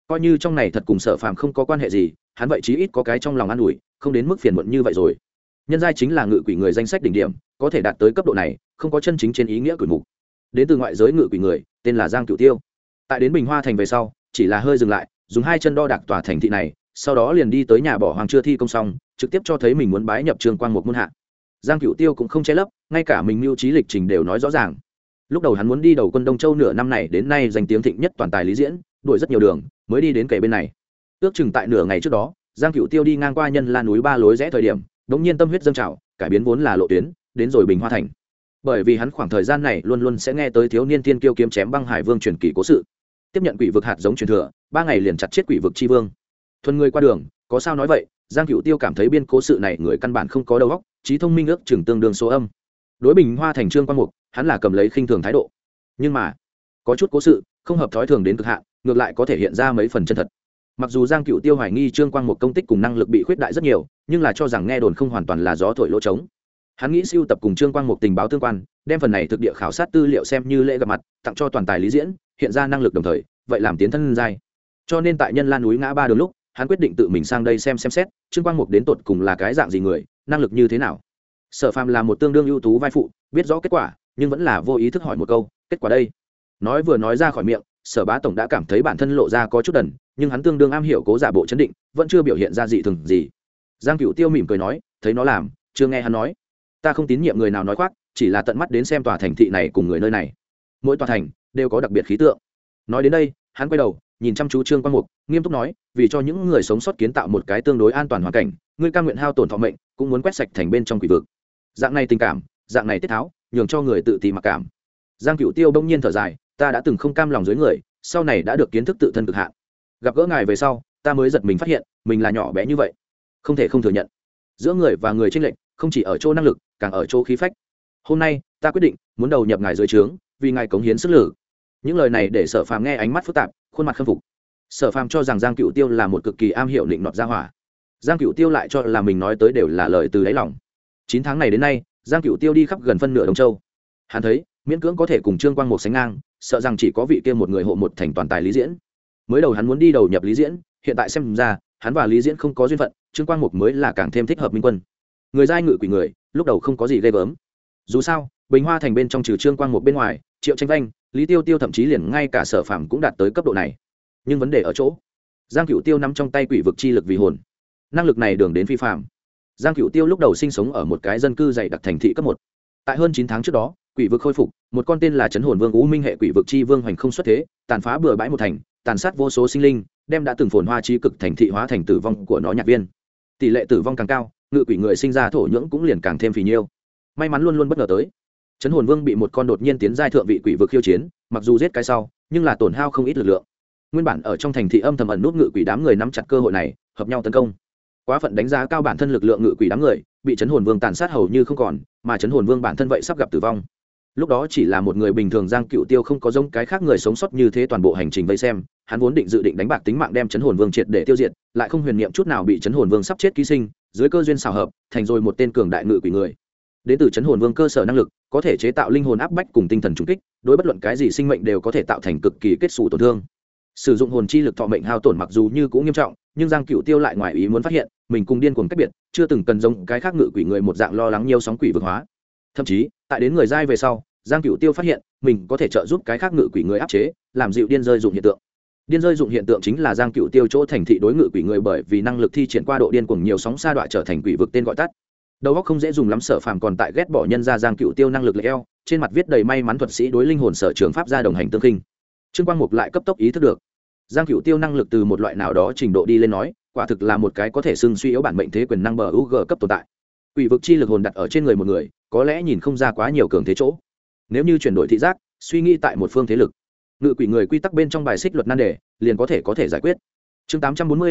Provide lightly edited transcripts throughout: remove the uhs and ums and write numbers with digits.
coi như trong này thật cùng Sở Phàm không có quan hệ gì, hắn vậy chí ít có cái trong lòng an ủi, không đến mức phiền muộn như vậy rồi. Nhân giai chính là ngự quỷ người danh sách đỉnh điểm, có thể đạt tới cấp độ này, không có chân chính trên ý nghĩa quỷ mục. Đến từ ngoại giới ngự quỷ người, tên là Giang Cửu Tiêu. Tại đến Bình Hoa thành về sau, chỉ là hơi dừng lại, dùng hai chân đo đạc tòa thành thị này, sau đó liền đi tới nhà bỏ hoàng chưa thi công xong, trực tiếp cho thấy mình muốn bái nhập Trương Quang một môn hạ. Giang Cửu Tiêu cũng không che lấp, ngay cả mình mưu trí lịch trình đều nói rõ ràng. Lúc đầu hắn muốn đi đầu quân Đông Châu nửa năm này đến nay danh tiếng thịnh nhất toàn tài lý diễn, đuổi rất nhiều đường, mới đi đến kề bên này. Ước chừng tại nửa ngày trước đó, Giang Cửu Tiêu đi ngang qua Nhân La núi ba lối rẽ thời điểm, đống nhiên tâm huyết dâng trào, cải biến vốn là lộ tuyến, đến rồi Bình Hoa thành. Bởi vì hắn khoảng thời gian này luôn luôn sẽ nghe tới thiếu niên tiên kiêu kiếm chém băng hải vương truyền kỳ cố sự, tiếp nhận quỷ vực hạt giống truyền thừa, 3 ngày liền chặt chết quỷ vực chi vương. Thuần người qua đường, có sao nói vậy, Giang Cửu Tiêu cảm thấy biên cố sự này người căn bản không có đầu óc, trí thông minh ước chừng tương đương số âm. Đối Bình Hoa thành Trương Quang Mục, hắn là cầm lấy khinh thường thái độ. Nhưng mà, có chút cố sự, không hợp thói thường đến cực hạn, ngược lại có thể hiện ra mấy phần chân thật. Mặc dù Giang Cửu Tiêu hoài nghi Trương Quang Mục công tích cùng năng lực bị khuyết đại rất nhiều, nhưng là cho rằng nghe đồn không hoàn toàn là gió thổi lỗ trống. Hắn nghĩ sưu tập cùng Trương Quang Mục tình báo tương quan, đem phần này thực địa khảo sát tư liệu xem như lễ gặp mặt, tặng cho toàn tài lý diễn, hiện ra năng lực đồng thời, vậy làm tiến thân giai. Cho nên tại Nhân La núi ngã ba đường lúc, hắn quyết định tự mình sang đây xem xét, Trương Quang Mục đến tột cùng là cái dạng gì người, năng lực như thế nào. Sở Phàm là một tương đương ưu tú vai phụ, biết rõ kết quả, nhưng vẫn là vô ý thức hỏi một câu, kết quả đây. Nói vừa nói ra khỏi miệng, Sở Bá tổng đã cảm thấy bản thân lộ ra có chút đần, nhưng hắn tương đương am hiểu cố giả bộ chấn định, vẫn chưa biểu hiện ra dị thường gì. Giang Cửu Tiêu mỉm cười nói, thấy nó làm, chưa nghe hắn nói. Ta không tín nhiệm người nào nói khoác, chỉ là tận mắt đến xem tòa thành thị này cùng người nơi này. Mỗi tòa thành đều có đặc biệt khí tượng. Nói đến đây, hắn quay đầu, nhìn chăm chú Trương Quang Mục, nghiêm túc nói, vì cho những người sống sót kiến tạo một cái tương đối an toàn hoàn cảnh, ngươi cam nguyện hao tổn thọ mệnh, cũng muốn quét sạch thành bên trong quỷ vực. Dạng này tình cảm, dạng này tiết tháo, nhường cho người tự ti mặc cảm. Giang Cửu Tiêu bỗng nhiên thở dài, ta đã từng không cam lòng dưới người, sau này đã được kiến thức tự thân cực hạn. Gặp gỡ ngài về sau, ta mới giật mình phát hiện, mình là nhỏ bé như vậy. Không thể không thừa nhận, giữa người và người chênh lệch, không chỉ ở chỗ năng lực, càng ở chỗ khí phách. Hôm nay, ta quyết định muốn đầu nhập ngài dưới trướng, vì ngài cống hiến sức lực. Những lời này để Sở Phàm nghe ánh mắt phức tạp, khuôn mặt khâm phục. Sở Phàm cho rằng Giang Cửu Tiêu là một cực kỳ am hiểu định nọt gia hỏa. Giang Cửu Tiêu lại cho là mình nói tới đều là lời từ đáy lòng. 9 tháng này đến nay, Giang Cửu Tiêu đi khắp gần phân nửa Đông Châu. Hắn thấy, miễn cưỡng có thể cùng Trương Quang Mục sánh ngang, sợ rằng chỉ có vị kia một người hộ một thành toàn tài lý diễn. Mới đầu hắn muốn đi đầu nhập lý diễn, hiện tại xem ra, hắn và lý diễn không có duyên phận, Trương Quang Mục mới là càng thêm thích hợp minh quân. Người giai ngự quỷ người, lúc đầu không có gì ghê gớm. Dù sao, Bình Hoa thành bên trong trừ Trương Quang Mục bên ngoài, Triệu Tranh Vanh, Lý Tiêu Tiêu thậm chí liền ngay cả Sở Phàm cũng đạt tới cấp độ này. Nhưng vấn đề ở chỗ, Giang Cửu Tiêu nắm trong tay quỷ vực chi lực vì hồn. Năng lực này đường đến phi phàm. Giang Cửu Tiêu lúc đầu sinh sống ở một cái dân cư dày đặc thành thị cấp 1. Tại hơn 9 tháng trước đó, quỷ vực khôi phục, một con tên là Trấn Hồn Vương U Minh hệ quỷ vực chi vương hoành không xuất thế, tàn phá bừa bãi một thành, tàn sát vô số sinh linh, đem đã từng phồn hoa chí cực thành thị hóa thành tử vong của nó nhạc viên. Tỷ lệ tử vong càng cao, ngự quỷ người sinh ra thổ nhưỡng cũng liền càng thêm phì nhiêu. May mắn luôn luôn bất ngờ tới. Trấn Hồn Vương bị một con đột nhiên tiến giai thượng vị quỷ vực khiêu chiến, mặc dù giết cái sau, nhưng là tổn hao không ít lực lượng. Nguyên bản ở trong thành thị âm thầm ẩn nút ngự quỷ đám người nắm chặt cơ hội này, hợp nhau tấn công. Quá phận đánh giá cao bản thân lực lượng ngự quỷ đám người, bị Trấn Hồn Vương tàn sát hầu như không còn, mà Trấn Hồn Vương bản thân vậy sắp gặp tử vong. Lúc đó chỉ là một người bình thường, Giang Cửu Tiêu không có giống cái khác người sống sót như thế toàn bộ hành trình vây xem, hắn vốn định dự định đánh bạc tính mạng đem Trấn Hồn Vương triệt để tiêu diệt, lại không huyền niệm chút nào bị Trấn Hồn Vương sắp chết ký sinh, dưới cơ duyên xảo hợp, thành rồi một tên cường đại ngự quỷ người. Đến từ Trấn Hồn Vương cơ sở năng lực, có thể chế tạo linh hồn áp bách cùng tinh thần trùng kích, đối bất luận cái gì sinh mệnh đều có thể tạo thành cực kỳ kết xù tổn thương. Sử dụng hồn chi lực thọ mệnh hao tổn mặc dù như cũng nghiêm trọng, nhưng Giang Cửu Tiêu lại ngoài ý muốn phát hiện, mình cùng điên cuồng cách biệt, chưa từng cần giống cái khác ngự quỷ người một dạng lo lắng nhiều sóng quỷ vực hóa. Thậm chí, tại đến người giai về sau, Giang Cửu Tiêu phát hiện, mình có thể trợ giúp cái khác ngự quỷ người áp chế, làm dịu điên rơi dụng hiện tượng. Điên rơi dụng hiện tượng chính là Giang Cửu Tiêu chỗ thành thị đối ngự quỷ người bởi vì năng lực thi triển qua độ điên cuồng nhiều sóng sa đọa trở thành quỷ vực tên gọi tắt. Đầu óc không dễ dùng lắm, Sở Phàm còn tại ghét bỏ nhân ra Giang Cửu Tiêu năng lực lệch eo, trên mặt viết đầy may mắn thuật sĩ đối linh hồn sở trường pháp gia đồng hành tương khinh. Trương Quang Mục lại cấp tốc ý thức được, Giang Cửu Tiêu năng lực từ một loại nào đó trình độ đi lên nói, quả thực là một cái có thể xưng suy yếu bản mệnh thế quyền năng bờ UG cấp tồn tại. Quỷ vực chi lực hồn đặt ở trên người một người, có lẽ nhìn không ra quá nhiều cường thế chỗ. Nếu như chuyển đổi thị giác, suy nghĩ tại một phương thế lực, ngự quỷ người quy tắc bên trong bài xích luật nan đề, liền có thể giải quyết. Chương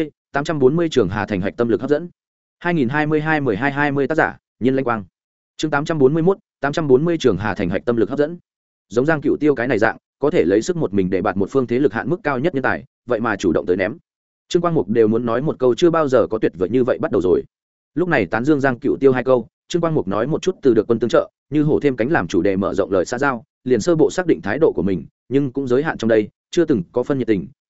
840 Trường Hà thành hạch tâm lực hấp dẫn. 2022-12-20 tác giả, Nhiên Lanh Quang. Chương 840 Trường Hà thành hạch tâm lực hấp dẫn. Giống Giang Cửu Tiêu cái này dạng, có thể lấy sức một mình để bạt một phương thế lực hạn mức cao nhất nhân tài, vậy mà chủ động tới ném. Trương Quang Mục đều muốn nói một câu chưa bao giờ có tuyệt vời như vậy bắt đầu rồi. Lúc này tán dương Giang Cửu Tiêu 2 câu, Trương Quang Mục nói một chút từ được quân tương trợ, như hổ thêm cánh làm chủ đề mở rộng lời xã giao, liền sơ bộ xác định thái độ của mình, nhưng cũng giới hạn trong đây, chưa từng có phân nhiệt tình,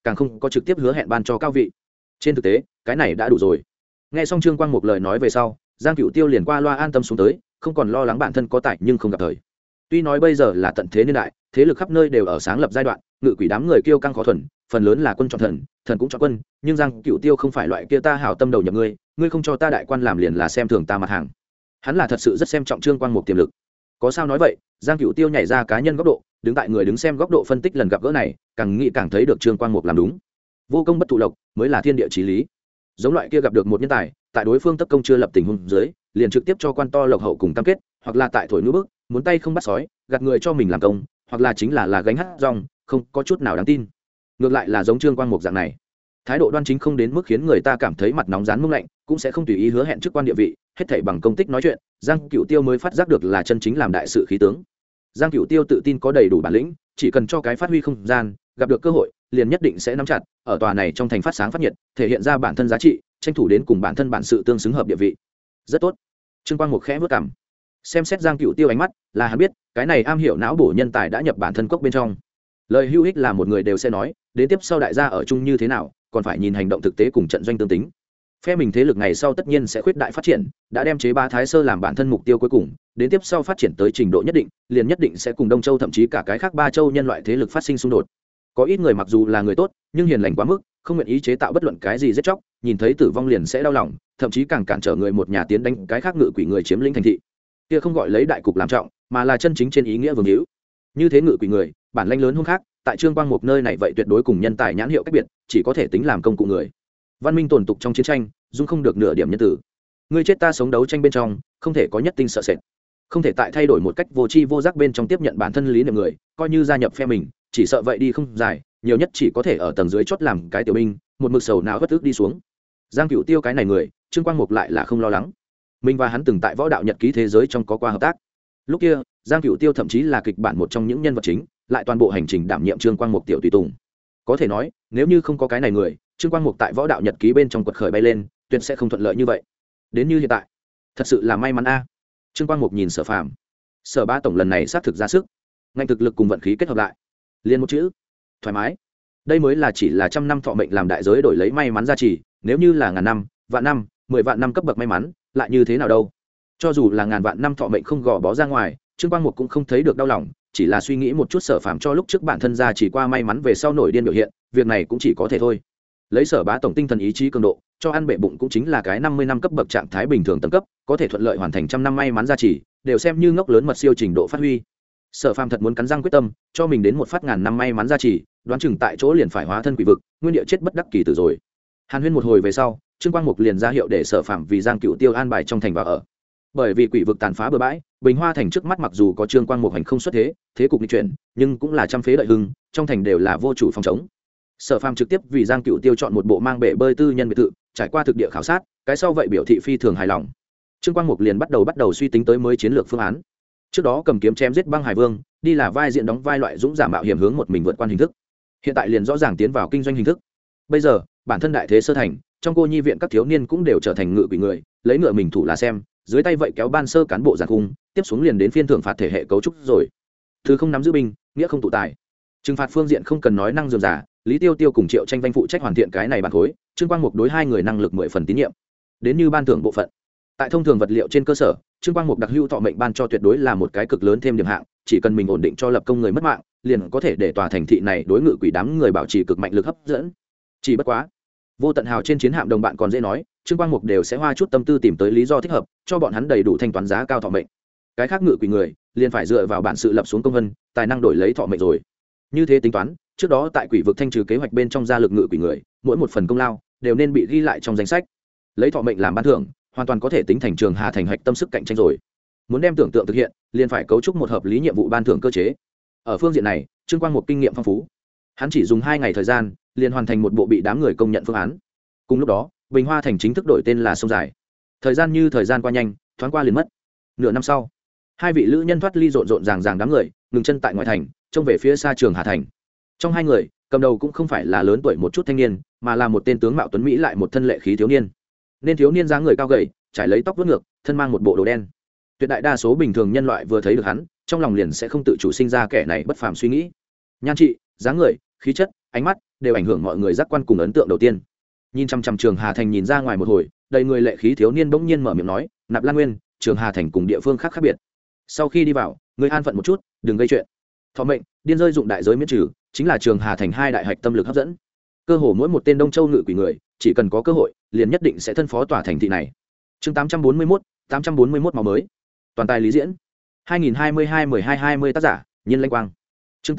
càng không có trực tiếp hứa hẹn ban cho cao vị. Trên thực tế cái này đã đủ rồi. Nghe xong Trương Quang Mục lời nói về sau, Giang Cửu Tiêu liền qua loa an tâm xuống tới, không còn lo lắng bản thân có tài nhưng không gặp thời. Tuy nói bây giờ là tận thế niên đại, thế lực khắp nơi đều ở sáng lập giai đoạn, ngự quỷ đám người kiêu căng khó thuần, phần lớn là quân chọn thần, thần cũng chọn quân, nhưng Giang Cửu Tiêu không phải loại kia ta hảo tâm đầu nhập ngươi, ngươi không cho ta đại quan làm liền là xem thường ta mặt hàng. Hắn là thật sự rất xem trọng Trương Quang Mục tiềm lực. Có sao nói vậy, Giang Cửu Tiêu nhảy ra cá nhân góc độ, đứng tại người đứng xem góc độ phân tích lần gặp gỡ này, càng nghĩ càng thấy được Trương Quang Mục làm đúng. Vô công bất thụ lộc mới là thiên địa chí lý. Giống loại kia gặp được một nhân tài, tại đối phương tất công chưa lập tình huống dưới, liền trực tiếp cho quan to lộc hậu cùng cam kết, hoặc là tại thổi nữ bức, muốn tay không bắt sói, gạt người cho mình làm công, hoặc là chính là gánh hát rong, không có chút nào đáng tin. Ngược lại là giống Trương Quang Mục dạng này, thái độ đoan chính không đến mức khiến người ta cảm thấy mặt nóng rán mông lạnh, cũng sẽ không tùy ý hứa hẹn chức quan địa vị, hết thảy bằng công tích nói chuyện. Giang Cửu Tiêu mới phát giác được là chân chính làm đại sự khí tướng. Giang Cửu Tiêu tự tin có đầy đủ bản lĩnh, chỉ cần cho cái phát huy không gian, gặp được cơ hội liền nhất định sẽ nắm chặt, ở tòa này trong thành phát sáng phát nhiệt, thể hiện ra bản thân giá trị, tranh thủ đến cùng bản thân bản sự tương xứng hợp địa vị. Rất tốt. Trương Quang Mục khẽ vớt cằm, xem xét Giang Cửu Tiêu ánh mắt, là hắn biết cái này am hiểu não bổ nhân tài đã nhập bản thân cốc bên trong. Lời hữu ích là một người đều sẽ nói, đến tiếp sau đại gia ở chung như thế nào, còn phải nhìn hành động thực tế cùng trận doanh tương tính. Phe mình thế lực ngày sau tất nhiên sẽ khuyết đại phát triển, đã đem chế ba thái sơ làm bản thân mục tiêu cuối cùng, đến tiếp sau phát triển tới trình độ nhất định, liền nhất định sẽ cùng Đông Châu thậm chí cả cái khác ba châu nhân loại thế lực phát sinh xung đột. Có ít người mặc dù là người tốt, nhưng hiền lành quá mức, không nguyện ý chế tạo bất luận cái gì giết chóc, nhìn thấy tử vong liền sẽ đau lòng, thậm chí càng cản trở người một nhà tiến đánh cái khác ngự quỷ người chiếm lĩnh thành thị. Kia không gọi lấy đại cục làm trọng, mà là chân chính trên ý nghĩa vương hữu. Như thế ngự quỷ người, bản lãnh lớn hơn khác, tại Trương Quang Mục nơi này vậy tuyệt đối cùng nhân tài nhãn hiệu cách biệt, chỉ có thể tính làm công cụ người. Văn minh tồn tục trong chiến tranh, dung không được nửa điểm nhân tử. Ngươi chết ta sống đấu tranh bên trong, không thể có nhất tinh sợ sệt, không thể tại thay đổi một cách vô tri vô giác bên trong tiếp nhận bản thân lý niệm người, coi như gia nhập phe mình, chỉ sợ vậy đi không dài, nhiều nhất chỉ có thể ở tầng dưới chót làm cái tiểu binh, một mực sầu não bất ức đi xuống. Giang Cửu Tiêu cái này người, Trương Quang Mục lại là không lo lắng. Mình và hắn từng tại võ đạo nhật ký thế giới trong có qua hợp tác. Lúc kia, Giang Cửu Tiêu thậm chí là kịch bản một trong những nhân vật chính, lại toàn bộ hành trình đảm nhiệm Trương Quang Mục tiểu tùy tùng. Có thể nói, nếu như không có cái này người, Trương Quang Mục tại võ đạo nhật ký bên trong quật khởi bay lên, tuyệt sẽ không thuận lợi như vậy. Đến như hiện tại, thật sự là may mắn a. Trương Quang Mục nhìn Sở Phàm, Sở Bá tổng lần này xác thực ra sức, ngành thực lực cùng vận khí kết hợp lại, liền một chữ, thoải mái. Đây mới là chỉ là trăm năm thọ mệnh làm đại giới đổi lấy may mắn gia trì, nếu như là ngàn năm, vạn năm, 10 vạn năm cấp bậc may mắn, lại như thế nào đâu? Cho dù là ngàn vạn năm thọ mệnh không gò bó ra ngoài, Trương Quang Mục cũng không thấy được đau lòng, chỉ là suy nghĩ một chút Sở Phàm cho lúc trước bản thân gia chỉ qua may mắn về sau nổi điên biểu hiện, việc này cũng chỉ có thể thôi. Lấy Sở Bá tổng tinh thần ý chí cường độ, cho ăn bệ bụng cũng chính là cái 50 năm cấp bậc trạng thái bình thường tầng cấp, có thể thuận lợi hoàn thành trăm năm may mắn gia trì, đều xem như ngốc lớn mật siêu trình độ phát huy. Sở Phàm thật muốn cắn răng quyết tâm, cho mình đến một phát ngàn năm may mắn gia trì, đoán chừng tại chỗ liền phải hóa thân quỷ vực, nguyên địa chết bất đắc kỳ tử rồi. Hàn Huyên một hồi về sau, Trương Quang Mục liền ra hiệu để Sở Phàm vì Giang Cửu Tiêu an bài trong thành vào ở. Bởi vì quỷ vực tàn phá bừa bãi, Bình Hoa thành trước mắt mặc dù có Trương Quang Mục hành không xuất thế, thế cục nghịch chuyển, nhưng cũng là trăm phế đợi hưng, trong thành đều là vô chủ phòng chống. Sở Phàm trực tiếp vì Giang Cửu Tiêu chọn một bộ mang bể bơi tư nhân biệt thự, trải qua thực địa khảo sát, cái sau vậy biểu thị phi thường hài lòng. Trương Quang Mục liền bắt đầu suy tính tới mới chiến lược phương án. Trước đó cầm kiếm chém giết băng hải vương, đi là vai diện đóng vai loại dũng giả mạo hiểm hướng một mình vượt qua hình thức. Hiện tại liền rõ ràng tiến vào kinh doanh hình thức. Bây giờ, bản thân đại thế sơ thành, trong cô nhi viện các thiếu niên cũng đều trở thành ngự quỷ người, lấy ngựa mình thủ là xem, dưới tay vậy kéo ban sơ cán bộ giàn cung, tiếp xuống liền đến phiên thưởng phạt thể hệ cấu trúc rồi. Thứ không nắm giữ binh, nghĩa không tụ tài. Trừng phạt phương diện không cần nói năng dườm giả, Lý Tiêu Tiêu cùng Triệu Tranh Vanh phụ trách hoàn thiện cái này bản khối, Trương Quang Mục đối hai người năng lực 10 phần tín nhiệm. Đến như ban thưởng bộ phận, tại thông thường vật liệu trên cơ sở, Trương Quang Mục đặc hữu thọ mệnh ban cho tuyệt đối là một cái cực lớn thêm điểm hạng, chỉ cần mình ổn định cho lập công người mất mạng, liền có thể để tòa thành thị này đối ngự quỷ đám người bảo trì cực mạnh lực hấp dẫn. Chỉ bất quá, vô tận hào trên chiến hạm đồng bạn còn dễ nói, Trương Quang Mục đều sẽ hoa chút tâm tư tìm tới lý do thích hợp, cho bọn hắn đầy đủ thanh toán giá cao thọ mệnh. Cái khác ngự quỷ người, liền phải dựa vào bản sự lập xuống công vân, tài năng đổi lấy thọ mệnh rồi. Như thế tính toán, trước đó tại quỷ vực thanh trừ kế hoạch bên trong gia lực ngự quỷ người, mỗi một phần công lao đều nên bị ghi lại trong danh sách. Lấy thọ mệnh làm ban thưởng, hoàn toàn có thể tính thành trường hà thành hạch tâm sức cạnh tranh rồi. Muốn đem tưởng tượng thực hiện, liền phải cấu trúc một hợp lý nhiệm vụ ban thưởng cơ chế. Ở phương diện này, Trương Quang Mục kinh nghiệm phong phú. Hắn chỉ dùng 2 ngày thời gian, liền hoàn thành một bộ bị đám người công nhận phương án. Cùng lúc đó, Bình Hoa thành chính thức đổi tên là Sông Dài. Thời gian như thời gian qua nhanh, thoáng qua liền mất. Nửa năm sau, hai vị lữ nhân thoát ly rộn rộn ràng ràng đám người, ngừng chân tại ngoại thành, trông về phía xa trường Hà thành. Trong hai người, cầm đầu cũng không phải là lớn tuổi một chút thanh niên, mà là một tên tướng mạo tuấn mỹ lại một thân lệ khí thiếu niên. Nên thiếu niên dáng người cao gầy, trải lấy tóc vuốt ngược, thân mang một bộ đồ đen. Tuyệt đại đa số bình thường nhân loại vừa thấy được hắn, trong lòng liền sẽ không tự chủ sinh ra kẻ này bất phàm suy nghĩ. Nhan trị, dáng người, khí chất, ánh mắt, đều ảnh hưởng mọi người giác quan cùng ấn tượng đầu tiên. Nhìn chăm chăm Trường Hà Thành nhìn ra ngoài một hồi, đầy người lệ khí thiếu niên bỗng nhiên mở miệng nói, Nạp Lan Nguyên, Trường Hà Thành cùng địa phương khác khác biệt. Sau khi đi vào, ngươi an phận một chút, đừng gây chuyện. Thọ mệnh, điên rơi dụng đại giới miễn trừ, chính là Trường Hà Thành hai đại hạch tâm lực hấp dẫn. Cơ hồ mỗi một tên Đông Châu ngự quỷ người, chỉ cần có cơ hội, liền nhất định sẽ thân phó tòa thành thị này. Chương 841 máu mới. Toàn tài lý diễn. 2022-12-20 tác giả, Nhiên Lanh Quang. Chương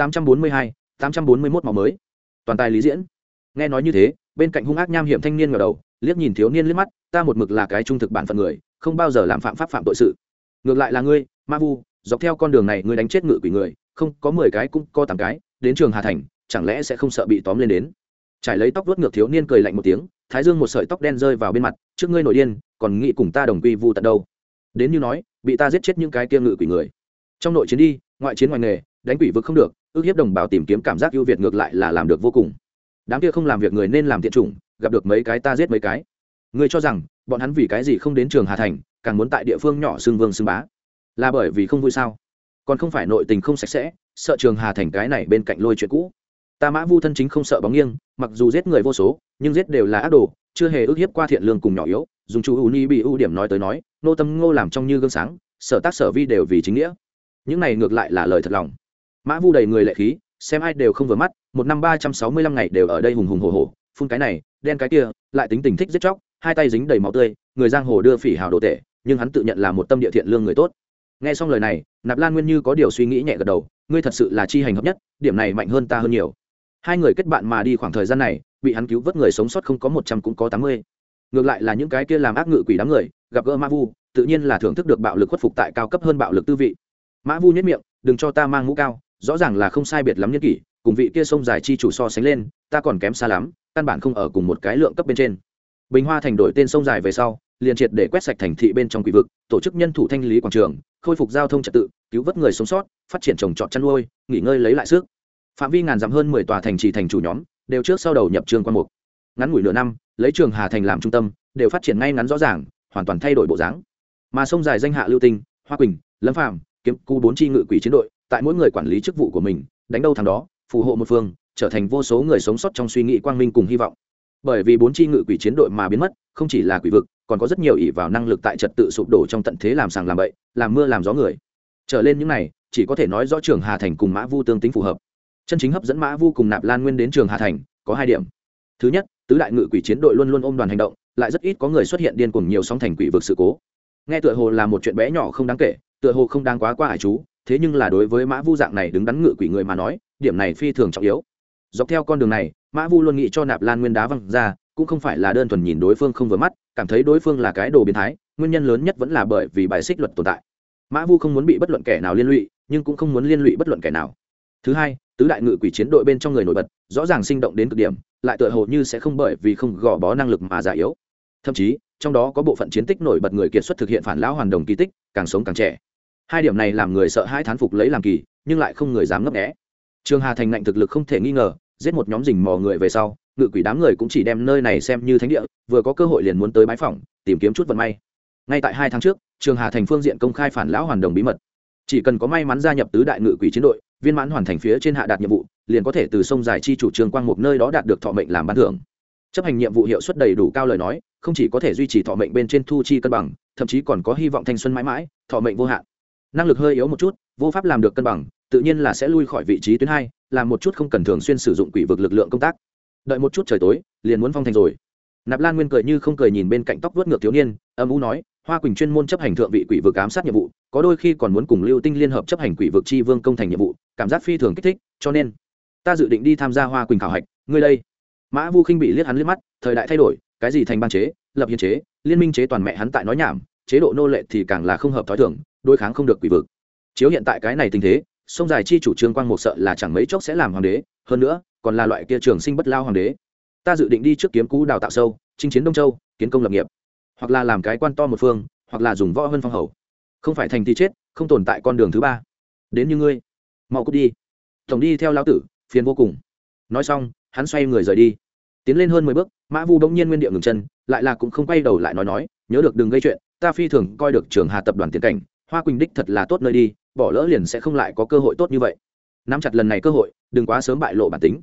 841 máu mới. Toàn tài lý diễn. Nghe nói như thế, bên cạnh hung ác nham hiểm thanh niên ngẩng đầu, liếc nhìn thiếu niên liếc mắt, ta một mực là cái trung thực bản phận người, không bao giờ làm phạm pháp phạm tội sự. Ngược lại là ngươi, Ma Vu, dọc theo con đường này ngươi đánh chết ngự quỷ người, không có 10 cái cũng có 8 cái, đến Trường Hà Thành, chẳng lẽ sẽ không sợ bị tóm lên đến. Trải lấy tóc vuốt ngược thiếu niên cười lạnh một tiếng, thái dương một sợi tóc đen rơi vào bên mặt, trước ngươi nổi điên, còn nghĩ cùng ta đồng quy vu tận đâu. Đến như nói, bị ta giết chết những cái kia ngự quỷ người. Trong nội chiến đi, ngoại chiến ngoài nghề, đánh quỷ vực không được, ước hiếp đồng bào tìm kiếm cảm giác ưu việt ngược lại là làm được vô cùng. Đám kia không làm việc người nên làm tiện chủng, gặp được mấy cái ta giết mấy cái. Ngươi cho rằng, bọn hắn vì cái gì không đến Trường Hà Thành, càng muốn tại địa phương nhỏ xưng vương xưng bá, là bởi vì không vui sao? Còn không phải nội tình không sạch sẽ, sợ Trường Hà Thành cái này bên cạnh lôi chuyện cũ. Ta Mã Vu thân chính không sợ bóng nghiêng, mặc dù giết người vô số, nhưng giết đều là ác đồ, chưa hề ước hiếp qua thiện lương cùng nhỏ yếu. Dùng chú Uni bị ưu điểm nói tới nói, nô tâm ngô làm trong như gương sáng, sở tác sở vi đều vì chính nghĩa. Những này ngược lại là lời thật lòng. Mã Vu đầy người lệ khí, xem ai đều không vừa mắt, một năm 365 ngày đều ở đây hùng hùng hổ hổ, phun cái này, đen cái kia, lại tính tình thích giết chóc, hai tay dính đầy máu tươi, người giang hồ đưa phỉ hào đồ tệ, nhưng hắn tự nhận là một tâm địa thiện lương người tốt. Nghe xong lời này, Nạp Lan Nguyên như có điều suy nghĩ nhẹ gật đầu, ngươi thật sự là chi hành hợp nhất, điểm này mạnh hơn ta hơn nhiều. Hai người kết bạn mà đi khoảng thời gian này, bị hắn cứu vớt người sống sót không có 100 cũng có 80. Ngược lại là những cái kia làm ác ngự quỷ đám người, gặp gỡ Mã Vu, tự nhiên là thưởng thức được bạo lực khuất phục tại cao cấp hơn bạo lực tư vị. Mã Vu nhếch miệng, đừng cho ta mang mũ cao, rõ ràng là không sai biệt lắm nhân kỷ, cùng vị kia sông dài chi chủ so sánh lên, ta còn kém xa lắm, căn bản không ở cùng một cái lượng cấp bên trên. Bình Hoa thành đổi tên sông dài về sau, liền triệt để quét sạch thành thị bên trong quỷ vực, tổ chức nhân thủ thanh lý quảng trường, khôi phục giao thông trật tự, cứu vớt người sống sót, phát triển trồng trọt chăn nuôi, nghỉ ngơi lấy lại sức. Phạm vi ngàn dặm hơn 10 tòa thành trì thành chủ nhóm, đều trước sau đầu nhập Trương Quan Mục. Ngắn ngủi nửa năm, lấy Trường Hà thành làm trung tâm, đều phát triển ngay ngắn rõ ràng, hoàn toàn thay đổi bộ dáng. Mà sông dài danh hạ Lưu Tinh, Hoa Quỳnh, Lâm Phàm, Kiếm Cú 4 chi ngự quỷ chiến đội, tại mỗi người quản lý chức vụ của mình, đánh đâu thằng đó, phù hộ một phương, trở thành vô số người sống sót trong suy nghĩ quang minh cùng hy vọng. Bởi vì 4 chi ngự quỷ chiến đội mà biến mất, không chỉ là quỷ vực, còn có rất nhiều ỷ vào năng lực tại trật tự sụp đổ trong tận thế làm sàng làm bậy, làm mưa làm gió người. Trở lên những này, chỉ có thể nói rõ Trường Hà thành cùng Mã Vu tương tính phù hợp. Chân chính hấp dẫn Mã Vu cùng Nạp Lan Nguyên đến Trường Hà thành có 2 điểm. Thứ nhất, tứ đại ngự quỷ chiến đội luôn luôn ôm đoàn hành động, lại rất ít có người xuất hiện điên cuồng nhiều sóng thành quỷ vực sự cố. Nghe tựa hồ là một chuyện bé nhỏ không đáng kể, tựa hồ không đáng quá qua hải chú, thế nhưng là đối với Mã Vu dạng này đứng đắn ngự quỷ người mà nói, điểm này phi thường trọng yếu. Dọc theo con đường này, Mã Vu luôn nghĩ cho Nạp Lan Nguyên đá văng ra, cũng không phải là đơn thuần nhìn đối phương không vừa mắt, cảm thấy đối phương là cái đồ biến thái, nguyên nhân lớn nhất vẫn là bởi vì bài xích luật tồn tại. Mã Vu không muốn bị bất luận kẻ nào liên lụy, nhưng cũng không muốn liên lụy bất luận kẻ nào. Thứ hai, tứ đại ngự quỷ chiến đội bên trong người nổi bật, rõ ràng sinh động đến cực điểm, lại tựa hồ như sẽ không bởi vì không gò bó năng lực mà già yếu. Thậm chí, trong đó có bộ phận chiến tích nổi bật người kiệt xuất thực hiện phản lão hoàn đồng kỳ tích, càng sống càng trẻ. Hai điểm này làm người sợ hãi thán phục lấy làm kỳ, nhưng lại không người dám ngấp nghé. Trường Hà thành ngạnh thực lực không thể nghi ngờ, giết một nhóm rình mò người về sau, ngự quỷ đám người cũng chỉ đem nơi này xem như thánh địa, vừa có cơ hội liền muốn tới bái phỏng, tìm kiếm chút vận may. Ngay tại 2 tháng trước, Trường Hà thành phương diện công khai phản lão hoàn đồng bí mật. Chỉ cần có may mắn gia nhập tứ đại ngự quỷ chiến đội, viên mãn hoàn thành phía trên hạ đạt nhiệm vụ, liền có thể từ sông dài chi chủ Trương Quang một nơi đó đạt được thọ mệnh làm ban thưởng. Chấp hành nhiệm vụ hiệu suất đầy đủ cao lời nói, không chỉ có thể duy trì thọ mệnh bên trên thu chi cân bằng, thậm chí còn có hy vọng thanh xuân mãi mãi, thọ mệnh vô hạn. Năng lực hơi yếu một chút, vô pháp làm được cân bằng, tự nhiên là sẽ lui khỏi vị trí tuyến 2, làm một chút không cần thường xuyên sử dụng quỷ vực lực lượng công tác. Đợi một chút trời tối, liền muốn phong thành rồi. Nạp Lan Nguyên cười như không cười nhìn bên cạnh tóc vuốt ngược thiếu niên, âm u nói, Hoa Quỳnh chuyên môn chấp hành thượng vị quỷ vực ám sát nhiệm vụ, có đôi khi còn muốn cùng Lưu Tinh liên hợp chấp hành quỷ vực chi vương công thành nhiệm vụ, cảm giác phi thường kích thích, cho nên ta dự định đi tham gia Hoa Quỳnh khảo hạch, ngươi đây. Mã Vu khinh bị liếc hắn liếc mắt, thời đại thay đổi, cái gì thành ban chế, lập hiến chế, liên minh chế toàn mẹ hắn tại nói nhảm, chế độ nô lệ thì càng là không hợp thói thường, đối kháng không được quỷ vực. Chiếu hiện tại cái này tình thế, sông dài chi chủ Trương Quang một sợ là chẳng mấy chốc sẽ làm hoàng đế, hơn nữa, còn là loại kia trường sinh bất lao hoàng đế. Ta dự định đi trước kiếm cú đào tạo sâu, chinh chiến Đông Châu, kiến công lập nghiệp, hoặc là làm cái quan to một phương, hoặc là dùng võ hơn phong hầu, không phải thành thì chết, không tồn tại con đường thứ ba. Đến như ngươi, mau cút đi, tổng đi theo lão tử, phiền vô cùng. Nói xong, hắn xoay người rời đi. Tiến lên hơn 10 bước, Mã Vu bỗng nhiên nguyên địa ngừng chân, lại là cũng không quay đầu lại nói, nhớ được đừng gây chuyện, ta phi thường coi được Trường Hà tập đoàn tiền cảnh, Hoa Quỳnh đích thật là tốt nơi đi, bỏ lỡ liền sẽ không lại có cơ hội tốt như vậy. Nắm chặt lần này cơ hội, đừng quá sớm bại lộ bản tính.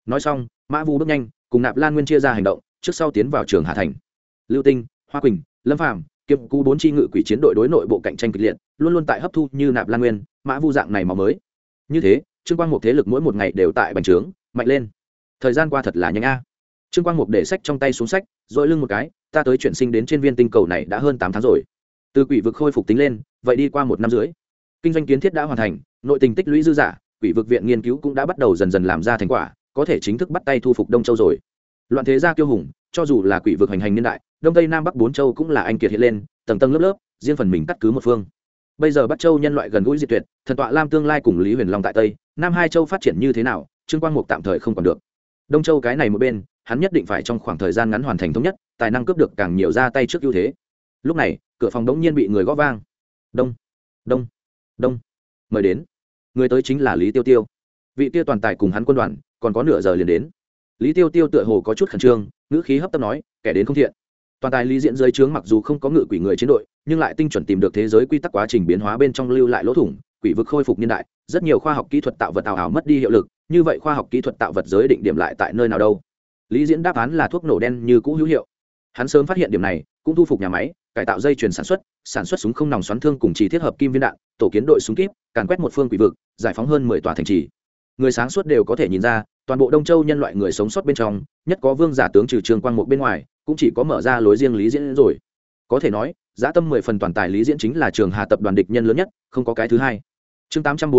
nói xong mã vu bước nhanh cùng Nạp Lan Nguyên chia ra hành động, trước sau tiến vào Trường Hà thành. Lưu Tinh, Hoa Quỳnh, Lâm Phàm, Kiếp Cú bốn chi ngự quỷ chiến đội đối nội bộ cạnh tranh kịch liệt, luôn luôn tại hấp thu như Nạp Lan Nguyên, mã vu dạng này máu mới. Như thế, Trương Quang Mục thế lực mỗi một ngày đều tại bành trướng mạnh lên. Thời gian qua thật là nhanh a. Trương Quang Mục để sách trong tay xuống sách, dội lưng một cái, ta tới chuyển sinh đến trên viên tinh cầu này đã hơn 8 tháng rồi. Từ quỷ vực khôi phục tính lên, vậy đi qua 1 năm rưỡi. Kinh doanh kiến thiết đã hoàn thành, nội tình tích lũy dư giả, quỷ vực viện nghiên cứu cũng đã bắt đầu dần dần làm ra thành quả, có thể chính thức bắt tay thu phục Đông Châu rồi. Loạn thế gia kiêu hùng, cho dù là quỷ vực hành hành niên đại, Đông Tây Nam Bắc 4 châu cũng là anh kiệt hiện lên, tầng tầng lớp lớp, riêng phần mình cắt cứ một phương. Bây giờ Bắc Châu nhân loại gần gũi diệt tuyệt, thần tọa Lam tương lai cùng Lý Huyền Long tại Tây, Nam hai châu phát triển như thế nào, Trương Quang Mục tạm thời không còn được. Đông Châu cái này một bên, hắn nhất định phải trong khoảng thời gian ngắn hoàn thành thống nhất, tài năng cướp được càng nhiều ra tay trước ưu thế. Lúc này, cửa phòng đống nhiên bị người gõ vang. Đông, đông, đông. Mời đến. Người tới chính là Lý Tiêu Tiêu. Vị tiêu toàn tài cùng hắn quân đoàn, còn có nửa giờ liền đến. Lý Tiêu Tiêu tựa hồ có chút khẩn trương, ngữ khí hấp tấp nói, kẻ đến không thiện. Toàn tài Lý Diễn dưới trướng mặc dù không có ngự quỷ người chiến đội, nhưng lại tinh chuẩn tìm được thế giới quy tắc quá trình biến hóa bên trong lưu lại lỗ thủng, quỷ vực khôi phục niên đại, rất nhiều khoa học kỹ thuật tạo vật ảo ảo mất đi hiệu lực, như vậy khoa học kỹ thuật tạo vật giới định điểm lại tại nơi nào đâu? Lý Diễn đáp án là thuốc nổ đen như cũ hữu hiệu. Hắn sớm phát hiện điểm này, cũng thu phục nhà máy, cải tạo dây chuyền sản xuất súng không nòng xoắn thương cùng chỉ thiết hợp kim viên đạn, tổ kiến đội súng kíp, càn quét một phương quỷ vực, giải phóng hơn 10 tòa thành trì. Người sáng suốt đều có thể nhìn ra, toàn bộ Đông Châu nhân loại người sống sót bên trong, nhất có vương giả tướng trừ Trương Quang Mục bên ngoài, cũng chỉ có mở ra lối riêng Lý Diễn rồi. Có thể nói, dã tâm 10 phần toàn tài Lý Diễn chính là Trường Hà tập đoàn địch nhân lớn nhất, không có cái thứ hai. Chương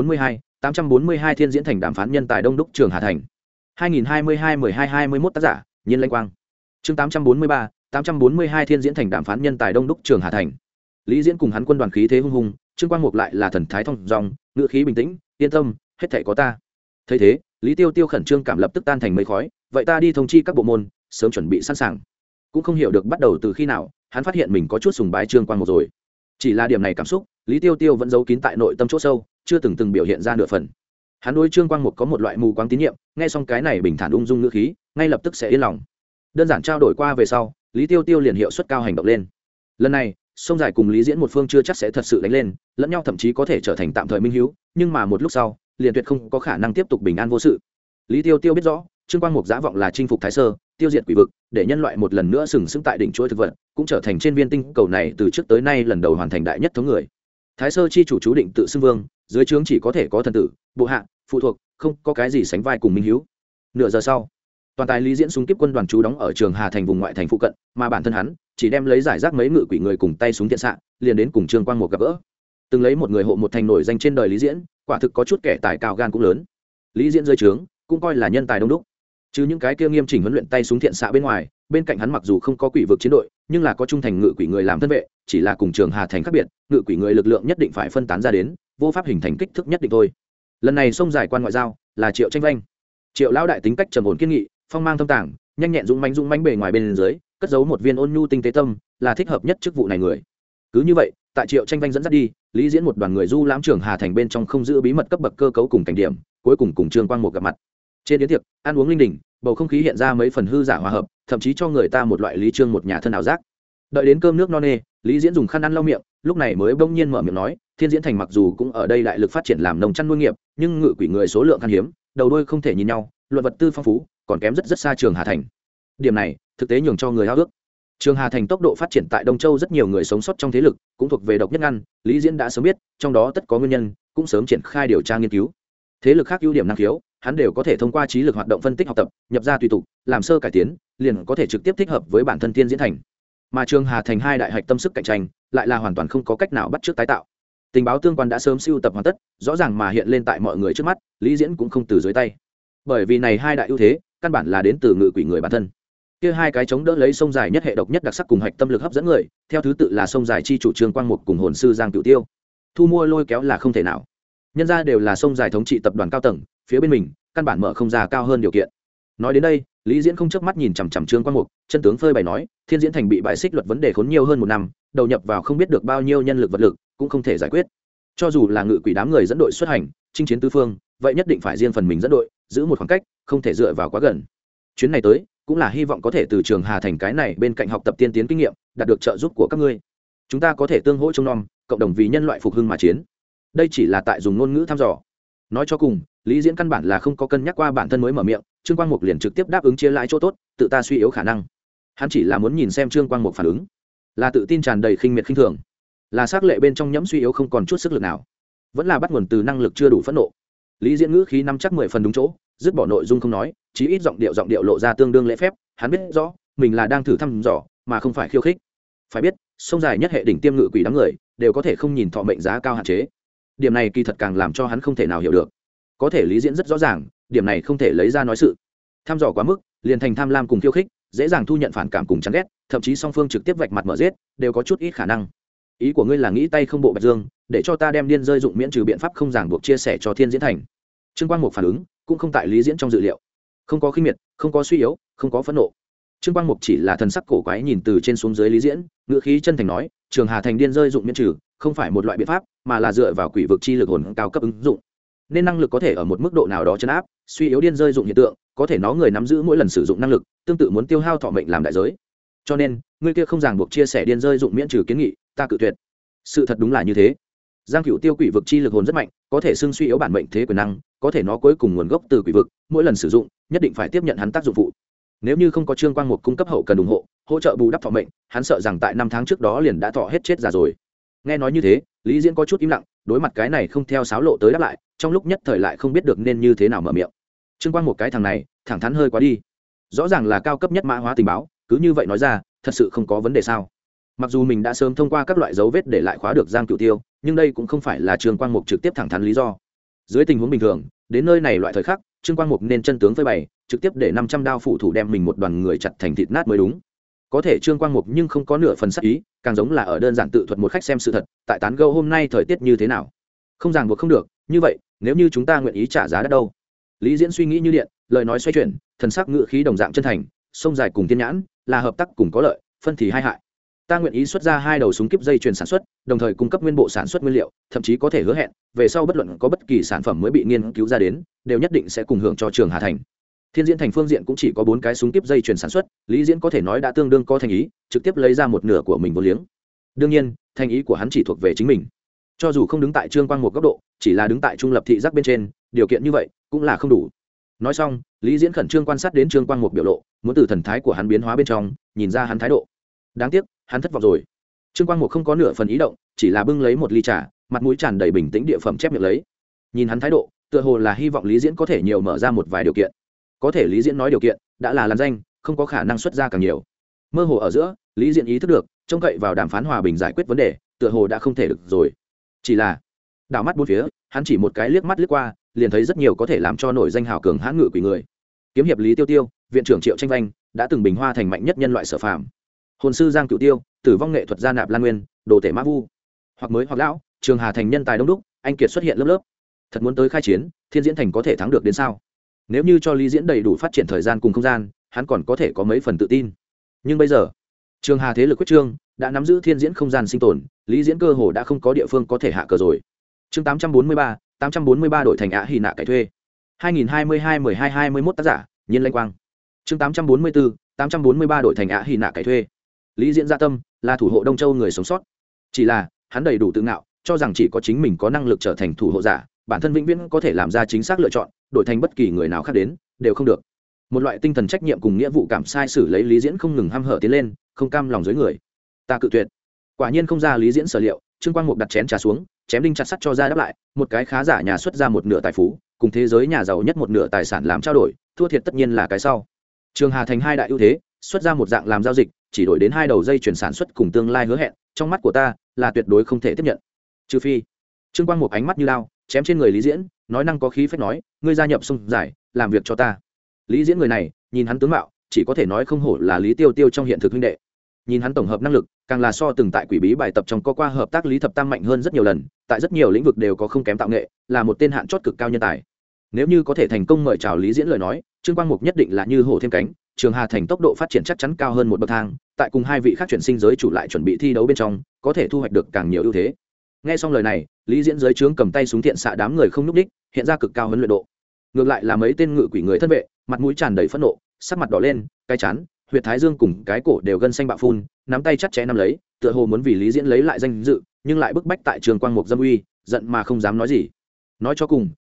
842 Thiên Diễn thành đàm phán nhân tài đông đúc Trường Hà thành. 2022-12-21 tác giả, Nhiên Lanh Quang. Chương 842 Thiên Diễn thành đàm phán nhân tài đông đúc Trường Hà thành. Lý Diễn cùng hắn quân đoàn khí thế hung hùng, Trương Quang Mục lại là thần thái thông dong, ngữ khí bình tĩnh, yên tâm, hết thảy có ta. Thấy thế, Lý Tiêu Tiêu khẩn trương cảm lập tức tan thành mây khói, vậy ta đi thông chi các bộ môn, sớm chuẩn bị sẵn sàng. Cũng không hiểu được bắt đầu từ khi nào, hắn phát hiện mình có chút sùng bái Trương Quang Mục rồi. Chỉ là điểm này cảm xúc, Lý Tiêu Tiêu vẫn giấu kín tại nội tâm chỗ sâu, chưa từng biểu hiện ra nửa phần. Hắn đối Trương Quang Mục có một loại mù quáng tín nhiệm, nghe xong cái này bình thản ung dung ngữ khí, ngay lập tức sẽ yên lòng. Đơn giản trao đổi qua về sau, Lý Tiêu Tiêu liền hiệu suất cao hành động lên. Lần này, sông dài cùng Lý Diễn một phương chưa chắc sẽ thật sự đánh lên, lẫn nhau thậm chí có thể trở thành tạm thời minh hữu, nhưng mà một lúc sau, liền tuyệt không có khả năng tiếp tục bình an vô sự. Lý Tiêu Tiêu biết rõ, Trương Quang Mục dã vọng là chinh phục Thái Sơ, tiêu diệt quỷ vực, để nhân loại một lần nữa sừng sững tại đỉnh chuỗi thực vật, cũng trở thành trên viên tinh cầu này từ trước tới nay lần đầu hoàn thành đại nhất thống người. Thái Sơ chi chủ chú định tự xưng vương, dưới trướng chỉ có thể có thần tử, bộ hạ, phụ thuộc, không có cái gì sánh vai cùng minh hữu. Nửa giờ sau, toàn tài Lý Diễn xung kích quân đoàn trú đóng ở Trường Hà thành vùng ngoại thành phụ cận, mà bản thân hắn chỉ đem lấy giải rác mấy ngự quỷ người cùng tay súng tiện xạ, liền đến cùng Trương Quang Mục gặp gỡ. Từng lấy một người hộ một thành nổi danh trên đời Lý Diễn, quả thực có chút kẻ tài cao gan cũng lớn. Lý Diễn dưới trướng cũng coi là nhân tài đông đúc, chứ những cái kia nghiêm chỉnh huấn luyện tay súng thiện xạ bên ngoài, bên cạnh hắn mặc dù không có quỷ vực chiến đội, nhưng là có trung thành ngự quỷ người làm thân vệ, chỉ là cùng Trường Hà thành khác biệt, ngự quỷ người lực lượng nhất định phải phân tán ra đến, vô pháp hình thành kích thước nhất định thôi. Lần này xông giải quan ngoại giao là Triệu Tranh Vanh. Triệu lão đại tính cách trầm ổn kiên nghị, phong mang thâm tàng, nhanh nhẹn dũng mãnh bề ngoài bên dưới, cất giấu một viên ôn nhu tinh tế tâm, là thích hợp nhất chức vụ này người. Cứ như vậy, tại Triệu Tranh Vanh dẫn dắt đi, Lý Diễn một đoàn người du lãm Trường Hà thành bên trong không giữ bí mật cấp bậc cơ cấu cùng cảnh điểm, cuối cùng cùng Trương Quang Mục gặp mặt. Trên yến tiệc, ăn uống linh đình, bầu không khí hiện ra mấy phần hư giả hòa hợp, thậm chí cho người ta một loại Lý Trương một nhà thân ảo giác. Đợi đến cơm nước no nê, Lý Diễn dùng khăn ăn lau miệng, lúc này mới bỗng nhiên mở miệng nói, Thiên Diễn thành mặc dù cũng ở đây đại lực phát triển làm nông chăn nuôi nghiệp, nhưng ngự quỷ người số lượng khan hiếm, đầu đuôi không thể nhìn nhau, luận vật tư phong phú, còn kém rất xa Trường Hà thành. Điểm này, thực tế nhường cho người háo ước. Trường Hà thành tốc độ phát triển tại Đông Châu rất nhiều người sống sót trong thế lực, cũng thuộc về độc nhất ngăn, Lý Diễn đã sớm biết, trong đó tất có nguyên nhân, cũng sớm triển khai điều tra nghiên cứu. Thế lực khác ưu điểm năng khiếu, hắn đều có thể thông qua trí lực hoạt động phân tích học tập, nhập ra tùy tục, làm sơ cải tiến, liền có thể trực tiếp thích hợp với bản thân Thiên Diễn thành. Mà Trường Hà thành hai đại hạch tâm sức cạnh tranh, lại là hoàn toàn không có cách nào bắt chước tái tạo. Tình báo tương quan đã sớm sưu tập hoàn tất, rõ ràng mà hiện lên tại mọi người trước mắt, Lý Diễn cũng không từ dưới tay. Bởi vì này hai đại ưu thế, căn bản là đến từ ngự quỷ người bản thân. Kia hai cái chống đỡ lấy sông dài nhất hệ độc nhất đặc sắc cùng hạch tâm lực hấp dẫn người, theo thứ tự là sông dài chi chủ Trương Quang Mục cùng hồn sư Giang Cửu Tiêu. Thu mua lôi kéo là không thể nào. Nhân ra đều là sông dài thống trị tập đoàn cao tầng, phía bên mình, căn bản mở không ra cao hơn điều kiện. Nói đến đây, Lý Diễn không chớp mắt nhìn chằm chằm Trương Quang Mục, chân tướng phơi bày nói, Thiên Diễn thành bị bại xích luật vấn đề khốn nhiều hơn 1 năm, đầu nhập vào không biết được bao nhiêu nhân lực vật lực, cũng không thể giải quyết. Cho dù là ngự quỷ đám người dẫn đội xuất hành, chinh chiến tứ phương, vậy nhất định phải riêng phần mình dẫn đội, giữ một khoảng cách, không thể dựa vào quá gần. Chuyến này tới, cũng là hy vọng có thể từ Trường Hà thành cái này bên cạnh học tập tiên tiến kinh nghiệm, đạt được trợ giúp của các ngươi. Chúng ta có thể tương hỗ trông nom, cộng đồng vì nhân loại phục hưng mà chiến. Đây chỉ là tại dùng ngôn ngữ thăm dò. Nói cho cùng, Lý Diễn căn bản là không có cân nhắc qua bản thân mới mở miệng, Trương Quang Mục liền trực tiếp đáp ứng chia lãi chỗ tốt, tự ta suy yếu khả năng. Hắn chỉ là muốn nhìn xem Trương Quang Mục phản ứng, là tự tin tràn đầy khinh miệt khinh thường, là sắc lệ bên trong nhẫm suy yếu không còn chút sức lực nào, vẫn là bắt nguồn từ năng lực chưa đủ phẫn nộ. Lý Diễn ngữ khí nắm chắc 10 phần đúng chỗ, dứt bỏ nội dung không nói, chí ít giọng điệu lộ ra tương đương lễ phép, hắn biết rõ mình là đang thử thăm dò mà không phải khiêu khích. Phải biết, sông dài nhất hệ đỉnh tiêm ngự quỷ đám người đều có thể không nhìn thọ mệnh giá cao hạn chế. Điểm này kỳ thật càng làm cho hắn không thể nào hiểu được. Có thể Lý Diễn rất rõ ràng, điểm này không thể lấy ra nói sự. Thăm dò quá mức, liền thành tham lam cùng khiêu khích, dễ dàng thu nhận phản cảm cùng chán ghét, thậm chí song phương trực tiếp vạch mặt mở giết, đều có chút ít khả năng. Ý của ngươi là nghĩ tay không bộ Bạch Dương, để cho ta đem điên rơi dụng miễn trừ biện pháp không ràng buộc chia sẻ cho Thiên Diễn Thành. Trương Quang Mục phản ứng cũng không tại Lý Diễn trong dự liệu, không có khinh miệt, không có suy yếu, không có phẫn nộ. Trương Quang Mục chỉ là thần sắc cổ quái nhìn từ trên xuống dưới Lý Diễn, ngữ khí chân thành nói, Trường Hà Thành điên rơi dụng miễn trừ, không phải một loại biện pháp, mà là dựa vào quỷ vực chi lực hồn cao cấp ứng dụng. Nên năng lực có thể ở một mức độ nào đó chấn áp, suy yếu điên rơi dụng hiện tượng, có thể nó người nắm giữ mỗi lần sử dụng năng lực, tương tự muốn tiêu hao thọ mệnh làm đại giới. Cho nên, người kia không ràng buộc chia sẻ điên rơi dụng miễn trừ kiến nghị, ta cự tuyệt. Sự thật đúng là như thế. Giang Cửu Tiêu quỷ vực chi lực hồn rất mạnh, có thể xưng suy yếu bản mệnh thế quyền năng, có thể nó cuối cùng nguồn gốc từ quỷ vực, mỗi lần sử dụng, nhất định phải tiếp nhận hắn tác dụng phụ. Nếu như không có Trương Quang Mục cung cấp hậu cần ủng hộ, hỗ trợ bù đắp thọ mệnh, hắn sợ rằng tại 5 tháng trước đó liền đã thọ hết chết già rồi. Nghe nói như thế, Lý Diễn có chút im lặng, đối mặt cái này không theo sáo lộ tới đáp lại, trong lúc nhất thời lại không biết được nên như thế nào mở miệng. Trương Quang Mục cái thằng này, thẳng thắn hơi quá đi. Rõ ràng là cao cấp nhất mã hóa tình báo, cứ như vậy nói ra, thật sự không có vấn đề sao? Mặc dù mình đã sớm thông qua các loại dấu vết để lại khóa được Giang Cửu Tiêu, nhưng đây cũng không phải là Trương Quang Mục trực tiếp thẳng thắn lý do. Dưới tình huống bình thường, đến nơi này loại thời khắc, Trương Quang Mục nên chân tướng phơi bày, trực tiếp để 500 đao phụ thủ đem mình một đoàn người chặt thành thịt nát mới đúng. Có thể Trương Quang Mục nhưng không có nửa phần sắc ý, càng giống là ở đơn giản tự thuật một khách xem sự thật, tại tán gẫu hôm nay thời tiết như thế nào. Không ràng buộc không được, như vậy, nếu như chúng ta nguyện ý trả giá đắt đâu? Lý Diễn suy nghĩ như điện, lời nói xoay chuyển, thần sắc ngữ khí đồng dạng chân thành, sông dài cùng Thiên Nhãn, là hợp tác cùng có lợi, phân thì hai hại. Ta nguyện ý xuất ra 2 đầu súng kíp dây chuyền sản xuất, đồng thời cung cấp nguyên bộ sản xuất nguyên liệu, thậm chí có thể hứa hẹn, về sau bất luận có bất kỳ sản phẩm mới bị nghiên cứu ra đến, đều nhất định sẽ cùng hưởng cho Trường Hà Thành. Thiên Diễn Thành phương diện cũng chỉ có 4 cái súng kíp dây chuyền sản xuất, Lý Diễn có thể nói đã tương đương có thành ý, trực tiếp lấy ra một nửa của mình vô liếng. Đương nhiên, thành ý của hắn chỉ thuộc về chính mình. Cho dù không đứng tại Trương Quang một góc độ, chỉ là đứng tại trung lập thị giác bên trên, điều kiện như vậy cũng là không đủ. Nói xong, Lý Diễn khẩn trương quan sát đến Trương Quang một biểu lộ, muốn từ thần thái của hắn biến hóa bên trong, nhìn ra hắn thái độ. Đáng tiếc, hắn thất vọng rồi. Trương Quang một không có nửa phần ý động, chỉ là bưng lấy một ly trà, mặt mũi tràn đầy bình tĩnh địa phẩm chép miệng lấy. Nhìn hắn thái độ, tựa hồ là hy vọng Lý Diễn có thể nhiều mở ra một vài điều kiện. Có thể Lý Diễn nói điều kiện, đã là làn danh, không có khả năng xuất ra càng nhiều. Mơ hồ ở giữa, Lý Diễn ý thức được, trông cậy vào đàm phán hòa bình giải quyết vấn đề, tựa hồ đã không thể được rồi. Chỉ là, đảo mắt bốn phía, hắn chỉ một cái liếc mắt liếc qua, liền thấy rất nhiều có thể làm cho nổi danh hào cường hãn ngự quỷ người. Kiếm hiệp Lý Tiêu Tiêu, viện trưởng Triệu Tranh Vanh, đã từng bình hoa thành mạnh nhất nhân loại sở phàm. Hồn sư Giang Cửu Tiêu, tử vong nghệ thuật gia Nạp Lan Nguyên, đồ tể Mã Vu. Hoặc mới hoặc lão, Trường Hà Thành nhân tài đông đúc, anh kiệt xuất hiện lớp lớp. Thật muốn tới khai chiến, Thiên Diễn Thành có thể thắng được đến sao? Nếu như cho Lý Diễn đầy đủ phát triển thời gian cùng không gian, hắn còn có thể có mấy phần tự tin. Nhưng bây giờ, Trường Hà thế lực quyết trương, đã nắm giữ Thiên Diễn không gian sinh tồn, Lý Diễn cơ hồ đã không có địa phương có thể hạ cờ rồi. Chương 843 đổi thành Á Hỉ Nạ cải thuê. 2022-12-21 tác giả, Nhiên Lanh Quang. Chương 843 đổi thành Á Hỉ Nạ cải thuê. Lý Diễn dạ tâm là thủ hộ Đông Châu người sống sót. Chỉ là, hắn đầy đủ tự ngạo, cho rằng chỉ có chính mình có năng lực trở thành thủ hộ giả, bản thân vĩnh viễn có thể làm ra chính xác lựa chọn, đổi thành bất kỳ người nào khác đến, đều không được. Một loại tinh thần trách nhiệm cùng nghĩa vụ cảm sai sử lấy Lý Diễn không ngừng hăm hở tiến lên, không cam lòng dưới người. Ta cự tuyệt. Quả nhiên không ra Lý Diễn sở liệu, Trương Quang Mục đặt chén trà xuống, chém đinh chặt sắt cho ra đáp lại, một cái khá giả nhà xuất ra một nửa tài phú, cùng thế giới nhà giàu nhất một nửa tài sản làm trao đổi, thua thiệt tất nhiên là cái sau. Trường Hà Thành hai đại ưu thế, xuất ra một dạng làm giao dịch, chỉ đổi đến 2 đầu dây chuyển sản xuất cùng tương lai hứa hẹn, trong mắt của ta là tuyệt đối không thể tiếp nhận. Trừ phi, Trương Quang Mục ánh mắt như lao, chém trên người Lý Diễn, nói năng có khí phách nói, ngươi gia nhập sông giải, làm việc cho ta. Lý Diễn người này, nhìn hắn tướng mạo, chỉ có thể nói không hổ là Lý Tiêu Tiêu trong hiện thực huynh đệ. Nhìn hắn tổng hợp năng lực, càng là so từng tại quỷ bí bài tập trong có qua hợp tác Lý Thập Tam mạnh hơn rất nhiều lần, tại rất nhiều lĩnh vực đều có không kém tạo nghệ, là một tên hạn chót cực cao nhân tài. Nếu như có thể thành công mời chào Lý Diễn lời nói, Trương Quang Mục nhất định là như hổ thêm cánh, Trường Hà Thành tốc độ phát triển chắc chắn cao hơn một bậc thang, tại cùng 2 vị khác chuyển sinh giới chủ lại chuẩn bị thi đấu bên trong, có thể thu hoạch được càng nhiều ưu thế. Nghe xong lời này, Lý Diễn dưới trướng cầm tay súng thiện xạ đám người không núp đích, hiện ra cực cao huấn luyện độ. Ngược lại là mấy tên ngự quỷ người thân vệ, mặt mũi tràn đầy phẫn nộ, sắc mặt đỏ lên, cái chán, huyệt thái dương cùng cái cổ đều gân xanh bạo phun, nắm tay chặt chẽ nắm lấy, tựa hồ muốn vì Lý Diễn lấy lại danh dự, nhưng lại bức bách tại Trường Quang Mục dâm uy, giận mà không dám nói gì. Nói cho cùng,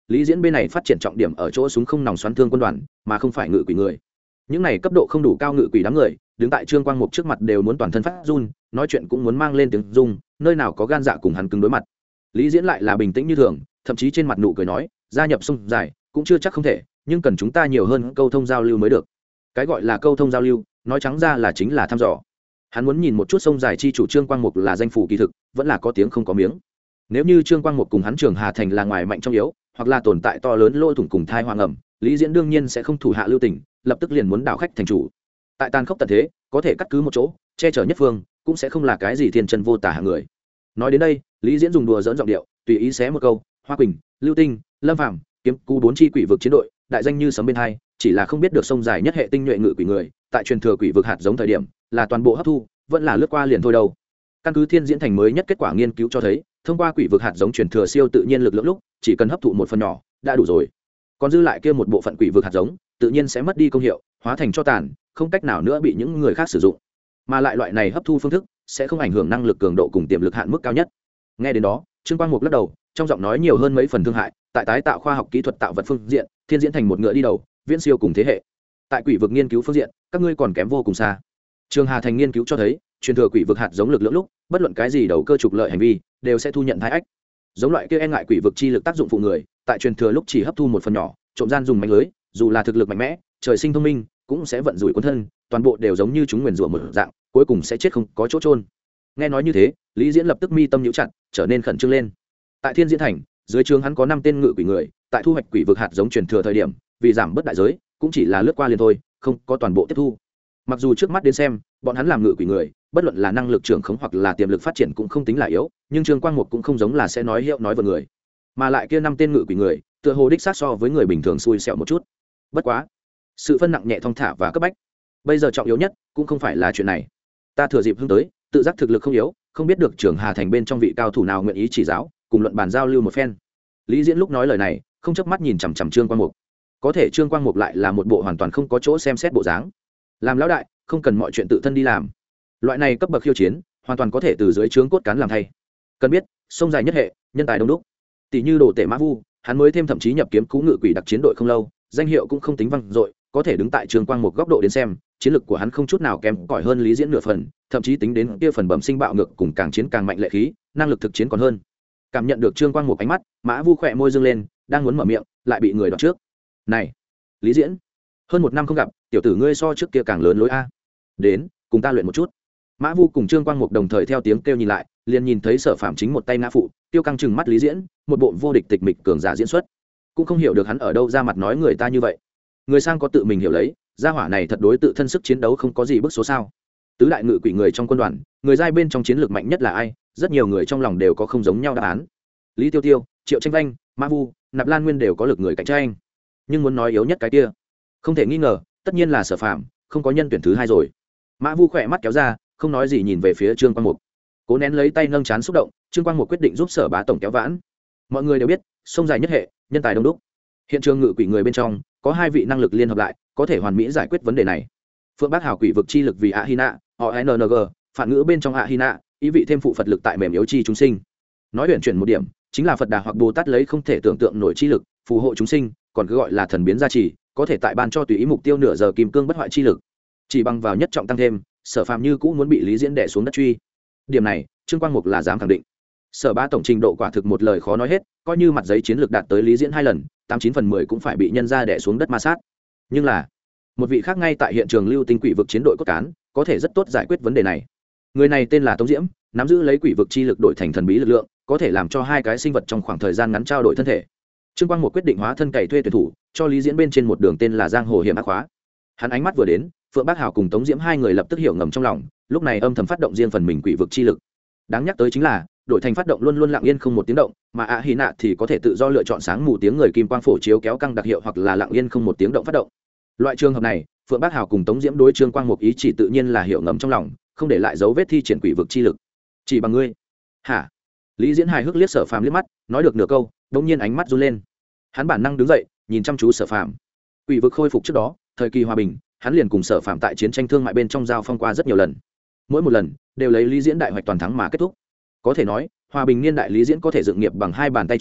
lý diễn bên này phát triển trọng điểm ở chỗ súng không nòng xoắn thương quân đoàn mà không phải ngự quỷ người. Những này cấp độ không đủ cao ngự quỷ đám người đứng tại Trương Quang Mục trước mặt đều muốn toàn thân phát run, nói chuyện cũng muốn mang lên tiếng rung, nơi nào có gan dạ cùng hắn cứng đối mặt. Lý diễn lại là bình tĩnh như thường, thậm chí trên mặt nụ cười nói, gia nhập sông dài cũng chưa chắc không thể, nhưng cần chúng ta nhiều hơn câu thông giao lưu mới được. Cái gọi là câu thông giao lưu, nói trắng ra là chính là thăm dò. Hắn muốn nhìn một chút sông dài chi chủ Trương Quang Mục là danh phủ kỳ thực, vẫn là có tiếng không có miếng. Nếu như Trương Quang Mục cùng hắn Trường Hà Thành là ngoài mạnh trong yếu, hoặc là tồn tại to lớn lỗ thủng cùng thai hoang ẩm, Lý diễn đương nhiên sẽ không thủ hạ lưu tình, lập tức liền muốn đảo khách thành chủ. Tại tàn khốc tận thế, có thể cắt cứ một chỗ, che chở nhất phương, cũng sẽ không là cái gì thiên chân vô tả hạng người. Nói đến đây, Lý diễn dùng đùa dỡn giọng điệu, tùy ý xé một câu, Hoa Quỳnh, Lưu Tinh, Lâm Phàm, kiếm cú 4 chi quỷ vực chiến đội, đại danh như sấm bên hai, chỉ là không biết được sông dài nhất hệ tinh nhuệ ngự quỷ người, tại truyền thừa quỷ vực hạt giống thời điểm, là toàn bộ hấp thu, vẫn là lướt qua liền thôi đâu. Căn cứ Thiên Diễn Thành mới nhất kết quả nghiên cứu cho thấy, thông qua quỷ vực hạt giống truyền thừa siêu tự nhiên lực lượng lúc, chỉ cần hấp thụ một phần nhỏ, đã đủ rồi. Còn dư lại kia một bộ phận quỷ vực hạt giống, tự nhiên sẽ mất đi công hiệu, hóa thành cho tàn, không cách nào nữa bị những người khác sử dụng. Mà lại loại này hấp thu phương thức sẽ không ảnh hưởng năng lực cường độ cùng tiềm lực hạn mức cao nhất. Nghe đến đó, Trương Quang Mục lắc đầu, trong giọng nói nhiều hơn mấy phần thương hại, tại tái tạo khoa học kỹ thuật tạo vật phương diện, Thiên Diễn Thành một ngựa đi đầu, viễn siêu cùng thế hệ. Tại quỷ vực nghiên cứu phương diện, các ngươi còn kém vô cùng xa. Trường Hà Thành nghiên cứu cho thấy, truyền thừa quỷ vực hạt giống lực lượng lúc, bất luận cái gì đầu cơ trục lợi hành vi, đều sẽ thu nhận thái ách. Giống loại kia e ngại quỷ vực chi lực tác dụng phụ người, tại truyền thừa lúc chỉ hấp thu một phần nhỏ, trộm gian dùng mánh lưới, dù là thực lực mạnh mẽ, trời sinh thông minh, cũng sẽ vận rủi cuốn thân, toàn bộ đều giống như chúng nguyền rủa một dạng, cuối cùng sẽ chết không có chỗ trôn. Nghe nói như thế, Lý Diễn lập tức mi tâm nhíu chặt, trở nên khẩn trương lên. Tại Thiên Diễn Thành, dưới trướng hắn có 5 tên ngự quỷ người, tại thu hoạch quỷ vực hạt giống truyền thừa thời điểm, vì giảm bớt đại giới, cũng chỉ là lướt qua liền thôi, không có toàn bộ tiếp thu. Mặc dù trước mắt đến xem, bọn hắn làm ngự quỷ người, bất luận là năng lực trưởng khống hoặc là tiềm lực phát triển cũng không tính là yếu, nhưng Trương Quang Mục cũng không giống là sẽ nói hiệu nói vượt người, mà lại kia 5 tên ngự quỷ người, tựa hồ đích xác so với người bình thường xui xẻo một chút. Bất quá, sự phân nặng nhẹ thong thả và cấp bách, bây giờ trọng yếu nhất cũng không phải là chuyện này. Ta thừa dịp hướng tới, tự giác thực lực không yếu, không biết được Trường Hà Thành bên trong vị cao thủ nào nguyện ý chỉ giáo, cùng luận bàn giao lưu một phen. Lý Diễn lúc nói lời này, không chớp mắt nhìn chằm chằm Trương Quang Mục. Có thể Trương Quang Mục lại là một bộ hoàn toàn không có chỗ xem xét bộ dáng. Làm lão đại, không cần mọi chuyện tự thân đi làm. Loại này cấp bậc khiêu chiến, hoàn toàn có thể từ dưới trướng cốt cán làm thay. Cần biết, sông dài nhất hệ, nhân tài đông đúc. Tỷ như Đồ Tể Mã Vu, hắn mới thêm thậm chí nhập kiếm cú ngự quỷ đặc chiến đội không lâu, danh hiệu cũng không tính vang dội, có thể đứng tại Trương Quang Mục góc độ đến xem, chiến lực của hắn không chút nào kém cỏi hơn Lý Diễn nửa phần, thậm chí tính đến kia phần bẩm sinh bạo ngược cùng càng chiến càng mạnh lệ khí, năng lực thực chiến còn hơn. Cảm nhận được Trương Quang Mục ánh mắt, Mã Vu khỏe môi dương lên, đang muốn mở miệng, lại bị người đoạt trước. "Này, Lý Diễn, hơn 1 năm không gặp, tiểu tử ngươi so trước kia càng lớn lối a. Đến, cùng ta luyện một chút." Mã Vu cùng Trương Quang Mục đồng thời theo tiếng kêu nhìn lại, liền nhìn thấy Sở Phạm chính một tay ngã phụ, tiêu căng trừng mắt Lý Diễn, một bộ vô địch tịch mịch cường giả diễn xuất. Cũng không hiểu được hắn ở đâu ra mặt nói người ta như vậy. Người sang có tự mình hiểu lấy, gia hỏa này thật đối tự thân sức chiến đấu không có gì bức số sao? Tứ đại ngự quỷ người trong quân đoàn, người giai bên trong chiến lược mạnh nhất là ai? Rất nhiều người trong lòng đều có không giống nhau đáp án. Lý Tiêu Tiêu, Triệu Tranh Vanh, Mã Vu, Nạp Lan Nguyên đều có lực người cạnh tranh, nhưng muốn nói yếu nhất cái kia, không thể nghi ngờ, tất nhiên là Sở Phạm, không có nhân tuyển thứ hai rồi. Mã Vu khỏe mắt kéo ra, không nói gì nhìn về phía Trương Quang Mục, cố nén lấy tay nâng chán xúc động. Trương Quang Mục quyết định giúp Sở Bá tổng kéo vãn. Mọi người đều biết, sông dài nhất hệ, nhân tài đông đúc. Hiện trường ngự quỷ người bên trong có 2 vị năng lực liên hợp lại, có thể hoàn mỹ giải quyết vấn đề này. Phượng Bác Hào quỷ vực chi lực vì Ahina, ONNG, phản ngữ bên trong Ahina, ý vị thêm phụ Phật lực tại mềm yếu chi chúng sinh. Nói huyền chuyển một điểm, chính là Phật Đà hoặc Bồ Tát lấy không thể tưởng tượng nổi chi lực, phù hộ chúng sinh, còn cứ gọi là thần biến gia trì, có thể tại ban cho tùy ý mục tiêu nửa giờ kim cương bất hoại chi lực. Chỉ bằng vào nhất trọng tăng thêm, Sở Phàm như cũng muốn bị Lý Diễn đè xuống đất truy. Điểm này, Trương Quang Mục là dám khẳng định. Sở Bá tổng trình độ quả thực một lời khó nói hết, coi như mặt giấy chiến lược đạt tới Lý Diễn 2 lần, 89/10 cũng phải bị nhân ra đè xuống đất ma sát. Nhưng là, một vị khác ngay tại hiện trường lưu tinh quỷ vực chiến đội cốt cán, có thể rất tốt giải quyết vấn đề này. Người này tên là Tống Diễm, nắm giữ lấy quỷ vực chi lực đổi thành thần bí lực lượng, có thể làm cho 2 cái sinh vật trong khoảng thời gian ngắn trao đổi thân thể. Trương Quang Mục quyết định hóa thân cày thuê tuyển thủ, cho Lý Diễn bên trên một đường tên là Giang Hồ Hiểm Ác Khóa. Hắn ánh mắt vừa đến, Phượng Bác Hào cùng Tống Diễm 2 người lập tức hiểu ngầm trong lòng, lúc này âm thầm phát động riêng phần mình quỷ vực chi lực. Đáng nhắc tới chính là, đổi thành phát động luôn luôn lặng yên không một tiếng động, mà ạ hí nạ thì có thể tự do lựa chọn sáng mù tiếng người kim quang phổ chiếu kéo căng đặc hiệu hoặc là lặng yên không một tiếng động phát động. Loại trường hợp này, Phượng Bác Hào cùng Tống Diễm đối Trương Quang Mục ý chỉ tự nhiên là hiểu ngầm trong lòng, không để lại dấu vết thi triển quỷ vực chi lực. Chỉ bằng ngươi? Hả? Lý Diễn hài hước liếc Sở Phàm liếc mắt, nói được nửa câu, đột nhiên ánh mắt run lên. Hắn bản năng đứng dậy, nhìn chăm chú Sở Phàm. Quỷ vực khôi phục trước đó, thời kỳ hòa bình, hắn liền cùng Sở Phàm tại chiến tranh thương mại bên trong giao phong qua rất nhiều lần. Mỗi một lần đều lấy Lý Diễn đại hoạch toàn thắng mà kết thúc. Có thể nói, hòa bình niên đại Lý Diễn có thể dựng nghiệp bằng 2 bàn tay trắng,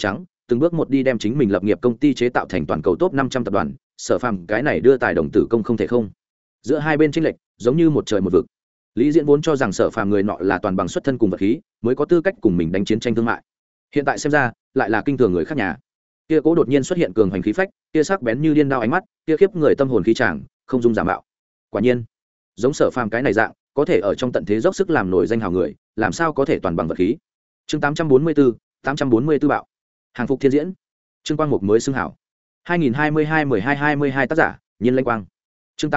từng bước một đi đem chính mình lập nghiệp công ty chế tạo thành toàn cầu top 500 tập đoàn. Sở Phàm cái này đưa tài đồng tử công không thể không. Giữa hai bên chênh lệch giống như một trời một vực. Lý Diễn vốn cho rằng Sở Phàm người nọ là toàn bằng xuất thân cùng vật khí, mới có tư cách cùng mình đánh chiến tranh thương mại. Hiện tại xem ra, lại là kinh thường người khác nhà. Kia cố đột nhiên xuất hiện cường hành khí phách, kia sắc bén như điên đao ánh mắt, kia khiếp người tâm hồn khí tràng, không dung giả mạo. Quả nhiên, giống Sở Phàm cái này dạng, có thể ở trong tận thế dốc sức làm nổi danh hào người, làm sao có thể toàn bằng vật khí. Chương 844 bạo. Hàng phục thiên diễn. Trương Quang Mục mới xưng hảo. 2022-12-22 tác giả, Nhiên Lanh Quang. Chương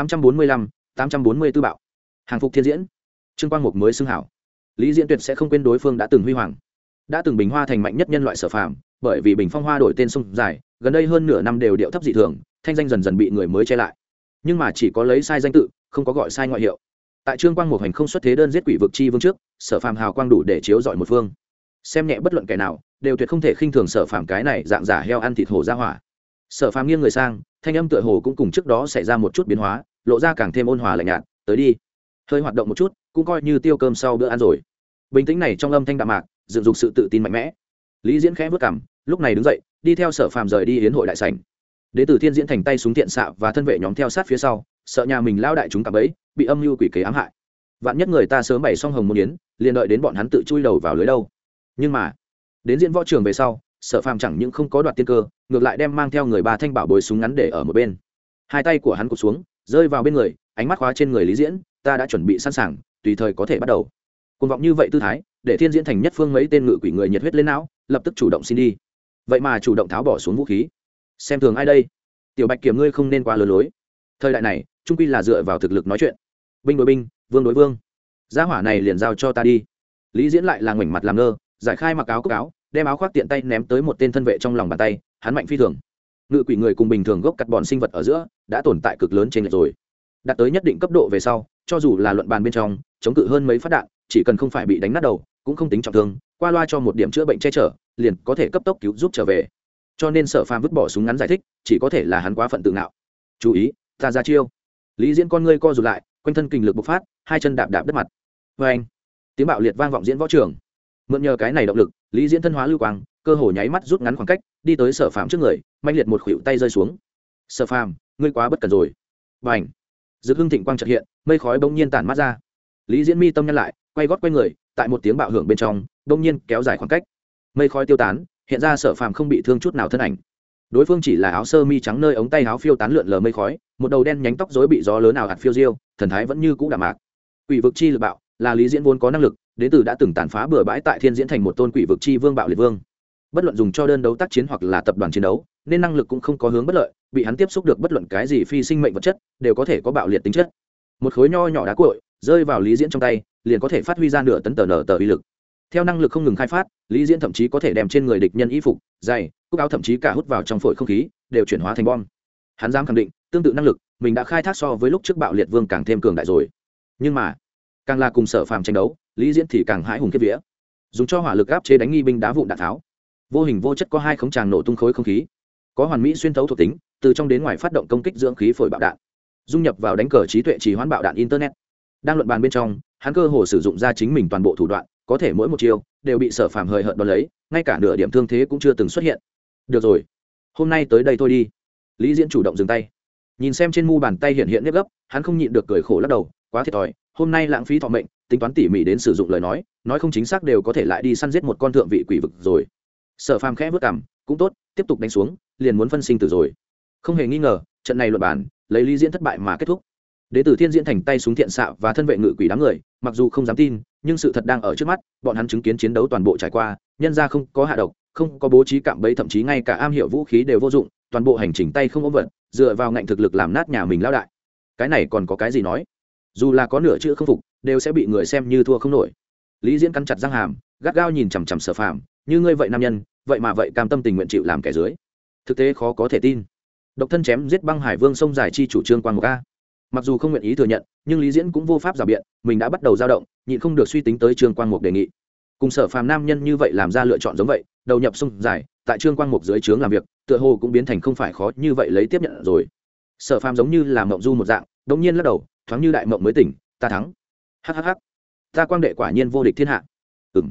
844 bạo. Hàng phục thiên diễn. Trương Quang Mục mới xưng hảo. Lý Diễn tuyệt sẽ không quên đối phương đã từng huy hoàng, đã từng bình hoa thành mạnh nhất nhân loại Sở Phàm, bởi vì bình phong hoa đổi tên sông dài, gần đây hơn nửa năm đều điệu thấp dị thường, thanh danh dần dần bị người mới che lại. Nhưng mà chỉ có lấy sai danh tự, không có gọi sai ngoại hiệu. Tại Trương Quang Mục hành không xuất thế đơn giết quỷ vực chi vương trước, Sở Phàm hào quang đủ để chiếu rọi một phương. Xem nhẹ bất luận kẻ nào, đều tuyệt không thể khinh thường Sở Phàm cái này dạng giả heo ăn thịt hổ ra hỏa. Sở Phàm nghiêng người sang, thanh âm tựa hồ cũng cùng trước đó xảy ra một chút biến hóa, lộ ra càng thêm ôn hòa lạnh nhạt, "Tới đi." Hơi hoạt động một chút, cũng coi như tiêu cơm sau bữa ăn rồi. Bình tĩnh này trong âm thanh đạm mạc, dựng dục sự tự tin mạnh mẽ. Lý Diễn khẽ bước cằm, lúc này đứng dậy, đi theo Sở Phàm rời đi yến hội đại sảnh. Đế tử Thiên Diễn thành tay súng tiện xạ và thân vệ nhóm theo sát phía sau, sợ nhà mình lao đại chúng cạm bẫy, bị âm mưu quỷ kế ám hại. Vạn nhất người ta sớm bày xong hồng môn yến, liền đợi đến bọn hắn tự chui đầu vào lưới đâu. Nhưng mà, đến diễn võ trường về sau, Sở Phàm chẳng những không có đoạt tiên cơ, ngược lại đem mang theo người ba thanh bảo bối súng ngắn để ở một bên. Hai tay của hắn cụp xuống, rơi vào bên người, ánh mắt khóa trên người Lý Diễn, "Ta đã chuẩn bị sẵn sàng, tùy thời có thể bắt đầu." Cuồng vọng như vậy tư thái, để Thiên Diễn thành nhất phương mấy tên ngự quỷ người nhiệt huyết lên não, lập tức chủ động xin đi. Vậy mà chủ động tháo bỏ xuống vũ khí. Xem thường ai đây? Tiểu Bạch Kiểm ngươi không nên quá lừa lối. Thời đại này, trung quy là dựa vào thực lực nói chuyện. Binh đối binh, vương đối vương. Gia hỏa này liền giao cho ta đi. Lý Diễn lại là ngoảnh mặt làm ngơ, giải khai mặc áo cúc áo, đem áo khoác tiện tay ném tới một tên thân vệ trong lòng bàn tay, hắn mạnh phi thường. Ngự quỷ người cùng bình thường gốc cắt bọn sinh vật ở giữa, đã tồn tại cực lớn trên lệch rồi. Đạt tới nhất định cấp độ về sau, cho dù là luận bàn bên trong, chống cự hơn mấy phát đạn, chỉ cần không phải bị đánh nát đầu, cũng không tính trọng thương, qua loa cho một điểm chữa bệnh che chở, liền có thể cấp tốc cứu giúp trở về. Cho nên Sở Phàm vứt bỏ súng ngắn giải thích, chỉ có thể là hắn quá phận tự ngạo. "Chú ý, ta ra chiêu." Lý Diễn con ngươi co rụt lại, quanh thân kình lực bộc phát, hai chân đạp đạp đất mặt. Oeng! Tiếng bạo liệt vang vọng diễn võ trường. Mượn nhờ cái này động lực, Lý Diễn thân hóa lưu quang, cơ hồ nháy mắt rút ngắn khoảng cách, đi tới Sở Phàm trước người, manh liệt một khuỷu tay rơi xuống. "Sở Phàm, ngươi quá bất cẩn rồi." Bành! Dực hưng thịnh quang chợt hiện, mây khói bỗng nhiên tản mát ra. Lý Diễn mi tâm nhăn lại, quay gót quay người, tại một tiếng bạo hưởng bên trong, bỗng nhiên kéo dài khoảng cách. Mây khói tiêu tán, hiện ra Sở Phàm không bị thương chút nào thân ảnh. Đối phương chỉ là áo sơ mi trắng nơi ống tay áo phiêu tán lượn lờ mây khói, một đầu đen nhánh tóc rối bị gió lớn ảo ạt phiêu diêu, thần thái vẫn như cũ đạm mạc. Quỷ vực chi lực bạo, là Lý Diễn vốn có năng lực, đến từ đã từng tàn phá bừa bãi tại Thiên Diễn thành một tôn quỷ vực chi vương bạo liệt vương. Bất luận dùng cho đơn đấu tác chiến hoặc là tập đoàn chiến đấu, nên năng lực cũng không có hướng bất lợi, bị hắn tiếp xúc được bất luận cái gì phi sinh mệnh vật chất, đều có thể có bạo liệt tính chất. Một khối nho nhỏ đá cuội rơi vào Lý Diễn trong tay, liền có thể phát huy ra nửa tấn tờ uy lực. Theo năng lực không ngừng khai phát, Lý Diễn thậm chí có thể đem trên người địch nhân y phục, giày, cúc áo thậm chí cả hút vào trong phổi không khí, đều chuyển hóa thành bom. Hắn dám khẳng định, tương tự năng lực, mình đã khai thác so với lúc trước bạo liệt vương càng thêm cường đại rồi. Nhưng mà, càng là cùng Sở Phàm tranh đấu, Lý Diễn thì càng hãi hùng kiếp vía. Dùng cho hỏa lực áp chế đánh nghi binh đá vụn đạn tháo. Vô hình vô chất có hai khống tràng nổ tung khối không khí, có hoàn mỹ xuyên thấu thuộc tính, từ trong đến ngoài phát động công kích dưỡng khí phổi bạo đạn, dung nhập vào đánh cờ trí tuệ trì hoãn bạo đạn internet. Đang luận bàn bên trong, hắn cơ hồ sử dụng ra chính mình toàn bộ thủ đoạn, có thể mỗi một chiêu đều bị Sở Phàm hời hợt đón lấy, ngay cả nửa điểm thương thế cũng chưa từng xuất hiện. Được rồi, hôm nay tới đây thôi đi. Lý Diễn chủ động dừng tay, nhìn xem trên mu bàn tay hiện hiện nếp gấp, hắn không nhịn được cười khổ lắc đầu, quá thiệt thòi, hôm nay lãng phí thọ mệnh, tính toán tỉ mỉ đến sử dụng lời nói không chính xác đều có thể lại đi săn giết một con thượng vị quỷ vực rồi. Sở Phàm khẽ vớt cằm, cũng tốt, tiếp tục đánh xuống, liền muốn phân sinh tử rồi. Không hề nghi ngờ, trận này luận bàn lấy Lý Diễn thất bại mà kết thúc. Đế tử Thiên Diễn thành tay súng thiện xạ và thân vệ ngự quỷ đám người, mặc dù không dám tin, nhưng sự thật đang ở trước mắt, bọn hắn chứng kiến chiến đấu toàn bộ trải qua, nhân ra không có hạ độc, không có bố trí cạm bẫy, thậm chí ngay cả am hiểu vũ khí đều vô dụng, toàn bộ hành trình tay không ôm vận, dựa vào ngạnh thực lực làm nát nhà mình lão đại. Cái này còn có cái gì nói? Dù là có nửa chữ không phục, đều sẽ bị người xem như thua không nổi. Lý Diễn cắn chặt răng hàm, gắt gao nhìn chằm chằm Sở Phàm, như ngươi vậy nam nhân, vậy mà vậy cam tâm tình nguyện chịu làm kẻ dưới. Thực tế khó có thể tin. Độc thân chém giết băng hải vương sông dài chi chủ trương Quang Mục a. Mặc dù không nguyện ý thừa nhận, nhưng Lý Diễn cũng vô pháp rào biện, mình đã bắt đầu dao động, nhịn không được suy tính tới Trương Quang Mục đề nghị. Cùng Sở Phàm nam nhân như vậy làm ra lựa chọn giống vậy, đầu nhập sông dài, tại Trương Quang Mục dưới trướng làm việc, tựa hồ cũng biến thành không phải khó như vậy lấy tiếp nhận rồi. Sở Phàm giống như là mộng du một dạng, đột nhiên lắc đầu, thoáng như đại mộng mới tỉnh, ta thắng. Hắc hắc hắc. Ta Quang đệ quả nhiên vô địch thiên hạ.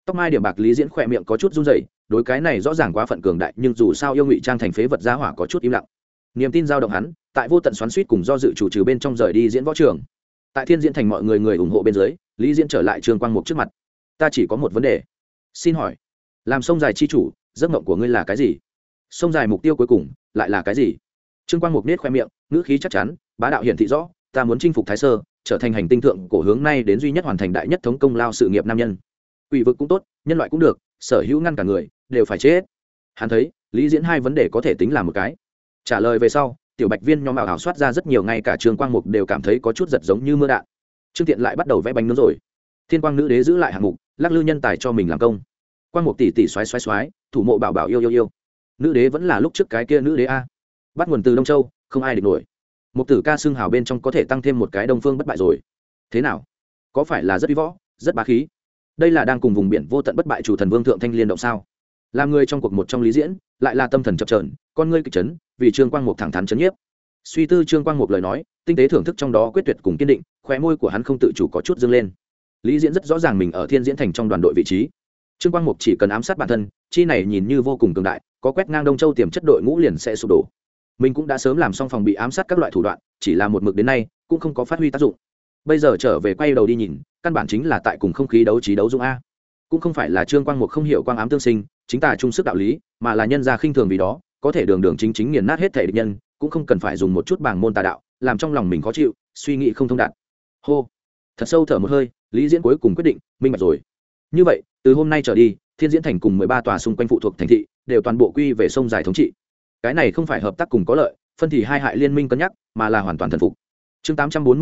Tóc mai điểm bạc Lý Diễn khỏe miệng có chút run rẩy, đối cái này rõ ràng quá phận cường đại, nhưng dù sao yêu ngụy trang thành phế vật giá hỏa có chút im lặng. Niềm tin dao động hắn, tại vô tận xoắn xuýt cùng do dự chủ trừ bên trong rời đi diễn võ trường. Tại Thiên Diễn Thành mọi người ủng hộ bên dưới, Lý Diễn trở lại Trương Quang Mục trước mặt. Ta chỉ có một vấn đề, xin hỏi, làm sông dài chi chủ, giấc mộng của ngươi là cái gì? Sông dài mục tiêu cuối cùng lại là cái gì? Trương Quang Mục nết khoe miệng, ngữ khí chắc chắn, bá đạo hiển thị rõ, ta muốn chinh phục Thái Sơ, trở thành hành tinh thượng cổ hướng nay đến duy nhất hoàn thành đại nhất thống công lao sự nghiệp nam nhân. Quỷ vực cũng tốt, nhân loại cũng được, sở hữu ngăn cả người đều phải chết. Hắn thấy Lý Diễn hai vấn đề có thể tính là một cái. Trả lời về sau, tiểu bạch viên nhóm ảo soát ra rất nhiều, ngay cả Trương Quang Mục đều cảm thấy có chút giật giống như mưa đạn. Trương Tiện lại bắt đầu vẽ bánh nướng rồi. Thiên Quang nữ đế giữ lại hạng mục, lắc lư nhân tài cho mình làm công. Quang Mục tỷ tỷ xoái xoái xoái, thủ mộ bảo bảo yêu. Nữ đế vẫn là lúc trước cái kia nữ đế a. Bắt nguồn từ Đông Châu, không ai địch nổi. Mục tử ca xưng hào bên trong có thể tăng thêm một cái Đông Phương bất bại rồi. Thế nào? Có phải là rất uy võ, rất bá khí? Đây là đang cùng vùng biển vô tận bất bại chủ thần vương thượng thanh liên động sao? Làm người trong cuộc một trong Lý Diễn, lại là tâm thần chập chờn, con ngươi kịch chấn, vì Trương Quang Mục thẳng thắn chấn nhiếp. Suy tư Trương Quang Mục lời nói, tinh tế thưởng thức trong đó quyết tuyệt cùng kiên định, khóe môi của hắn không tự chủ có chút dương lên. Lý Diễn rất rõ ràng mình ở Thiên Diễn Thành trong đoàn đội vị trí. Trương Quang Mục chỉ cần ám sát bản thân, chi này nhìn như vô cùng cường đại, có quét ngang Đông Châu tiềm chất đội ngũ liền sẽ sụp đổ. Mình cũng đã sớm làm xong phòng bị ám sát các loại thủ đoạn, chỉ là một mực đến nay cũng không có phát huy tác dụng. Bây giờ trở về quay đầu đi nhìn, căn bản chính là tại cùng không khí đấu trí đấu dũng a. Cũng không phải là Trương Quang Mục không hiểu quang ám tương sinh, chính tà chung sức đạo lý, mà là nhân gia khinh thường vì đó, có thể đường đường chính nghiền nát hết thể địch nhân, cũng không cần phải dùng một chút bảng môn tà đạo, làm trong lòng mình khó chịu, suy nghĩ không thông đạt. Hô, thật sâu thở một hơi, Lý Diễn cuối cùng quyết định, minh bạch rồi. Như vậy, từ hôm nay trở đi, Thiên Diễn Thành cùng 13 tòa xung quanh phụ thuộc thành thị đều toàn bộ quy về sông dài thống trị. Cái này không phải hợp tác cùng có lợi, phân thì hai hại liên minh cân nhắc, mà là hoàn toàn thần phục. Chương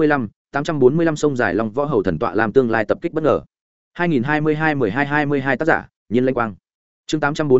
845 sông dài Long Võ Hầu thần tọa làm tương lai tập kích bất ngờ. 2022-12-22 tác giả, Nhiên Lanh Quang. Chương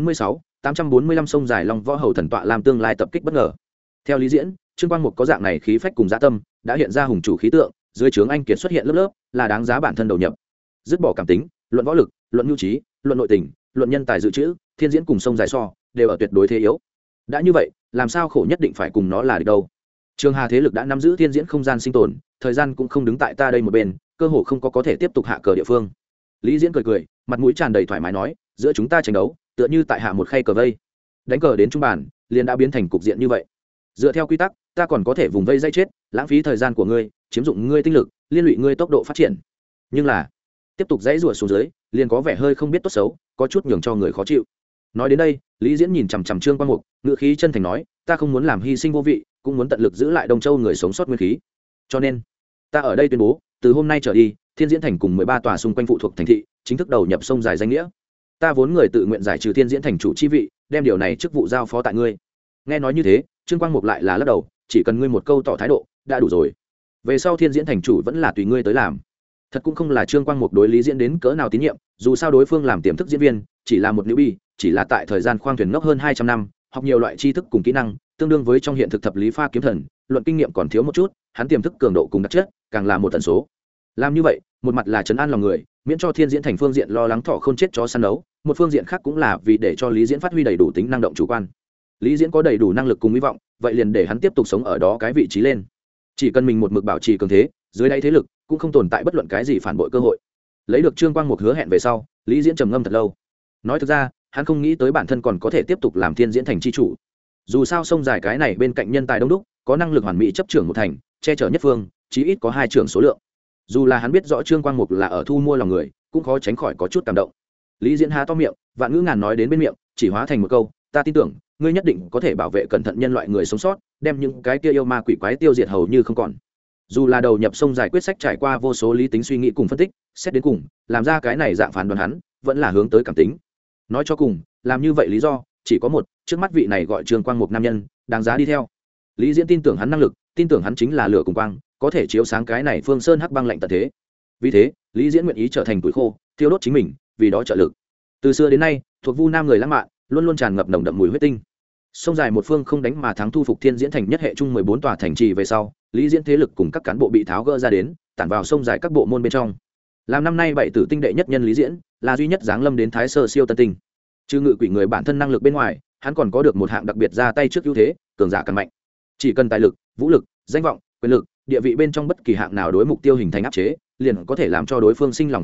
845 sông dài Long Võ Hầu thần tọa làm tương lai tập kích bất ngờ. Theo Lý Diễn, Trương Quang Mục có dạng này khí phách cùng dã tâm, đã hiện ra hùng chủ khí tượng, dưới trướng anh kiệt xuất hiện lớp lớp, là đáng giá bản thân đầu nhập. Dứt bỏ cảm tính, luận võ lực, luận nhu trí, luận nội tình, luận nhân tài dự trữ, Thiên Diễn cùng sông dài so, đều ở tuyệt đối thế yếu. Đã như vậy, làm sao khổ nhất định phải cùng nó là địch đâu? Trường Hà thế lực đã nắm giữ Thiên Diễn không gian sinh tồn, thời gian cũng không đứng tại ta đây một bên, cơ hội không có thể tiếp tục hạ cờ địa phương. Lý Diễn cười, mặt mũi tràn đầy thoải mái nói, giữa chúng ta tranh đấu, tựa như tại hạ một khay cờ vây. Đánh cờ đến trung bàn, liền đã biến thành cục diện như vậy. Dựa theo quy tắc, ta còn có thể vùng vây dây chết, lãng phí thời gian của ngươi, chiếm dụng ngươi tinh lực, liên lụy ngươi tốc độ phát triển. Nhưng là, tiếp tục dãy rủa xuống dưới, liền có vẻ hơi không biết tốt xấu, có chút nhường cho người khó chịu. Nói đến đây, Lý Diễn nhìn chằm chằm Trương Quang Mục, ngữ khí chân thành nói, ta không muốn làm hy sinh vô vị, cũng muốn tận lực giữ lại Đông Châu người sống sót nguyên khí. Cho nên, ta ở đây tuyên bố, từ hôm nay trở đi, Thiên Diễn Thành cùng 13 tòa xung quanh phụ thuộc thành thị chính thức đầu nhập sông dài danh nghĩa. Ta vốn người tự nguyện giải trừ Thiên Diễn Thành chủ chi vị, đem điều này chức vụ giao phó tại ngươi. Nghe nói như thế, Trương Quang Mục lại là lắc đầu, chỉ cần ngươi một câu tỏ thái độ, đã đủ rồi. Về sau Thiên Diễn Thành chủ vẫn là tùy ngươi tới làm. Thật cũng không là Trương Quang Mục đối Lý Diễn đến cỡ nào tín nhiệm, dù sao đối phương làm tiềm thức diễn viên, chỉ là một newbie, chỉ là tại thời gian khoang thuyền ngốc hơn 200 năm, học nhiều loại tri thức cùng kỹ năng, tương đương với trong hiện thực thập lý pha kiếm thần, luận kinh nghiệm còn thiếu một chút, hắn tiềm thức cường độ cùng đặc chất, càng là một tần số. Làm như vậy, một mặt là trấn an lòng người, miễn cho Thiên Diễn Thành phương diện lo lắng thọ không chết chó săn đấu, một phương diện khác cũng là vì để cho Lý Diễn phát huy đầy đủ tính năng động chủ quan. Lý Diễn có đầy đủ năng lực cùng hy vọng, vậy liền để hắn tiếp tục sống ở đó cái vị trí lên. Chỉ cần mình một mực bảo trì cường thế, dưới đáy thế lực cũng không tồn tại bất luận cái gì phản bội cơ hội. Lấy được Trương Quang Mục hứa hẹn về sau, Lý Diễn trầm ngâm thật lâu. Nói thực ra, hắn không nghĩ tới bản thân còn có thể tiếp tục làm Thiên Diễn Thành chi chủ. Dù sao sông dài cái này bên cạnh nhân tài đông đúc, có năng lực hoàn mỹ chấp trưởng một thành, che chở nhất phương, chí ít có 2 trưởng số lượng. Dù là hắn biết rõ Trương Quang Mục là ở thu mua lòng người, cũng khó tránh khỏi có chút cảm động. Lý Diễn há to miệng, vạn ngữ ngàn nói đến bên miệng, chỉ hóa thành một câu, ta tin tưởng ngươi nhất định có thể bảo vệ cẩn thận nhân loại người sống sót, đem những cái kia yêu ma quỷ quái tiêu diệt hầu như không còn. Dù là đầu nhập sông dài quyết sách trải qua vô số lý tính suy nghĩ cùng phân tích, xét đến cùng, làm ra cái này dạng phán đoán hắn, vẫn là hướng tới cảm tính. Nói cho cùng, làm như vậy lý do chỉ có một, trước mắt vị này gọi Trương Quang Mục nam nhân, đáng giá đi theo. Lý Diễn tin tưởng hắn năng lực, tin tưởng hắn chính là lửa cùng quang, có thể chiếu sáng cái này phương sơn hắc băng lạnh tận thế. Vì thế, Lý Diễn nguyện ý trở thành tuổi khô, thiêu đốt chính mình, vì đó trợ lực. Từ xưa đến nay, thuộc Vu Nam người lãng mạn, luôn luôn tràn ngập nồng đậm mùi huyết tinh. Sông dài một phương không đánh mà thắng thu phục Thiên Diễn Thành nhất hệ chung 14 tòa thành trì về sau, Lý Diễn thế lực cùng các cán bộ bị tháo gỡ ra đến, tản vào sông dài các bộ môn bên trong. Làm năm nay 7 tử tinh đệ nhất nhân Lý Diễn, là duy nhất giáng lâm đến Thái Sơ siêu tân tinh. Trừ ngự quỷ người bản thân năng lực bên ngoài, hắn còn có được một hạng đặc biệt ra tay trước ưu thế, cường giả càng mạnh. Chỉ cần tài lực, vũ lực, danh vọng, quyền lực, địa vị bên trong bất kỳ hạng nào đối mục tiêu hình thành áp chế, liền có thể làm cho đối phương sinh lòng khiếp ý,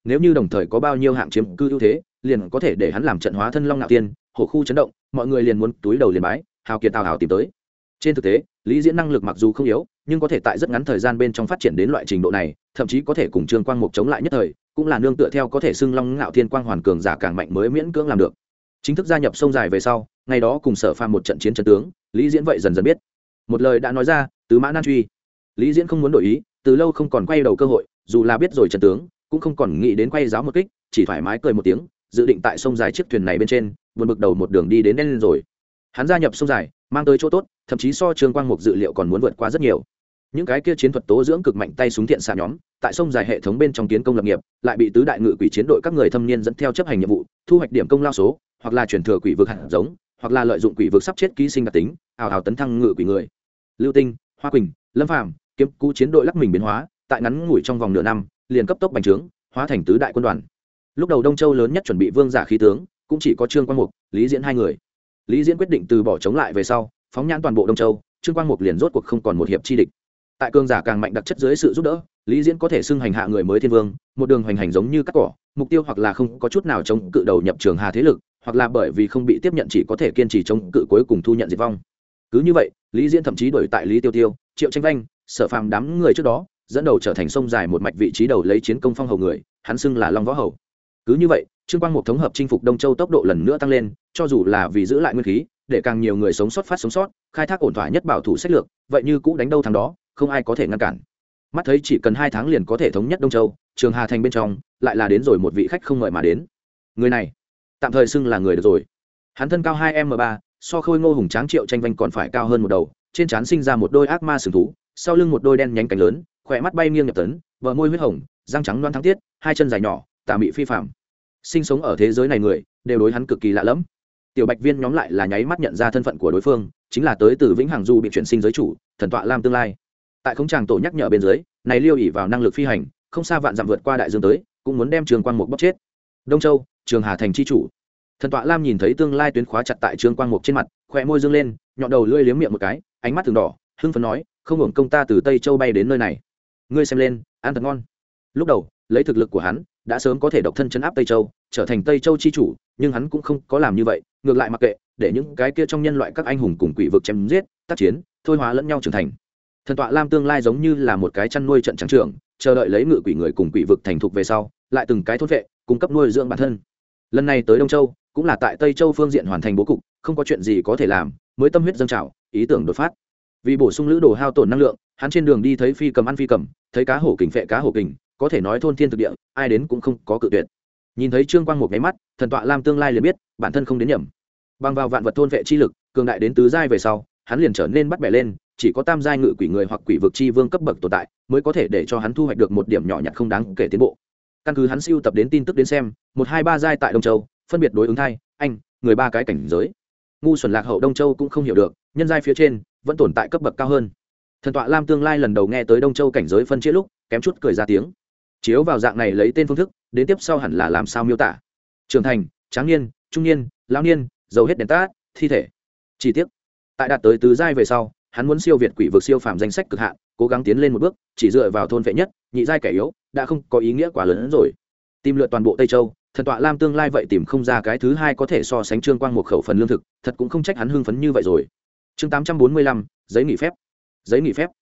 nếu như đồng thời có bao nhiêu hạng chiếm cư ưu thế liền có thể để hắn làm trận hóa thân long ngạo tiên hổ khu chấn động, mọi người liền muốn túi đầu liền bái hào kiệt tào hào tìm tới. Trên thực tế Lý Diễn năng lực mặc dù không yếu nhưng có thể tại rất ngắn thời gian bên trong phát triển đến loại trình độ này, thậm chí có thể cùng Trương Quang Mục chống lại nhất thời, cũng là nương tựa theo có thể xưng long ngạo thiên quang hoàn cường giả càng mạnh mới miễn cưỡng làm được. Chính thức gia nhập sông dài về sau, ngày đó cùng Sở Phàm một trận chiến chân tướng, Lý Diễn vậy dần dần biết. Một lời đã nói ra, tứ mã nan truy. Lý Diễn không muốn đổi ý, từ lâu không còn quay đầu cơ hội, dù là biết rồi chân tướng, cũng không còn nghĩ đến quay giáo một kích, chỉ thoải mái cười một tiếng, dự định tại sông dài chiếc thuyền này bên trên, buồn bực đầu một đường đi đến lên rồi. Hắn gia nhập sông dài, mang tới chỗ tốt, thậm chí so Trương Quang Mục dự liệu còn muốn vượt qua rất nhiều. Những cái kia chiến thuật tố dưỡng cực mạnh tay súng thiện xạ nhóm, tại sông dài hệ thống bên trong tiến công lập nghiệp, lại bị tứ đại ngự quỷ chiến đội các người thâm niên dẫn theo chấp hành nhiệm vụ, thu hoạch điểm công lao số, hoặc là chuyển thừa quỷ vực hạt giống, hoặc là lợi dụng quỷ vực sắp chết ký sinh đặc tính, ảo ảo tấn thăng ngự quỷ người. Lưu Tinh, Hoa Quỳnh, Lâm Phàm, kiếm cú chiến đội lắc mình biến hóa, tại ngắn ngủi trong vòng nửa năm, liền cấp tốc bành trướng, hóa thành tứ đại quân đoàn. Lúc đầu Đông Châu lớn nhất chuẩn bị vương giả khí tướng, cũng chỉ có Trương Quang Mục, Lý Diễn hai người. Lý Diễn quyết định từ bỏ chống lại về sau, phóng nhãn toàn bộ Đông Châu, Trương Quang Mục liền rốt cuộc không còn một hiệp chi địch. Tại cường giả càng mạnh đặc chất dưới sự giúp đỡ, Lý Diễn có thể xưng hành hạ người mới thiên vương, một đường hoành hành giống như cắt cỏ, mục tiêu hoặc là không có chút nào chống cự đầu nhập Trường Hà thế lực, hoặc là bởi vì không bị tiếp nhận chỉ có thể kiên trì chống cự cuối cùng thu nhận diệt vong. Cứ như vậy, Lý Diễn thậm chí đuổi tại Lý Tiêu Tiêu, Triệu Tranh Vanh, Sở Phàm đám người trước đó, dẫn đầu trở thành sông dài một mạch vị trí đầu lấy chiến công phong hầu người, hắn xưng là Long Võ Hầu. Cứ như vậy, Trương Quang Mục thống hợp chinh phục Đông Châu tốc độ lần nữa tăng lên, cho dù là vì giữ lại nguyên khí, để càng nhiều người sống sót, khai thác ổn thỏa nhất bảo thủ sách lược, vậy như cũ đánh đâu thắng đó, không ai có thể ngăn cản. Mắt thấy chỉ cần 2 tháng liền có thể thống nhất Đông Châu, Trường Hà thành bên trong lại là đến rồi một vị khách không mời mà đến. Người này, tạm thời xưng là người được rồi. Hắn thân cao 2m3, so Khôi Ngô hùng tráng Triệu Tranh Vanh còn phải cao hơn một đầu, trên trán sinh ra một đôi ác ma sừng thú, sau lưng một đôi đen nhánh cánh lớn, khỏe mắt bay nghiêng nhập tấn, bờ môi huyết hồng, răng trắng loáng thắng tiết, hai chân dài nhỏ, tà mị phi phàm. Sinh sống ở thế giới này người đều đối hắn cực kỳ lạ lẫm. Tiểu Bạch Viên nhóm lại là nháy mắt nhận ra thân phận của đối phương, chính là tới từ Vĩnh Hằng Du bị chuyển sinh giới chủ, thần tọa Lam tương lai. Tại không tràng tổ nhắc nhở bên dưới, này liêu ỉ vào năng lực phi hành, không xa vạn dặm vượt qua đại dương tới, cũng muốn đem Trương Quang Mục bóc chết. Đông Châu, Trường Hà thành chi chủ. Thần tọa Lam nhìn thấy tương lai tuyến khóa chặt tại Trương Quang Mục trên mặt, khóe môi dương lên, nhọn đầu lưỡi liếm miệng một cái, ánh mắt thường đỏ, hưng phấn nói, không hưởng công ta từ Tây Châu bay đến nơi này. Ngươi xem lên, ăn thật ngon. Lúc đầu, lấy thực lực của hắn, đã sớm có thể độc thân chấn áp Tây Châu, trở thành Tây Châu chi chủ, nhưng hắn cũng không có làm như vậy, ngược lại mặc kệ, để những cái kia trong nhân loại các anh hùng cùng quỷ vực chém giết, tác chiến, thôi hóa lẫn nhau trưởng thành. Thần tọa Lam tương lai giống như là một cái chăn nuôi trận trắng trưởng, chờ đợi lấy ngự quỷ người cùng quỷ vực thành thục về sau, lại từng cái thôn vệ, cung cấp nuôi dưỡng bản thân. Lần này tới Đông Châu, cũng là tại Tây Châu phương diện hoàn thành bố cục, không có chuyện gì có thể làm, mới tâm huyết dâng trào, ý tưởng đột phát. Vì bổ sung lữ đồ hao tổn năng lượng, hắn trên đường đi thấy phi cầm ăn phi cầm, thấy cá hổ kình phệ cá hổ kình, có thể nói thôn thiên thực địa, ai đến cũng không có cự tuyệt. Nhìn thấy Trương Quang một cái mắt, thần tọa Lam tương lai liền biết, bản thân không đến nhầm. Bằng vào vạn vật thôn vệ chi lực, cường đại đến tứ giai về sau, hắn liền trở nên bắt bẻ lên, chỉ có tam giai ngự quỷ người hoặc quỷ vực chi vương cấp bậc tồn tại, mới có thể để cho hắn thu hoạch được một điểm nhỏ nhặt không đáng kể tiến bộ. Căn cứ hắn siêu tập đến tin tức đến xem, 1, 2, 3 giai tại Đông Châu, phân biệt đối ứng thai, anh, người 3 cái cảnh giới. Ngu xuẩn lạc hậu Đông Châu cũng không hiểu được, nhân giai phía trên vẫn tồn tại cấp bậc cao hơn. Thần tọa Lam tương lai lần đầu nghe tới Đông Châu cảnh giới phân chia lúc, kém chút cười ra tiếng. Chiếu vào dạng này lấy tên phương thức, đến tiếp sau hẳn là làm sao miêu tả? Trưởng thành, tráng niên, trung niên, lão niên, dầu hết đèn tắt, thi thể. Chi tiết. Tại đạt tới tứ giai về sau, hắn muốn siêu việt quỷ vực siêu phàm danh sách cực hạn, cố gắng tiến lên một bước, chỉ dựa vào thôn vệ nhất, nhị giai kẻ yếu, đã không có ý nghĩa quá lớn hơn rồi. Tìm lượt toàn bộ Tây Châu, thần tọa Lam tương lai vậy tìm không ra cái thứ hai có thể so sánh Trương Quang một khẩu phần lương thực, thật cũng không trách hắn hưng phấn như vậy rồi. Chương 845, giấy nghỉ phép. Giấy nghỉ phép.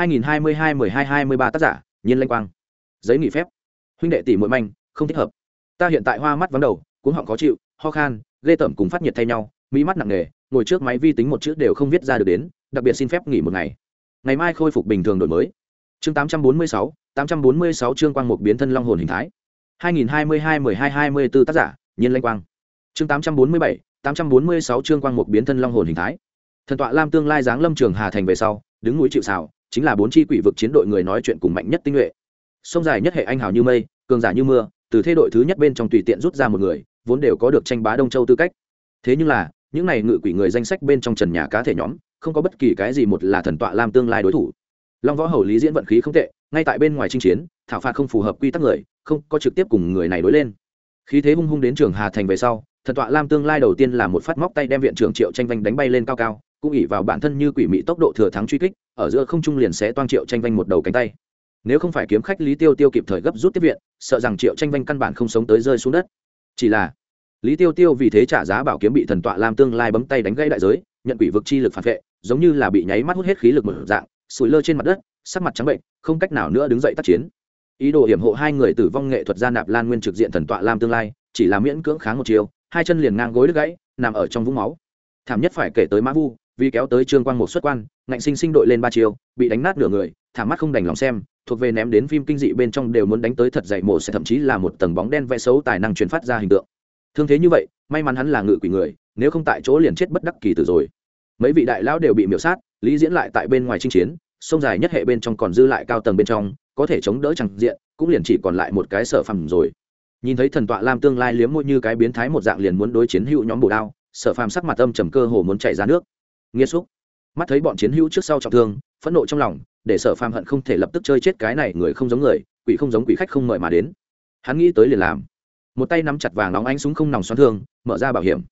2022-12-23 tác giả, Nhiên Lanh Quang. Giấy nghỉ phép. Huynh đệ tỷ muội manh, không thích hợp. Ta hiện tại hoa mắt vắng đầu, cuống họng khó chịu, ho khan, ghê tởm cùng phát nhiệt thay nhau, mỹ mắt nặng nề, ngồi trước máy vi tính một chữ đều không viết ra được đến, đặc biệt xin phép nghỉ một ngày. Ngày mai khôi phục bình thường đổi mới. Chương 846 Trương Quang một biến thân long hồn hình thái. 2022-12-24 tác giả, Nhiên Lanh Quang. Chương 846 Trương Quang một biến thân long hồn hình thái. Thần tọa Lam tương lai giáng lâm Trường Hà thành về sau, đứng núi chịu sào, chính là 4 chi quỷ vực chiến đội người nói chuyện cùng mạnh nhất tinh nhuệ. Sông dài nhất hệ anh hào như mây, cường giả như mưa, từ thế đội thứ nhất bên trong tùy tiện rút ra một người, vốn đều có được tranh bá Đông Châu tư cách. Thế nhưng là, những này ngự quỷ người danh sách bên trong trần nhà cá thể nhóm, không có bất kỳ cái gì một là thần tọa Lam tương lai đối thủ. Long Võ Hầu Lý Diễn vận khí không tệ, ngay tại bên ngoài chinh chiến, thảo phạt không phù hợp quy tắc người, không có trực tiếp cùng người này đối lên. Khí thế hung hung đến Trường Hà thành về sau, thần tọa Lam tương lai đầu tiên là một phát móc tay đem viện trưởng Triệu Tranh Vanh đánh bay lên cao cao, cũng ỷ vào bản thân như quỷ mị tốc độ thừa thắng truy kích, ở giữa không trung liền xé toang Triệu Tranh Vanh một đầu cánh tay. nếu không phải kiếm khách Lý Tiêu Tiêu kịp thời gấp rút tiếp viện, sợ rằng Triệu Tranh Vanh căn bản không sống tới rơi xuống đất. Chỉ là Lý Tiêu Tiêu vì thế trả giá bảo kiếm bị thần tọa Lam Tương Lai bấm tay đánh gãy đại giới, nhận quỷ vực chi lực phản vệ, giống như là bị nháy mắt hút hết khí lực một dạng, sủi lơ trên mặt đất, sắc mặt trắng bệnh, không cách nào nữa đứng dậy tác chiến. Ý đồ hiểm hộ hai người tử vong nghệ thuật gia Nạp Lan Nguyên trực diện thần tọa Lam Tương Lai, chỉ là miễn cưỡng kháng một chiều, hai chân liền ngang gối đứt gãy, nằm ở trong vũng máu. Thảm nhất phải kể tới Mã Vu, vì kéo tới Trương Quang một xuất quan, ngạnh sinh sinh đội lên 3 chiều, bị đánh nát nửa người, thảm mắt không đành lòng xem, thuộc về ném đến phim kinh dị bên trong đều muốn đánh tới thật dày mổ, sẽ thậm chí là một tầng bóng đen vẽ xấu tài năng truyền phát ra hình tượng. Thương thế như vậy, may mắn hắn là ngự quỷ người, nếu không tại chỗ liền chết bất đắc kỳ tử rồi. Mấy vị đại lão đều bị miểu sát, Lý Diễn lại tại bên ngoài chinh chiến, sông dài nhất hệ bên trong còn dư lại cao tầng bên trong, có thể chống đỡ chẳng diện, cũng liền chỉ còn lại một cái Sở Phàm rồi. Nhìn thấy thần tọa Lam Tương Lai liếm môi như cái biến thái một dạng liền muốn đối chiến hữu nhóm bổ đao, Sở Phàm sắc mặt âm trầm cơ hồ muốn chảy ra nước. Nghiệt xúc. Mắt thấy bọn chiến hữu trước sau trọng thương, phẫn nộ trong lòng, để Sở Phàm hận không thể lập tức chơi chết cái này người không giống người, quỷ không giống quỷ, khách không mời mà đến. Hắn nghĩ tới liền làm. Một tay nắm chặt vàng nóng ánh súng không nòng xoắn thương, mở ra bảo hiểm.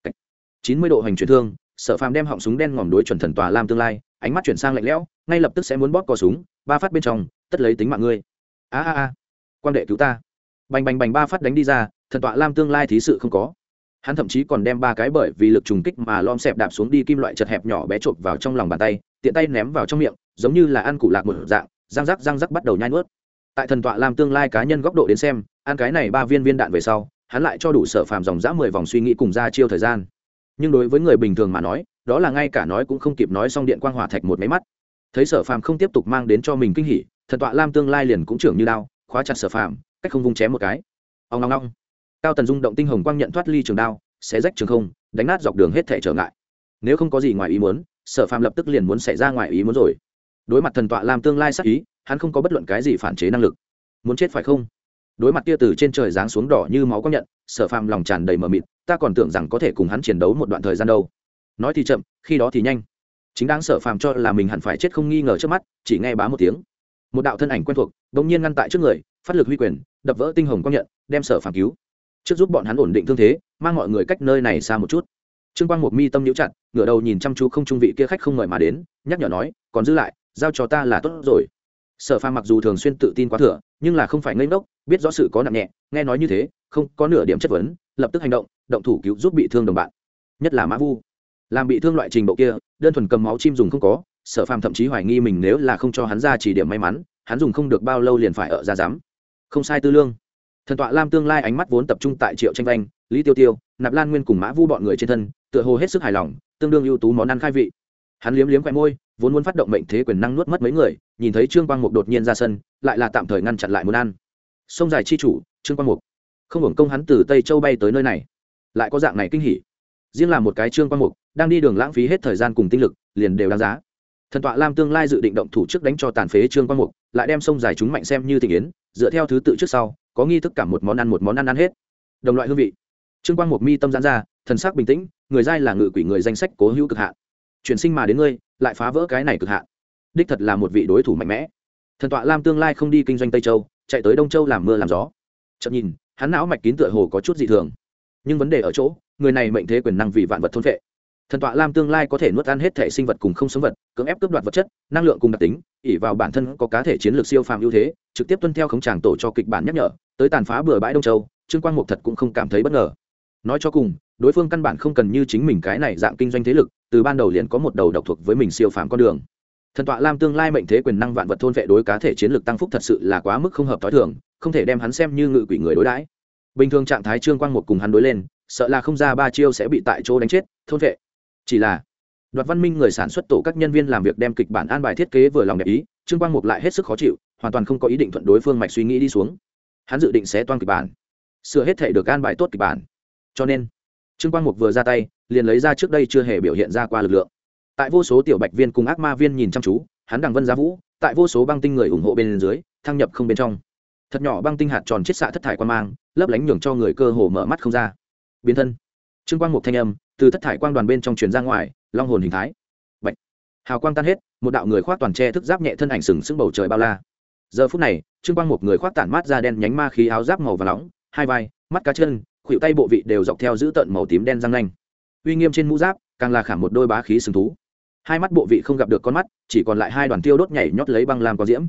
90 độ hành chuyển thương, Sở Phàm đem họng súng đen ngòm đối chuẩn thần tọa Lam Tương Lai, ánh mắt chuyển sang lạnh lẽo, ngay lập tức sẽ muốn bóp cò súng, 3 phát bên trong, tất lấy tính mạng ngươi. A, quang đệ cứu ta. Bành bành bành 3 phát đánh đi ra, thần tọa Lam Tương Lai thí sự không có. Hắn thậm chí còn đem 3 cái bởi vì lực trùng kích mà lom xẹp đạp xuống đi kim loại chật hẹp nhỏ bé chộp vào trong lòng bàn tay, tiện tay ném vào trong miệng, giống như là ăn củ lạc một dạng, răng rắc bắt đầu nhai nuốt. Tại thần tọa Lam Tương Lai cá nhân góc độ đến xem, ăn cái này 3 viên đạn về sau, hắn lại cho đủ Sở Phàm dòng dã 10 vòng suy nghĩ cùng ra chiêu thời gian. Nhưng đối với người bình thường mà nói, đó là ngay cả nói cũng không kịp nói xong điện quang hỏa thạch một máy mắt. Thấy Sở Phàm không tiếp tục mang đến cho mình kinh hỉ, thần tọa Lam Tương Lai liền cũng trưởng như đao, khóa chặt Sở Phàm, cách không vung chém một cái. Ong ong ong. Cao tần dung động tinh hồng quang nhận thoát ly trường đao, xé rách trường không, đánh nát dọc đường hết thảy trở ngại. Nếu không có gì ngoài ý muốn, Sở Phàm lập tức liền muốn xảy ra ngoài ý muốn rồi. Đối mặt thần tọa Lam Tương Lai sát ý, hắn không có bất luận cái gì phản chế năng lực. Muốn chết phải không? Đối mặt tia từ trên trời giáng xuống đỏ như máu quang nhận, Sở Phàm lòng tràn đầy mờ mịt, ta còn tưởng rằng có thể cùng hắn chiến đấu một đoạn thời gian đâu. Nói thì chậm, khi đó thì nhanh. Chính đáng Sở Phàm cho là mình hẳn phải chết không nghi ngờ trước mắt, chỉ nghe bá một tiếng, một đạo thân ảnh quen thuộc bỗng nhiên ngăn tại trước người, phát lực huy quyền, đập vỡ tinh hồng quang nhận, đem Sở Phàm cứu. Trước giúp bọn hắn ổn định thương thế, mang mọi người cách nơi này xa một chút. Trương Quang một mi tâm nhíu chặt, ngửa đầu nhìn chăm chú không trung vị kia khách không mời mà đến, nhắc nhở nói, còn giữ lại, giao cho ta là tốt rồi. Sở Phàm mặc dù thường xuyên tự tin quá thừa, nhưng là không phải ngây ngốc, biết rõ sự có nặng nhẹ, nghe nói như thế, không có nửa điểm chất vấn, lập tức hành động, động thủ cứu giúp bị thương đồng bạn. Nhất là Mã Vu, làm bị thương loại trình độ kia, đơn thuần cầm máu chim dùng không có, Sở Phàm thậm chí hoài nghi mình nếu là không cho hắn ra chỉ điểm may mắn, hắn dùng không được bao lâu liền phải ở ra dám. Không sai tư lương. Thần tọa Lam Tương Lai ánh mắt vốn tập trung tại Triệu Tranh Vanh, Lý Tiêu Tiêu, Nạp Lan Nguyên cùng Mã Vu bọn người trên thân, tựa hồ hết sức hài lòng, tương đương ưu tú món ăn khai vị. Hắn liếm liếm khóe môi, vốn muốn phát động mệnh thế quyền năng nuốt mất mấy người, nhìn thấy Trương Quang Mục đột nhiên ra sân, lại là tạm thời ngăn chặn lại muốn ăn. Sông dài chi chủ, Trương Quang Mục, không hưởng công hắn từ Tây Châu bay tới nơi này, lại có dạng này kinh hỉ. Riêng là một cái Trương Quang Mục, đang đi đường lãng phí hết thời gian cùng tinh lực, liền đều đáng giá. Thần tọa Lam Tương Lai dự định động thủ trước đánh cho tàn phế Trương Quang Mục, lại đem sông dài chúng mạnh xem như tình yến, dựa theo thứ tự trước sau, có nghi thức cả một món ăn ăn hết. Đồng loại hương vị. Trương Quang Mục mi tâm giãn ra, thần sắc bình tĩnh, người giai là ngự quỷ người danh sách cố hữu cực hạn. Chuyển sinh mà đến ngươi, lại phá vỡ cái này cực hạn. Đích thật là một vị đối thủ mạnh mẽ. Thần tọa Lam Tương Lai không đi kinh doanh Tây Châu, chạy tới Đông Châu làm mưa làm gió. Chợt nhìn, hắn não mạch kín tựa hồ có chút dị thường. Nhưng vấn đề ở chỗ, người này mệnh thế quyền năng vì vạn vật thôn phệ. Thần tọa Lam Tương Lai có thể nuốt ăn hết thể sinh vật cùng không sống vật, cưỡng ép cướp đoạt vật chất, năng lượng cùng đặc tính, ỷ vào bản thân có cá thể chiến lược siêu phàm ưu thế, trực tiếp tuân theo khống tràng tổ cho kịch bản nhắc nhở, tới tàn phá bừa bãi Đông Châu. Trương Quang Mục thật cũng không cảm thấy bất ngờ. Nói cho cùng, đối phương căn bản không cần như chính mình cái này dạng kinh doanh thế lực, từ ban đầu liền có một đầu độc thuộc với mình siêu phàm con đường. Thần tọa Lam Tương Lai mệnh thế quyền năng vạn vật thôn vệ đối cá thể chiến lược tăng phúc thật sự là quá mức không hợp thói thường, không thể đem hắn xem như ngự quỷ người đối đãi. Bình thường trạng thái Trương Quang Mục cùng hắn đối lên, sợ là không ra 3 chiêu sẽ bị tại chỗ đánh chết, thôn vệ. Chỉ là Đoạt Văn Minh người sản xuất tổ các nhân viên làm việc đem kịch bản an bài thiết kế vừa lòng đẹp ý, Trương Quang Mục lại hết sức khó chịu, hoàn toàn không có ý định thuận đối phương mạch suy nghĩ đi xuống. Hắn dự định xé toan kịch bản, sửa hết thể được an bài tốt kịch bản. Cho nên, Trương Quang Mục vừa ra tay, liền lấy ra trước đây chưa hề biểu hiện ra qua lực lượng. Tại vô số tiểu bạch viên cùng ác ma viên nhìn chăm chú, hắn đằng vân giá vũ, tại vô số băng tinh người ủng hộ bên dưới, thăng nhập không bên trong. Thật nhỏ băng tinh hạt tròn chiết xạ thất thải quang mang, lấp lánh nhường cho người cơ hồ mở mắt không ra. Biến thân. Trương Quang Mục thanh âm từ thất thải quang đoàn bên trong truyền ra ngoài, long hồn hình thái. Bạch. Hào quang tan hết, một đạo người khoác toàn che thức giáp nhẹ thân ảnh sừng sững bầu trời bao la. Giờ phút này, Trương Quang Mục người khoác tản mát da đen nhánh ma khí áo giáp màu vàng nóng, hai vai, mắt cá chân, khuỷu tay bộ vị đều dọc theo giữ tận màu tím đen răng nanh. Uy nghiêm trên mũ giáp, càng là khảm một đôi bá khí sừng thú. Hai mắt bộ vị không gặp được con mắt, chỉ còn lại hai đoàn tiêu đốt nhảy nhót lấy băng lam có diễm.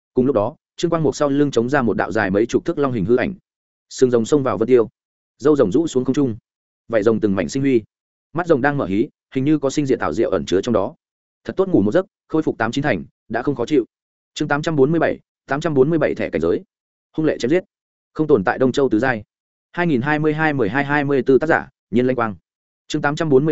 Cùng lúc đó trương quang mục sau lưng chống ra một đạo dài mấy chục thước long hình hư ảnh, sừng rồng xông vào vân tiêu, râu rồng rũ xuống không trung, vảy rồng từng mảnh sinh huy, mắt rồng đang mở hí, hình như có sinh diện thảo diệu ẩn chứa trong đó. Thật tốt ngủ một giấc, khôi phục 8-9 thành, đã không khó chịu. Chương 847 thẻ cảnh giới. Hung lệ chém giết. Không tồn tại Đông Châu tứ giai. 2022-12-24 tác giả, Nhiên Lanh Quang. Chương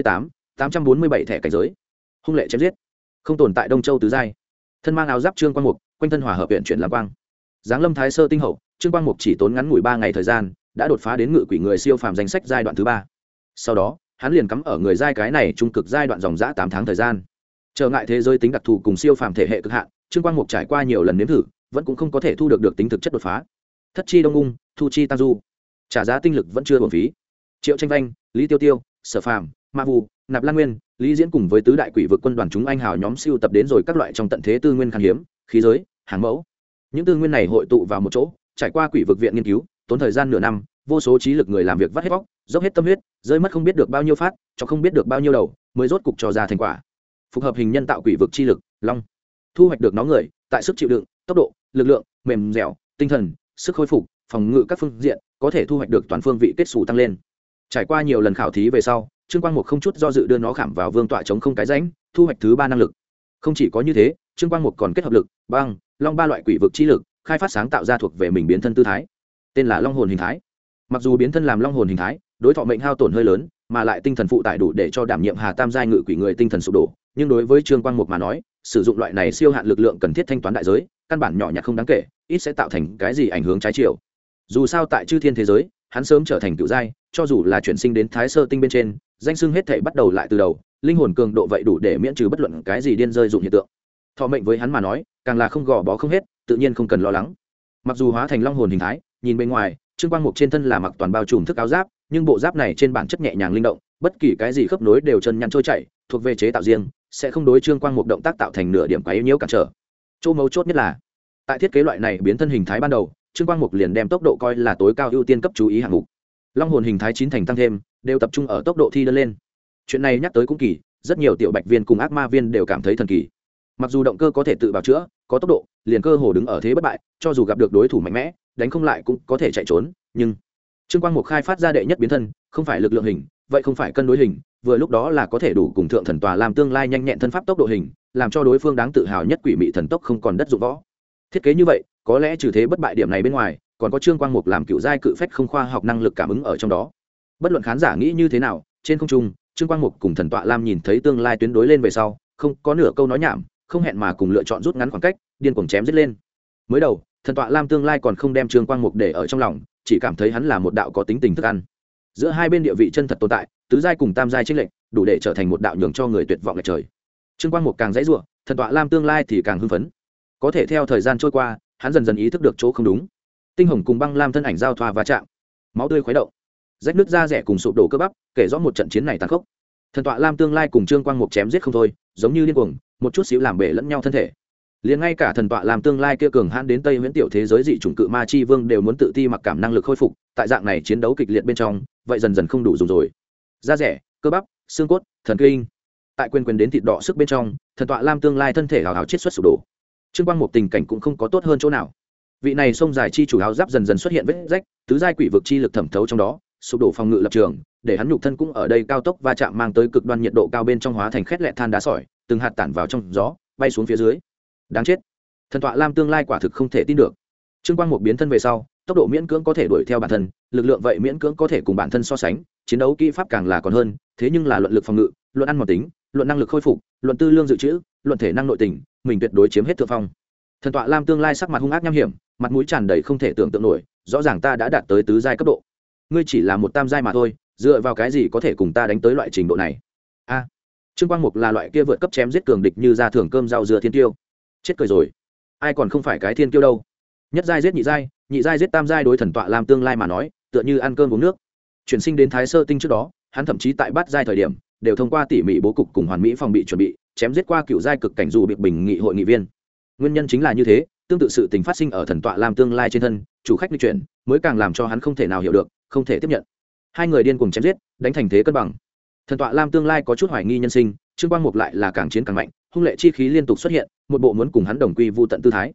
847 thẻ cảnh giới. Hung lệ chém giết. Không tồn tại Đông Châu tứ giai. Thân mang áo giáp Trương Quang Mục, quanh thân hỏa hợp viện chuyển làm quang. Giáng lâm Thái Sơ tinh hậu, Trương Quang Mục chỉ tốn ngắn ngủi 3 ngày thời gian, đã đột phá đến ngự quỷ người siêu phàm danh sách giai đoạn thứ 3. Sau đó, hắn liền cắm ở người giai cái này trung cực giai đoạn dòng dã 8 tháng thời gian. Trở ngại thế giới tính đặc thù cùng siêu phàm thể hệ cực hạn, Trương Quang Mục trải qua nhiều lần nếm thử, vẫn cũng không có thể thu được tính thực chất đột phá. Thất chi đông ung, thu chi tam du, trả giá tinh lực vẫn chưa bổng phí. Triệu Tranh Vanh, Lý Tiêu Tiêu, Sở Phàm, Ma Vu, Nạp Lan Nguyên, Lý Diễn cùng với tứ đại quỷ vực quân đoàn chúng anh hào nhóm siêu tập đến rồi các loại trong tận thế tư nguyên khan hiếm, khí giới, hàng mẫu. Những tư nguyên này hội tụ vào một chỗ, trải qua quỷ vực viện nghiên cứu, tốn thời gian nửa năm, vô số trí lực người làm việc vắt hết bóc, dốc hết tâm huyết, rơi mất không biết được bao nhiêu phát, cho không biết được bao nhiêu đầu, mới rốt cục cho ra thành quả. Phục hợp hình nhân tạo quỷ vực chi lực, long. Thu hoạch được nó người, tại sức chịu đựng, tốc độ, lực lượng, mềm dẻo, tinh thần, sức khôi phục, phòng ngự các phương diện, có thể thu hoạch được toàn phương vị kết xù tăng lên. Trải qua nhiều lần khảo thí về sau, Trương Quang Mục không chút do dự đưa nó khảm vào vương tọa chống không cái rãnh, thu hoạch thứ 3 năng lực. Không chỉ có như thế, Trương Quang Mục còn kết hợp lực, băng, long 3 loại quỷ vực chi lực, khai phát sáng tạo ra thuộc về mình biến thân tư thái, tên là Long hồn hình thái. Mặc dù biến thân làm Long hồn hình thái, đối thọ mệnh hao tổn hơi lớn, mà lại tinh thần phụ tải đủ để cho đảm nhiệm Hà Tam giai ngự quỷ người tinh thần sụp đổ, nhưng đối với Trương Quang Mục mà nói, sử dụng loại này siêu hạn lực lượng cần thiết thanh toán đại giới, căn bản nhỏ nhặt không đáng kể, ít sẽ tạo thành cái gì ảnh hưởng trái chiều. Dù sao tại chư thiên thế giới, hắn sớm trở thành cựu giai, cho dù là chuyển sinh đến Thái Sơ tinh bên trên, danh xưng hết thảy bắt đầu lại từ đầu, linh hồn cường độ vậy đủ để miễn trừ bất luận cái gì điên rơi dụng hiện tượng. Thọ mệnh với hắn mà nói, càng là không gò bó không hết, tự nhiên không cần lo lắng. Mặc dù hóa thành Long hồn hình thái, nhìn bên ngoài, Trương Quang Mục trên thân là mặc toàn bao trùm thức áo giáp, nhưng bộ giáp này trên bản chất nhẹ nhàng linh động, bất kỳ cái gì khớp nối đều chân nhăn trôi chảy, thuộc về chế tạo riêng, sẽ không đối Trương Quang Mục động tác tạo thành nửa điểm quá yếu nhiễu cản trở. Chỗ mấu chốt nhất là, tại thiết kế loại này biến thân hình thái ban đầu, Trương Quang Mục liền đem tốc độ coi là tối cao ưu tiên cấp chú ý hạng mục. Long hồn hình thái 9 thành tăng thêm, đều tập trung ở tốc độ thi đơn lên. Chuyện này nhắc tới cũng kỳ, rất nhiều tiểu bạch viên cùng ác ma viên đều cảm thấy thần kỳ. Mặc dù động cơ có thể tự bào chữa, có tốc độ, liền cơ hồ đứng ở thế bất bại, cho dù gặp được đối thủ mạnh mẽ, đánh không lại cũng có thể chạy trốn, nhưng Trương Quang Mục khai phát ra đệ nhất biến thân, không phải lực lượng hình, vậy không phải cân đối hình, vừa lúc đó là có thể đủ cùng thượng thần tòa làm tương lai nhanh nhẹn thân pháp tốc độ hình, làm cho đối phương đáng tự hào nhất quỷ mị thần tốc không còn đất dụng võ. Thiết kế như vậy, có lẽ trừ thế bất bại điểm này bên ngoài, còn có Trương Quang Mục làm cựu giai cự phách không khoa học năng lực cảm ứng ở trong đó. Bất luận khán giả nghĩ như thế nào, trên không trung, Trương Quang Mục cùng thần tọa lam nhìn thấy tương lai tuyến đối lên về sau, không có nửa câu nói nhảm, không hẹn mà cùng lựa chọn rút ngắn khoảng cách, điên cuồng chém giết lên. Mới đầu, thần tọa lam tương lai còn không đem Trương Quang Mục để ở trong lòng, chỉ cảm thấy hắn là một đạo có tính tình thức ăn. Giữa hai bên địa vị chân thật tồn tại, tứ giai cùng tam giai chênh lệch, đủ để trở thành một đạo nhường cho người tuyệt vọng lệch trời. Trương Quang Mục càng dãy rủa, thần tọa lam tương lai thì càng hưng phấn. Có thể theo thời gian trôi qua, hắn dần dần ý thức được chỗ không đúng. Tinh hồng cùng băng lam thân ảnh giao thoa va chạm, máu tươi khuấy động, rách nứt da rẻ cùng sụp đổ cơ bắp, kể rõ một trận chiến này tàn khốc. Thần tọa lam tương lai cùng Trương Quang Mục chém giết không thôi, giống như điên cuồng, một chút xíu làm bể lẫn nhau thân thể. Liền ngay cả thần tọa lam tương lai kia cường hãn đến Tây Huyễn tiểu thế giới dị chủng cự ma chi vương đều muốn tự ti mặc cảm năng lực khôi phục, tại dạng này chiến đấu kịch liệt bên trong, vậy dần dần không đủ dùng rồi. Da rẻ, cơ bắp, xương cốt, thần kinh, tại quyền đến thịt đỏ sức bên trong, thần tọa lam tương lai thân thể hào hào chết xuất sụp đổ. Trương Quang Mục tình cảnh cũng không có tốt hơn chỗ nào. Vị này sông dài chi chủ áo giáp dần dần xuất hiện vết rách, tứ giai quỷ vực chi lực thẩm thấu trong đó, sụp đổ phòng ngự lập trường, để hắn nhục thân cũng ở đây cao tốc va chạm mang tới cực đoan nhiệt độ cao bên trong hóa thành khét lẹt than đá sỏi, từng hạt tản vào trong gió, bay xuống phía dưới. Đáng chết. Thần tọa lam tương lai quả thực không thể tin được. Trương Quang Mục biến thân về sau, tốc độ miễn cưỡng có thể đuổi theo bản thân, lực lượng vậy miễn cưỡng có thể cùng bản thân so sánh, chiến đấu kỹ pháp càng là còn hơn, thế nhưng là luận lực phòng ngự, luận ăn mòn tính, luận năng lực khôi phục, luận tư lương dự trữ, luận thể năng nội tình, mình tuyệt đối chiếm hết thượng phong. Thần tọa lam tương lai sắc mặt hung ác nham hiểm, mặt mũi tràn đầy không thể tưởng tượng nổi, rõ ràng ta đã đạt tới tứ giai cấp độ, ngươi chỉ là một tam giai mà thôi, dựa vào cái gì có thể cùng ta đánh tới loại trình độ này? A, Trương Quang Mục là loại kia vượt cấp chém giết cường địch như ra thưởng cơm rau dưa thiên tiêu, chết cười rồi, ai còn không phải cái thiên tiêu đâu? Nhất giai giết nhị giai, nhị giai giết tam giai, đối thần tọa lam tương lai mà nói, tựa như ăn cơm uống nước. Chuyển sinh đến Thái Sơ tinh trước đó, hắn thậm chí tại bát giai thời điểm, đều thông qua tỉ mỉ bố cục cùng hoàn mỹ phòng bị chuẩn bị, chém giết qua cựu giai cực cảnh dù bị bình nghị hội nghị viên. Nguyên nhân chính là như thế, tương tự sự tình phát sinh ở thần tọa lam tương lai trên thân, chủ khách di chuyển, mới càng làm cho hắn không thể nào hiểu được, không thể tiếp nhận. Hai người điên cuồng chém giết, đánh thành thế cân bằng. Thần tọa lam tương lai có chút hoài nghi nhân sinh, Trương Quang Mục lại là càng chiến càng mạnh, hung lệ chi khí liên tục xuất hiện, một bộ muốn cùng hắn đồng quy vu tận tư thái.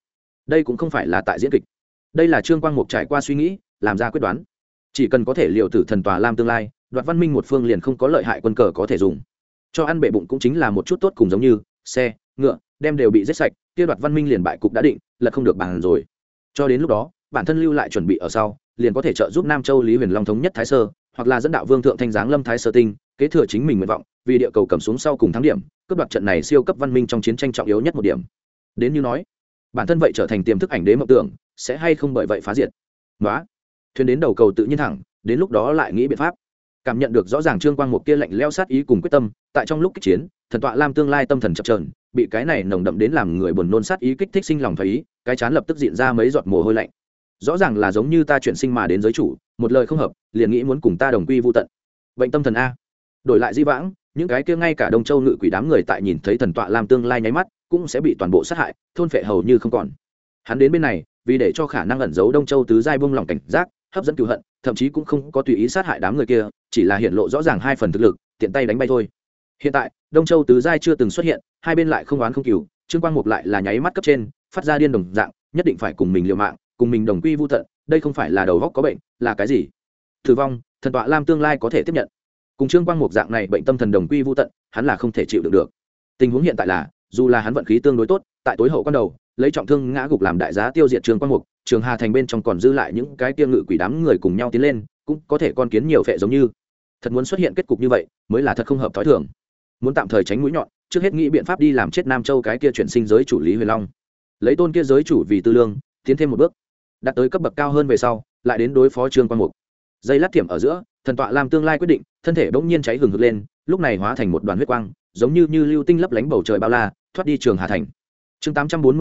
đây cũng không phải là tại diễn kịch, đây là Trương Quang Mục trải qua suy nghĩ làm ra quyết đoán. Chỉ cần có thể liều tử thần tòa lam tương lai, Đoạt Văn Minh một phương liền không có lợi hại quân cờ có thể dùng. Cho ăn bệ bụng cũng chính là một chút tốt, cùng giống như xe ngựa đem đều bị giết sạch, kia Đoạt Văn Minh liền bại cục đã định, là không được bàn rồi. Cho đến lúc đó bản thân lưu lại chuẩn bị ở sau, liền có thể trợ giúp Nam Châu Lý Huyền Long thống nhất Thái Sơ, hoặc là dẫn đạo Vương thượng Thanh Giáng Lâm Thái Sơ Tinh, kế thừa chính mình nguyện vọng, vì địa cầu cầm xuống sau cùng thắng điểm, cướp đoạt trận này siêu cấp văn minh trong chiến tranh trọng yếu nhất một điểm. Đến như nói, bản thân vậy trở thành tiềm thức ảnh đế mộng tưởng, sẽ hay không bởi vậy phá diệt. Nóa, thuyền đến đầu cầu tự nhiên thẳng, đến lúc đó lại nghĩ biện pháp. Cảm nhận được rõ ràng Trương Quang Mục kia lạnh lẽo sát ý cùng quyết tâm, tại trong lúc kích chiến, thần tọa lam tương lai tâm thần chập chờn, bị cái này nồng đậm đến làm người buồn nôn sát ý kích thích sinh lòng thoái ý, cái chán lập tức diện ra mấy giọt mồ hôi lạnh. Rõ ràng là giống như ta chuyển sinh mà đến giới chủ, một lời không hợp, liền nghĩ muốn cùng ta đồng quy vu tận. Bệnh tâm thần a. Đổi lại di vãng, những cái kia ngay cả Đông Châu ngự quỷ đám người tại nhìn thấy thần tọa lam tương lai nháy mắt, cũng sẽ bị toàn bộ sát hại, thôn phệ hầu như không còn. Hắn đến bên này, vì để cho khả năng ẩn giấu Đông Châu tứ giai buông lỏng cảnh giác, hấp dẫn cừu hận, thậm chí cũng không có tùy ý sát hại đám người kia, chỉ là hiện lộ rõ ràng hai phần thực lực, tiện tay đánh bay thôi. Hiện tại, Đông Châu tứ giai chưa từng xuất hiện, hai bên lại không oán không cừu, Trương Quang Mục lại là nháy mắt cấp trên, phát ra điên đồng dạng, nhất định phải cùng mình liều mạng, cùng mình đồng quy vu tận, đây không phải là đầu óc có bệnh, là cái gì? Tử vong, thần tọa lam tương lai có thể tiếp nhận. Cùng Trương Quang Mục dạng này bệnh tâm thần đồng quy vu tận, hắn là không thể chịu đựng được. Tình huống hiện tại là, dù là hắn vận khí tương đối tốt, tại tối hậu quan đầu, lấy trọng thương ngã gục làm đại giá tiêu diệt Trương Quang Mục, Trường Hà thành bên trong còn dư lại những cái kia ngự quỷ đám người cùng nhau tiến lên, cũng có thể con kiến nhiều phệ giống như. Thật muốn xuất hiện kết cục như vậy, mới là thật không hợp thói thường. Muốn tạm thời tránh mũi nhọn, trước hết nghĩ biện pháp đi làm chết Nam Châu cái kia chuyển sinh giới chủ Lý Huyền Long. Lấy tôn kia giới chủ vì tư lương, tiến thêm một bước, đạt tới cấp bậc cao hơn về sau, lại đến đối phó Trương Quang Mục. Dây lát thiểm ở giữa, thần tọa làm tương lai quyết định, thân thể bỗng nhiên cháy hừng hực lên, lúc này hóa thành một đoàn huyết quang, giống như lưu tinh lấp lánh bầu trời bao la, thoát đi Trường Hà thành. Chương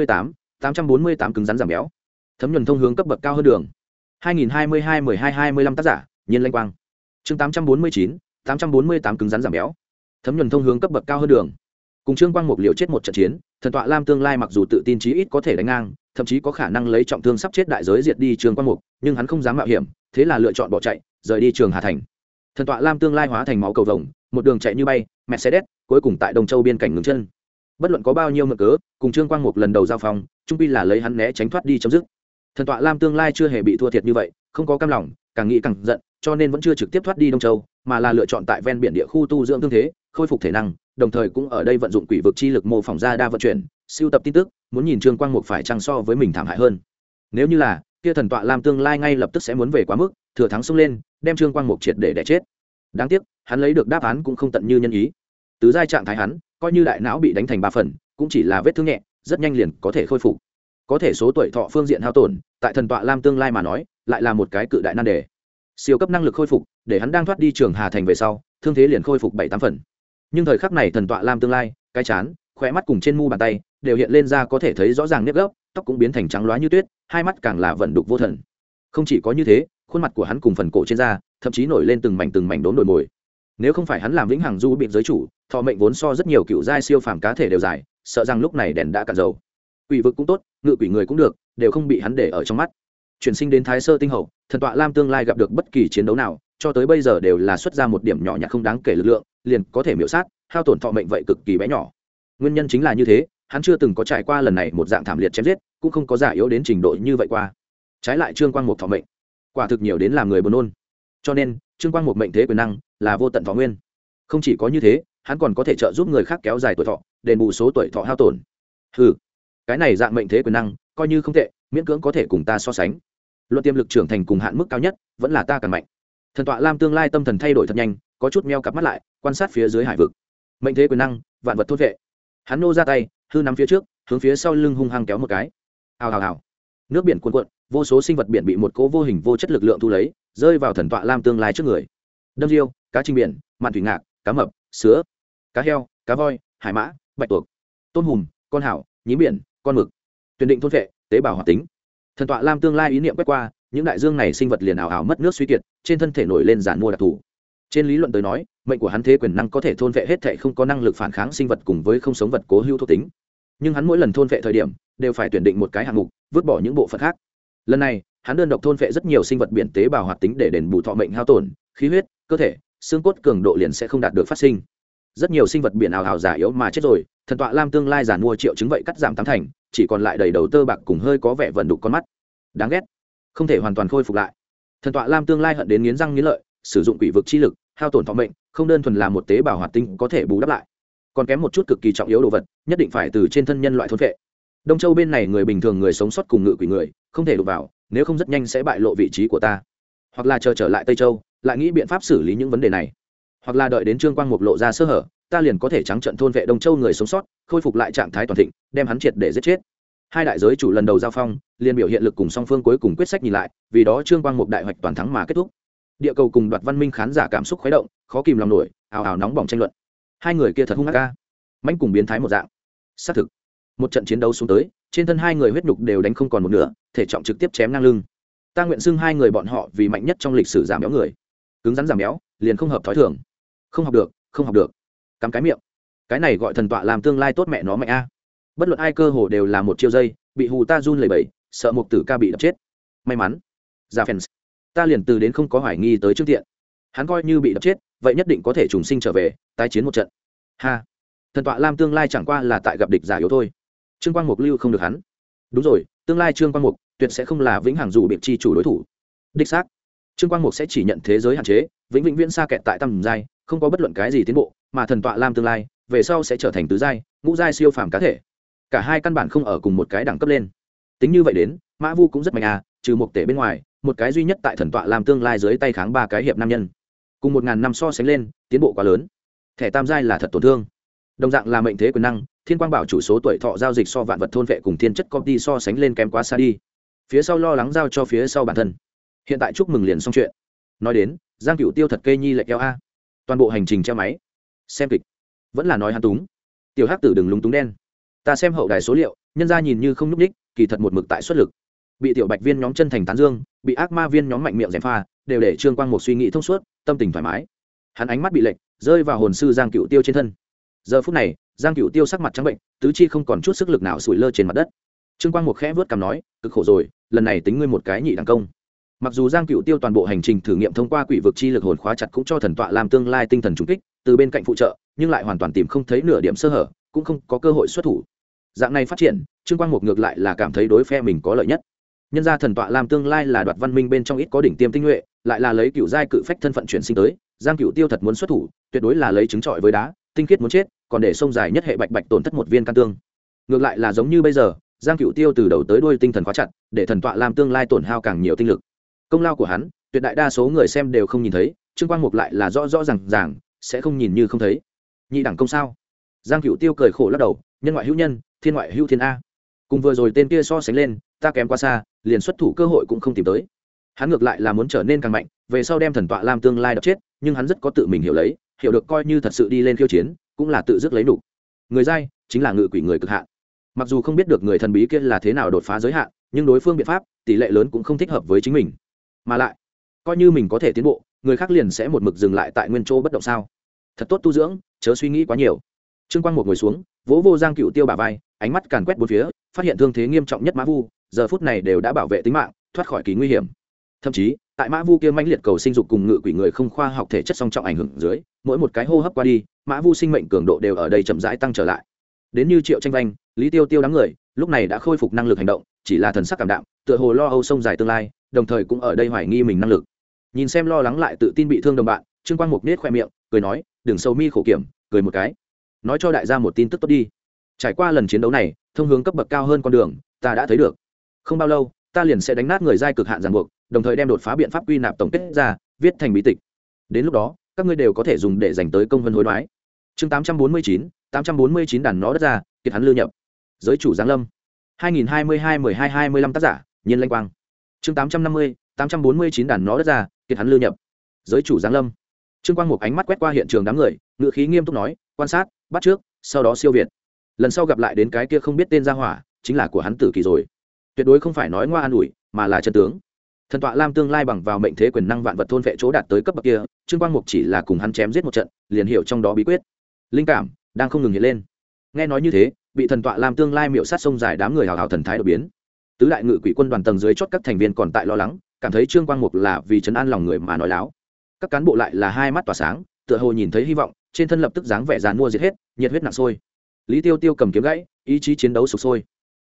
848 cứng rắn giảm béo. Thấm nhuần thông hướng cấp bậc cao hơn đường. 2022-12-25 tác giả, Nhiên Lanh Quang. Chương 848 cứng rắn giảm béo. Thấm nhuần thông hướng cấp bậc cao hơn đường. Cùng Trương Quang Mục liều chết một trận chiến, thần tọa lam tương lai mặc dù tự tin chí ít có thể đánh ngang, thậm chí có khả năng lấy trọng thương sắp chết đại giới diệt đi Trương Quang Mục, nhưng hắn không dám mạo hiểm, thế là lựa chọn bỏ chạy, rời đi Trường Hà thành. Thần tọa lam tương lai hóa thành máu cầu vồng, một đường chạy như bay, Mercedes, cuối cùng tại Đông Châu biên cảnh ngừng chân. Bất luận có bao nhiêu mượn cớ, cùng Trương Quang Mục lần đầu giao phong, chung quy là lấy hắn né tránh thoát đi chấm dứt. Thần tọa lam tương lai chưa hề bị thua thiệt như vậy, không có cam lòng, càng nghĩ càng giận, cho nên vẫn chưa trực tiếp thoát đi Đông Châu, mà là lựa chọn tại ven biển địa khu tu dưỡng thương thế, khôi phục thể năng, đồng thời cũng ở đây vận dụng quỷ vực chi lực mô phỏng ra đa vận chuyển, siêu tập tin tức, muốn nhìn Trương Quang Mục phải chăng so với mình thảm hại hơn. Nếu như là, kia thần tọa lam tương lai ngay lập tức sẽ muốn về quá mức, thừa thắng xông lên, đem Trương Quang Mục triệt để đè chết. Đáng tiếc, hắn lấy được đáp án cũng không tận như nhân ý. Tứ giai trạng thái hắn, coi như đại não bị đánh thành 3 phần, cũng chỉ là vết thương nhẹ, rất nhanh liền có thể khôi phục. Có thể số tuổi thọ phương diện hao tổn, tại thần tọa lam tương lai mà nói, lại là một cái cự đại nan đề. Siêu cấp năng lực khôi phục, để hắn đang thoát đi Trường Hà thành về sau, thương thế liền khôi phục 7-8 phần. Nhưng thời khắc này thần tọa lam tương lai, cái chán, khóe mắt cùng trên mu bàn tay đều hiện lên ra có thể thấy rõ ràng nếp gấp, tóc cũng biến thành trắng loá như tuyết, hai mắt càng là vận đục vô thần. Không chỉ có như thế, khuôn mặt của hắn cùng phần cổ trên da, thậm chí nổi lên từng mảnh đốm đồi mồi. Nếu không phải hắn làm vĩnh hằng du bị giới chủ, thọ mệnh vốn so rất nhiều cựu giai siêu phàm cá thể đều dài, sợ rằng lúc này đèn đã cạn dầu. Quỷ vực cũng tốt, ngự quỷ người cũng được, đều không bị hắn để ở trong mắt. Chuyển sinh đến Thái Sơ tinh hậu, thần tọa lam tương lai gặp được bất kỳ chiến đấu nào, cho tới bây giờ đều là xuất ra một điểm nhỏ nhặt không đáng kể lực lượng, liền có thể miểu sát, hao tổn thọ mệnh vậy cực kỳ bé nhỏ. Nguyên nhân chính là như thế, hắn chưa từng có trải qua lần này một dạng thảm liệt chém giết, cũng không có giả yếu đến trình độ như vậy qua. Trái lại Trương Quang Mục thọ mệnh, quả thực nhiều đến làm người buồn nôn. Cho nên, Trương Quang Mục mệnh thế quyền năng là vô tận thọ nguyên. Không chỉ có như thế, hắn còn có thể trợ giúp người khác kéo dài tuổi thọ, đền bù số tuổi thọ hao tổn. Hừ, cái này dạng mệnh thế quyền năng, coi như không tệ, miễn cưỡng có thể cùng ta so sánh. Luận tiềm lực trưởng thành cùng hạn mức cao nhất, vẫn là ta càng mạnh. Thần tọa lam tương lai tâm thần thay đổi thật nhanh, có chút meo cặp mắt lại, quan sát phía dưới hải vực. Mệnh thế quyền năng, vạn vật thôn vệ. Hắn nô ra tay, hư nắm phía trước, hướng phía sau lưng hung hăng kéo một cái. Hào hào hào. Nước biển cuồn cuộn, vô số sinh vật biển bị một cỗ vô hình vô chất lực lượng thu lấy, rơi vào thần tọa lam tương lai trước người. Đâm diêu, cá trình biển, mặn thủy ngạc, cá mập, sứa, cá heo, cá voi, hải mã, bạch tuộc, tôm hùm, con hảo, nhím biển, con mực, tuyển định thôn vệ, tế bào hoạt tính. Thần tọa lam tương lai ý niệm quét qua, những đại dương này sinh vật liền ảo ảo mất nước suy kiệt, trên thân thể nổi lên giản mua đặc thù. Trên lý luận tới nói, mệnh của hắn thế quyền năng có thể thôn vệ hết thảy không có năng lực phản kháng sinh vật cùng với không sống vật cố hữu thuộc tính. Nhưng hắn mỗi lần thôn vệ thời điểm, đều phải tuyển định một cái hạng mục, vứt bỏ những bộ phận khác. Lần này, hắn đơn độc thôn vệ rất nhiều sinh vật biển tế bào hoạt tính để đền bù thọ mệnh hao tổn, khí huyết, cơ thể, xương cốt cường độ liền sẽ không đạt được phát sinh. Rất nhiều sinh vật biển ảo ảo giả yếu mà chết rồi, thần tọa lam tương lai giản mua triệu chứng vậy cắt giảm 8 thành, chỉ còn lại đầy đầu tơ bạc cùng hơi có vẻ vẩn đục con mắt. Đáng ghét, không thể hoàn toàn khôi phục lại. Thần tọa lam tương lai hận đến nghiến răng nghiến lợi, sử dụng quỷ vực chi lực hao tổn thọ mệnh, không đơn thuần là một tế bào hoạt tinh có thể bù đắp lại, còn kém một chút cực kỳ trọng yếu đồ vật, nhất định phải từ trên thân nhân loại thôn vệ. Đông Châu bên này người bình thường người sống sót cùng ngự quỷ người không thể đụng vào, nếu không rất nhanh sẽ bại lộ vị trí của ta. Hoặc là chờ trở lại Tây Châu, lại nghĩ biện pháp xử lý những vấn đề này, hoặc là đợi đến Trương Quang Mục lộ ra sơ hở, ta liền có thể trắng trận thôn vệ Đông Châu người sống sót, khôi phục lại trạng thái toàn thịnh, đem hắn triệt để giết chết. Hai đại giới chủ lần đầu giao phong, liền biểu hiện lực cùng song phương cuối cùng quyết sách nhìn lại, vì đó Trương Quang Mục đại hoạch toàn thắng mà kết thúc. Địa cầu cùng Đoạt Văn Minh khán giả cảm xúc khuấy động, khó kìm lòng nổi, ào ào nóng bỏng tranh luận. Hai người kia thật hung ác ca, mãnh cùng biến thái một dạng. Xác thực, một trận chiến đấu xuống tới, trên thân hai người huyết nhục đều đánh không còn một nửa, thể trọng trực tiếp chém ngang lưng. Ta nguyện xưng hai người bọn họ vì mạnh nhất trong lịch sử giảm béo người. Cứng rắn giảm béo, liền không hợp thói thường. Không học được, không học được. Cắm cái miệng. Cái này gọi thần tọa làm tương lai tốt mẹ nó mạnh a. Bất luận ai cơ hồ đều là một chiêu dây, bị hù ta run lẩy bẩy, sợ Mục Tử ca bị đập chết. May mắn, ra fans, ta liền từ đến không có hoài nghi tới Trương Tiện. Hắn coi như bị đập chết, vậy nhất định có thể trùng sinh trở về, tái chiến một trận. Ha, thần tọa lam tương lai chẳng qua là tại gặp địch giả yếu thôi. Trương Quang Mục lưu không được hắn. Đúng rồi, tương lai Trương Quang Mục tuyệt sẽ không là vĩnh hằng dù bị chi chủ đối thủ. Đích xác, Trương Quang Mục sẽ chỉ nhận thế giới hạn chế, vĩnh vĩnh viễn xa kẹt tại tầm giai, không có bất luận cái gì tiến bộ, mà thần tọa lam tương lai về sau sẽ trở thành tứ giai, ngũ giai siêu phàm cá thể. Cả hai căn bản không ở cùng một cái đẳng cấp lên. Tính như vậy đến, Mã Vu cũng rất mạnh à, trừ một tể bên ngoài, một cái duy nhất tại thần tọa lam tương lai dưới tay kháng ba cái hiệp nam nhân. Cùng 1000 năm so sánh lên, tiến bộ quá lớn. Thẻ tam giai là thật tổn thương. Đồng dạng là mệnh thế quyền năng, Thiên Quang Bảo chủ số tuổi thọ giao dịch so vạn vật thôn vệ cùng thiên chất công ty so sánh lên kém quá xa đi. Phía sau lo lắng giao cho phía sau bản thân. Hiện tại chúc mừng liền xong chuyện. Nói đến, Giang Cửu Tiêu thật cây nhi lệch eo a. Toàn bộ hành trình treo máy. Xem kịch, vẫn là nói hắn túng. Tiểu Hắc Tử đừng lúng túng đen. Ta xem hậu đài số liệu, nhân gia nhìn như không nhúc nhích, kỳ thật một mực tại xuất lực. Bị tiểu Bạch Viên nhóm chân thành tán dương, bị ác ma viên nhóm mạnh miệng gièm pha, đều để Trương Quang một suy nghĩ thông suốt, tâm tình thoải mái. Hắn ánh mắt bị lệch, rơi vào hồn sư Giang Cửu Tiêu trên thân. Giờ phút này, Giang Cửu Tiêu sắc mặt trắng bệnh, tứ chi không còn chút sức lực nào sủi lơ trên mặt đất. Trương Quang một khẽ vớt cằm nói, cực khổ rồi, lần này tính ngươi một cái nhị đẳng công. Mặc dù Giang Cửu Tiêu toàn bộ hành trình thử nghiệm thông qua quỷ vực chi lực hồn khóa chặt cũng cho thần tọa làm tương lai tinh thần trùng kích, từ bên cạnh phụ trợ, nhưng lại hoàn toàn tìm không thấy nửa điểm sơ hở, cũng không có cơ hội xuất thủ. Dạng này phát triển, Trương Quang Mục ngược lại là cảm thấy đối phe mình có lợi nhất. Nhân ra thần tọa làm tương lai là Đoạt Văn Minh bên trong ít có đỉnh tiêm tinh nhuệ, lại là lấy cựu giai cự phách thân phận chuyển sinh tới, Giang Cửu Tiêu thật muốn xuất thủ, tuyệt đối là lấy trứng trọi với đá, tinh khiết muốn chết, còn để sông dài nhất hệ bạch bạch tổn thất một viên can tương. Ngược lại là giống như bây giờ, Giang Cửu Tiêu từ đầu tới đuôi tinh thần khóa chặt, để thần tọa làm tương lai tổn hao càng nhiều tinh lực. Công lao của hắn, tuyệt đại đa số người xem đều không nhìn thấy, Trương Quang Mục lại là rõ rõ ràng sẽ không nhìn như không thấy. Nhị đẳng công sao? Giang Cửu Tiêu cười khổ lắc đầu, nhân ngoại hữu nhân, thiên ngoại hữu thiên a. Cùng vừa rồi tên kia so sánh lên, ta kém quá xa, liền xuất thủ cơ hội cũng không tìm tới. Hắn ngược lại là muốn trở nên càng mạnh, về sau đem thần tọa làm tương lai đập chết, nhưng hắn rất có tự mình hiểu lấy, hiểu được coi như thật sự đi lên khiêu chiến, cũng là tự dứt lấy đủ. Người giai chính là ngự quỷ người cực hạn. Mặc dù không biết được người thần bí kia là thế nào đột phá giới hạn, nhưng đối phương biện pháp, tỷ lệ lớn cũng không thích hợp với chính mình. Mà lại, coi như mình có thể tiến bộ, người khác liền sẽ một mực dừng lại tại nguyên chỗ bất động sao? Thật tốt tu dưỡng, chớ suy nghĩ quá nhiều. Trương Quang một ngồi xuống, vỗ vô Giang Cửu Tiêu bả vai, ánh mắt càn quét bốn phía, phát hiện thương thế nghiêm trọng nhất Mã Vu, giờ phút này đều đã bảo vệ tính mạng, thoát khỏi kỳ nguy hiểm. Thậm chí, tại Mã Vu kia mãnh liệt cầu sinh dục cùng ngự quỷ người không khoa học thể chất song trọng ảnh hưởng dưới, mỗi một cái hô hấp qua đi, Mã Vu sinh mệnh cường độ đều ở đây chậm rãi tăng trở lại. Đến như Triệu Tranh Vanh, Lý Tiêu Tiêu đám người, lúc này đã khôi phục năng lực hành động, chỉ là thần sắc cảm đạm, tựa hồ lo âu sông dài tương lai, đồng thời cũng ở đây hoài nghi mình năng lực. Nhìn xem lo lắng lại tự tin bị thương đồng bạn, Trương Quang Mục nết khoe miệng, cười nói, đừng sầu mi khổ kiểm, cười một cái. Nói cho đại gia một tin tức tốt đi. Trải qua lần chiến đấu này, thông hướng cấp bậc cao hơn con đường, ta đã thấy được. Không bao lâu, ta liền sẽ đánh nát người giai cực hạn ràng buộc, đồng thời đem đột phá biện pháp quy nạp tổng kết ra, viết thành bí tịch. Đến lúc đó, các ngươi đều có thể dùng để dành tới công vân hối đoái. Chương 849 đàn nó đất ra, kiệt hắn lưu nhập. Giới chủ giáng lâm. 2022-12-25 tác giả, Nhiên Lanh Quang. Chương 850-849 đàn nó đất ra, kiệt hắn lưu nhập. Giới chủ giáng lâm. Trương Quang một ánh mắt quét qua hiện trường đám người, ngữ khí nghiêm túc nói, quan sát, bắt trước, sau đó siêu việt. Lần sau gặp lại đến cái kia không biết tên gia hỏa, chính là của hắn tử kỳ rồi. Tuyệt đối không phải nói ngoa an ủi, mà là chân tướng. Thần tọa lam tương lai bằng vào mệnh thế quyền năng vạn vật thôn vệ chỗ đạt tới cấp bậc kia, Trương Quang Mục chỉ là cùng hắn chém giết một trận, liền hiểu trong đó bí quyết. Linh cảm đang không ngừng hiện lên. Nghe nói như thế, bị thần tọa lam tương lai miệu sát sông dài đám người hào hào thần thái đột biến. Tứ đại ngự quỷ quân đoàn tầng dưới chót các thành viên còn tại lo lắng, cảm thấy Trương Quang Mục là vì trấn an lòng người mà nói láo. Các cán bộ lại là hai mắt tỏa sáng, tựa hồ nhìn thấy hy vọng, trên thân lập tức dáng vẻ dàn mua diệt hết, nhiệt huyết nặng sôi. Lý Tiêu Tiêu cầm kiếm gãy, ý chí chiến đấu sục sôi.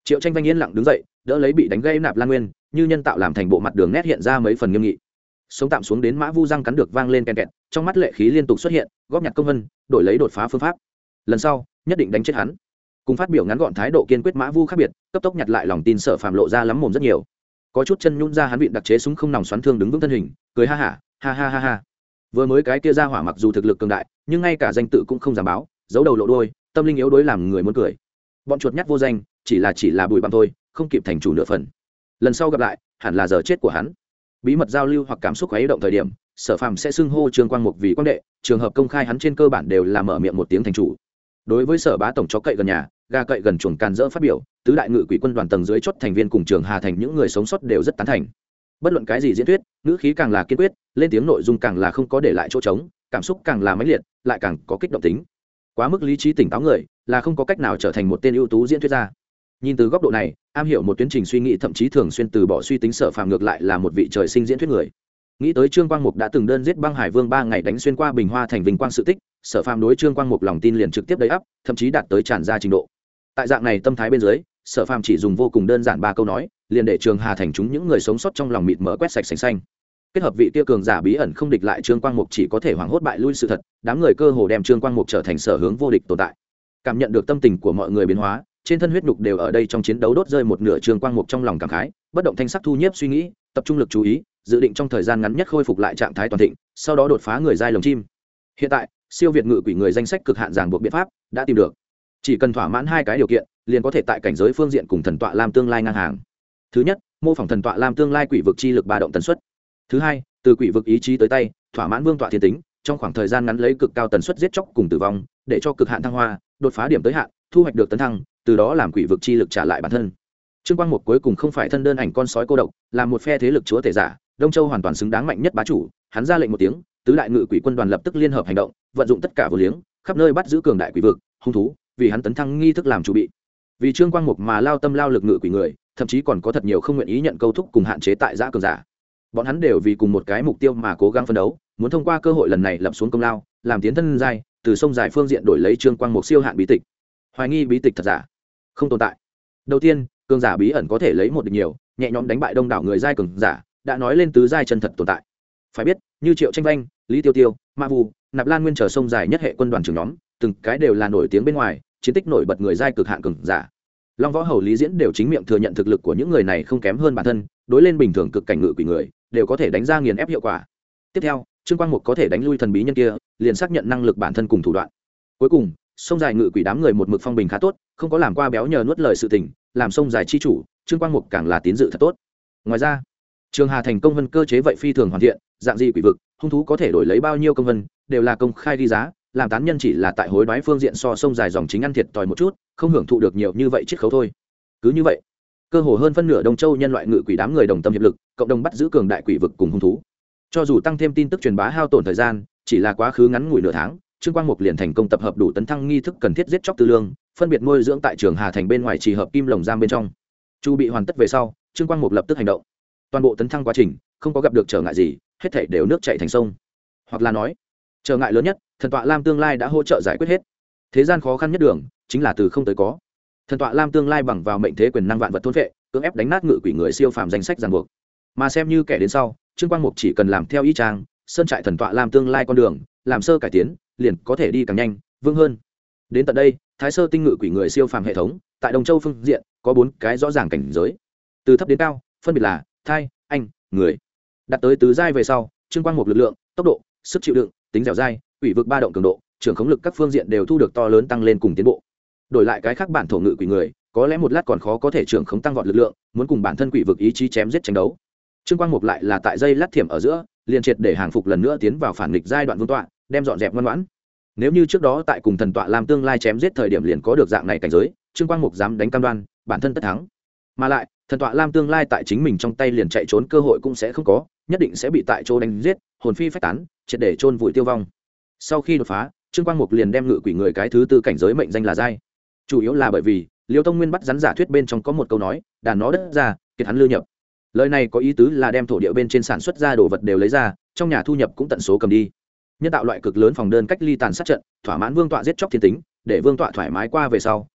Triệu Tranh Vanh yên lặng đứng dậy, đỡ lấy bị đánh gãy Nạp Lan Nguyên, như nhân tạo làm thành bộ mặt đường nét hiện ra mấy phần nghiêm nghị. Sống tạm xuống đến Mã Vu răng cắn được vang lên ken kẹt, trong mắt lệ khí liên tục xuất hiện, góp nhặt công vân, đổi lấy đột phá phương pháp. Lần sau, nhất định đánh chết hắn. Cùng phát biểu ngắn gọn thái độ kiên quyết Mã Vu khác biệt, cấp tốc nhặt lại lòng tin Sở Phàm lộ ra lắm mồm rất nhiều. Có chút chân nhún ra hắn vịn đặc chế súng không nòng xoắn thương đứng vững thân hình, cười ha hả, ha ha ha ha. Vừa mới cái kia ra hỏa mặc dù thực lực cường đại, nhưng ngay cả danh tự cũng không dám báo, giấu đầu lộ đuôi, tâm linh yếu đuối làm người muốn cười. Bọn chuột nhắt vô danh, chỉ là bụi bặm thôi, không kịp thành chủ nửa phần. Lần sau gặp lại, hẳn là giờ chết của hắn. Bí mật giao lưu hoặc cảm xúc khuấy động thời điểm, Sở Phàm sẽ xưng hô Trương Quang Mục vì quan đệ, trường hợp công khai hắn trên cơ bản đều là mở miệng một tiếng thành chủ. Đối với Sở Bá tổng chó cậy gần nhà, gà cậy gần chuồng càn dỡ phát biểu, tứ đại ngự quỷ quân đoàn tầng dưới chót thành viên cùng Trường Hà thành những người sống sót đều rất tán thành. Bất luận cái gì diễn thuyết, ngữ khí càng là kiên quyết, lên tiếng nội dung càng là không có để lại chỗ trống, cảm xúc càng là mãnh liệt, lại càng có kích động tính. Quá mức lý trí tỉnh táo người, là không có cách nào trở thành một tên ưu tú diễn thuyết gia. Nhìn từ góc độ này, am hiểu một tuyến trình suy nghĩ thậm chí thường xuyên từ bỏ suy tính Sở Phàm ngược lại là một vị trời sinh diễn thuyết người. Nghĩ tới Trương Quang Mục đã từng đơn giết Băng Hải Vương 3 ngày đánh xuyên qua Bình Hoa thành vinh quang sự tích, Sở Phàm đối Trương Quang Mục lòng tin liền trực tiếp đầy ắp, thậm chí đạt tới tràn ra trình độ. Tại dạng này tâm thái bên dưới, Sở Phàm chỉ dùng vô cùng đơn giản 3 câu nói, liền để Trường Hà thành chúng những người sống sót trong lòng mịt mờ quét sạch sành xanh. Kết hợp vị kia cường giả bí ẩn không địch lại Trương Quang Mục chỉ có thể hoảng hốt bại lui sự thật, đám người cơ hồ đem Trương Quang Mục trở thành sở hướng vô địch tồn tại. Cảm nhận được tâm tình của mọi người biến hóa, trên thân huyết nhục đều ở đây trong chiến đấu đốt rơi một nửa. Trương Quang Mục trong lòng cảm khái, bất động thanh sắc thu nhiếp suy nghĩ, tập trung lực chú ý, dự định trong thời gian ngắn nhất khôi phục lại trạng thái toàn thịnh, sau đó đột phá người giai lồng chim. Hiện tại, siêu việt ngự quỷ người danh sách cực hạn ràng buộc biện pháp đã tìm được, chỉ cần thỏa mãn 2 cái điều kiện, liền có thể tại cảnh giới phương diện cùng thần tọa lam tương lai ngang hàng. Thứ nhất, mô phỏng thần tọa lam tương lai quỷ vực chi lực ba động tần suất. Thứ hai, từ quỷ vực ý chí tới tay, thỏa mãn vương tọa thiên tính, trong khoảng thời gian ngắn lấy cực cao tần suất giết chóc cùng tử vong, để cho cực hạn thăng hoa, đột phá điểm tới hạn, thu hoạch được tấn thăng, từ đó làm quỷ vực chi lực trả lại bản thân. Trương Quang Mục cuối cùng không phải thân đơn ảnh con sói cô độc, là một phe thế lực chúa tể giả, Đông Châu hoàn toàn xứng đáng mạnh nhất bá chủ. Hắn ra lệnh một tiếng, tứ đại ngự quỷ quân đoàn lập tức liên hợp hành động, vận dụng tất cả vô liếng, khắp nơi bắt giữ cường đại quỷ vực, hung thú, vì hắn tấn thăng nghi thức làm chủ bị. Vì Trương Quang Mục mà lao tâm lao lực ngự quỷ người, thậm chí còn có thật nhiều không nguyện ý nhận câu thúc cùng hạn chế tại giã cường giả. Bọn hắn đều vì cùng một cái mục tiêu mà cố gắng phấn đấu, muốn thông qua cơ hội lần này lập xuống công lao, làm tiến thân giai, từ sông dài phương diện đổi lấy Trương Quang Mục siêu hạn bí tịch. Hoài nghi bí tịch thật giả, không tồn tại. Đầu tiên, cường giả bí ẩn có thể lấy một địch nhiều, nhẹ nhõm đánh bại đông đảo người giai cường giả, đã nói lên tứ giai chân thật tồn tại. Phải biết, như Triệu Tranh Vanh, Lý Tiêu Tiêu, Ma Vu, Nạp Lan Nguyên chờ sông dài nhất hệ quân đoàn trưởng nhóm, từng cái đều là nổi tiếng bên ngoài, chiến tích nổi bật người giai cực hạn cường giả. Long Võ Hầu Lý Diễn đều chính miệng thừa nhận thực lực của những người này không kém hơn bản thân, đối lên bình thường cực cảnh ngự quỷ người, đều có thể đánh ra nghiền ép hiệu quả. Tiếp theo, Trương Quang Mục có thể đánh lui thần bí nhân kia, liền xác nhận năng lực bản thân cùng thủ đoạn. Cuối cùng, sông dài ngự quỷ đám người một mực phong bình khá tốt, không có làm qua béo nhờ nuốt lời sự tình, làm sông dài chi chủ, Trương Quang Mục càng là tín dự thật tốt. Ngoài ra, Trường Hà thành công vân cơ chế vậy phi thường hoàn thiện, dạng gì quỷ vực, hung thú có thể đổi lấy bao nhiêu công vân, đều là công khai ghi giá, làm tán nhân chỉ là tại hối đoái phương diện so sông dài dòng chính ăn thiệt tòi một chút, không hưởng thụ được nhiều như vậy chiết khấu thôi. Cứ như vậy, cơ hồ hơn phân nửa Đông Châu nhân loại ngự quỷ đám người đồng tâm hiệp lực, cộng đồng bắt giữ cường đại quỷ vực cùng hung thú. Cho dù tăng thêm tin tức truyền bá hao tổn thời gian, chỉ là quá khứ ngắn ngủi nửa tháng, Trương Quang Mục liền thành công tập hợp đủ tấn thăng nghi thức cần thiết giết chóc tư lương, phân biệt nuôi dưỡng tại Trường Hà thành bên ngoài trì hợp kim lồng giam bên trong. Chu bị hoàn tất về sau, Trương Quang Mục lập tức hành động. Toàn bộ tấn thăng quá trình không có gặp được trở ngại gì, hết thảy đều nước chảy thành sông. Hoặc là nói, trở ngại lớn nhất, thần tọa lam tương lai đã hỗ trợ giải quyết hết. Thế gian khó khăn nhất đường, chính là từ không tới có. Thần tọa lam tương lai bằng vào mệnh thế quyền năng vạn vật thôn vệ, cưỡng ép đánh nát ngự quỷ người siêu phàm danh sách ràng buộc. Mà xem như kẻ đến sau, Trương Quang Mục chỉ cần làm theo ý trang, sơn trại thần tọa lam tương lai con đường, làm sơ cải tiến, liền có thể đi càng nhanh, vững hơn. Đến tận đây, Thái Sơ tinh ngự quỷ người siêu phàm hệ thống, tại Đông Châu phương diện có 4 cái rõ ràng cảnh giới. Từ thấp đến cao, phân biệt là thai, anh, người. Đạt tới tứ giai về sau, Trương Quang Mục lực lượng, tốc độ, sức chịu đựng, tính dẻo dai, quỷ vực ba động cường độ, trưởng khống lực các phương diện đều thu được to lớn tăng lên cùng tiến bộ. Đổi lại cái khác bản thổ ngự quỷ người, có lẽ một lát còn khó có thể trưởng khống tăng vọt lực lượng, muốn cùng bản thân quỷ vực ý chí chém giết tranh đấu. Trương Quang Mục lại là tại dây lát thiểm ở giữa, liền triệt để hàng phục lần nữa tiến vào phản nghịch giai đoạn vương tọa, đem dọn dẹp ngoan ngoãn. Nếu như trước đó tại cùng thần tọa làm tương lai chém giết thời điểm liền có được dạng này cảnh giới, Trương Quang Mục dám đánh cam đoan, bản thân tất thắng. Mà lại, thần tọa lam tương lai tại chính mình trong tay liền chạy trốn cơ hội cũng sẽ không có, nhất định sẽ bị tại chỗ đánh giết, hồn phi phách tán, triệt để chôn vùi tiêu vong. Sau khi đột phá, Trương Quang Mục liền đem ngự quỷ người cái thứ tư cảnh giới mệnh danh là giai. Chủ yếu là bởi vì Liêu Tông Nguyên bắt rắn giả thuyết bên trong có một câu nói, đàn nó đất ra, kiệt hắn lưu nhập. Lời này có ý tứ là đem thổ địa bên trên sản xuất ra đồ vật đều lấy ra, trong nhà thu nhập cũng tận số cầm đi. Nhân tạo loại cực lớn phòng đơn cách ly tàn sát trận, thỏa mãn vương tọa giết chóc thiên tính, để vương tọa thoải mái qua về sau,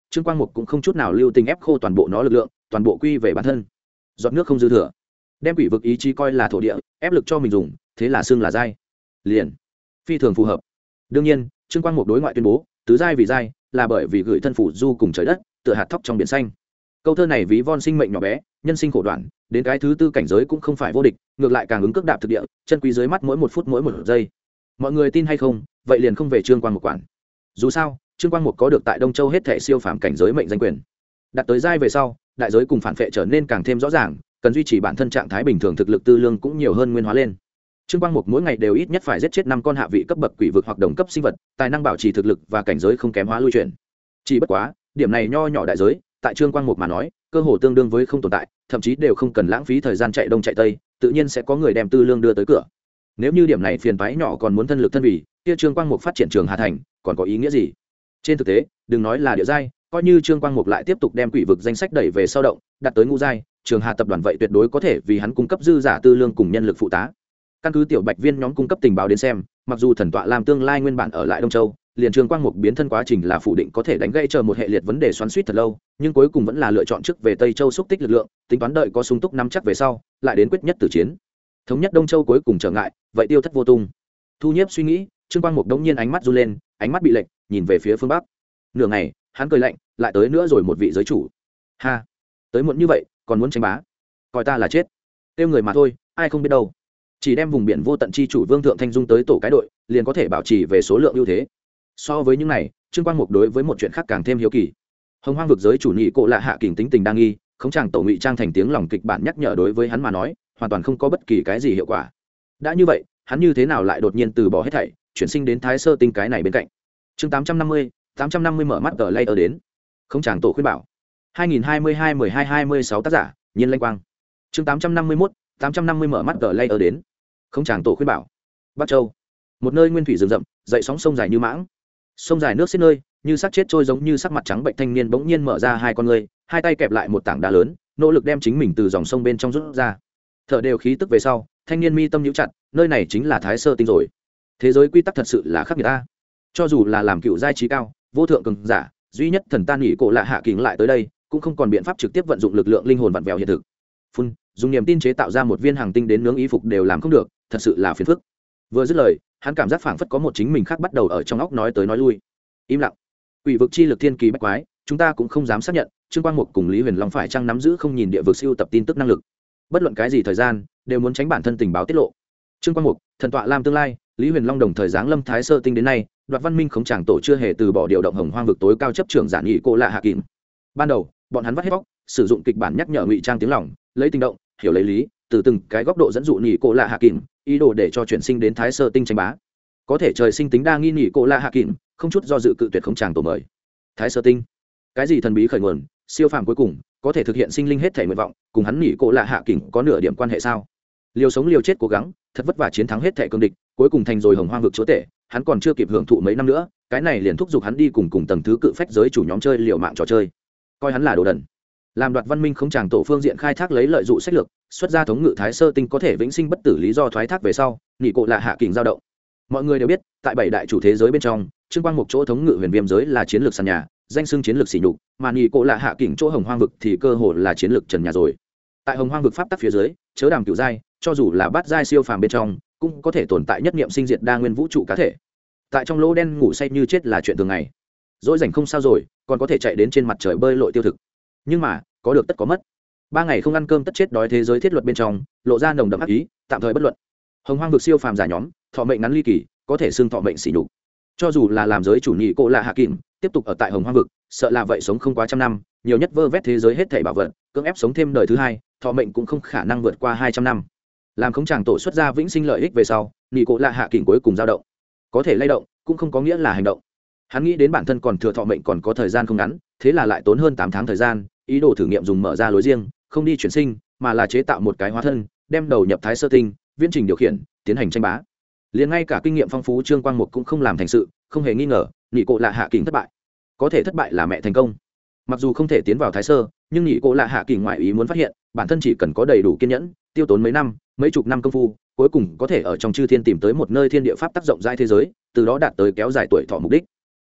Trương Quang Mục cũng không chút nào lưu tình ép khô toàn bộ nó lực lượng, toàn bộ quy về bản thân. Giọt nước không dư thừa, đem quỷ vực ý chí coi là thổ địa, ép lực cho mình dùng, thế là xưng là giai. Liền, phi thường phù hợp. Đương nhiên, Trương Quang Mục đối ngoại tuyên bố, tứ giai vì giai, là bởi vì gửi thân phủ du cùng trời đất, tựa hạt thóc trong biển xanh. Câu thơ này ví von sinh mệnh nhỏ bé, nhân sinh khổ đoạn, đến cái thứ tư cảnh giới cũng không phải vô địch, ngược lại càng ứng cước đạp thực địa, chân quý dưới mắt mỗi một phút mỗi một giây. Mọi người tin hay không, vậy liền không về Trương Quang Mục quản. Dù sao, Trương Quang Mục có được tại Đông Châu hết thảy siêu phàm cảnh giới mệnh danh quyền. Đặt tới giai về sau, đại giới cùng phản phệ trở nên càng thêm rõ ràng, cần duy trì bản thân trạng thái bình thường thực lực tư lương cũng nhiều hơn nguyên hóa lên. Trương Quang Mục mỗi ngày đều ít nhất phải giết chết 5 con hạ vị cấp bậc quỷ vực hoặc đồng cấp sinh vật, tài năng bảo trì thực lực và cảnh giới không kém hóa lui chuyển. Chỉ bất quá, điểm này nho nhỏ đại giới, tại Trương Quang Mục mà nói, cơ hồ tương đương với không tồn tại, thậm chí đều không cần lãng phí thời gian chạy đông chạy tây, tự nhiên sẽ có người đem tư lương đưa tới cửa. Nếu như điểm này phiền toái nhỏ còn muốn thân lực thân vì, kia Trương Quang Mục phát triển Trường Hà Thành, còn có ý nghĩa gì? Trên thực tế, đừng nói là địa giai, coi như Trương Quang Mục lại tiếp tục đem quỷ vực danh sách đẩy về sau động, đạt tới ngũ giai, Trường Hà tập đoàn vậy tuyệt đối có thể vì hắn cung cấp dư giả tư lương cùng nhân lực phụ tá. Căn cứ tiểu Bạch Viên nhóm cung cấp tình báo đến xem, mặc dù thần tọa làm tương lai nguyên bản ở lại Đông Châu, liền Trương Quang Mục biến thân quá trình là phủ định có thể đánh gây chờ một hệ liệt vấn đề xoắn xuýt thật lâu, nhưng cuối cùng vẫn là lựa chọn trước về Tây Châu xúc tích lực lượng, tính toán đợi có sung túc nắm chắc về sau, lại đến quyết nhất tử chiến. Thống nhất Đông Châu cuối cùng trở ngại, vậy tiêu thất vô tung. Thu Nhiếp suy nghĩ, Trương Quang Mục đống nhiên ánh mắt run lên, ánh mắt bị lệch, nhìn về phía phương bắc. Nửa ngày, hắn cười lạnh, lại tới nữa rồi một vị giới chủ. Ha, tới muộn như vậy, còn muốn tranh bá, coi ta là chết. Tiêu người mà thôi, ai không biết đâu. Chỉ đem vùng biển vô tận chi chủ Vương Thượng Thanh Dung tới tổ cái đội, liền có thể bảo trì về số lượng ưu thế. So với những này, Trương Quang Mục đối với một chuyện khác càng thêm hiếu kỳ. Hồng Hoang vực giới chủ nhị cộ lạ hạ kình tính tình đa nghi, không chàng tổ ngụy trang thành tiếng lòng kịch bản nhắc nhở đối với hắn mà nói, hoàn toàn không có bất kỳ cái gì hiệu quả. Đã như vậy, hắn như thế nào lại đột nhiên từ bỏ hết thảy, chuyển sinh đến Thái Sơ Tinh cái này bên cạnh. Chương 850 mở mắt tờ layer đến. Không chàng tổ khuyên bảo. 2022-12-26 tác giả, Nhiên Lanh Quang. Chương 850 mở mắt tờ layer đến. Không chàng tổ khuyên bảo. Bắc Châu, một nơi nguyên thủy rừng rậm, dậy sóng sông dài như mãng. Sông dài nước xiết nơi, như xác chết trôi giống như sắc mặt trắng bệnh thanh niên bỗng nhiên mở ra hai con ngươi, hai tay kẹp lại một tảng đá lớn, nỗ lực đem chính mình từ dòng sông bên trong rút ra. Thở đều khí tức về sau, thanh niên mi tâm nhíu chặt, nơi này chính là Thái Sơ Tinh rồi. Thế giới quy tắc thật sự là khắc nghiệt ta. Cho dù là làm cựu giai trí cao, vô thượng cường giả, duy nhất thần tan nghỉ cổ lạ hạ kình lại tới đây, cũng không còn biện pháp trực tiếp vận dụng lực lượng linh hồn vặn vẹo hiện thực. Phun, dùng niềm tin chế tạo ra một viên hàng tinh đến nướng y phục đều làm không được, thật sự là phiền phức. Vừa dứt lời, hắn cảm giác phảng phất có một chính mình khác bắt đầu ở trong óc nói tới nói lui. Im lặng. Quỷ vực chi lực thiên kỳ bách quái, chúng ta cũng không dám xác nhận, Trương Quang Mục cùng Lý Huyền Long phải chăng nắm giữ không nhìn địa vực siêu tập tin tức năng lực. Bất luận cái gì thời gian, đều muốn tránh bản thân tình báo tiết lộ. Trương Quang Mục, thần tọa Lam tương lai, Lý Huyền Long đồng thời giáng lâm Thái Sơ Tinh đến nay, Đoạt Văn Minh khống tràng tổ chưa hề từ bỏ điều động Hồng Hoang vực tối cao chấp trưởng giản nghị cô lạ hạ kìm. Ban đầu, bọn hắn vắt hết bóc, sử dụng kịch bản nhắc nhở ngụy trang tiếng lòng, lấy tình động, hiểu lấy lý, từ từng cái góc độ dẫn dụ nghị cô lạ hạ kìm, ý đồ để cho chuyển sinh đến Thái Sơ Tinh tranh bá. Có thể trời sinh tính đa nghi nghị cô lạ hạ kìm, không chút do dự cự tuyệt khống tràng tổ mời. Thái Sơ Tinh, cái gì thần bí khởi nguồn, siêu phàm cuối cùng, có thể thực hiện sinh linh hết thể nguyện vọng, cùng hắn nghị cô lạ hạ kìm có nửa điểm quan hệ sao? Liều sống liều chết cố gắng, thật vất vả chiến thắng hết thể cương địch, cuối cùng thành rồi Hồng Hoang vực chúa tể, hắn còn chưa kịp hưởng thụ mấy năm nữa, cái này liền thúc giục hắn đi cùng tầng thứ cự phách giới chủ nhóm chơi liều mạng trò chơi, coi hắn là đồ đần. Làm Đoạt Văn Minh không tràng tổ phương diện khai thác lấy lợi dụng sách lược, xuất ra thống ngự Thái Sơ Tinh có thể vĩnh sinh bất tử lý do thoái thác về sau, nghị cộ lạ hạ kình dao động. Mọi người đều biết, tại bảy đại chủ thế giới bên trong, Trương Quang Mục chỗ thống ngự huyền viêm giới là chiến lược sàn nhà, danh xưng chiến lược sỉ nhục, mà nghị cộ lạ hạ kình chỗ Hồng Hoang vực thì cơ hồ là chiến lược trần nhà rồi. Tại Hồng Hoang vực pháp tắc phía dưới, chớ đàm cửu giai, cho dù là bát giai siêu phàm bên trong, cũng có thể tồn tại nhất niệm sinh diệt đa nguyên vũ trụ cá thể. Tại trong lỗ đen ngủ say như chết là chuyện thường ngày. Dỗi rảnh không sao rồi, còn có thể chạy đến trên mặt trời bơi lội tiêu thực. Nhưng mà, có được tất có mất. 3 ngày không ăn cơm tất chết đói thế giới thiết luật bên trong, lộ ra nồng đậm ác ý, tạm thời bất luận. Hồng Hoang vực siêu phàm giả nhóm, thọ mệnh ngắn ly kỳ, có thể xưng thọ mệnh sỉ nhục. Cho dù là làm giới chủ nhị cô lạ hạ kìm, tiếp tục ở tại Hồng Hoang vực, sợ là vậy sống không quá trăm năm, nhiều nhất vơ vét thế giới hết thảy bảo vật, cưỡng ép sống thêm đời thứ hai, thọ mệnh cũng không khả năng vượt qua 200 năm. Làm không chàng tổ xuất ra vĩnh sinh lợi ích về sau, nhị cô lạ hạ kìm cuối cùng dao động. Có thể lay động, cũng không có nghĩa là hành động. Hắn nghĩ đến bản thân còn thừa thọ mệnh còn có thời gian không ngắn, thế là lại tốn hơn 8 tháng thời gian, ý đồ thử nghiệm dùng mở ra lối riêng, không đi chuyển sinh, mà là chế tạo một cái hóa thân, đem đầu nhập Thái Sơ Tinh, viễn trình điều khiển, tiến hành tranh bá. Liền ngay cả kinh nghiệm phong phú Trương Quang Mục cũng không làm thành sự, không hề nghi ngờ, nhị cô lạ hạ kình thất bại. Có thể thất bại là mẹ thành công. Mặc dù không thể tiến vào Thái Sơ, nhưng nhị cô lạ hạ kình ngoại ý muốn phát hiện, bản thân chỉ cần có đầy đủ kiên nhẫn, tiêu tốn mấy năm, mấy chục năm công phu, cuối cùng có thể ở trong chư thiên tìm tới một nơi thiên địa pháp tác rộng rãi thế giới, từ đó đạt tới kéo dài tuổi thọ mục đích.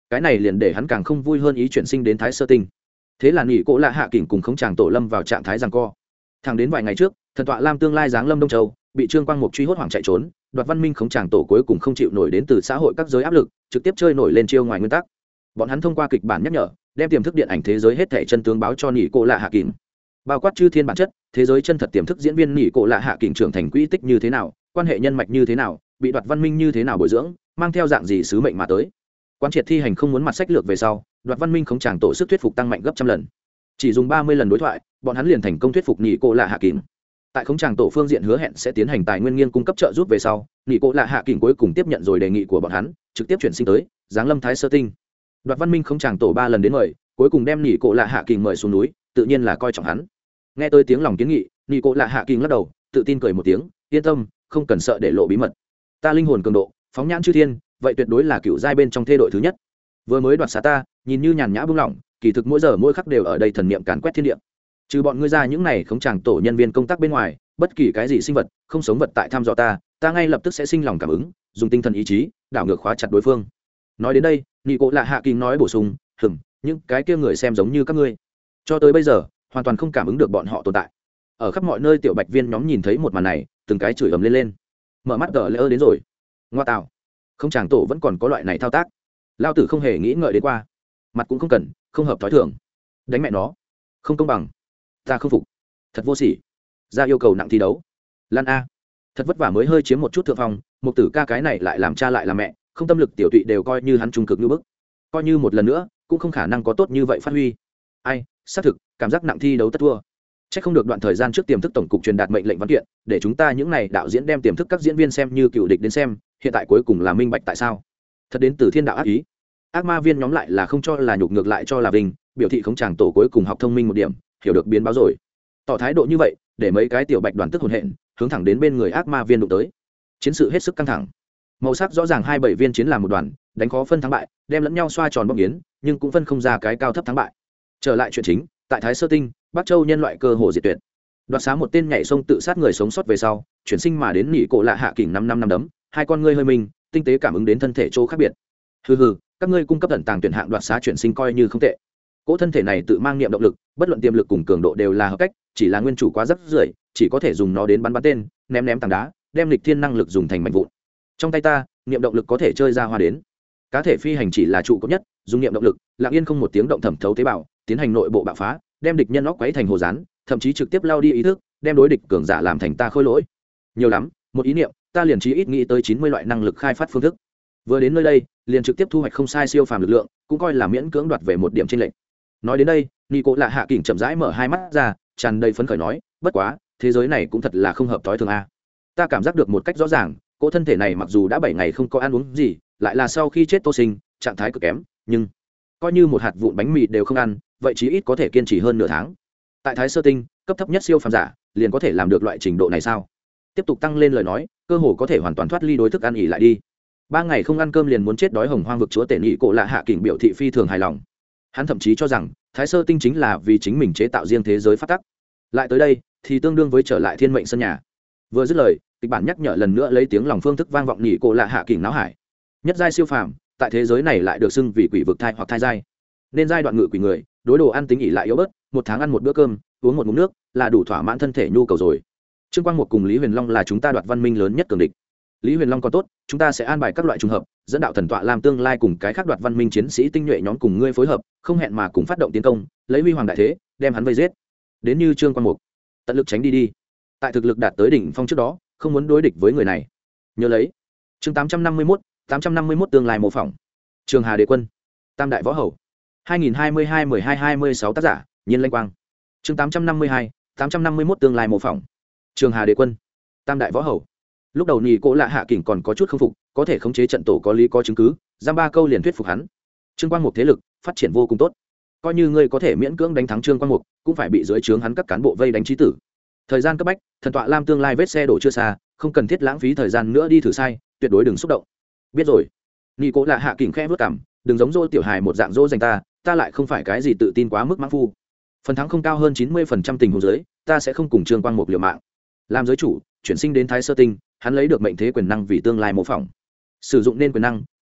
cái này liền để hắn càng không vui hơn ý chuyển sinh đến thái sơ tinh. Thế là nghỉ cỗ lạ hạ kỉnh cùng khống tràng tổ lâm vào trạng thái giằng co. Thẳng đến vài ngày trước, thần tọa lam tương lai giáng lâm Đông Châu, bị Trương Quang Mục truy hốt hoảng chạy trốn, Đoạt Văn Minh khống tràng tổ cuối cùng không chịu nổi đến từ xã hội các giới áp lực, trực tiếp chơi nổi lên chiêu ngoài nguyên tắc. Bọn hắn thông qua kịch bản nhắc nhở, đem tiềm thức điện ảnh thế giới hết thảy chân tướng báo cho nghỉ cỗ lạ hạ kỉnh. Bao quát chư thiên bản chất, thế giới chân thật tiềm thức diễn viên nghỉ cỗ lạ hạ kỉnh trưởng thành quỹ tích như thế nào, quan hệ nhân mạch như thế nào, bị Đoạt Văn Minh như thế nào bồi dưỡng, mang theo dạng gì sứ mệnh mà tới. Quán triệt thi hành không muốn mặt sách lược về sau, Đoạt Văn Minh khống tràng tổ sức thuyết phục tăng mạnh gấp trăm lần. Chỉ dùng 30 lần đối thoại, bọn hắn liền thành công thuyết phục nghỉ cỗ lạ hạ kỉnh. Tại khống tràng tổ phương diện hứa hẹn sẽ tiến hành tài nguyên nghiên cung cấp trợ giúp về sau, nghỉ cỗ lạ hạ kỉnh cuối cùng tiếp nhận rồi đề nghị của bọn hắn, trực tiếp chuyển sinh tới giáng lâm thái sơ tinh. Đoạt Văn Minh khống tràng tổ 3 lần đến mời, cuối cùng đem nghỉ cỗ lạ hạ kỉnh mời xuống núi, tự nhiên là coi trọng hắn. Nghe tới tiếng lòng kiến nghị, nghỉ cỗ lạ hạ kỉnh lắc đầu, tự tin cười một tiếng, yên tâm, không cần sợ để lộ bí mật. Ta linh hồn cường độ, phóng nhãn chư thiên, vậy tuyệt đối là cựu giai bên trong thê đội thứ nhất. Vừa mới đoạt xá ta, nhìn như nhàn nhã buông lỏng, kỳ thực mỗi giờ mỗi khắc đều ở đây thần niệm càn quét thiên địa. Trừ bọn ngươi ra những này khống tràng tổ nhân viên công tác bên ngoài, bất kỳ cái gì sinh vật, không sống vật tại thăm dò ta, ta ngay lập tức sẽ sinh lòng cảm ứng, dùng tinh thần ý chí, đảo ngược khóa chặt đối phương. Nói đến đây, Nị Cổ Lạ Hạ Kình nói bổ sung, những cái kia người xem giống như các ngươi, cho tới bây giờ, hoàn toàn không cảm ứng được bọn họ tồn tại. Ở khắp mọi nơi tiểu bạch viên nhóm nhìn thấy một màn này, từng cái chửi ầm lên. Mở mắt gở lỡ đến rồi. Ngoa tạo, không tràng tổ vẫn còn có loại này thao tác. Lao tử không hề nghĩ ngợi đến qua, mặt cũng không cần, không hợp thói thường. Đánh mẹ nó, không công bằng. Ta không phục, thật vô sỉ. Ra yêu cầu nặng thi đấu. Lan a, thật vất vả mới hơi chiếm một chút thượng phong, Mục Tử ca cái này lại làm cha lại làm mẹ, không tâm lực tiểu tụy đều coi như hắn trung cực như bức. Coi như một lần nữa, cũng không khả năng có tốt như vậy phát huy. Ai, xác thực, cảm giác nặng thi đấu tất thua. Chắc không được đoạn thời gian trước tiềm thức tổng cục truyền đạt mệnh lệnh văn kiện, để chúng ta những này đạo diễn đem tiềm thức các diễn viên xem như cựu địch đến xem, hiện tại cuối cùng là minh bạch tại sao. Thật đến từ thiên đạo ác ý. Ác ma viên nhóm lại là không cho là nhục, ngược lại cho là vinh, biểu thị không chàng tổ cuối cùng học thông minh một điểm, hiểu được biến báo rồi. Tỏ thái độ như vậy, để mấy cái tiểu bạch đoàn tức hồn hện, hướng thẳng đến bên người ác ma viên đụng tới. Chiến sự hết sức căng thẳng. Màu sắc rõ ràng 27 viên chiến làm một đoàn, đánh khó phân thắng bại, đem lẫn nhau xoa tròn bóng yến, nhưng cũng phân không ra cái cao thấp thắng bại. Trở lại chuyện chính, tại Thái Sơ Tinh, Bắc Châu nhân loại cơ hồ diệt tuyệt. Đoạt xá một tên nhảy sông tự sát người sống sót về sau, chuyển sinh mà đến Nị Cổ Lạ Hạ Kình 5 năm đấm, hai con ngươi hơi mình, tinh tế cảm ứng đến thân thể chỗ khác biệt. Hừ, các ngươi cung cấp tận tàng tuyển hạng đoạt xá chuyển sinh coi như không tệ. Cỗ thân thể này tự mang niệm động lực, bất luận tiềm lực cùng cường độ đều là hợp cách, chỉ là nguyên chủ quá rất rưởi, chỉ có thể dùng nó đến bắn tên, ném tảng đá, đem lịch thiên năng lực dùng thành mạnh vụn. Trong tay ta, niệm động lực có thể chơi ra hoa đến. Cá thể phi hành chỉ là trụ cột nhất, dùng niệm động lực, lặng yên không một tiếng động thẩm thấu tế bào, tiến hành nội bộ bạo phá, đem địch nhân óc quấy thành hồ rán, thậm chí trực tiếp lao đi ý thức, đem đối địch cường giả làm thành ta khôi lỗi. Nhiều lắm, một ý niệm, ta liền chí ít nghĩ tới 90 loại năng lực khai phát phương thức. Vừa đến nơi đây, liền trực tiếp thu hoạch không sai siêu phàm lực lượng, cũng coi là miễn cưỡng đoạt về một điểm chênh lệch. Nói đến đây, Nị Cổ Lạ Hạ Kình chậm rãi mở hai mắt ra, tràn đầy phấn khởi nói, bất quá, thế giới này cũng thật là không hợp tối thường a. Ta cảm giác được một cách rõ ràng, cỗ thân thể này mặc dù đã 7 ngày không có ăn uống gì, lại là sau khi chết Tô Sinh, trạng thái cực kém, nhưng coi như một hạt vụn bánh mì đều không ăn, vậy chí ít có thể kiên trì hơn nửa tháng. Tại Thái Sơ Tinh, cấp thấp nhất siêu phàm giả, liền có thể làm được loại trình độ này sao? Tiếp tục tăng lên lời nói, cơ hồ có thể hoàn toàn thoát ly đối thức ăn ỉ lại đi. 3 ngày không ăn cơm liền muốn chết đói hồng hoang vực chúa tể Nị Cổ Lạ Hạ Kình biểu thị phi thường hài lòng. Hắn thậm chí cho rằng Thái Sơ Tinh chính là vì chính mình chế tạo riêng thế giới phát tắc. Lại tới đây thì tương đương với trở lại thiên mệnh sân nhà. Vừa dứt lời, kịch bản nhắc nhở lần nữa lấy tiếng lòng phương thức vang vọng Nị Cổ Lạ Hạ Kình não hải. Nhất giai siêu phàm, tại thế giới này lại được xưng vì quỷ vực thai hoặc thai giai. Nên giai đoạn ngự quỷ người, đối đồ ăn tính ỉ lại yếu bớt, một tháng ăn một bữa cơm, uống một ngụm nước là đủ thỏa mãn thân thể nhu cầu rồi. Trương Quang Mục cùng Lý Huyền Long là chúng ta Đoạt Văn Minh lớn nhất cường địch. Lý Huyền Long còn tốt, chúng ta sẽ an bài các loại trùng hợp, dẫn đạo thần tọa làm tương lai cùng cái khác Đoạt Văn Minh chiến sĩ tinh nhuệ nhóm cùng ngươi phối hợp, không hẹn mà cùng phát động tiến công, lấy huy hoàng đại thế, đem hắn vây giết. Đến như Trương Quang Mục, tận lực tránh đi. Tại thực lực đạt tới đỉnh phong trước đó, không muốn đối địch với người này. Nhớ lấy. Chương 851 tương lai mô phỏng. Trường Hà Đế Quân, Tam Đại Võ Hầu. 2022-12-26 tác giả, Nhiên Lanh Quang. Chương 851 tương lai mô phỏng. Trường Hà Đế Quân, Tam Đại Võ Hầu. Lúc đầu Nị Cổ Lạ Hạ Kình còn có chút không phục, có thể khống chế trận tổ có lý có chứng cứ, giam 3 câu liền thuyết phục hắn. Trương Quang Mục thế lực phát triển vô cùng tốt, coi như ngươi có thể miễn cưỡng đánh thắng Trương Quang Mục, cũng phải bị dưới trướng hắn các cán bộ vây đánh chí tử. Thời gian cấp bách, thần tọa lam tương lai vết xe đổ chưa xa, không cần thiết lãng phí thời gian nữa đi thử sai, tuyệt đối đừng xúc động. Biết rồi. Nị Cổ Lạ Hạ Kình khẽ vút cằm, đừng giống dỗ tiểu hài một dạng dỗ dành ta lại không phải cái gì tự tin quá mức mãng phu. Phần thắng không cao hơn 90% tình huống dưới, ta sẽ không cùng Trương Quang Mục liều mạng. Làm giới chủ, chuyển sinh đến Thái Sơ Tinh, hắn lấy được mệnh thế quyền năng vì tương lai mô phỏng. Sử dụng nên quyền năng,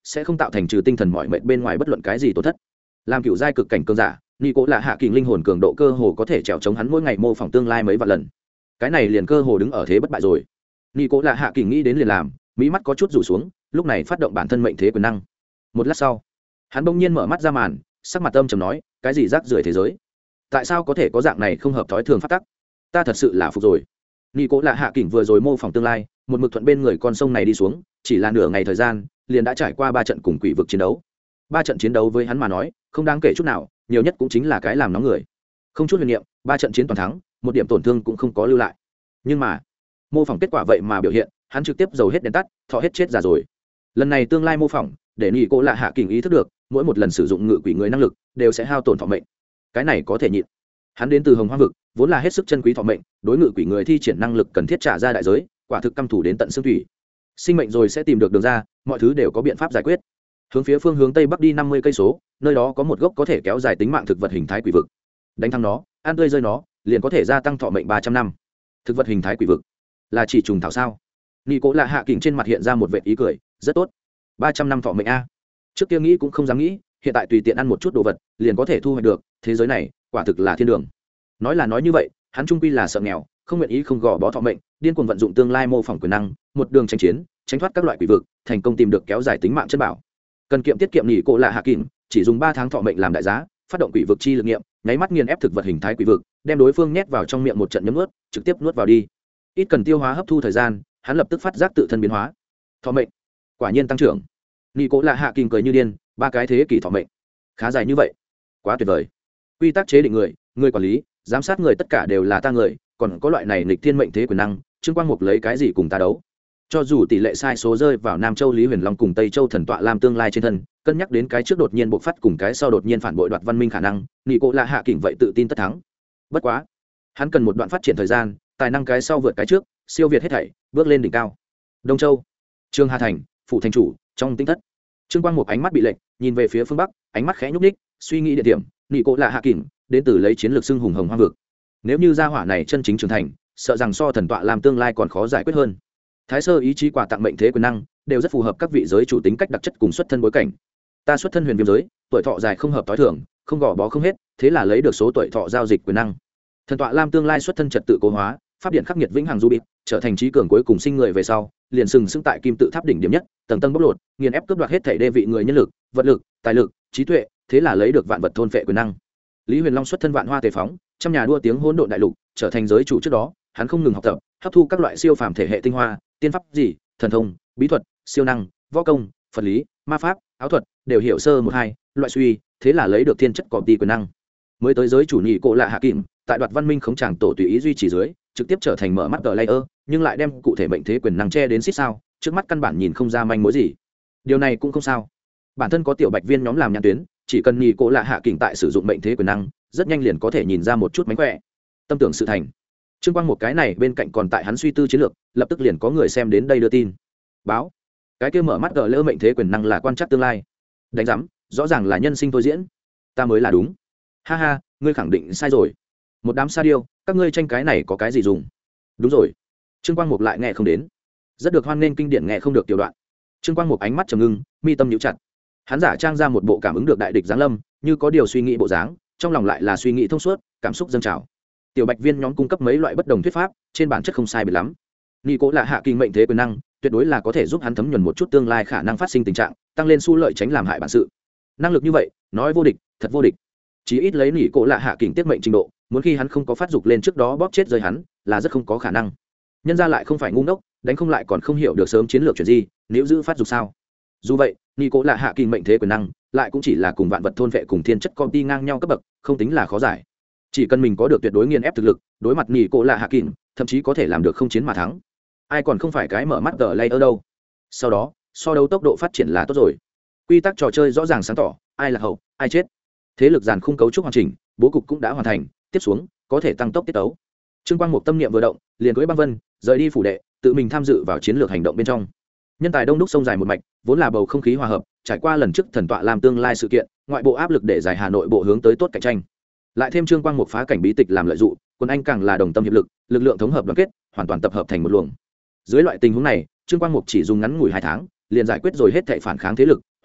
sẽ không tạo thành trừ tinh thần mọi mệnh bên ngoài bất luận cái gì tổn thất. Làm cựu giai cực cảnh cường giả, nghi cố là hạ kỳ linh hồn cường độ cơ hồ có thể trèo chống hắn mỗi ngày mô phỏng tương lai mấy vạn lần. Cái này liền cơ hồ đứng ở thế bất bại rồi. Nghi cố là hạ kỳ nghĩ đến liền làm, mỹ mắt có chút rủ xuống, lúc này phát động bản thân mệnh thế quyền năng. Một lát sau, hắn bỗng nhiên mở mắt ra màn, sắc mặt âm trầm nói, cái gì rác rưởi thế giới, tại sao có thể có dạng này không hợp thói thường phát tắc, ta thật sự là phục rồi. Nghi cố là hạ kỉnh vừa rồi mô phỏng tương lai, một mực thuận bên người con sông này đi xuống, chỉ là nửa ngày thời gian liền đã trải qua 3 trận cùng quỷ vực chiến đấu. 3 trận chiến đấu với hắn mà nói không đáng kể chút nào, nhiều nhất cũng chính là cái làm nóng người, không chút huyền niệm. 3 trận chiến toàn thắng, một điểm tổn thương cũng không có lưu lại. Nhưng mà mô phỏng kết quả vậy mà biểu hiện, hắn trực tiếp dầu hết đèn tắt, thọ hết chết già rồi. Lần này tương lai mô phỏng để nghi cố là hạ kỉnh ý thức được, mỗi một lần sử dụng ngự quỷ người năng lực đều sẽ hao tổn thọ mệnh. Cái này có thể nhịn. Hắn đến từ Hồng Hoang vực, vốn là hết sức chân quý thọ mệnh, đối ngự quỷ người thi triển năng lực cần thiết trả ra đại giới, quả thực căm thủ đến tận xương thủy. Sinh mệnh rồi sẽ tìm được đường ra, mọi thứ đều có biện pháp giải quyết. Hướng phía phương hướng tây bắc đi 50 cây số, nơi đó có một gốc có thể kéo dài tính mạng thực vật hình thái quỷ vực. Đánh thắng nó, ăn tươi rơi nó, liền có thể gia tăng thọ mệnh 300 năm. Thực vật hình thái quỷ vực là chỉ trùng thảo sao? Nghi cố là hạ kỉnh trên mặt hiện ra một vệt ý cười, rất tốt. 300 năm thọ mệnh a. Trước kia nghĩ cũng không dám nghĩ, hiện tại tùy tiện ăn một chút đồ vật, liền có thể thu hoạch được, thế giới này, quả thực là thiên đường. Nói là nói như vậy, hắn trung quy là sợ nghèo, không nguyện ý không gò bó thọ mệnh, điên cuồng vận dụng tương lai mô phỏng quyền năng, một đường tranh chiến, tránh thoát các loại quỷ vực, thành công tìm được kéo dài tính mạng chân bảo. Cần kiệm tiết kiệm nghỉ cổ là hạ kỉnh, chỉ dùng 3 tháng thọ mệnh làm đại giá, phát động quỷ vực chi lực nghiệm, nháy mắt nghiền ép thực vật hình thái quỷ vực, đem đối phương nhét vào trong miệng một trận nhấm nuốt, trực tiếp nuốt vào đi. Ít cần tiêu hóa hấp thu thời gian, hắn lập tức phát giác tự thân biến hóa. Thọ mệnh quả nhiên tăng trưởng. Nghỉ cổ là hạ kỉnh cười như điên, 3 cái thế kỷ thọ mệnh, khá dài như vậy, quá tuyệt vời. Quy tắc chế định người quản lý, giám sát người tất cả đều là ta người, còn có loại này nghịch thiên mệnh thế quyền năng, Trương Quang Mục lấy cái gì cùng ta đấu? Cho dù tỷ lệ sai số rơi vào Nam Châu Lý Huyền Long cùng Tây Châu Thần Tọa Lam tương lai trên thân, cân nhắc đến cái trước đột nhiên bộc phát cùng cái sau đột nhiên phản bội đoạt văn minh khả năng, nghị cố là hạ kỉnh vậy tự tin tất thắng. Bất quá, hắn cần một đoạn phát triển thời gian, tài năng cái sau vượt cái trước, siêu việt hết thảy, bước lên đỉnh cao. Đông Châu, Trương Hà Thành, phủ thành chủ, trong tinh thất. Trương Quang Mục ánh mắt bị lệnh, nhìn về phía phương bắc, ánh mắt khẽ nhúc nhích, suy nghĩ địa điểm, nghị cố là hạ kỉnh, đến từ lấy chiến lược xưng hùng hồng hoang vực. Nếu như gia hỏa này chân chính trưởng thành, sợ rằng so Thần Tọa làm tương lai còn khó giải quyết hơn. Thái sơ ý chí quà tặng mệnh thế quyền năng đều rất phù hợp các vị giới chủ tính cách đặc chất cùng xuất thân bối cảnh. Ta xuất thân huyền viêm giới, tuổi thọ dài không hợp tối thường, không gò bó không hết, thế là lấy được số tuổi thọ giao dịch quyền năng. Thần Tọa Lam tương lai xuất thân trật tự cố hóa, pháp điện khắc nghiệt vĩnh hằng du bịt, trở thành trí cường cuối cùng sinh người về sau, liền sừng sững tại kim tự tháp đỉnh điểm nhất, tầng tầng bóc lột, nghiền ép cướp đoạt hết thảy đê vị người nhân lực, vật lực, tài lực, trí tuệ, thế là lấy được vạn vật thôn phệ quyền năng. Lý Huyền Long xuất thân vạn hoa tề phóng, trăm nhà đua tiếng hỗn độn đại lục, trở thành giới chủ trước đó, hắn không ngừng học tập, hấp thu các loại siêu phàm thể hệ tinh hoa, tiên pháp gì, thần thông, bí thuật, siêu năng, võ công, phật lý, ma pháp, áo thuật, đều hiểu sơ một hai, loại suy, thế là lấy được thiên chất cọp đi quyền năng. Mới tới giới chủ nhị cổ lạ hạ kìm, tại đoạt văn minh khống tràng tổ tùy ý duy trì dưới, trực tiếp trở thành mở mắt layer, nhưng lại đem cụ thể mệnh thế quyền năng che đến xít sao, trước mắt căn bản nhìn không ra manh mối gì. Điều này cũng không sao. Bản thân có tiểu bạch viên nhóm làm nhãn tuyến, chỉ cần nhị cổ lạ hạ kìm tại sử dụng mệnh thế quyền năng, rất nhanh liền có thể nhìn ra một chút mánh khỏe. Tâm tưởng sự thành. Trương Quang một cái này bên cạnh còn tại hắn suy tư chiến lược, lập tức liền có người xem đến đây đưa tin. Báo, cái kia mở mắt gỡ lỡ mệnh thế quyền năng là quan trắc tương lai. Đánh giám, rõ ràng là nhân sinh tôi diễn. Ta mới là đúng. Ha ha, ngươi khẳng định sai rồi. Một đám sa điêu, các ngươi tranh cái này có cái gì dùng? Đúng rồi. Trương Quang Mục lại nghe không đến. Rất được hoan nghênh kinh điển nghe không được tiểu đoạn. Trương Quang Mục ánh mắt trầm ngưng, mi tâm nhíu chặt. Hắn giả trang ra một bộ cảm ứng được đại địch giáng lâm, như có điều suy nghĩ bộ dáng, trong lòng lại là suy nghĩ thông suốt, cảm xúc dâng trào. Tiểu bạch viên nhóm cung cấp mấy loại bất đồng thuyết pháp, trên bản chất không sai biệt lắm. Nghi cố là hạ kinh mệnh thế quyền năng, tuyệt đối là có thể giúp hắn thấm nhuần một chút tương lai khả năng phát sinh tình trạng, tăng lên xu lợi tránh làm hại bản sự. Năng lực như vậy, nói vô địch, thật vô địch. Chí ít lấy nghi cố là hạ kinh tiết mệnh trình độ, muốn khi hắn không có phát dục lên trước đó bóp chết rơi hắn, là rất không có khả năng. Nhân ra lại không phải ngu ngốc, đánh không lại còn không hiểu được sớm chiến lược chuyện gì, nếu giữ phát dục sao? Dù vậy, nghi cố là hạ kinh mệnh thế quyền năng, lại cũng chỉ là cùng vạn vật thôn vệ cùng thiên chất công ty ngang nhau cấp bậc, không tính là khó giải. Chỉ cần mình có được tuyệt đối nghiền ép thực lực, đối mặt nghi cố là hạ kinh, thậm chí có thể làm được không chiến mà thắng. Ai còn không phải cái mở mắt tờ layer đâu. Sau đó, so đấu tốc độ phát triển là tốt rồi. Quy tắc trò chơi rõ ràng sáng tỏ, ai là hậu, ai chết. Thế lực dàn khung cấu trúc hoàn chỉnh, bố cục cũng đã hoàn thành, tiếp xuống có thể tăng tốc tiết tấu. Trương Quang một tâm niệm vừa động, liền cưỡi băng vân rời đi phủ đệ, tự mình tham dự vào chiến lược hành động bên trong. Nhân tài đông đúc sông dài một mạch, vốn là bầu không khí hòa hợp, trải qua lần trước thần tọa làm tương lai sự kiện, ngoại bộ áp lực để giải Hà Nội bộ hướng tới tốt cạnh tranh. Lại thêm Trương Quang một phá cảnh bí tịch làm lợi dụng, quân anh càng là đồng tâm hiệp lực, lực lượng thống hợp đoàn kết, hoàn toàn tập hợp thành một luồng. Dưới loại tình huống này, Trương Quang Mục chỉ dùng ngắn ngủi 2 tháng, liền giải quyết rồi hết thảy phản kháng thế lực,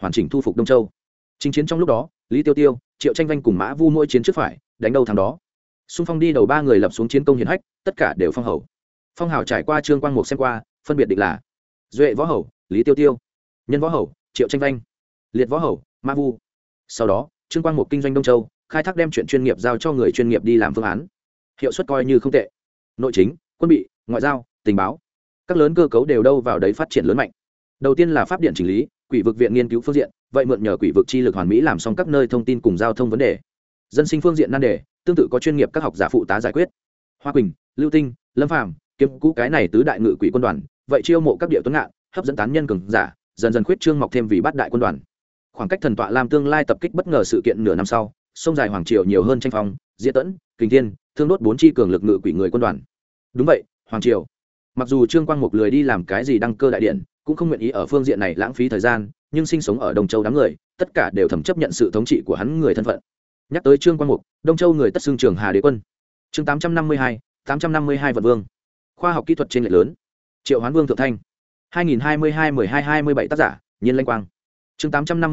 hoàn chỉnh thu phục Đông Châu. Chinh chiến trong lúc đó, Lý Tiêu Tiêu, Triệu Tranh Vanh cùng Mã Vu mỗi chiến trước phải, đánh đâu thắng đó. Xung phong đi đầu ba người lập xuống chiến công hiển hách, tất cả đều phong hầu. Phong hào trải qua Trương Quang Mục xem qua, phân biệt định là Duệ võ hầu, Lý Tiêu Tiêu, Nhân võ hầu, Triệu Tranh Vanh, Liệt võ hầu, Mã Vu. Sau đó, Trương Quang Mục kinh doanh Đông Châu, khai thác đem chuyện chuyên nghiệp giao cho người chuyên nghiệp đi làm phương án. Hiệu suất coi như không tệ. Nội chính, quân bị, ngoại giao, tình báo, các lớn cơ cấu đều đâu vào đấy phát triển lớn mạnh. Đầu tiên là pháp điện chỉnh lý, quỷ vực viện nghiên cứu phương diện, vậy mượn nhờ quỷ vực chi lực hoàn mỹ làm xong các nơi thông tin cùng giao thông vấn đề. Dân sinh phương diện nan đề, tương tự có chuyên nghiệp các học giả phụ tá giải quyết. Hoa Quỳnh, Lưu Tinh, Lâm Phàm, Kiếm Cú cái này tứ đại ngự quỷ quân đoàn, vậy chiêu mộ các địa tuấn ngạn, hấp dẫn tán nhân cường giả, dần dần khuyết trương mọc thêm vì bát đại quân đoàn. Khoảng cách thần tọa làm tương lai tập kích bất ngờ sự kiện nửa năm sau, sông dài hoàng triều nhiều hơn tranh phong, diệt tẫn, kình thiên, thương đốt bốn chi cường lực ngự quỷ người quân đoàn. Đúng vậy, hoàng triều. Mặc dù Trương Quang Mục lười đi làm cái gì đăng cơ đại điện, cũng không nguyện ý ở phương diện này lãng phí thời gian, nhưng sinh sống ở Đông Châu đám người, tất cả đều thầm chấp nhận sự thống trị của hắn người thân phận. Nhắc tới Trương Quang Mục, Đông Châu người tất xưng Trường Hà đế quân. Chương 852 vận vương. Khoa học kỹ thuật trên lệch lớn. Triệu Hoán Vương thượng thanh. 2022-12-27 tác giả, Nhiên Lanh Quang. Chương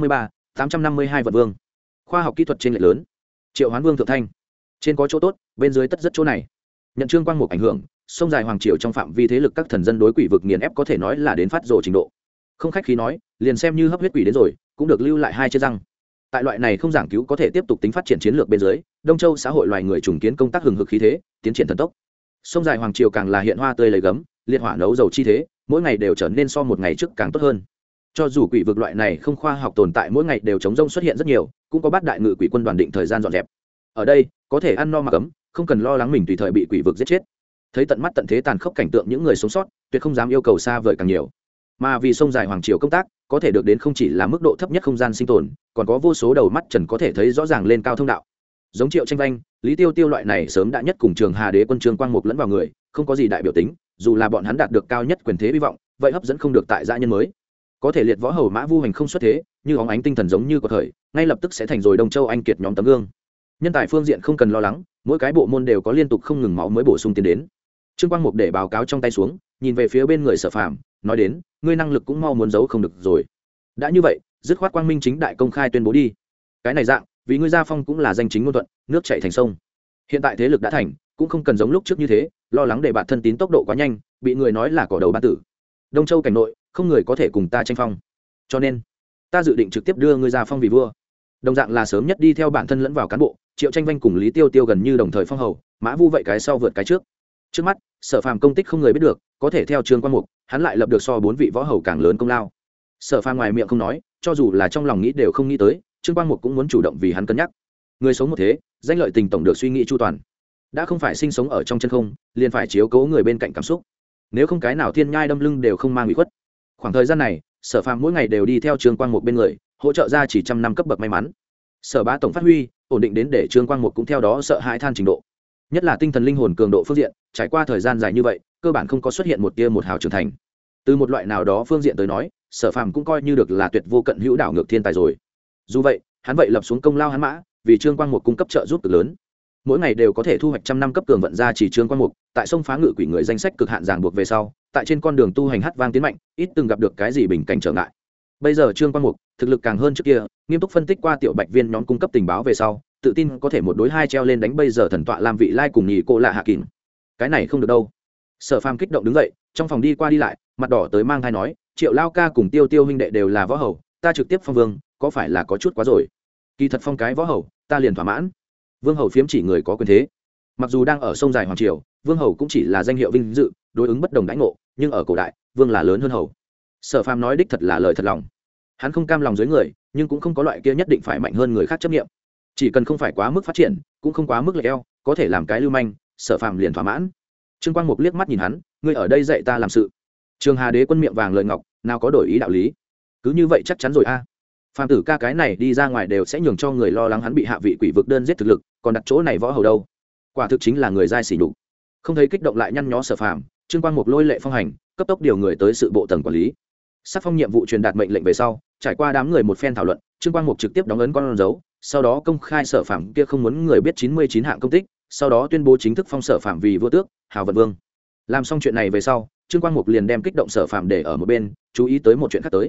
852 vận vương. Khoa học kỹ thuật trên lệch lớn. Triệu Hoán Vương thượng thanh. Trên có chỗ tốt, bên dưới tất rất chỗ này. Nhận Trương Quang Mục ảnh hưởng, sông dài hoàng triều trong phạm vi thế lực các thần dân đối quỷ vực nghiền ép có thể nói là đến phát rồ trình độ. Không khách khí nói, liền xem như hấp huyết quỷ đến rồi, cũng được lưu lại hai chiếc răng. Tại loại này không giảng cứu có thể tiếp tục tính phát triển chiến lược bên dưới, Đông Châu xã hội loài người trùng kiến công tác hừng hực khí thế, tiến triển thần tốc. Sông dài hoàng triều càng là hiện hoa tươi lấy gấm, liệt hỏa nấu dầu chi thế, mỗi ngày đều trở nên so một ngày trước càng tốt hơn. Cho dù quỷ vực loại này không khoa học tồn tại mỗi ngày đều chống rông xuất hiện rất nhiều, cũng có bát đại ngự quỷ quân đoàn định thời gian dọn dẹp. Ở đây, có thể ăn no mặc ấm, không cần lo lắng mình tùy thời bị quỷ vực giết chết. Thấy tận mắt tận thế tàn khốc cảnh tượng những người sống sót, tuyệt không dám yêu cầu xa vời càng nhiều. Mà vì sông dài hoàng triều công tác, có thể được đến không chỉ là mức độ thấp nhất không gian sinh tồn, còn có vô số đầu mắt trần có thể thấy rõ ràng lên cao thông đạo. Giống Triệu Tranh Vanh, Lý Tiêu Tiêu loại này sớm đã nhất cùng Trường Hà đế quân Trương Quang Mục lẫn vào người, không có gì đại biểu tính, dù là bọn hắn đạt được cao nhất quyền thế hy vọng, vậy hấp dẫn không được tại dã nhân mới. Có thể liệt võ hầu Mã Vu Hành không xuất thế, như óng ánh tinh thần giống như của thời, ngay lập tức sẽ thành rồi Đông Châu anh kiệt nhóm tấm gương. Nhân tài phương diện không cần lo lắng, mỗi cái bộ môn đều có liên tục không ngừng máu mới bổ sung tiến đến. Trương Quang Mục để báo cáo trong tay xuống, nhìn về phía bên người Sở Phàm, nói đến, ngươi năng lực cũng mau muốn giấu không được rồi. Đã như vậy, dứt khoát quang minh chính đại công khai tuyên bố đi. Cái này dạng, vì ngươi gia phong cũng là danh chính ngôn thuận, nước chảy thành sông. Hiện tại thế lực đã thành, cũng không cần giống lúc trước như thế, lo lắng để bản thân tín tốc độ quá nhanh, bị người nói là cỏ đầu ban tử. Đông Châu cảnh nội, không người có thể cùng ta tranh phong. Cho nên, ta dự định trực tiếp đưa ngươi gia phong vì vua. Đồng dạng là sớm nhất đi theo bản thân lẫn vào cán bộ, Triệu Tranh Vanh cùng Lý Tiêu Tiêu gần như đồng thời phong hầu, Mã Vu vậy cái sau vượt cái trước. Trước mắt, Sở Phàm công tích không người biết được, có thể theo Trương Quang Mục, hắn lại lập được so 4 vị võ hầu càng lớn công lao. Sở Phàm ngoài miệng không nói, cho dù là trong lòng nghĩ đều không nghĩ tới, Trương Quang Mục cũng muốn chủ động vì hắn cân nhắc. Người sống một thế, danh lợi tình tổng được suy nghĩ chu toàn. Đã không phải sinh sống ở trong chân không, liền phải chiếu cố người bên cạnh cảm xúc. Nếu không cái nào thiên nhai đâm lưng đều không mang ủy khuất. Khoảng thời gian này, Sở Phàm mỗi ngày đều đi theo Trương Quang Mục bên người, hỗ trợ ra chỉ 100 năm cấp bậc may mắn. Sở Bá tổng phát huy, ổn định đến để Trương Quang Mục cũng theo đó sợ hãi than trình độ. Nhất là tinh thần linh hồn cường độ phương diện, trải qua thời gian dài như vậy, cơ bản không có xuất hiện một tia một hào trưởng thành. Từ một loại nào đó phương diện tới nói, Sở Phàm cũng coi như được là tuyệt vô cận hữu đảo ngược thiên tài rồi. Dù vậy, hắn vậy lập xuống công lao hắn mã, vì Trương Quang Mục cung cấp trợ giúp cực lớn. Mỗi ngày đều có thể thu hoạch 100 năm cấp cường vận ra chỉ Trương Quang Mục, tại sông phá ngự quỷ người danh sách cực hạn ràng buộc về sau, tại trên con đường tu hành hát vang tiến mạnh, ít từng gặp được cái gì bình cảnh trở ngại. Bây giờ Trương Quang Mục thực lực càng hơn trước kia, nghiêm túc phân tích qua tiểu bạch viên nhóm cung cấp tình báo về sau, tự tin có thể một đối hai treo lên đánh bây giờ thần tọa làm vị lai cùng nhị cô lạ hạ kình. Cái này không được đâu. Sở Phàm kích động đứng dậy, trong phòng đi qua đi lại, mặt đỏ tới mang thai nói, Triệu Lao ca cùng Tiêu Tiêu huynh đệ đều là võ hầu, ta trực tiếp phong vương, có phải là có chút quá rồi? Kỳ thật phong cái võ hầu, ta liền thỏa mãn. Vương hầu phiếm chỉ người có quyền thế. Mặc dù đang ở sông dài hoàng triều, vương hầu cũng chỉ là danh hiệu vinh dự, đối ứng bất đồng đãi ngộ, nhưng ở cổ đại, vương là lớn hơn hầu. Sở Phàm nói đích thật là lời thật lòng. Hắn không cam lòng dưới người, nhưng cũng không có loại kia nhất định phải mạnh hơn người khác chấp nghiệm. Chỉ cần không phải quá mức phát triển, cũng không quá mức lệch eo, có thể làm cái lưu manh, Sở Phàm liền thỏa mãn. Trương Quang Mục liếc mắt nhìn hắn, ngươi ở đây dạy ta làm sự. Trường Hà đế quân miệng vàng lời ngọc, nào có đổi ý đạo lý. Cứ như vậy chắc chắn rồi a. Phàm tử ca cái này đi ra ngoài đều sẽ nhường cho người lo lắng hắn bị hạ vị quỷ vực đơn giết thực lực, còn đặt chỗ này võ hầu đâu? Quả thực chính là người dai sỉ nhục. Không thấy kích động lại nhăn nhó Sở Phàm, Trương Quang Mục lôi lệ phong hành, cấp tốc điều người tới sự bộ tầng quản lý. Sắc phong nhiệm vụ truyền đạt mệnh lệnh về sau, trải qua đám người một phen thảo luận, Trương Quang Mục trực tiếp đóng ấn con dấu, sau đó công khai Sở Phàm kia không muốn người biết 99 hạng công tích, sau đó tuyên bố chính thức phong Sở Phàm vì vua tước, hào vận vương. Làm xong chuyện này về sau, Trương Quang Mục liền đem kích động Sở Phàm để ở một bên, chú ý tới một chuyện khác tới.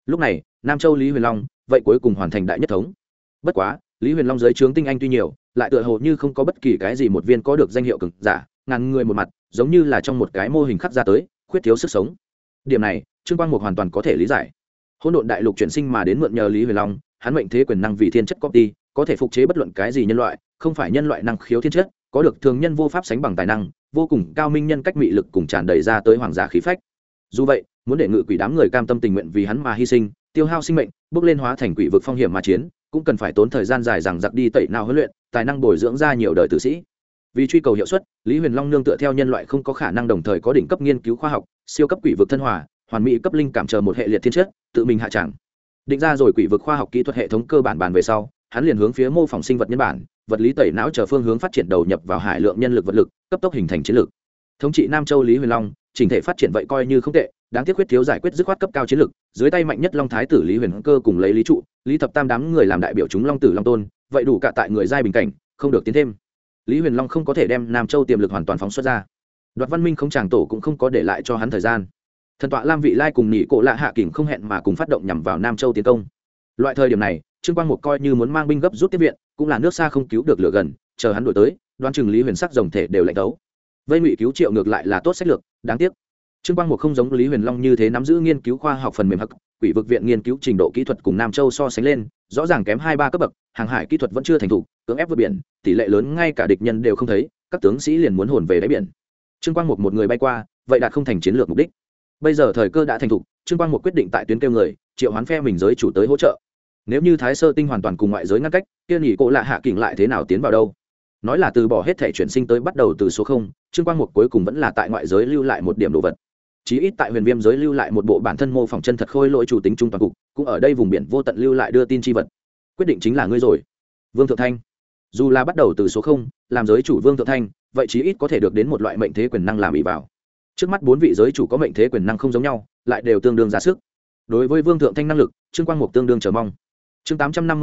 lúc này Nam Châu Lý Huyền Long vậy cuối cùng hoàn thành đại nhất thống. Bất quá Lý Huyền Long dưới trướng tinh anh tuy nhiều, lại tựa hồ như không có bất kỳ cái gì một viên có được danh hiệu cường giả, ngàn người một mặt, giống như là trong một cái mô hình khắc ra tới, khuyết thiếu sức sống. Điểm này Trương Quang Mục hoàn toàn có thể lý giải. Hỗn độn đại lục chuyển sinh mà đến mượn nhờ Lý Huyền Long, hắn mệnh thế quyền năng vì thiên chất copy, có thể phục chế bất luận cái gì nhân loại, không phải nhân loại năng khiếu thiên chất, có được thường nhân vô pháp sánh bằng tài năng, vô cùng cao minh nhân cách mị lực cùng tràn đầy ra tới hoàng giả khí phách. Dù vậy, muốn để ngự quỷ đám người cam tâm tình nguyện vì hắn mà hy sinh, tiêu hao sinh mệnh, bước lên hóa thành quỷ vực phong hiểm mà chiến, cũng cần phải tốn thời gian dài rằng giặc đi tẩy nào huấn luyện, tài năng bồi dưỡng ra nhiều đời tử sĩ. Vì truy cầu hiệu suất, Lý Huyền Long nương tựa theo nhân loại không có khả năng đồng thời có đỉnh cấp nghiên cứu khoa học, siêu cấp quỷ vực thân hòa, hoàn mỹ cấp linh cảm chờ một hệ liệt thiên chất, tự mình hạ tràng. Định ra rồi quỷ vực khoa học kỹ thuật hệ thống cơ bản bàn về sau, hắn liền hướng phía mô phỏng sinh vật nhân bản, vật lý tẩy não chờ phương hướng phát triển đầu nhập vào hải lượng nhân lực vật lực, cấp tốc hình thành chiến lược. Thống trị Nam Châu Lý Huyền Long, chỉnh thể phát triển vậy coi như không tệ, đáng tiếc khuyết thiếu giải quyết dứt khoát cấp cao chiến lược, dưới tay mạnh nhất Long Thái tử Lý Huyền Cơ cùng lấy Lý Trụ, Lý Thập Tam đám người làm đại biểu chúng Long Tử Long Tôn, vậy đủ cả tại người giai bình cảnh, không được tiến thêm. Lý Huyền Long không có thể đem Nam Châu tiềm lực hoàn toàn phóng xuất ra. Đoạt Văn Minh không chàng tổ cũng không có để lại cho hắn thời gian. Thần tọa Lam Vị Lai cùng Nhị Cổ Lạ Hạ Kình không hẹn mà cùng phát động nhằm vào Nam Châu tiến công. Loại thời điểm này, Trương Quang Mục coi như muốn mang binh gấp rút tiếp viện, cũng là nước xa không cứu được lửa gần, chờ hắn đuổi tới, đoán chừng Lý Huyền sắc rồng thể đều lạnh đấu. Vây Ngụy cứu Triệu ngược lại là tốt sách lược, đáng tiếc Trương Quang Mục không giống Lý Huyền Long như thế nắm giữ nghiên cứu khoa học phần mềm hắc, quỷ vực viện nghiên cứu trình độ kỹ thuật cùng Nam Châu so sánh lên, rõ ràng kém 2-3 cấp bậc, hàng hải kỹ thuật vẫn chưa thành thục, cưỡng ép vượt biển, tỷ lệ lớn ngay cả địch nhân đều không thấy, các tướng sĩ liền muốn hồn về đáy biển. Trương Quang Mục một người bay qua, vậy đạt không thành chiến lược mục đích. Bây giờ thời cơ đã thành thục, Trương Quang Mục quyết định tại tuyến kêu người, triệu hoán phe mình giới chủ tới hỗ trợ. Nếu như Thái Sơ Tinh hoàn toàn cùng ngoại giới ngăn cách, kia Nhị Cổ Lạ Hạ Kình lại thế nào tiến vào đâu? Nói là từ bỏ hết thể chuyển sinh tới bắt đầu từ số 0, Trương Quang Mục cuối cùng vẫn là tại ngoại giới lưu lại một điểm đồ vật. Chí ít tại Huyền Viêm giới lưu lại một bộ bản thân mô phỏng chân thật khôi lỗi chủ tính trung toàn cục, cũng ở đây vùng biển vô tận lưu lại đưa tin chi vật. Quyết định chính là ngươi rồi, Vương Thượng Thanh. Dù là bắt đầu từ số 0, làm giới chủ Vương Thượng Thanh, vậy chí ít có thể được đến một loại mệnh thế quyền năng làm ỷ vào. Trước mắt 4 vị giới chủ có mệnh thế quyền năng không giống nhau, lại đều tương đương ra sức. Đối với Vương Thượng Thanh năng lực, Trương Quang Mục tương đương chờ mong. Chương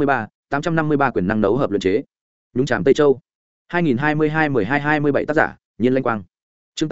853 quyền năng nấu hợp luyện chế. Nhúng Tràm Tây Châu. 2022-12-27 tác giả, Nhiên Lanh Quang. Chương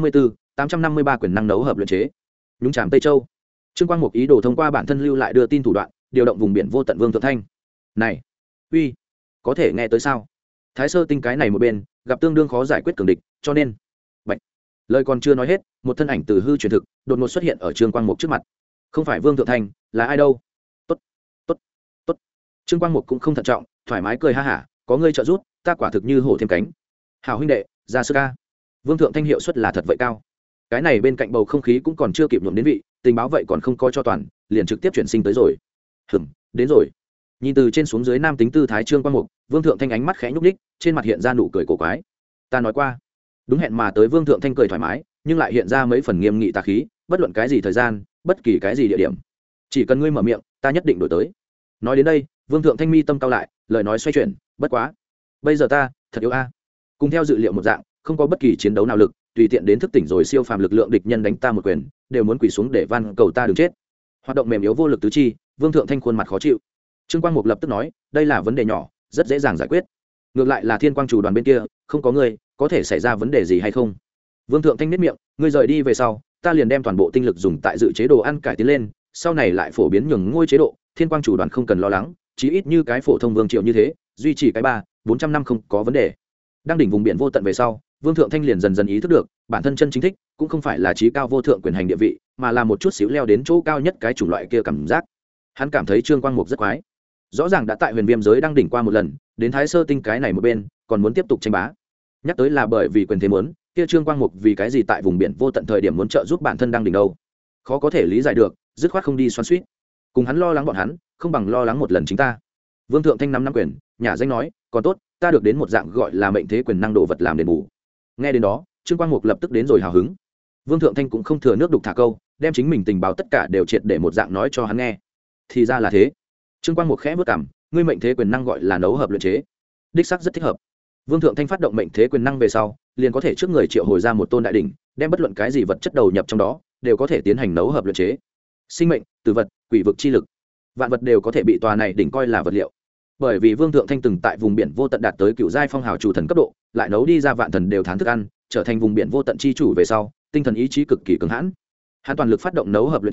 853 quyền năng nấu hợp luyện chế. Nhúng Tràm Tây Châu. Trương Quang Mục ý đồ thông qua bản thân lưu lại đưa tin thủ đoạn, điều động vùng biển vô tận Vương Thượng Thanh. Này, uy, có thể nghe tới sao? Thái Sơ Tinh cái này một bên, gặp tương đương khó giải quyết cường địch, cho nên, bạch. Lời còn chưa nói hết, một thân ảnh từ hư truyền thực, đột ngột xuất hiện ở Trương Quang Mục trước mặt. Không phải Vương Thượng Thanh, là ai đâu? Tốt, tốt, tốt. Trương Quang Mục cũng không thận trọng, thoải mái cười ha hả, có ngươi trợ giúp, ta quả thực như hổ thêm cánh. Hảo huynh đệ, ra sư ca. Vương Thượng Thanh hiệu suất là thật vậy cao. Cái này bên cạnh bầu không khí cũng còn chưa kịp nhuộm đến vị, tình báo vậy còn không coi cho toàn, liền trực tiếp chuyển sinh tới rồi. Đến rồi. Nhìn từ trên xuống dưới nam tính tư thái Trương Quang Mục, Vương Thượng Thanh ánh mắt khẽ nhúc nhích, trên mặt hiện ra nụ cười cổ quái. Ta nói qua, đúng hẹn mà tới. Vương Thượng Thanh cười thoải mái, nhưng lại hiện ra mấy phần nghiêm nghị tà khí, bất luận cái gì thời gian, bất kỳ cái gì địa điểm, chỉ cần ngươi mở miệng, ta nhất định đổi tới. Nói đến đây, Vương Thượng Thanh mi tâm cao lại, lời nói xoay chuyển, bất quá, bây giờ ta thật yếu a. Cùng theo dự liệu một dạng, không có bất kỳ chiến đấu nào lực, tùy tiện đến thức tỉnh rồi siêu phàm lực lượng địch nhân đánh ta một quyền, đều muốn quỳ xuống để van cầu ta đừng chết. Hoạt động mềm yếu vô lực tứ chi, Vương Thượng Thanh khuôn mặt khó chịu. Trương Quang Mục lập tức nói, đây là vấn đề nhỏ, rất dễ dàng giải quyết. Ngược lại là Thiên Quang chủ đoàn bên kia, không có ngươi, có thể xảy ra vấn đề gì hay không? Vương Thượng Thanh nhếch miệng, ngươi rời đi về sau, ta liền đem toàn bộ tinh lực dùng tại dự chế đồ ăn cải tiến lên, sau này lại phổ biến nhường ngôi chế độ, Thiên Quang chủ đoàn không cần lo lắng, chí ít như cái phổ thông vương triều như thế, duy trì cái 300-400 năm không có vấn đề. Đang đỉnh vùng biển vô tận về sau, Vương Thượng Thanh liền dần dần ý thức được, bản thân chân chính thích cũng không phải là trí cao vô thượng quyền hành địa vị, mà là một chút xíu leo đến chỗ cao nhất cái chủng loại kia cảm giác. Hắn cảm thấy Trương Quang Mục rất quái. Rõ ràng đã tại Huyền Viêm giới đang đỉnh qua một lần, đến Thái Sơ Tinh cái này một bên, còn muốn tiếp tục tranh bá. Nhắc tới là bởi vì quyền thế muốn, kia Trương Quang Mục vì cái gì tại vùng biển vô tận thời điểm muốn trợ giúp bản thân đang đỉnh đâu? Khó có thể lý giải được, dứt khoát không đi xoắn xuýt. Cùng hắn lo lắng bọn hắn, không bằng lo lắng một lần chính ta. Vương Thượng Thanh năm quyền, nhà danh nói, còn tốt, ta được đến một dạng gọi là mệnh thế quyền năng đồ vật làm đền bù. Nghe đến đó, Trương Quang Mục lập tức đến rồi hào hứng. Vương Thượng Thanh cũng không thừa nước đục thả câu, đem chính mình tình báo tất cả đều triệt để một dạng nói cho hắn nghe. Thì ra là thế. Trương Quang Mục khẽ bước cằm, ngươi mệnh thế quyền năng gọi là nấu hợp luyện chế, đích xác rất thích hợp. Vương Thượng Thanh phát động mệnh thế quyền năng về sau, liền có thể trước người triệu hồi ra một tôn đại đỉnh, đem bất luận cái gì vật chất đầu nhập trong đó, đều có thể tiến hành nấu hợp luyện chế. Sinh mệnh, tử vật, quỷ vực chi lực, vạn vật đều có thể bị tòa này đỉnh coi là vật liệu. Bởi vì Vương Thượng Thanh từng tại vùng biển vô tận đạt tới cựu giai phong hào chủ thần cấp độ, lại nấu đi ra vạn thần đều thán thức ăn, trở thành vùng biển vô tận chi chủ về sau, tinh thần ý chí cực kỳ cứng hãn. Hắn toàn lực phát động nấu hợp luyện chế,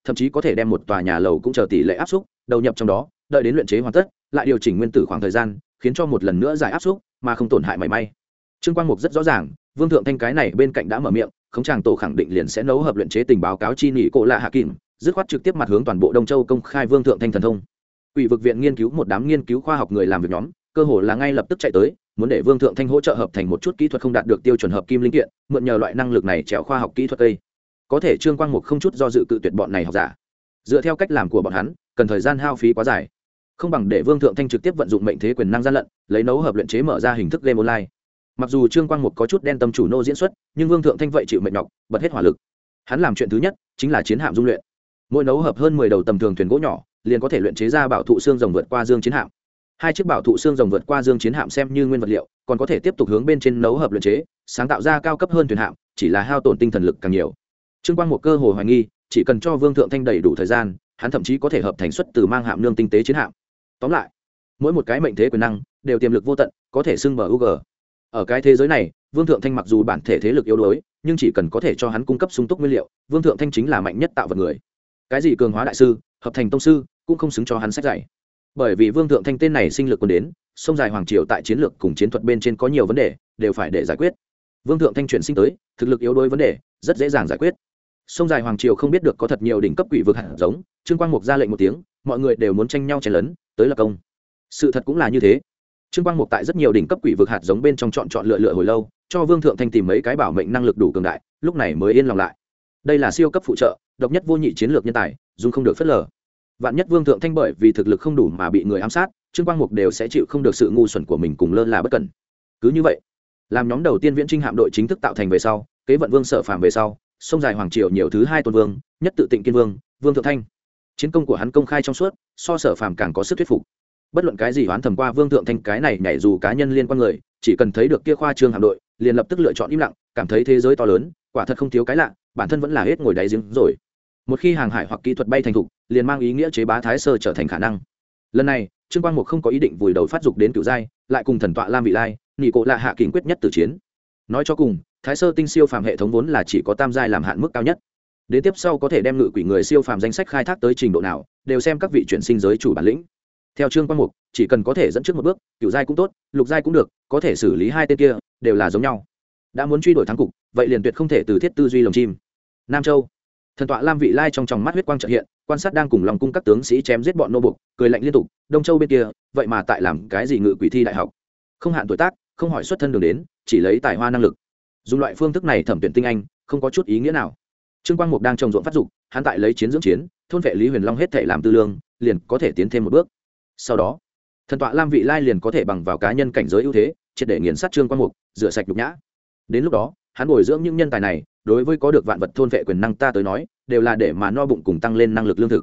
thậm chí có thể đem một tòa nhà lầu cũng chờ tỷ lệ áp suất đầu nhập trong đó, đợi đến luyện chế hoàn tất lại điều chỉnh nguyên tử khoảng thời gian, khiến cho một lần nữa giải áp suất mà không tổn hại mảy may. Trương Quang Mục rất rõ ràng, Vương Thượng Thanh cái này bên cạnh đã mở miệng, khống tràng tổ khẳng định liền sẽ nấu hợp luyện chế tình báo cáo chi nghị cổ lạ hạ kìm, dứt khoát trực tiếp mặt hướng toàn bộ Đông Châu công khai Vương Thượng Thanh thần thông. Quỷ vực viện nghiên cứu một đám nghiên cứu khoa học người làm việc nhóm, cơ hồ là ngay lập tức chạy tới, muốn để Vương Thượng Thanh hỗ trợ hợp thành một chút kỹ thuật không đạt được tiêu chuẩn hợp kim linh kiện, mượn nhờ loại năng lực này trèo khoa học kỹ thuật đây. Có thể Trương Quang Mục không chút do dự cự tuyệt bọn này học giả. Dựa theo cách làm của bọn hắn, cần thời gian hao phí quá dài, không bằng để Vương Thượng Thanh trực tiếp vận dụng mệnh thế quyền năng gian lận, lấy nấu hợp luyện chế mở ra hình thức game online. Mặc dù Trương Quang Mục có chút đen tâm chủ nô diễn xuất, nhưng Vương Thượng Thanh vậy chịu mệt nhọc, bật hết hỏa lực. Hắn làm chuyện thứ nhất chính là chiến hạm dung luyện. Mỗi nấu hợp hơn 10 đầu tầm thường thuyền gỗ nhỏ, liền có thể luyện chế ra bảo thụ xương rồng vượt qua dương chiến hạm. Hai chiếc bảo thụ xương rồng vượt qua dương chiến hạm xem như nguyên vật liệu, còn có thể tiếp tục hướng bên trên nấu hợp luyện chế, sáng tạo ra cao cấp hơn thuyền hạm, chỉ là hao tổn tinh thần lực càng nhiều. Trương Quang Mục cơ hồ hoài nghi, chỉ cần cho Vương Thượng Thanh đầy đủ thời gian, hắn thậm chí có thể hợp thành xuất từ mang hạm nương tinh tế chiến hạm. Tóm lại, mỗi một cái mệnh thế quyền năng đều tiềm lực vô tận, có thể xưng bug. Ở cái thế giới này, Vương Thượng Thanh mặc dù bản thể thế lực yếu đuối, nhưng chỉ cần có thể cho hắn cung cấp sung túc nguyên liệu, Vương Thượng Thanh chính là mạnh nhất tạo vật người. Cái gì cường hóa đại sư, hợp thành tông sư, cũng không xứng cho hắn sách dạy. Bởi vì Vương Thượng Thanh tên này sinh lực quân đến, sông dài hoàng triều tại chiến lược cùng chiến thuật bên trên có nhiều vấn đề, đều phải để giải quyết. Vương Thượng Thanh chuyển sinh tới, thực lực yếu đuối vấn đề, rất dễ dàng giải quyết. Sông dài hoàng triều không biết được có thật nhiều đỉnh cấp quỷ vực hạt giống, Trương Quang Mục ra lệnh một tiếng, mọi người đều muốn tranh nhau chen lấn, tới là công. Sự thật cũng là như thế. Trương Quang Mục tại rất nhiều đỉnh cấp quỷ vực hạt giống bên trong chọn lựa hồi lâu, cho Vương Thượng Thanh tìm mấy cái bảo mệnh năng lực đủ cường đại, lúc này mới yên lòng lại. Đây là siêu cấp phụ trợ, độc nhất vô nhị chiến lược nhân tài, dùng không được phớt lờ. Vạn nhất Vương Thượng Thanh bởi vì thực lực không đủ mà bị người ám sát, Trương Quang Mục đều sẽ chịu không được sự ngu xuẩn của mình cùng lơ là bất cẩn. Cứ như vậy, làm nhóm đầu tiên viễn trinh hạm đội chính thức tạo thành về sau, kế vận Vương Sở Phàm về sau, sông dài hoàng triều nhiều thứ hai tôn vương, nhất tự Tịnh Kiên Vương, Vương Thượng Thanh. Chiến công của hắn công khai trong suốt, so Sở Phàm càng có sức thuyết phục. Bất luận cái gì oán thầm qua Vương Thượng Thanh cái này nhảy dù cá nhân liên quan người, chỉ cần thấy được kia khoa trương hạm đội, liền lập tức lựa chọn im lặng, cảm thấy thế giới to lớn, quả thật không thiếu cái lạ, bản thân vẫn là hết ngồi đáy giếng rồi. Một khi hàng hải hoặc kỹ thuật bay thành thục, liền mang ý nghĩa chế bá thái sơ trở thành khả năng. Lần này, Trương Quang Mục không có ý định vùi đầu phát dục đến cửu giai, lại cùng thần tọa Lam Vị Lai, nhị cổ lạ hạ kình quyết nhất tử chiến. Nói cho cùng, thái sơ tinh siêu phàm hệ thống vốn là chỉ có tam giai làm hạn mức cao nhất. Đến tiếp sau có thể đem ngự quỷ người siêu phàm danh sách khai thác tới trình độ nào, đều xem các vị chuyển sinh giới chủ bản lĩnh. Theo Trương Quang Mục, chỉ cần có thể dẫn trước một bước, cửu giai cũng tốt, lục giai cũng được, có thể xử lý hai tên kia, đều là giống nhau. Đã muốn truy đuổi thắng cục, vậy liền tuyệt không thể từ thiết tư duy lồng chim. Nam Châu, thần tọa Lam Vị Lai trong tròng mắt huyết quang chợt hiện, quan sát đang cùng lòng cung các tướng sĩ chém giết bọn nô buộc, cười lạnh liên tục. Đông Châu bên kia, vậy mà tại làm cái gì ngự quỷ thi đại học? Không hạn tuổi tác, không hỏi xuất thân đường đến, chỉ lấy tài hoa năng lực. Dùng loại phương thức này thẩm tuyển tinh anh, không có chút ý nghĩa nào. Trương Quang Mục đang trồng ruộng phát dục, hắn tại lấy chiến dưỡng chiến, thôn vệ Lý Huyền Long hết thể làm tư lương, liền có thể tiến thêm một bước. Sau đó, thần tọa Lam Vị Lai liền có thể bằng vào cá nhân cảnh giới ưu thế, triệt để nghiền sát Trương Quang Mục, rửa sạch nhục nhã. Đến lúc đó, hắn bồi dưỡng những nhân tài này, đối với có được vạn vật thôn vệ quyền năng ta tới nói, đều là để mà no bụng cùng tăng lên năng lực lương thực.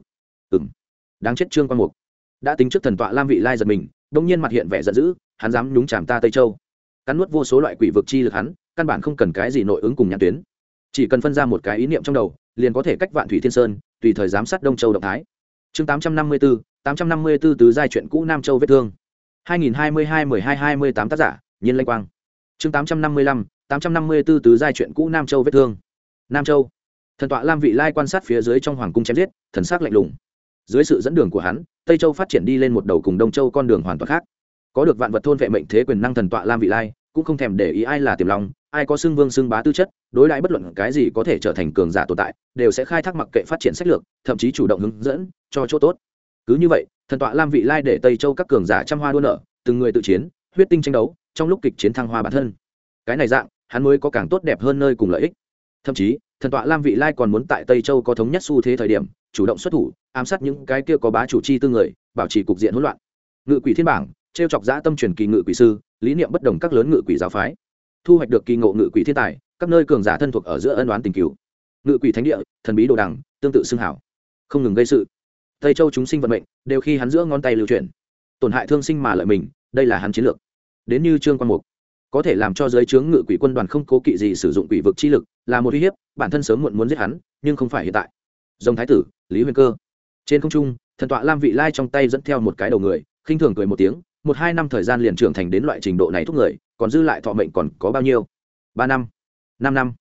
Đáng chết Trương Quang Mục. Đã tính trước thần tọa Lam Vị Lai giật mình, đông nhiên mặt hiện vẻ giận dữ, hắn dám nhúng chàm ta Tây Châu. Cắn nuốt vô số loại quỷ vực chi lực hắn, căn bản không cần cái gì nội ứng cùng nhãn tuyến. Chỉ cần phân ra một cái ý niệm trong đầu, liền có thể cách vạn thủy thiên sơn, tùy thời giám sát Đông Châu động thái. Chương 854 tứ giai truyện cũ Nam Châu vết thương. 2022-12-28 tác giả, Nhiên Lanh Quang. Chương 854 tứ giai truyện cũ Nam Châu vết thương. Nam Châu. Thần tọa Lam Vị Lai quan sát phía dưới trong hoàng cung chém giết, thần sắc lạnh lùng. Dưới sự dẫn đường của hắn, Tây Châu phát triển đi lên một đầu cùng Đông Châu con đường hoàn toàn khác. Có được vạn vật thôn vệ mệnh thế quyền năng thần tọa Lam Vị Lai, cũng không thèm để ý ai là tiềm long, ai có xưng vương xưng bá tư chất, đối đãi bất luận cái gì có thể trở thành cường giả tồn tại, đều sẽ khai thác mặc kệ phát triển sách lược, thậm chí chủ động hướng dẫn cho chỗ tốt. Cứ như vậy, thần tọa Lam Vị Lai để Tây Châu các cường giả trăm hoa đua nở, từng người tự chiến, huyết tinh tranh đấu, trong lúc kịch chiến thăng hoa bản thân. Cái này dạng, hắn mới có càng tốt đẹp hơn nơi cùng lợi ích. Thậm chí, thần tọa Lam Vị Lai còn muốn tại Tây Châu có thống nhất xu thế thời điểm, chủ động xuất thủ, ám sát những cái kia có bá chủ chi tư người, bảo trì cục diện hỗn loạn. Ngự quỷ thiên bảng, trêu chọc dã tâm truyền kỳ ngự quỷ sư, lý niệm bất đồng các lớn ngự quỷ giáo phái, thu hoạch được kỳ ngộ ngự quỷ thiên tài, các nơi cường giả thân thuộc ở giữa ân oán tình cửu. Ngự quỷ thánh địa, thần bí đồ đằng, tương tự xưng hảo, không ngừng gây sự. Tây Châu chúng sinh vận mệnh, đều khi hắn giữa ngón tay lưu chuyển, tổn hại thương sinh mà lợi mình, đây là hắn chiến lược. Đến như Trương Quang Mục, có thể làm cho giới chướng ngự quỷ quân đoàn không cố kỵ gì sử dụng quỷ vực chi lực, là một uy hiếp, bản thân sớm muộn muốn giết hắn, nhưng không phải hiện tại. Dòng thái tử, Lý Huyền Cơ. Trên không trung, thần tọa Lam Vị Lai trong tay dẫn theo một cái đầu người, khinh thường cười một tiếng, 1-2 năm thời gian liền trưởng thành đến loại trình độ này thúc người, còn dư lại thọ mệnh còn có bao nhiêu? 3 năm, 5 năm.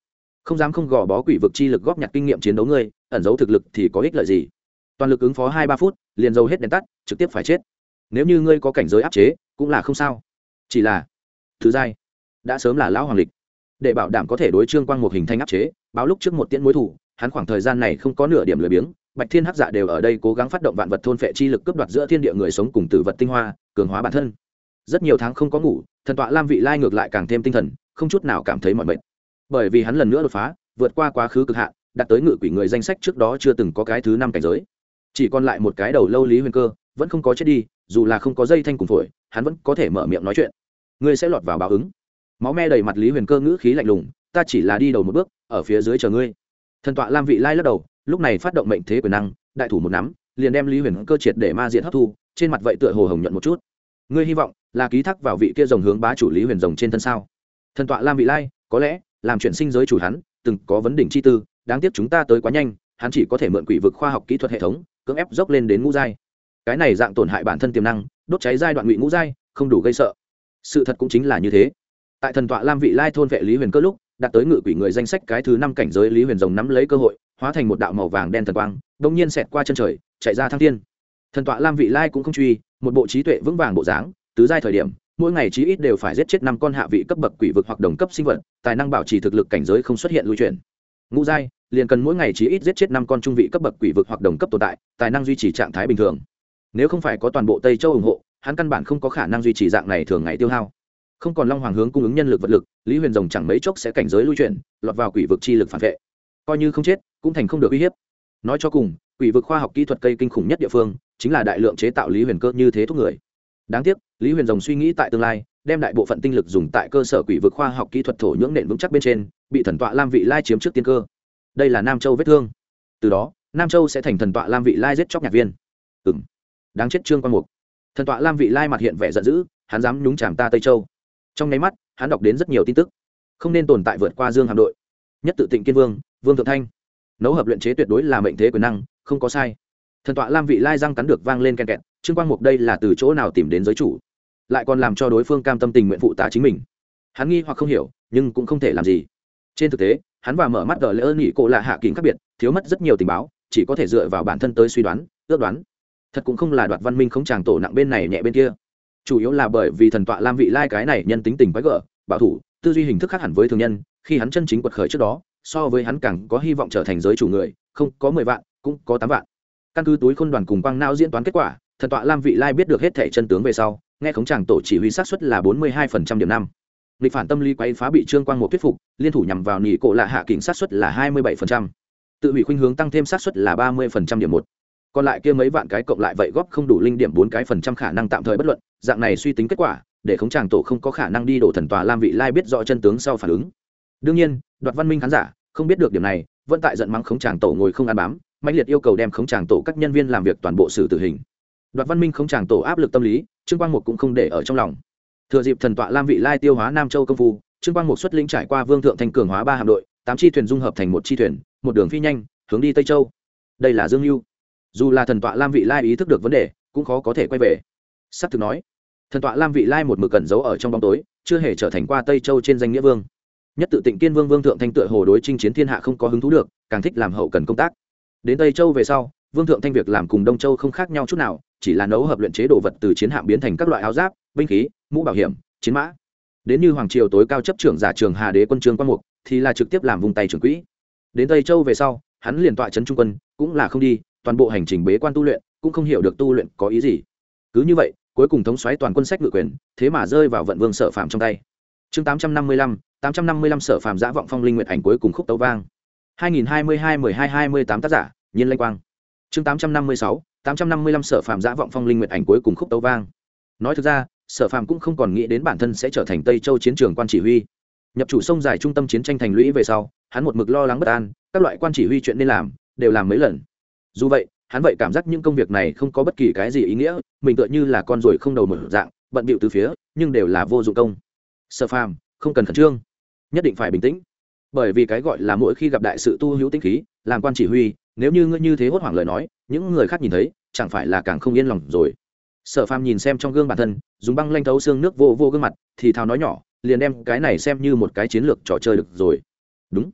không dám không gò bó quỷ vực chi lực góp nhặt kinh nghiệm chiến đấu ngươi, ẩn giấu thực lực thì có ích lợi gì? Toàn lực ứng phó 2-3 phút, liền dầu hết đèn tắt, trực tiếp phải chết. Nếu như ngươi có cảnh giới áp chế, cũng là không sao. Chỉ là thứ giai đã sớm là lão hoàng lịch, để bảo đảm có thể đối Trương Quang một hình thành áp chế, báo lúc trước một tiễn mối thủ, hắn khoảng thời gian này không có nửa điểm lười biếng, Bạch Thiên Hắc Dạ đều ở đây cố gắng phát động vạn vật thôn phệ chi lực cướp đoạt giữa thiên địa người sống cùng tử vật tinh hoa, cường hóa bản thân. Rất nhiều tháng không có ngủ, thần tọa Lam Vị Lai ngược lại càng thêm tinh thần, không chút nào cảm thấy mỏi mệt. Bởi vì hắn lần nữa đột phá, vượt qua quá khứ cực hạn, đạt tới ngự quỷ người danh sách trước đó chưa từng có cái thứ 5 cảnh giới. Chỉ còn lại một cái đầu lâu Lý Huyền Cơ, vẫn không có chết đi, dù là không có dây thanh cùng phổi, hắn vẫn có thể mở miệng nói chuyện. Ngươi sẽ lọt vào báo ứng. Máu me đầy mặt Lý Huyền Cơ ngữ khí lạnh lùng, ta chỉ là đi đầu một bước, ở phía dưới chờ ngươi. Thần tọa Lam Vị Lai lắc đầu, lúc này phát động mệnh thế quyền năng, đại thủ một nắm, liền đem Lý Huyền Cơ triệt để ma diện hấp thu, trên mặt vậy tựa hồ hồng nhuận một chút. Ngươi hy vọng là ký thác vào vị kia rồng hướng bá chủ Lý Huyền rồng trên thân sao? Thần tọa Lam Vị Lai, có lẽ làm chuyện sinh giới chủ hắn từng có vấn đỉnh chi tư, đáng tiếc chúng ta tới quá nhanh, hắn chỉ có thể mượn quỷ vực khoa học kỹ thuật hệ thống cưỡng ép dốc lên đến ngũ giai. Cái này dạng tổn hại bản thân tiềm năng, đốt cháy giai đoạn ngụy ngũ giai, không đủ gây sợ. Sự thật cũng chính là như thế. Tại thần tọa Lam Vị Lai thôn vệ Lý Huyền Cơ lúc, đạt tới ngự quỷ người danh sách cái thứ 5 cảnh giới Lý Huyền rồng nắm lấy cơ hội, hóa thành một đạo màu vàng đen thần quang, đột nhiên xẹt qua chân trời, chạy ra thăng thiên. Thần tọa Lam Vị Lai cũng không truy, một bộ trí tuệ vững vàng bộ dáng, tứ giai thời điểm, mỗi ngày chí ít đều phải giết chết 5 con hạ vị cấp bậc quỷ vực hoặc đồng cấp sinh vật, tài năng bảo trì thực lực cảnh giới không xuất hiện lưu chuyển. Ngũ giai liền cần mỗi ngày chí ít giết chết 5 con trung vị cấp bậc quỷ vực hoặc đồng cấp tồn tại, tài năng duy trì trạng thái bình thường. Nếu không phải có toàn bộ Tây Châu ủng hộ, hắn căn bản không có khả năng duy trì dạng này thường ngày tiêu hao. Không còn Long Hoàng hướng cung ứng nhân lực vật lực, Lý Huyền rồng chẳng mấy chốc sẽ cảnh giới lưu chuyển, lọt vào quỷ vực chi lực phản vệ. Coi như không chết, cũng thành không được uy hiếp. Nói cho cùng, quỷ vực khoa học kỹ thuật cây kinh khủng nhất địa phương, chính là đại lượng chế tạo Lý Huyền Cơ như thế thúc người. Đáng tiếc, Lý Huyền rồng suy nghĩ tại tương lai, đem đại bộ phận tinh lực dùng tại cơ sở quỷ vực khoa học kỹ thuật thổ nhưỡng nền vững chắc bên trên, bị thần tọa Lam Vị Lai chiếm trước tiên cơ. Đây là Nam Châu vết thương. Từ đó, Nam Châu sẽ thành thần tọa Lam Vị Lai giết chóc nhạc viên. Đáng chết Trương Quan Mục. Thần tọa Lam Vị Lai mặt hiện vẻ giận dữ, hắn dám nhúng chàm ta Tây Châu. Trong nháy mắt, hắn đọc đến rất nhiều tin tức. Không nên tồn tại vượt qua Dương Hàm đội. Nhất tự Tịnh Kiên Vương, Vương Thượng Thanh. Nấu hợp luyện chế tuyệt đối là mệnh thế quyền năng, không có sai. Thần tọa Lam Vị Lai răng cắn được vang lên ken kẹt, Trương Quang Mục đây là từ chỗ nào tìm đến giới chủ, lại còn làm cho đối phương cam tâm tình nguyện phụ tá chính mình. Hắn nghi hoặc không hiểu, nhưng cũng không thể làm gì. Trên thực tế, hắn và mở mắt gờ lỡ nghỉ cổ là hạ kính khác biệt, thiếu mất rất nhiều tình báo, chỉ có thể dựa vào bản thân tới suy đoán, ước đoán. Thật cũng không là Đoạt Văn Minh không chàng tổ nặng bên này nhẹ bên kia, chủ yếu là bởi vì thần tọa Lam Vị Lai cái này nhân tính tình quái gở, bảo thủ, tư duy hình thức khác hẳn với thường nhân, khi hắn chân chính quật khởi trước đó, so với hắn càng có hy vọng trở thành giới chủ người, không có 10 vạn, cũng có 8 vạn. Căn cứ túi khôn đoàn cùng quang não diễn toán kết quả, thần tọa Lam Vị Lai biết được hết thảy chân tướng về sau, nghe khống chàng tổ chỉ huy xác suất là 42% điểm 5. Nghịch phản tâm lý quấy phá bị Trương Quang Mục thuyết phục, liên thủ nhằm vào nhị cổ lạ hạ kính xác suất là 27%. Tự hủy khuynh hướng tăng thêm xác suất là 30% điểm 1. Còn lại kia mấy vạn cái cộng lại vậy góp không đủ linh điểm 4 cái phần trăm khả năng tạm thời bất luận, dạng này suy tính kết quả, để khống chàng tổ không có khả năng đi đổ thần tọa Lam Vị Lai biết rõ chân tướng sau phản ứng. Đương nhiên, Đoạt Văn Minh khán giả không biết được điểm này, vẫn tại giận mắng khống chàng tổ ngồi không ăn bám, mãnh liệt yêu cầu đem khống chàng tổ các nhân viên làm việc toàn bộ xử tử hình. Đoạt Văn Minh khống chàng tổ áp lực tâm lý, Trương Quang Mục cũng không để ở trong lòng. Thừa dịp thần tọa Lam Vị Lai tiêu hóa Nam Châu công phu, Trương Quang Mục xuất lĩnh trải qua Vương Thượng Thành cường hóa 3 hạm đội, 8 chi thuyền dung hợp thành một chi thuyền, một đường phi nhanh, hướng đi Tây Châu. Đây là Dương Lưu. Dù là thần tọa Lam Vị Lai ý thức được vấn đề, cũng khó có thể quay về. Sắp thực nói, thần tọa Lam Vị Lai một mực cẩn giấu ở trong bóng tối, chưa hề trở thành qua Tây Châu trên danh nghĩa vương. Nhất tự Tịnh Kiên Vương Vương Thượng Thanh tựa hồ đối chinh chiến thiên hạ không có hứng thú được, càng thích làm hậu cần công tác. Đến Tây Châu về sau, Vương Thượng Thanh việc làm cùng Đông Châu không khác nhau chút nào, chỉ là nấu hợp luyện chế đồ vật từ chiến hạm biến thành các loại áo giáp, binh khí, mũ bảo hiểm, chiến mã. Đến như hoàng triều tối cao chấp trưởng giả Trường Hà Đế quân Trương Quang Mục, thì là trực tiếp làm vùng tay trưởng quỹ. Đến Tây Châu về sau, hắn liền tọa trấn trung quân, cũng là không đi, toàn bộ hành trình bế quan tu luyện, cũng không hiểu được tu luyện có ý gì. Cứ như vậy, cuối cùng thống soái toàn quân sách ngự quyền, thế mà rơi vào Vận Vương Sở Phàm trong tay. Chương 855 Sở Phàm Dã Vọng Phong Linh Nguyệt Ảnh cuối cùng khúc tấu vang. 2022-12-28 tác giả, Nhiên Lanh Quang. Chương 855 Sở Phàm Dã Vọng Phong Linh Nguyệt Ảnh cuối cùng khúc tấu vang. Nói thực ra, Sở Phàm cũng không còn nghĩ đến bản thân sẽ trở thành Tây Châu chiến trường quan chỉ huy. Nhập chủ sông dài trung tâm chiến tranh thành lũy về sau, hắn một mực lo lắng bất an, các loại quan chỉ huy chuyện nên làm, đều làm mấy lần. Dù vậy, hắn vậy cảm giác những công việc này không có bất kỳ cái gì ý nghĩa, mình tựa như là con ruồi không đầu mở dạng, bận bịu từ phía, nhưng đều là vô dụng công. Sở Phàm, không cần khẩn trương, nhất định phải bình tĩnh. Bởi vì cái gọi là mỗi khi gặp đại sự tu hữu tĩnh khí, làm quan chỉ huy, nếu như ngươi như thế hốt hoảng lời nói, những người khác nhìn thấy, chẳng phải là càng không yên lòng rồi. Sở Phàm nhìn xem trong gương bản thân, dùng băng lanh thấu xương nước vô vô gương mặt, thì thào nói nhỏ, liền đem cái này xem như một cái chiến lược trò chơi được rồi. Đúng,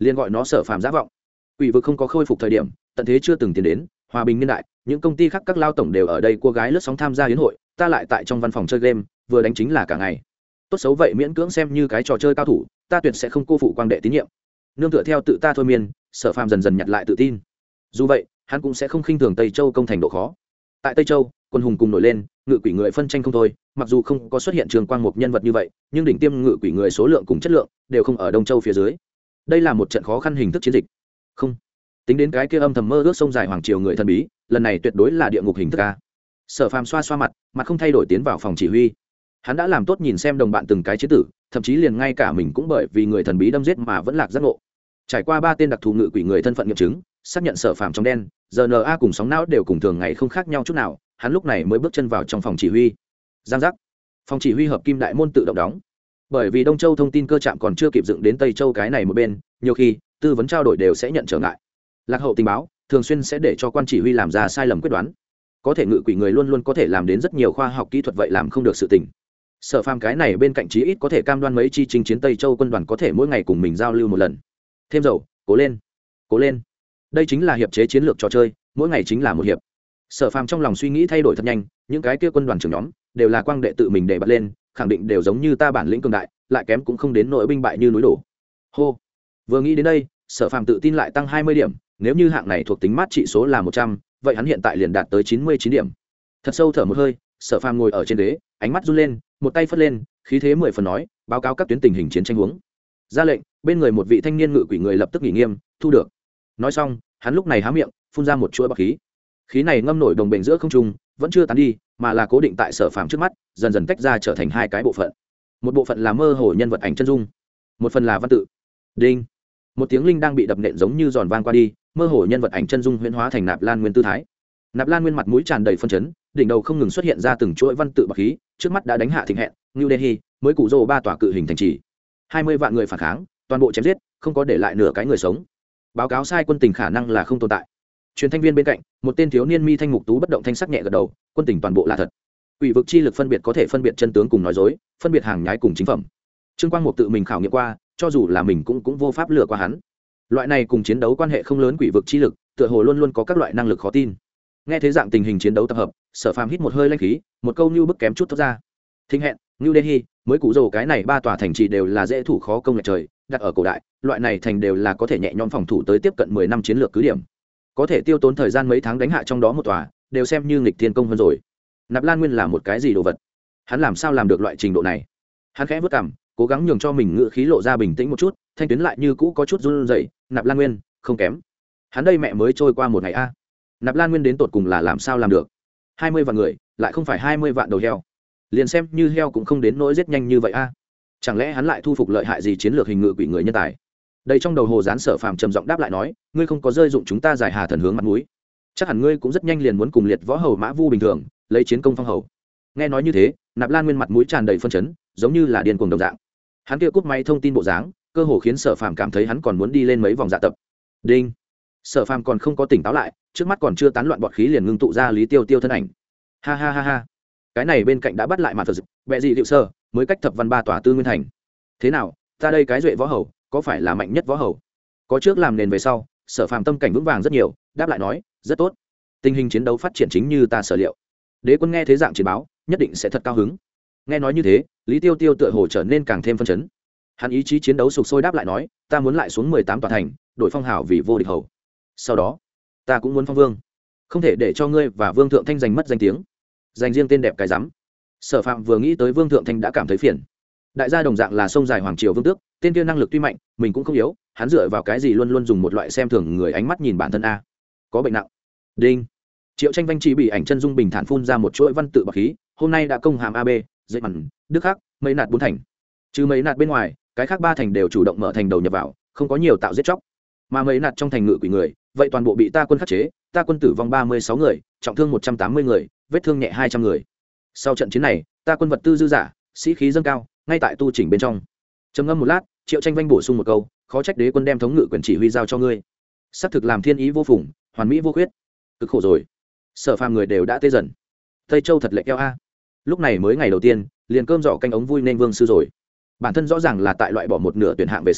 liền gọi nó Sở Phàm giả vọng. Quỷ vực không có khôi phục thời điểm, tận thế chưa từng tiến đến, hòa bình niên đại, những công ty khác các lao tổng đều ở đây cô gái lướt sóng tham gia hiến hội, ta lại tại trong văn phòng chơi game, vừa đánh chính là cả ngày. Tốt xấu vậy miễn cưỡng xem như cái trò chơi cao thủ, ta tuyệt sẽ không cô phụ quang đệ tín nhiệm. Nương tựa theo tự ta thôi miên, Sở Phàm dần dần nhặt lại tự tin. Dù vậy, hắn cũng sẽ không khinh thường Tây Châu công thành độ khó. Tại Tây Châu, quân hùng cùng nổi lên, ngự quỷ người phân tranh không thôi, mặc dù không có xuất hiện Trường Quang một nhân vật như vậy, nhưng đỉnh tiêm ngự quỷ người số lượng cùng chất lượng đều không ở Đông Châu phía dưới. Đây là một trận khó khăn hình thức chiến dịch. Không, tính đến cái kia âm thầm mơ ước sông dài hoàng triều người thần bí, lần này tuyệt đối là địa ngục hình thức a. Sở Phàm xoa xoa mặt không thay đổi tiến vào phòng chỉ huy. Hắn đã làm tốt nhìn xem đồng bạn từng cái chế tử, thậm chí liền ngay cả mình cũng bởi vì người thần bí đâm giết mà vẫn lạc giác ngộ. Trải qua 3 tên đặc thù ngự quỷ người thân phận nghiệm chứng, xác nhận Sở Phàm trong đen, RNA cùng sóng não đều cùng thường ngày không khác nhau chút nào, hắn lúc này mới bước chân vào trong phòng chỉ huy. Giang giác. Phòng chỉ huy hợp kim đại môn tự động đóng. Bởi vì Đông Châu thông tin cơ trạm còn chưa kịp dựng đến Tây Châu cái này một bên, nhiều khi tư vấn trao đổi đều sẽ nhận trở ngại. Lạc hậu tình báo thường xuyên sẽ để cho quan chỉ huy làm ra sai lầm quyết đoán. Có thể ngự quỷ người luôn luôn có thể làm đến rất nhiều khoa học kỹ thuật, vậy làm không được sự tình. Sở Phàm cái này bên cạnh chí ít có thể cam đoan mấy chi chinh chiến Tây Châu quân đoàn có thể mỗi ngày cùng mình giao lưu một lần. Thêm dầu, cố lên, cố lên. Đây chính là hiệp chế chiến lược trò chơi, mỗi ngày chính là một hiệp. Sở Phàm trong lòng suy nghĩ thay đổi thật nhanh, những cái kia quân đoàn trưởng nhóm đều là quang đệ tự mình để bật lên, khẳng định đều giống như ta bản lĩnh cường đại, lại kém cũng không đến nỗi binh bại như núi đổ. Hô. Vừa nghĩ đến đây, Sở Phàm tự tin lại tăng 20 điểm, nếu như hạng này thuộc tính mát trị số là 100, vậy hắn hiện tại liền đạt tới 99 điểm. Thật sâu thở một hơi, Sở Phàm ngồi ở trên ghế, ánh mắt run lên, một tay phất lên, khí thế 10 phần nói, báo cáo các tuyến tình hình chiến tranh huống. Ra lệnh, bên người một vị thanh niên ngự quỷ người lập tức nghỉ nghiêm, thu được. Nói xong, hắn lúc này há miệng, phun ra một chuỗi bọt khí. Khí này ngâm nổi đồng bền giữa không trung, vẫn chưa tán đi, mà là cố định tại Sở Phàm trước mắt, dần dần tách ra trở thành 2 cái bộ phận. Một bộ phận là mơ hồ nhân vật ảnh chân dung, một phần là văn tự. Đinh. Một tiếng linh đang bị đập nện giống như giòn vang qua đi, mơ hồ nhân vật ảnh chân dung huyễn hóa thành Nạp Lan Nguyên tư thái. Nạp Lan Nguyên mặt mũi tràn đầy phân chấn, đỉnh đầu không ngừng xuất hiện ra từng chuỗi văn tự bạc khí, trước mắt đã đánh hạ thịnh hẹn, New Delhi mới cụ rồ 3 tòa cự hình thành trì, 20 vạn người phản kháng, toàn bộ chém giết, không có để lại nửa cái người sống. Báo cáo sai quân tình khả năng là không tồn tại. Truyền thanh viên bên cạnh, một tên thiếu niên mi thanh mục tú bất động thanh sắc nhẹ gật đầu, quân tình toàn bộ là thật. Quỷ vực chi lực phân biệt có thể phân biệt chân tướng cùng nói dối, phân biệt hàng nhái cùng chính phẩm. Trương Quang Mục tự mình khảo nghiệm qua, cho dù là mình cũng vô pháp lừa qua hắn. Loại này cùng chiến đấu quan hệ không lớn quỷ vực chi lực, tựa hồ luôn luôn có các loại năng lực khó tin. Nghe thế dạng tình hình chiến đấu tập hợp, Sở Phàm hít một hơi lãnh khí, một câu như bức kém chút thoát ra. Thinh hẹn, New Delhi, mới cụ rồ cái này 3 tòa thành trì đều là dễ thủ khó công lệch trời, đặt ở cổ đại, loại này thành đều là có thể nhẹ nhõm phòng thủ tới tiếp cận 10 năm chiến lược cứ điểm. Có thể tiêu tốn thời gian mấy tháng đánh hạ trong đó một tòa, đều xem như nghịch thiên công hơn rồi. Nạp Lan Nguyên là một cái gì đồ vật? Hắn làm sao làm được loại trình độ này? Hắn khẽ vút cằm, cố gắng nhường cho mình ngữ khí lộ ra bình tĩnh một chút, thanh tuyến lại như cũ có chút run rẩy. Nạp Lan Nguyên, không kém. Hắn đây mẹ mới trôi qua một ngày a. Nạp Lan Nguyên đến tột cùng là làm sao làm được? 20 vạn người, lại không phải 20 vạn đầu heo. Liền xem như heo cũng không đến nỗi giết nhanh như vậy a. Chẳng lẽ hắn lại thu phục lợi hại gì chiến lược hình ngự quỷ người nhân tài? Đây trong đầu Hồ Gián Sở Phàm trầm giọng đáp lại nói, ngươi không có rơi dụng chúng ta giải hà thần hướng mặt mũi. Chắc hẳn ngươi cũng rất nhanh liền muốn cùng liệt võ hầu Mã Vu bình thường, lấy chiến công phong hầu. Nghe nói như thế, Nạp Lan Nguyên mặt mũi tràn đầy phân chấn, giống như là điên cuồng đồng dạng. Hắn kia cúp máy thông tin bộ dáng, cơ hồ khiến Sở Phàm cảm thấy hắn còn muốn đi lên mấy vòng dạ tập. Đinh. Sở Phàm còn không có tỉnh táo lại, trước mắt còn chưa tán loạn bọt khí liền ngưng tụ ra Lý Tiêu Tiêu thân ảnh. Ha ha ha ha. Cái này bên cạnh đã bắt lại mặt Phật, bệ gì liệu sơ, mới cách thập văn 3 tòa tư nguyên thành. Thế nào, ta đây cái duệ võ hầu, có phải là mạnh nhất võ hầu? Có trước làm nền về sau, Sở Phàm tâm cảnh vững vàng rất nhiều, đáp lại nói, rất tốt. Tình hình chiến đấu phát triển chính như ta sở liệu. Đế quân nghe thế dạng chiến báo, nhất định sẽ thật cao hứng. Nghe nói như thế, Lý Tiêu Tiêu tựa hồ trở nên càng thêm phân chấn. Hắn ý chí chiến đấu sục sôi đáp lại nói, ta muốn lại xuống 18 tòa thành, đổi phong hào vì vô địch hầu. Sau đó, ta cũng muốn phong vương, không thể để cho ngươi và Vương Thượng Thanh giành mất danh tiếng, dành riêng tên đẹp cái rắm. Sở Phạm vừa nghĩ tới Vương Thượng Thanh đã cảm thấy phiền. Đại gia đồng dạng là sông dài hoàng triều vương tước, tên kia năng lực tuy mạnh, mình cũng không yếu, hắn dựa vào cái gì luôn luôn dùng một loại xem thường người ánh mắt nhìn bản thân a? Có bệnh nặng. Đinh. Triệu Tranh Vanh chỉ bị ảnh chân dung bình thản phun ra một chuỗi văn tự bạc khí, hôm nay đã công hàm AB, dây mặn, Đức Khắc, mấy nạt 4 thành. Trừ mấy nạt bên ngoài, cái khác 3 thành đều chủ động mở thành đầu nhập vào, không có nhiều tạo giết chóc. Mà mấy nạt trong thành ngự quỷ người, vậy toàn bộ bị ta quân khắc chế, ta quân tử vong 36 người, trọng thương 180 người, vết thương nhẹ 200 người. Sau trận chiến này, ta quân vật tư dư giả, sĩ khí dâng cao, ngay tại tu chỉnh bên trong. Trầm ngâm một lát, Triệu Tranh Vanh bổ sung một câu, khó trách đế quân đem thống ngự quyền chỉ huy giao cho ngươi. Sắp thực làm thiên ý vô phùng, hoàn mỹ vô khuyết. Cực khổ rồi. Sở Phàm người đều đã tê dần. Tây Châu thật lệ keo a. Lúc này mới ngày đầu tiên, liền cơm giỏ canh ống vui nên vương sư rồi. Bản thân rõ ràng là tại loại bỏ một nửa tuyển hạng về sau,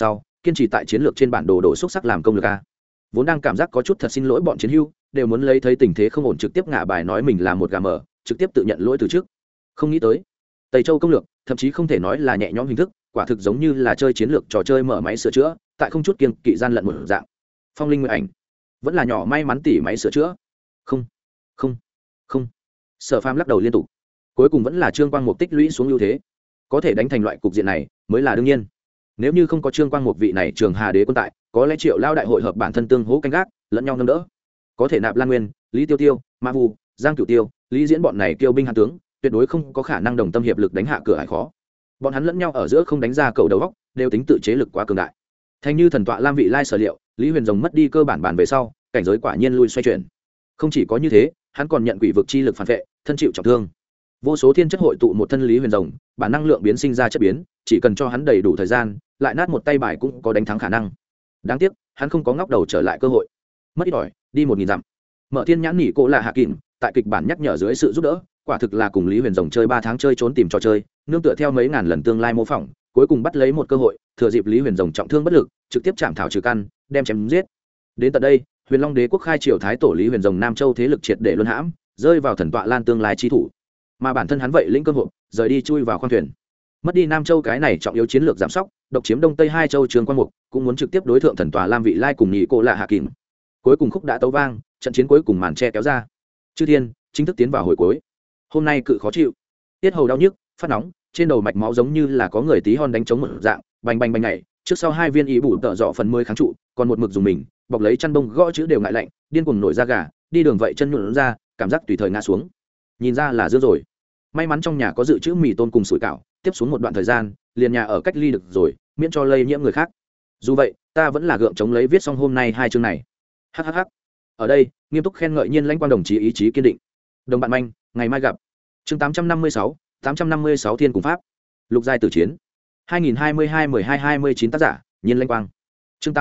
kiên trì tại chiến lược trên bản đồ đổ xúc sắc làm công lực a. Vốn đang cảm giác có chút thật xin lỗi bọn chiến hưu, đều muốn lấy thấy tình thế không ổn trực tiếp ngả bài nói mình là một gà mờ, trực tiếp tự nhận lỗi từ trước. Không nghĩ tới Tây Châu công lược thậm chí không thể nói là nhẹ nhõm hình thức, quả thực giống như là chơi chiến lược trò chơi mở máy sửa chữa, tại không chút kiêng kỵ gian lận một dạng. Phong linh nguyện ảnh vẫn là nhỏ may mắn tỉ máy sửa chữa. Không không không, Sở Phàm lắc đầu liên tục, cuối cùng vẫn là Trương Quang Mục tích lũy xuống ưu thế, có thể đánh thành loại cục diện này mới là đương nhiên. Nếu như không có Trương Quang Mục vị này Trường Hà Đế quân tại, có lẽ Triệu Lao đại hội hợp bản thân tương hỗ canh gác, lẫn nhau nâng đỡ, có thể nạp Lan Nguyên, Lý Tiêu Tiêu, Ma Vu, Giang Cửu Tiêu, Lý Diễn bọn này kiêu binh hàn tướng, tuyệt đối không có khả năng đồng tâm hiệp lực đánh hạ cửa hải khó. Bọn hắn lẫn nhau ở giữa không đánh ra cầu đầu góc, đều tính tự chế lực quá cường đại. Thành như thần tọa Lam vị lai sở liệu, Lý Huyền Rồng mất đi cơ bản bàn về sau, cảnh giới quả nhiên lui xoay chuyển. Không chỉ có như thế, hắn còn nhận quỷ vực chi lực phản vệ, thân chịu trọng thương. Vô số thiên chất hội tụ một thân Lý Huyền Rồng, bản năng lượng biến sinh ra chất biến, chỉ cần cho hắn đầy đủ thời gian, lại nát một tay bài cũng có đánh thắng khả năng. Đáng tiếc, hắn không có ngóc đầu trở lại cơ hội. Mất ít ỏi, đi 1000 dặm. Mở Thiên nhãn nỉ cô là hạ kìm, tại kịch bản nhắc nhở dưới sự giúp đỡ, quả thực là cùng Lý Huyền Rồng chơi 3 tháng chơi trốn tìm trò chơi, nương tựa theo mấy ngàn lần tương lai mô phỏng, cuối cùng bắt lấy một cơ hội, thừa dịp Lý Huyền Rồng trọng thương bất lực, trực tiếp chạm thảo trừ căn, đem chém giết. Đến tận đây, Huyền Long Đế quốc khai triều thái tổ Lý Huyền Rồng Nam Châu thế lực triệt để luân hãm, rơi vào thần tọa Lan tương lai chi thủ. Mà bản thân hắn vậy lĩnh cơ hội, rời đi chui vào khoang thuyền. Mất đi Nam Châu cái này trọng yếu chiến lược giảm sóc, độc chiếm Đông Tây hai châu Trường Quang Mục, cũng muốn trực tiếp đối thượng thần tọa Lam vị lai cùng nhị cô lạ hạ kìm. Cuối cùng khúc đã tấu vang, trận chiến cuối cùng màn che kéo ra. Chư Thiên chính thức tiến vào hồi cuối. Hôm nay cự khó chịu, tiết hầu đau nhức, phát nóng, trên đầu mạch máu giống như là có người tí hon đánh trống một dạng, bành bành bành nhảy, trước sau hai viên ý bù tợ dọ phần mới kháng trụ, còn một mực dùng mình, bọc lấy chăn bông gõ chữ đều ngại lạnh, điên cuồng nổi da gà, đi đường vậy chân nhuộn ra, cảm giác tùy thời ngã xuống. Nhìn ra là dưa rồi. May mắn trong nhà có dự trữ mì tôm cùng sủi cảo, tiếp xuống một đoạn thời gian, liền nhà ở cách ly được rồi, miễn cho lây nhiễm người khác. Dù vậy, ta vẫn là gượng chống lấy viết xong hôm nay 2 chương này. Hhh. Ở đây, nghiêm túc khen ngợi Nhiên Lãnh Quang đồng chí ý chí kiên định. Đồng bạn manh, ngày mai gặp. Chương 856 Thiên cùng pháp. Lục giai tử chiến. 2022-12-29 tác giả, Nhiên Lãnh Quang. Chương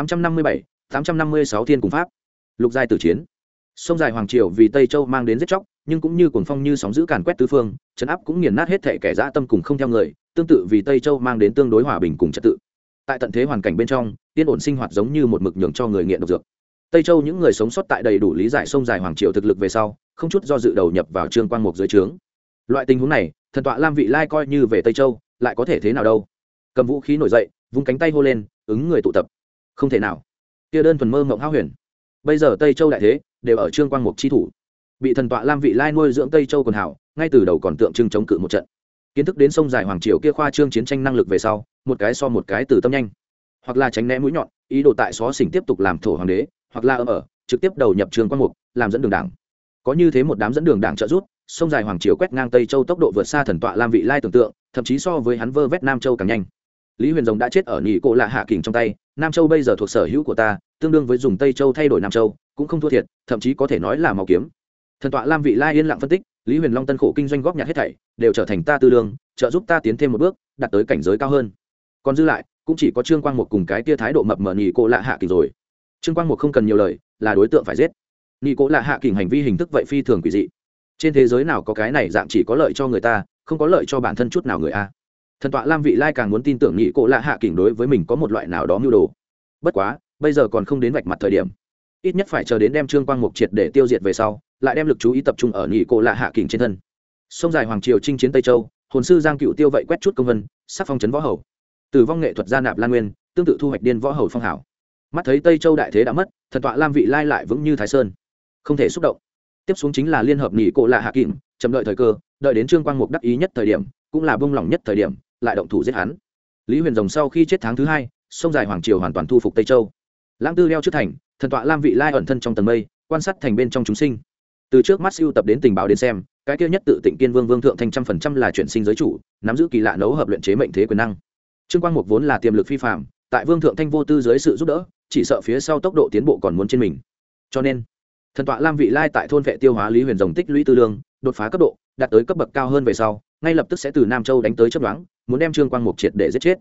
856 Thiên cùng pháp. Lục giai tử chiến. Sông dài Hoàng Triều vì Tây Châu mang đến giết chóc, nhưng cũng như cuồng phong như sóng dữ càn quét tứ phương, trấn áp cũng nghiền nát hết thảy kẻ dã tâm cùng không theo người, tương tự vì Tây Châu mang đến tương đối hòa bình cùng trật tự. Tại tận thế hoàn cảnh bên trong, yên ổn sinh hoạt giống như một mực nhường cho người nghiện độc dược. Tây Châu những người sống sót tại đầy đủ lý giải sông dài Hoàng Triều thực lực về sau, không chút do dự đầu nhập vào Trương Quang Mục dưới trướng. Loại tình huống này, thần tọa Lam vị lai coi như về Tây Châu, lại có thể thế nào đâu? Cầm vũ khí nổi dậy, vung cánh tay hô lên, ứng người tụ tập. Không thể nào. Kia đơn thuần mơ mộng hão huyền. Bây giờ Tây Châu đại thế đều ở Trương Quang Mục chi thủ. Bị thần tọa Lam vị lai nuôi dưỡng Tây Châu quần hảo, ngay từ đầu còn tượng trưng chống cự một trận. Kiến thức đến sông dài Hoàng Triều kia khoa trương chiến tranh năng lực về sau, một cái so một cái từ tâm nhanh, hoặc là tránh né mũi nhọn, ý đồ tại xó xỉnh tiếp tục làm thổ hoàng đế, hoặc là ở trực tiếp đầu nhập Trương Quang Mục, làm dẫn đường đảng. Có như thế một đám dẫn đường đảng trợ giúp, sông dài Hoàng Triều quét ngang Tây Châu tốc độ vượt xa thần tọa Lam vị lai tưởng tượng, thậm chí so với hắn vơ vét Nam Châu càng nhanh. Lý Huyền Rồng đã chết ở nhị cổ lạ hạ kình trong tay, Nam Châu bây giờ thuộc sở hữu của ta, tương đương với dùng Tây Châu thay đổi Nam Châu, cũng không thua thiệt, thậm chí có thể nói là máu kiếm. Thần tọa Lam vị lai yên lặng phân tích, Lý Huyền Long tân khổ kinh doanh góp nhặt hết thảy, đều trở thành ta tư lương, trợ giúp ta tiến thêm một bước, đạt tới cảnh giới cao hơn. Còn dư lại, cũng chỉ có Trương Quang Mục cùng cái tia thái độ mập mờ nhị cổ lạ hạ kình rồi. Trương Quang Mục không cần nhiều lời, là đối tượng phải giết. Nhị cổ lạ hạ kình hành vi hình thức vậy phi thường quỷ dị. Trên thế giới nào có cái này dạng chỉ có lợi cho người ta, không có lợi cho bản thân chút nào người a. Thần tọa Lam vị lai càng muốn tin tưởng nhị cổ lạ hạ kình đối với mình có một loại nào đó mưu đồ. Bất quá, bây giờ còn không đến vạch mặt thời điểm, ít nhất phải chờ đến đem Trương Quang Mục triệt để tiêu diệt về sau, lại đem lực chú ý tập trung ở nhị cổ lạ hạ kình trên thân. Sông dài Hoàng Triều chinh chiến Tây Châu, hồn sư Giang Cựu Tiêu vậy quét chút công vân, sắc phong trấn võ hầu, tử vong nghệ thuật gia nạp Lan Nguyên, tương tự thu hoạch điên võ hầu phong hảo. Mắt thấy Tây Châu đại thế đã mất, thần tọa Lam vị lai lại vững như Thái Sơn, không thể xúc động. Tiếp xuống chính là liên hợp nhị cổ lạ hạ kình, chậm đợi thời cơ, đợi đến Trương Quang Mục đắc ý nhất thời điểm, cũng là bông lỏng nhất thời điểm, lại động thủ giết hắn. Lý Huyền Rồng sau khi chết tháng thứ 2, sông dài Hoàng Triều hoàn toàn thu phục Tây Châu. Lãng Tư leo trước thành, thần tọa Lam vị lai ẩn thân trong tầng mây, quan sát thành bên trong chúng sinh. Từ trước mắt siêu tập đến tình báo đến xem, cái kia nhất tự Tịnh Kiên Vương Vương thượng thành 100% là chuyển sinh giới chủ, nắm giữ kỳ lạ nấu hợp luyện chế mệnh thế quyền năng. Trương Quang Mục vốn là tiềm lực phi phàm, tại Vương thượng thanh vô tư dưới sự giúp đỡ, chỉ sợ phía sau tốc độ tiến bộ còn muốn trên mình. Cho nên, thần tọa Lam vị lai tại thôn vệ tiêu hóa Lý Huyền Rồng tích lũy tư lương, đột phá cấp độ, đạt tới cấp bậc cao hơn về sau, ngay lập tức sẽ từ Nam Châu đánh tới chấp đoán, muốn đem Trương Quang Mục triệt để giết chết.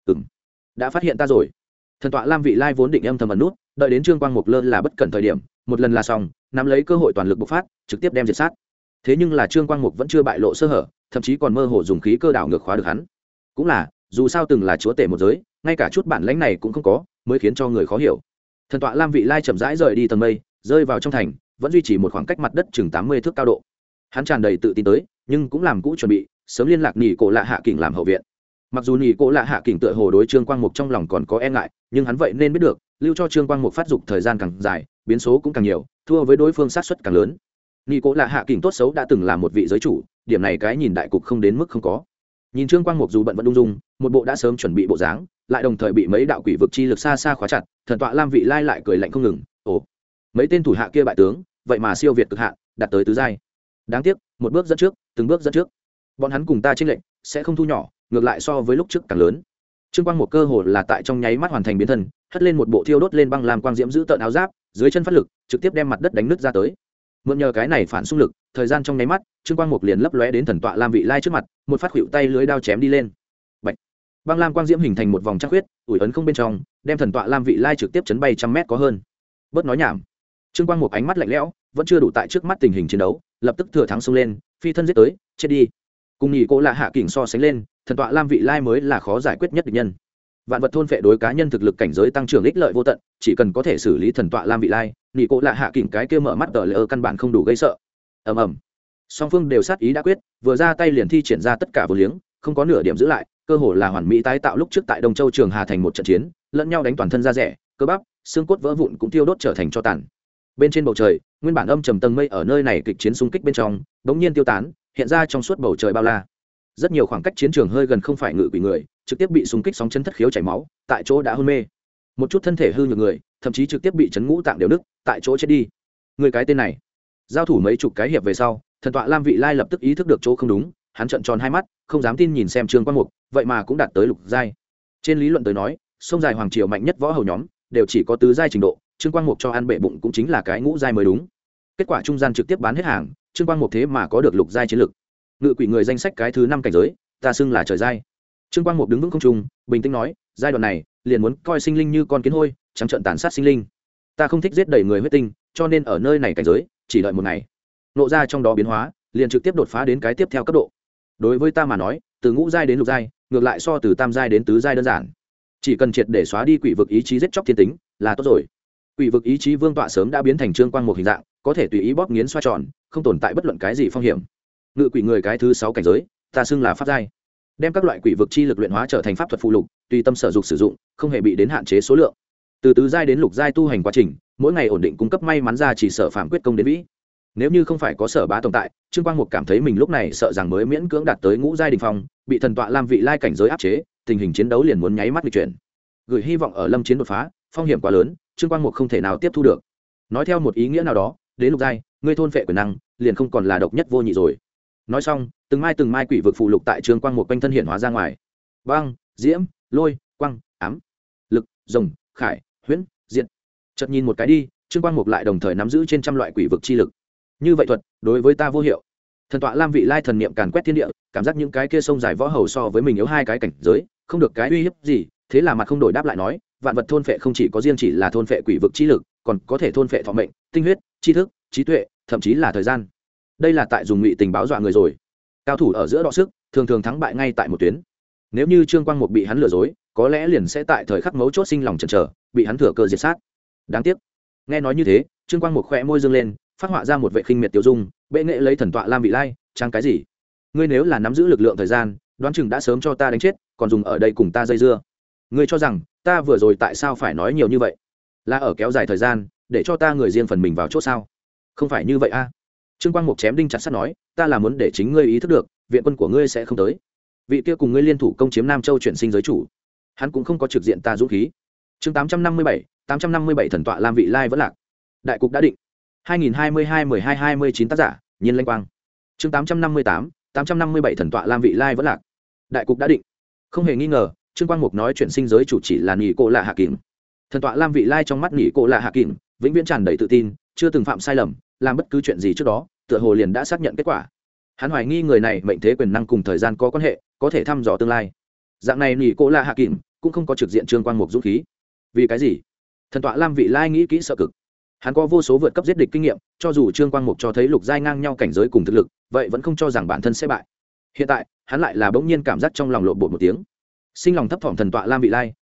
Đã phát hiện ta rồi. Thần tọa Lam vị lai vốn định âm thầm ẩn nút, đợi đến Trương Quang Mục lơ là bất cẩn thời điểm, một lần là xong, nắm lấy cơ hội toàn lực bộc phát, trực tiếp đem diệt sát. Thế nhưng là Trương Quang Mục vẫn chưa bại lộ sơ hở, thậm chí còn mơ hồ dùng khí cơ đảo ngược khóa được hắn. Cũng là, dù sao từng là chúa tể một giới, ngay cả chút bản lãnh này cũng không có, mới khiến cho người khó hiểu. Thần tọa Lam Vị Lai chậm rãi rời đi tầng mây, rơi vào trong thành, vẫn duy trì một khoảng cách mặt đất chừng 80 thước cao độ. Hắn tràn đầy tự tin tới, nhưng cũng làm cũ chuẩn bị, sớm liên lạc Nhị Cổ Lạ Hạ Kình làm hậu viện. Mặc dù Nhị Cổ Lạ Hạ Kình tựa hồ đối Trương Quang Mục trong lòng còn có e ngại, nhưng hắn vậy nên biết được, lưu cho Trương Quang Mục phát dục thời gian càng dài, biến số cũng càng nhiều, thua với đối phương sát suất càng lớn. Nhị Cổ Lạ Hạ Kình tốt xấu đã từng là một vị giới chủ, điểm này cái nhìn đại cục không đến mức không có. Nhìn Trương Quang Mục dù bận vẫn ung dung, một bộ đã sớm chuẩn bị bộ dáng, lại đồng thời bị mấy đạo quỷ vực chi lực xa xa khóa chặt, thần tọa Lam Vị Lai lại cười lạnh không ngừng. Ồ, mấy tên thủ hạ kia bại tướng, vậy mà siêu việt cực hạn, đạt tới tứ giai. Đáng tiếc, một bước dẫn trước, từng bước dẫn trước. Bọn hắn cùng ta chênh lệnh, sẽ không thu nhỏ, ngược lại so với lúc trước càng lớn. Trương Quang Mục cơ hồ là tại trong nháy mắt hoàn thành biến thân, hất lên một bộ thiêu đốt lên băng làm quang diễm giữ tợn áo giáp, dưới chân phát lực, trực tiếp đem mặt đất đánh nứt ra tới. Mượn nhờ cái này phản xung lực, thời gian trong nháy mắt, Trương Quang Mục liền lấp lóe đến thần tọa Lam Vị Lai trước mặt, một phát khuỵu tay lưới đao chém đi lên. Bạch. Băng lam quang diễm hình thành một vòng trăng khuyết, ủi ấn không bên trong, đem thần tọa Lam Vị Lai trực tiếp chấn bay trăm mét có hơn. Bớt nói nhảm. Trương Quang Mục ánh mắt lạnh lẽo, vẫn chưa đủ tại trước mắt tình hình chiến đấu, lập tức thừa thắng xông lên, phi thân giết tới, chết đi. Cùng Nhị Cổ Lạ Hạ Kình so sánh lên, thần tọa Lam Vị Lai mới là khó giải quyết nhất địch nhân. Vạn vật thôn phệ đối cá nhân thực lực cảnh giới tăng trưởng ích lợi vô tận, chỉ cần có thể xử lý thần tọa Lam Vị Lai, Nhị Cổ Lạ Hạ Kình cái kia mở mắt tờ lỡ căn bản không đủ gây sợ. Ầm ầm. Song phương đều sát ý đã quyết, vừa ra tay liền thi triển ra tất cả vô liếng, không có nửa điểm giữ lại, cơ hồ là hoàn mỹ tái tạo lúc trước tại Đông Châu Trường Hà thành một trận chiến, lẫn nhau đánh toàn thân da rẻ, cơ bắp, xương cốt vỡ vụn cũng tiêu đốt trở thành tro tàn. Bên trên bầu trời, nguyên bản âm trầm tầng mây ở nơi này kịch chiến xung kích bên trong, bỗng nhiên tiêu tán, hiện ra trong suốt bầu trời bao la. Rất nhiều khoảng cách chiến trường hơi gần không phải ngự quỷ người, trực tiếp bị xung kích sóng chấn thất khiếu chảy máu, tại chỗ đã hôn mê. Một chút thân thể hư nhược người, thậm chí trực tiếp bị chấn ngũ tạng đều nứt, tại chỗ chết đi. Người cái tên này, giao thủ mấy chục cái hiệp về sau, thần tọa Lam Vị Lai lập tức ý thức được chỗ không đúng, hắn trợn tròn hai mắt, không dám tin nhìn xem Trương Quang Mục, vậy mà cũng đạt tới lục giai. Trên lý luận tới nói, sông dài hoàng triều mạnh nhất võ hầu nhóm đều chỉ có tứ giai trình độ, Trương Quang Mục cho ăn bệ bụng cũng chính là cái ngũ giai mới đúng. Kết quả trung gian trực tiếp bán hết hàng, Trương Quang Mục thế mà có được lục giai chiến lực. Ngự quỷ người danh sách cái thứ 5 cảnh giới, ta xưng là trời giai. Trương Quang Mục đứng vững không trung, bình tĩnh nói, giai đoạn này, liền muốn coi sinh linh như con kiến hôi, trắng trợn tàn sát sinh linh. Ta không thích giết đầy người huyết tinh, cho nên ở nơi này cảnh giới, chỉ đợi một ngày. Nộ ra trong đó biến hóa, liền trực tiếp đột phá đến cái tiếp theo cấp độ. Đối với ta mà nói, từ ngũ giai đến lục giai, ngược lại so từ tam giai đến tứ giai đơn giản. Chỉ cần triệt để xóa đi quỷ vực ý chí giết chóc thiên tính, là tốt rồi. Quỷ vực ý chí vương tọa sớm đã biến thành Trương Quang Mục hình dạng, có thể tùy ý bóp nghiến xoa tròn, không tồn tại bất luận cái gì phong hiểm. Ngự quỷ người cái thứ 6 cảnh giới, ta xưng là pháp giai. Đem các loại quỷ vực chi lực luyện hóa trở thành pháp thuật phụ lục, tùy tâm sở dục sử dụng, không hề bị đến hạn chế số lượng. Từ tứ giai đến lục giai tu hành quá trình, mỗi ngày ổn định cung cấp may mắn ra chỉ sở phạm quyết công đến vĩ. Nếu như không phải có Sở Bá tồn tại, Trương Quang Mục cảm thấy mình lúc này sợ rằng mới miễn cưỡng đạt tới ngũ giai đỉnh phong, bị thần tọa Lam Vị Lai cảnh giới áp chế, tình hình chiến đấu liền muốn nháy mắt nghịch chuyển. Gửi hy vọng ở lâm chiến đột phá, phong hiểm quá lớn, Trương Quang Mục không thể nào tiếp thu được. Nói theo một ý nghĩa nào đó, đến lục giai, ngươi thôn phệ quyền năng, liền không còn là độc nhất vô nhị rồi. Nói xong, từng mai quỷ vực phụ lục tại Trương Quang Mục quanh thân hiện hóa ra ngoài. Băng, diễm, lôi, quang, ám, lực, rồng, khải, huyễn, diện. Chợt nhìn một cái đi, Trương Quang Mục lại đồng thời nắm giữ trên trăm loại quỷ vực chi lực. Như vậy thuật, đối với ta vô hiệu. Thần tọa Lam Vị Lai thần niệm càn quét thiên địa, cảm giác những cái kia sông dài võ hầu so với mình yếu 2 cái cảnh giới, không được cái uy hiếp gì, thế là mặt không đổi đáp lại nói, vạn vật thôn phệ không chỉ có riêng chỉ là thôn phệ quỷ vực chi lực, còn có thể thôn phệ thọ mệnh, tinh huyết, tri thức, trí tuệ, thậm chí là thời gian. Đây là tại dùng ngụy tình báo dọa người rồi. Cao thủ ở giữa đọ sức, thường thường thắng bại ngay tại một tuyến. Nếu như Trương Quang Mục bị hắn lừa dối, có lẽ liền sẽ tại thời khắc mấu chốt sinh lòng chần chờ, bị hắn thừa cơ diệt sát. Đáng tiếc. Nghe nói như thế, Trương Quang Mục khẽ môi dương lên, phát họa ra một vệ khinh miệt tiêu dung, bệ nghệ lấy thần tọa Lam Vị Lai, trang cái gì? Ngươi nếu là nắm giữ lực lượng thời gian, đoán chừng đã sớm cho ta đánh chết, còn dùng ở đây cùng ta dây dưa. Ngươi cho rằng ta vừa rồi tại sao phải nói nhiều như vậy? Là ở kéo dài thời gian, để cho ta người riêng phần mình vào chỗ sao? Không phải như vậy a. Trương Quang Mục chém đinh chặt sắt nói, ta là muốn để chính ngươi ý thức được, viện quân của ngươi sẽ không tới. Vị kia cùng ngươi liên thủ công chiếm Nam Châu chuyển sinh giới chủ, hắn cũng không có trực diện ta dũng khí. Chương 857 thần tọa Lam Vị Lai vẫn lạc. Đại cục đã định. 2022-12-29 tác giả, Nhiên Lanh Quang. Chương 857 thần tọa Lam Vị Lai vẫn lạc. Đại cục đã định. Không hề nghi ngờ, Trương Quang Mục nói chuyển sinh giới chủ chỉ là Nhị Cổ Lạ Hạ Kình. Thần tọa Lam Vị Lai trong mắt Nhị Cổ Lạ Hạ Kình, vĩnh viễn tràn đầy tự tin, chưa từng phạm sai lầm, làm bất cứ chuyện gì trước đó, tựa hồ liền đã xác nhận kết quả. Hắn hoài nghi người này mệnh thế quyền năng cùng thời gian có quan hệ, có thể thăm dò tương lai. Dạng này Nhị Cổ Lạ Hạ Kình cũng không có trực diện Trương Quang Mục dũng khí. Vì cái gì? Thần tọa Lam Vị Lai nghĩ kỹ sợ cực. Hắn có vô số vượt cấp giết địch kinh nghiệm, cho dù Trương Quang Mục cho thấy lục giai ngang nhau cảnh giới cùng thực lực, vậy vẫn không cho rằng bản thân sẽ bại. Hiện tại, hắn lại là bỗng nhiên cảm giác trong lòng lộn bột một tiếng. Sinh lòng thấp thỏm thần tọa Lam Vị Lai,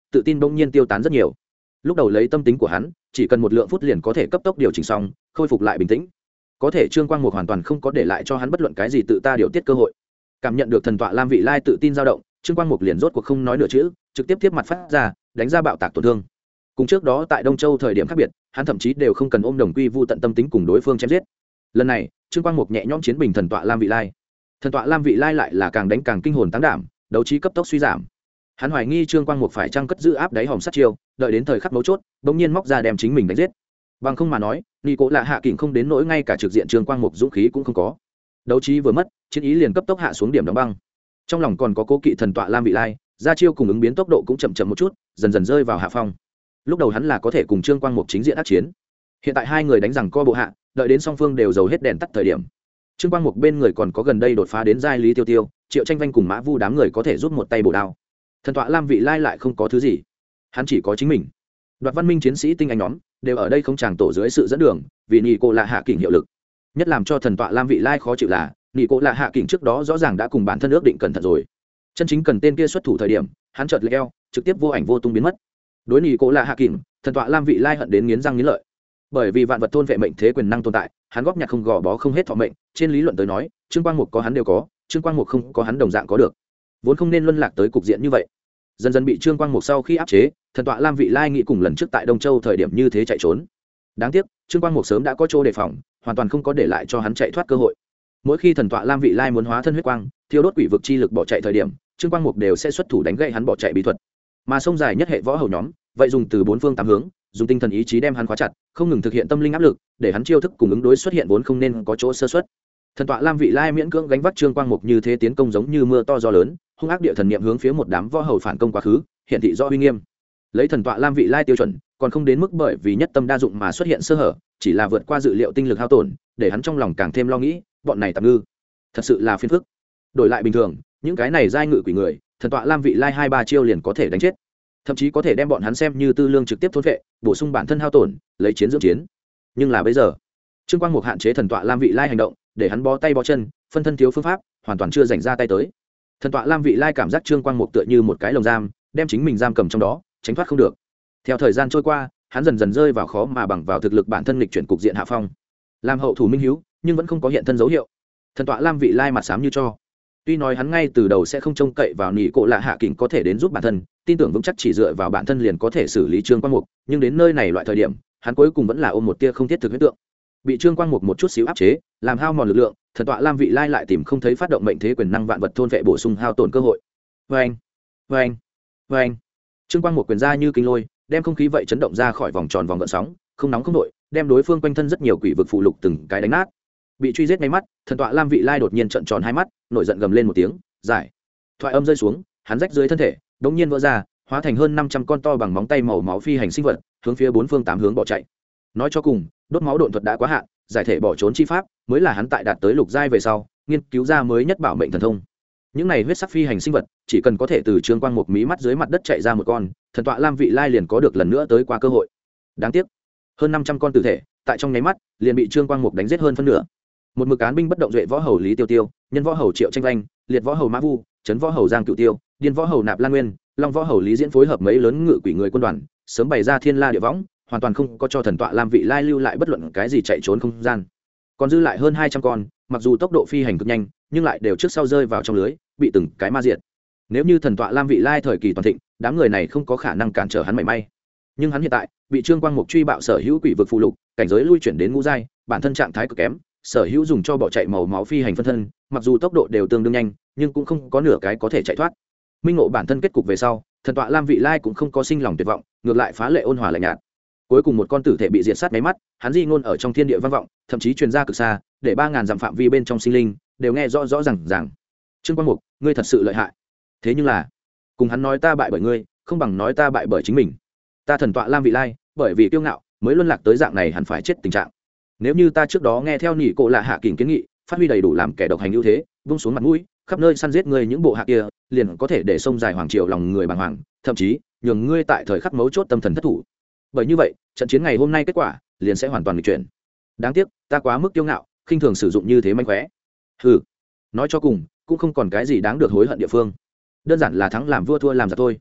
tự tin bỗng nhiên tiêu tán rất nhiều. Lúc đầu lấy tâm tính của hắn, chỉ cần một lượng phút liền có thể cấp tốc điều chỉnh xong, khôi phục lại bình tĩnh. Có thể Trương Quang Mục hoàn toàn không có để lại cho hắn bất luận cái gì tự ta điều tiết cơ hội. Cảm nhận được thần tọa Lam Vị Lai tự tin dao động, Trương Quang Mục liền rốt cuộc không nói nửa chữ, trực tiếp tiếp mặt phát ra, đánh ra bạo tạc tổn thương. Cùng trước đó tại Đông Châu thời điểm khác biệt, hắn thậm chí đều không cần ôm đồng quy vu tận tâm tính cùng đối phương chém giết. Lần này, Trương Quang Mục nhẹ nhõm chiến bình thần tọa Lam Vị Lai. Thần tọa Lam Vị Lai lại là càng đánh càng kinh hồn táng đảm, đấu trí cấp tốc suy giảm. Hắn hoài nghi Trương Quang Mục phải chăng cất giữ áp đáy hòm sát chiêu, đợi đến thời khắc mấu chốt, bỗng nhiên móc ra đem chính mình đánh giết. Bằng không mà nói, Nị Cố Lạ Hạ Kình không đến nỗi ngay cả trực diện Trương Quang Mục dũng khí cũng không có. Đấu trí vừa mất, chiến ý liền cấp tốc hạ xuống điểm đóng băng. Trong lòng còn có cố kỵ thần tọa Lam Vị Lai, ra chiêu cùng ứng biến tốc độ cũng chậm chậm một chút, dần dần rơi vào hạ phong. Lúc đầu hắn là có thể cùng Trương Quang Mục chính diện ác chiến. Hiện tại hai người đánh rằng co bộ hạ, đợi đến song phương đều dầu hết đèn tắt thời điểm. Trương Quang Mục bên người còn có gần đây đột phá đến giai Lý Tiêu Tiêu, Triệu Tranh Vanh cùng Mã Vu đám người có thể giúp một tay bổ đao. Thần tọa Lam Vị Lai lại không có thứ gì, hắn chỉ có chính mình. Đoạt văn minh chiến sĩ tinh anh nhóm đều ở đây không tràng tổ dưới sự dẫn đường, vì Nị Cố Lạ Hạ Kình hiệu lực. Nhất làm cho thần tọa Lam Vị Lai khó chịu là, Nị Cố Lạ Hạ Kình trước đó rõ ràng đã cùng bản thân ước định cẩn thận rồi. Chân chính cần tên kia xuất thủ thời điểm, hắn chợt leo, trực tiếp vô ảnh vô tung biến mất. Đối Nị Cố Lạ Hạ Kình, thần tọa Lam Vị Lai hận đến nghiến răng nghiến lợi. Bởi vì vạn vật thôn vệ mệnh thế quyền năng tồn tại, hắn góp nhặt không gò bó không hết thọ mệnh, trên lý luận tới nói, Trương Quang Mục có hắn đều có, Trương Quang Mục không có hắn đồng dạng có được. Vốn không nên luân lạc tới cục diện như vậy. Dần dần bị Trương Quang Mục sau khi áp chế, thần tọa Lam Vị Lai nghĩ cùng lần trước tại Đông Châu thời điểm như thế chạy trốn. Đáng tiếc, Trương Quang Mục sớm đã có chỗ đề phòng, hoàn toàn không có để lại cho hắn chạy thoát cơ hội. Mỗi khi thần tọa Lam Vị Lai muốn hóa thân huyết quang, thiêu đốt quỷ vực chi lực bỏ chạy thời điểm, Trương Quang Mục đều sẽ xuất thủ đánh gậy hắn bỏ chạy bí thuật. Mà sông dài nhất hệ võ hầu nhóm, vậy dùng từ bốn phương tám hướng, dùng tinh thần ý chí đem hắn khóa chặt, không ngừng thực hiện tâm linh áp lực, để hắn chiêu thức cùng ứng đối xuất hiện vốn không nên có chỗ sơ suất. Thần tọa Lam Vị Lai miễn cưỡng gánh vác Trương Quang Mục như thế tiến công giống như mưa to gió lớn, hung ác địa thần niệm hướng phía một đám võ hầu phản công quá khứ, hiện thị rõ uy nghiêm. Lấy thần tọa Lam Vị Lai tiêu chuẩn, còn không đến mức bởi vì nhất tâm đa dụng mà xuất hiện sơ hở, chỉ là vượt qua dự liệu tinh lực hao tổn, để hắn trong lòng càng thêm lo nghĩ, bọn này tạm ngư, thật sự là phiền phức. Đổi lại bình thường, những cái này giai ngự quỷ người, thần tọa Lam Vị Lai 2-3 chiêu liền có thể đánh chết, thậm chí có thể đem bọn hắn xem như tư lương trực tiếp thôn vệ, bổ sung bản thân hao tổn, lấy chiến dưỡng chiến. Nhưng là bây giờ, Trương Quang Mục hạn chế thần tọa Lam Vị Lai hành động, để hắn bó tay bó chân, phân thân thiếu phương pháp, hoàn toàn chưa dành ra tay tới. Thần tọa Lam Vị Lai cảm giác Trương Quang Mục tựa như một cái lồng giam, đem chính mình giam cầm trong đó, tránh thoát không được. Theo thời gian trôi qua, hắn dần dần rơi vào khó mà bằng vào thực lực bản thân nghịch chuyển cục diện hạ phong. Làm hậu thủ minh hiếu, nhưng vẫn không có hiện thân dấu hiệu. Thần tọa Lam Vị Lai mặt xám như cho. Tuy nói hắn ngay từ đầu sẽ không trông cậy vào Nị Cố Lạ Hạ Kình có thể đến giúp bản thân, tin tưởng vững chắc chỉ dựa vào bản thân liền có thể xử lý Trương Quang Mục, nhưng đến nơi này loại thời điểm, hắn cuối cùng vẫn là ôm một tia không thiết thực huyết tượng. Bị Trương Quang Mục một chút xíu áp chế, làm hao mòn lực lượng, thần tọa Lam Vị Lai lại tìm không thấy phát động mệnh thế quyền năng vạn vật thôn vệ bổ sung hao tổn cơ hội. Oeng, oeng, oeng. Trương Quang Mục quyền ra như kinh lôi, đem không khí vậy chấn động ra khỏi vòng tròn vòng gợn sóng, không nóng không nội, đem đối phương quanh thân rất nhiều quỷ vực phụ lục từng cái đánh nát. Bị truy giết ngay mắt, thần tọa Lam Vị Lai đột nhiên trợn tròn hai mắt, nổi giận gầm lên một tiếng, giải. Thoại âm rơi xuống, hắn rách dưới thân thể, đột nhiên vỡ ra, hóa thành hơn 500 con to bằng móng tay màu máu phi hành sinh vật, hướng phía bốn phương tám hướng bỏ chạy. Nói cho cùng, đốt máu độn thuật đã quá hạn, giải thể bỏ trốn chi pháp mới là hắn tại đạt tới lục giai về sau, nghiên cứu ra mới nhất bảo mệnh thần thông. Những này huyết sắc phi hành sinh vật, chỉ cần có thể từ Trương Quang Mục mí mắt dưới mặt đất chạy ra một con, thần tọa Lam Vị Lai liền có được lần nữa tới qua cơ hội. Đáng tiếc, hơn 500 con tử thể, tại trong nháy mắt, liền bị Trương Quang Mục đánh giết hơn phân nửa. Một mực án binh bất động duệ võ hầu Lý Tiêu Tiêu, nhân võ hầu Triệu Tranh Vanh, liệt võ hầu Mã Vu, trấn võ hầu Giang Cựu Tiêu, điên võ hầu Nạp Lan Nguyên, long võ hầu Lý Diễn phối hợp mấy lớn ngự quỷ người quân đoàn, sớm bày ra thiên la địa võng, hoàn toàn không có cho thần tọa Lam Vị Lai lưu lại bất luận cái gì chạy trốn không gian. Còn dư lại hơn 200 con, mặc dù tốc độ phi hành cực nhanh, nhưng lại đều trước sau rơi vào trong lưới, bị từng cái ma diệt. Nếu như thần tọa Lam Vị Lai thời kỳ toàn thịnh, đám người này không có khả năng cản trở hắn mảy may. Nhưng hắn hiện tại, bị Trương Quang Mục truy bạo sở hữu quỷ vực phụ lục, cảnh giới lui chuyển đến ngũ giai, bản thân trạng thái cực kém, sở hữu dùng cho bỏ chạy màu máu phi hành phân thân, mặc dù tốc độ đều tương đương nhanh, nhưng cũng không có nửa cái có thể chạy thoát. Minh ngộ bản thân kết cục về sau, thần tọa Lam Vị Lai cũng không có sinh lòng tuyệt vọng, ngược lại phá lệ ôn hòa lạnh nhạt. Cuối cùng một con tử thể bị diệt sát mấy mắt, hắn di ngôn ở trong thiên địa vang vọng, thậm chí truyền ra cực xa, để 3000 dặm phạm vi bên trong sinh linh đều nghe rõ rõ ràng. Trương Quang Mục, ngươi thật sự lợi hại. Thế nhưng là, cùng hắn nói ta bại bởi ngươi, không bằng nói ta bại bởi chính mình. Ta thần tọa Lam Vị Lai, bởi vì kiêu ngạo, mới luân lạc tới dạng này hẳn phải chết tình trạng. Nếu như ta trước đó nghe theo Nị Cố Lạ Hạ Kình kiến nghị, phát huy đầy đủ làm kẻ độc hành ưu thế, buông xuống mặt mũi, khắp nơi săn giết ngươi những bộ hạ kia, liền có thể để sông dài hoàng triều lòng người bàng hoàng, thậm chí nhường ngươi tại thời khắc mấu chốt tâm thần thất thủ. Bởi như vậy, trận chiến ngày hôm nay kết quả liền sẽ hoàn toàn nghịch chuyển. Đáng tiếc, ta quá mức kiêu ngạo, khinh thường sử dụng như thế manh khóe. Hừ, nói cho cùng, cũng không còn cái gì đáng được hối hận địa phương. Đơn giản là thắng làm vua thua làm giặc thôi.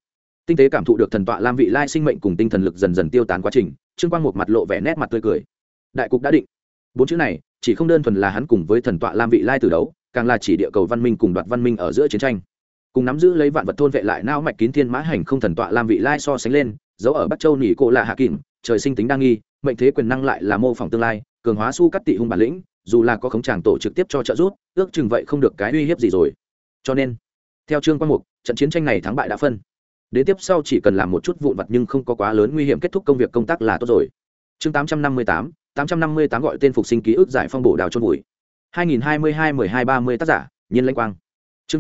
Tinh tế cảm thụ được thần tọa lam vị lai sinh mệnh cùng tinh thần lực dần dần tiêu tán quá trình, Trương Quang một mặt lộ vẻ nét mặt tươi cười. Đại cục đã định. Bốn chữ này chỉ không đơn thuần là hắn cùng với thần tọa lam vị lai từ đấu, càng là chỉ địa cầu văn minh cùng đoạt văn minh ở giữa chiến tranh. Cùng nắm giữ lấy vạn vật thôn vệ lại não mạch kín thiên mã hành không thần tọa lam vị lai so sánh lên, dấu ở Bắc Châu nỉ cổ là hạ kìm, trời sinh tính đa nghi, mệnh thế quyền năng lại là mô phỏng tương lai, cường hóa su cắt tị hung bản lĩnh, dù là có khống tràng tổ trực tiếp cho trợ giúp, ước chừng vậy không được cái uy hiếp gì rồi. Cho nên, theo Trương Quang Mục, trận chiến tranh này thắng bại đã phân. Đến tiếp sau chỉ cần làm một chút vụn vặt nhưng không có quá lớn nguy hiểm, kết thúc công việc công tác là tốt rồi. Chương 858 gọi tên phục sinh ký ức giải phong bổ đào chôn vùi. 2022-12-30 tác giả, Nhiên Lãnh Quang. Chương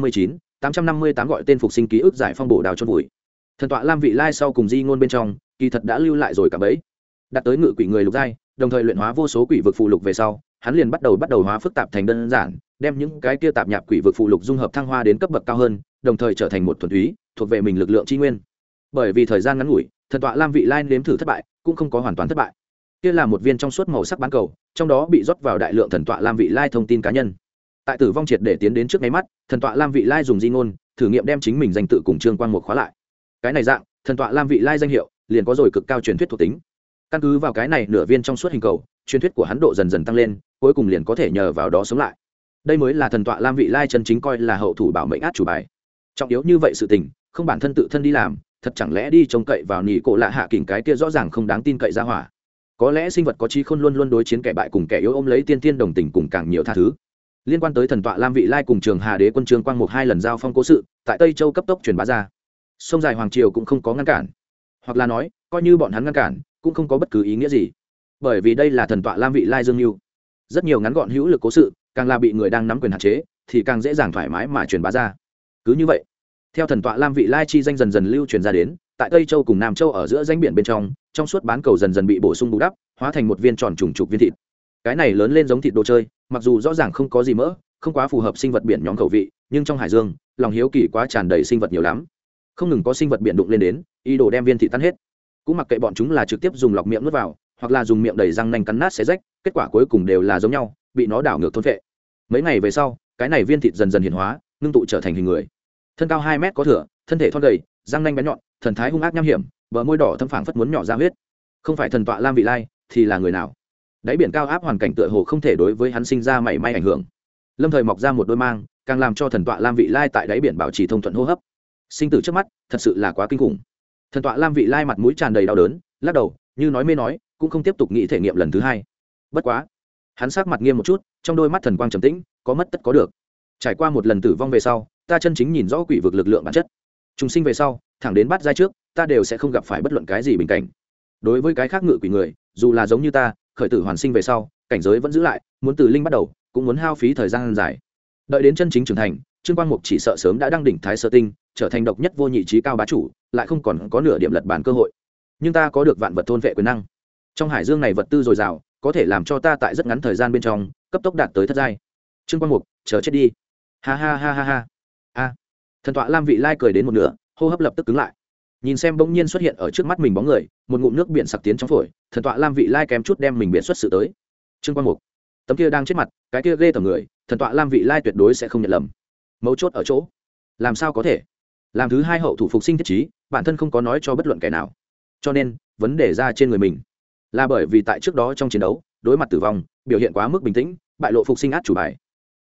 858 gọi tên phục sinh ký ức giải phong bổ đào chôn vùi. Thần tọa lam vị lai sau cùng di ngôn bên trong, kỳ thật đã lưu lại rồi cả bấy. Đạt tới ngự quỷ người lục giai, đồng thời luyện hóa vô số quỷ vực phụ lục về sau, hắn liền bắt đầu hóa phức tạp thành đơn giản, đem những cái kia tạp nhạp quỷ vực phụ lục dung hợp thăng hoa đến cấp bậc cao hơn, đồng thời trở thành một thuần túy thuộc về mình lực lượng chi nguyên. Bởi vì thời gian ngắn ngủi, thần tọa lam vị lai nếm thử thất bại, cũng không có hoàn toàn thất bại. Kia là một viên trong suốt màu sắc bán cầu, trong đó bị rót vào đại lượng thần tọa lam vị lai thông tin cá nhân. Tại tử vong triệt để tiến đến trước ngay mắt, thần tọa lam vị lai dùng di ngôn thử nghiệm đem chính mình danh tự cùng Trương Quang Mục khóa lại. Cái này dạng, thần tọa lam vị lai danh hiệu liền có rồi cực cao truyền thuyết thuộc tính. Căn cứ vào cái này nửa viên trong suốt hình cầu, truyền thuyết của hắn độ dần dần tăng lên, cuối cùng liền có thể nhờ vào đó sống lại. Đây mới là thần tọa lam vị lai chân chính coi là hậu thủ bảo mệnh át chủ bài. Trọng yếu như vậy sự tình, không bản thân tự thân đi làm, thật chẳng lẽ đi trông cậy vào nhị cổ lạ hạ kình cái kia rõ ràng không đáng tin cậy ra hỏa. Có lẽ sinh vật có trí khôn luôn luôn đối chiến kẻ bại cùng kẻ yếu, ôm lấy tiên tiên đồng tình cùng càng nhiều tha thứ. Liên quan tới thần tọa lam vị lai cùng Trường Hà Đế quân Trương Quang Mục hai lần giao phong cố sự, tại Tây Châu cấp tốc truyền bá ra. Sông dài hoàng triều cũng không có ngăn cản, hoặc là nói, coi như bọn hắn ngăn cản, cũng không có bất cứ ý nghĩa gì. Bởi vì đây là thần tọa lam vị lai dương lưu. Rất nhiều ngắn gọn hữu lực cố sự, càng là bị người đang nắm quyền hạn chế, thì càng dễ dàng thoải mái mà truyền bá ra. Cứ như vậy, theo thần tọa lam vị lai chi danh dần dần lưu truyền ra đến, tại Tây Châu cùng Nam Châu ở giữa danh biển bên trong suốt bán cầu dần dần bị bổ sung bù đắp, hóa thành một viên tròn trùng trục viên thịt. Cái này lớn lên giống thịt đồ chơi, mặc dù rõ ràng không có gì mỡ, không quá phù hợp sinh vật biển nhóm khẩu vị, nhưng trong hải dương, lòng hiếu kỳ quá tràn đầy, sinh vật nhiều lắm. Không ngừng có sinh vật biển đụng lên đến, ý đồ đem viên thịt tan hết. Cũng mặc kệ bọn chúng là trực tiếp dùng lọc miệng nuốt vào, hoặc là dùng miệng đầy răng nanh cắn nát xé rách, kết quả cuối cùng đều là giống nhau, bị nó đảo ngược thôn phệ. Mấy ngày về sau, cái này viên thịt dần dần hiển hóa, ngưng tụ trở thành hình người. Thân cao 2 mét có thửa, thân thể thon gầy, răng nanh bén nhọn, thần thái hung ác nham hiểm, bờ môi đỏ thâm phảng phất muốn nhỏ ra huyết. Không phải thần tọa lam vị lai thì là người nào? Đáy biển cao áp hoàn cảnh tựa hồ không thể đối với hắn sinh ra mảy may ảnh hưởng. Lâm thời mọc ra một đôi mang, càng làm cho thần tọa lam vị lai tại đáy biển bảo trì thông thuận hô hấp. Sinh tử trước mắt, thật sự là quá kinh khủng. Thần tọa lam vị lai mặt mũi tràn đầy đau đớn, lắc đầu, như nói mê nói, cũng không tiếp tục nghĩ thể nghiệm lần thứ hai. Bất quá, hắn sắc mặt nghiêm một chút, trong đôi mắt thần quang trầm tĩnh, có mất tất có được. Trải qua một lần tử vong về sau, ta chân chính nhìn rõ quỷ vực lực lượng bản chất. Trùng sinh về sau, thẳng đến bắt giai trước, ta đều sẽ không gặp phải bất luận cái gì bình cảnh. Đối với cái khác ngự quỷ người, dù là giống như ta, khởi tử hoàn sinh về sau, cảnh giới vẫn giữ lại, muốn từ linh bắt đầu, cũng muốn hao phí thời gian dài. Đợi đến chân chính trưởng thành, Trương Quang Mục chỉ sợ sớm đã đăng đỉnh thái sơ tinh, trở thành độc nhất vô nhị trí cao bá chủ, lại không còn có nửa điểm lật bản cơ hội. Nhưng ta có được vạn vật thôn vệ quyền năng. Trong hải dương này vật tư dồi dào, có thể làm cho ta tại rất ngắn thời gian bên trong, cấp tốc đạt tới thất giai. Trương Quang Mục, chờ chết đi. Ha ha ha ha ha. A. Thần tọa lam vị lai cười đến một nửa, hô hấp lập tức cứng lại. Nhìn xem bỗng nhiên xuất hiện ở trước mắt mình bóng người, một ngụm nước biển sặc tiến trong phổi, thần tọa lam vị lai kém chút đem mình biển xuất sự tới. Trương Quang Mục, tấm kia đang chết mặt, cái kia ghê tởm người, thần tọa lam vị lai tuyệt đối sẽ không nhận lầm. Mấu chốt ở chỗ, làm sao có thể? Làm thứ hai hậu thủ phục sinh thiết trí, bản thân không có nói cho bất luận kẻ nào. Cho nên, vấn đề ra trên người mình, là bởi vì tại trước đó trong chiến đấu, đối mặt tử vong, biểu hiện quá mức bình tĩnh, bại lộ phục sinh át chủ bài.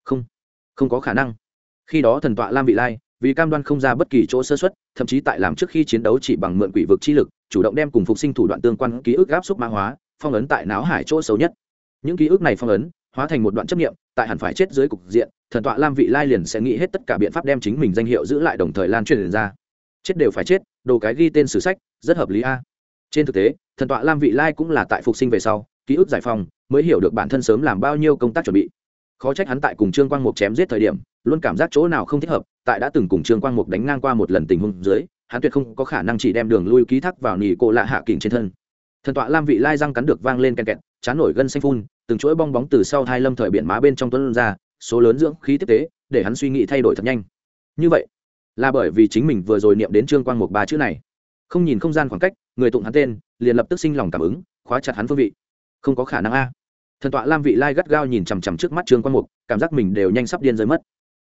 Không có khả năng. Khi đó thần tọa lam vị lai, vì cam đoan không ra bất kỳ chỗ sơ suất, thậm chí tại làm trước khi chiến đấu chỉ bằng mượn quỷ vực chi lực, chủ động đem cùng phục sinh thủ đoạn tương quan ký ức áp xúc mã hóa, phong ấn tại não hải chỗ xấu nhất. Những ký ức này phong ấn, hóa thành một đoạn chấp niệm, tại hẳn phải chết dưới cục diện, thần tọa lam vị lai liền sẽ nghĩ hết tất cả biện pháp đem chính mình danh hiệu giữ lại, đồng thời lan truyền ra. Chết đều phải chết, đồ cái ghi tên sử sách, rất hợp lý a. Trên thực tế, thần tọa lam vị lai cũng là tại phục sinh về sau, ký ức giải phóng, mới hiểu được bản thân sớm làm bao nhiêu công tác chuẩn bị. Khó trách hắn tại cùng Trương Quang Mục chém giết thời điểm, luôn cảm giác chỗ nào không thích hợp, tại đã từng cùng Trương Quang Mục đánh ngang qua một lần tình huống dưới, hắn tuyệt không có khả năng chỉ đem đường lui ký thác vào nhị cô lạ hạ kình trên thân. Thần tọa lam vị lai răng cắn được vang lên ken kẹt, chán nổi gân xanh phun, từng chuỗi bong bóng từ sau hai lâm thời biển má bên trong tuôn ra, số lớn dưỡng khí tiếp tế, để hắn suy nghĩ thay đổi thật nhanh. Như vậy, là bởi vì chính mình vừa rồi niệm đến Trương Quang Mục ba chữ này, không nhìn không gian khoảng cách, người tụng hắn tên, liền lập tức sinh lòng cảm ứng, khóa chặt hắn phương vị. Không có khả năng a. Thần tọa lam vị lai gắt gao nhìn chằm chằm trước mắt Trương Quang Mục, cảm giác mình đều nhanh sắp điên rơi mất.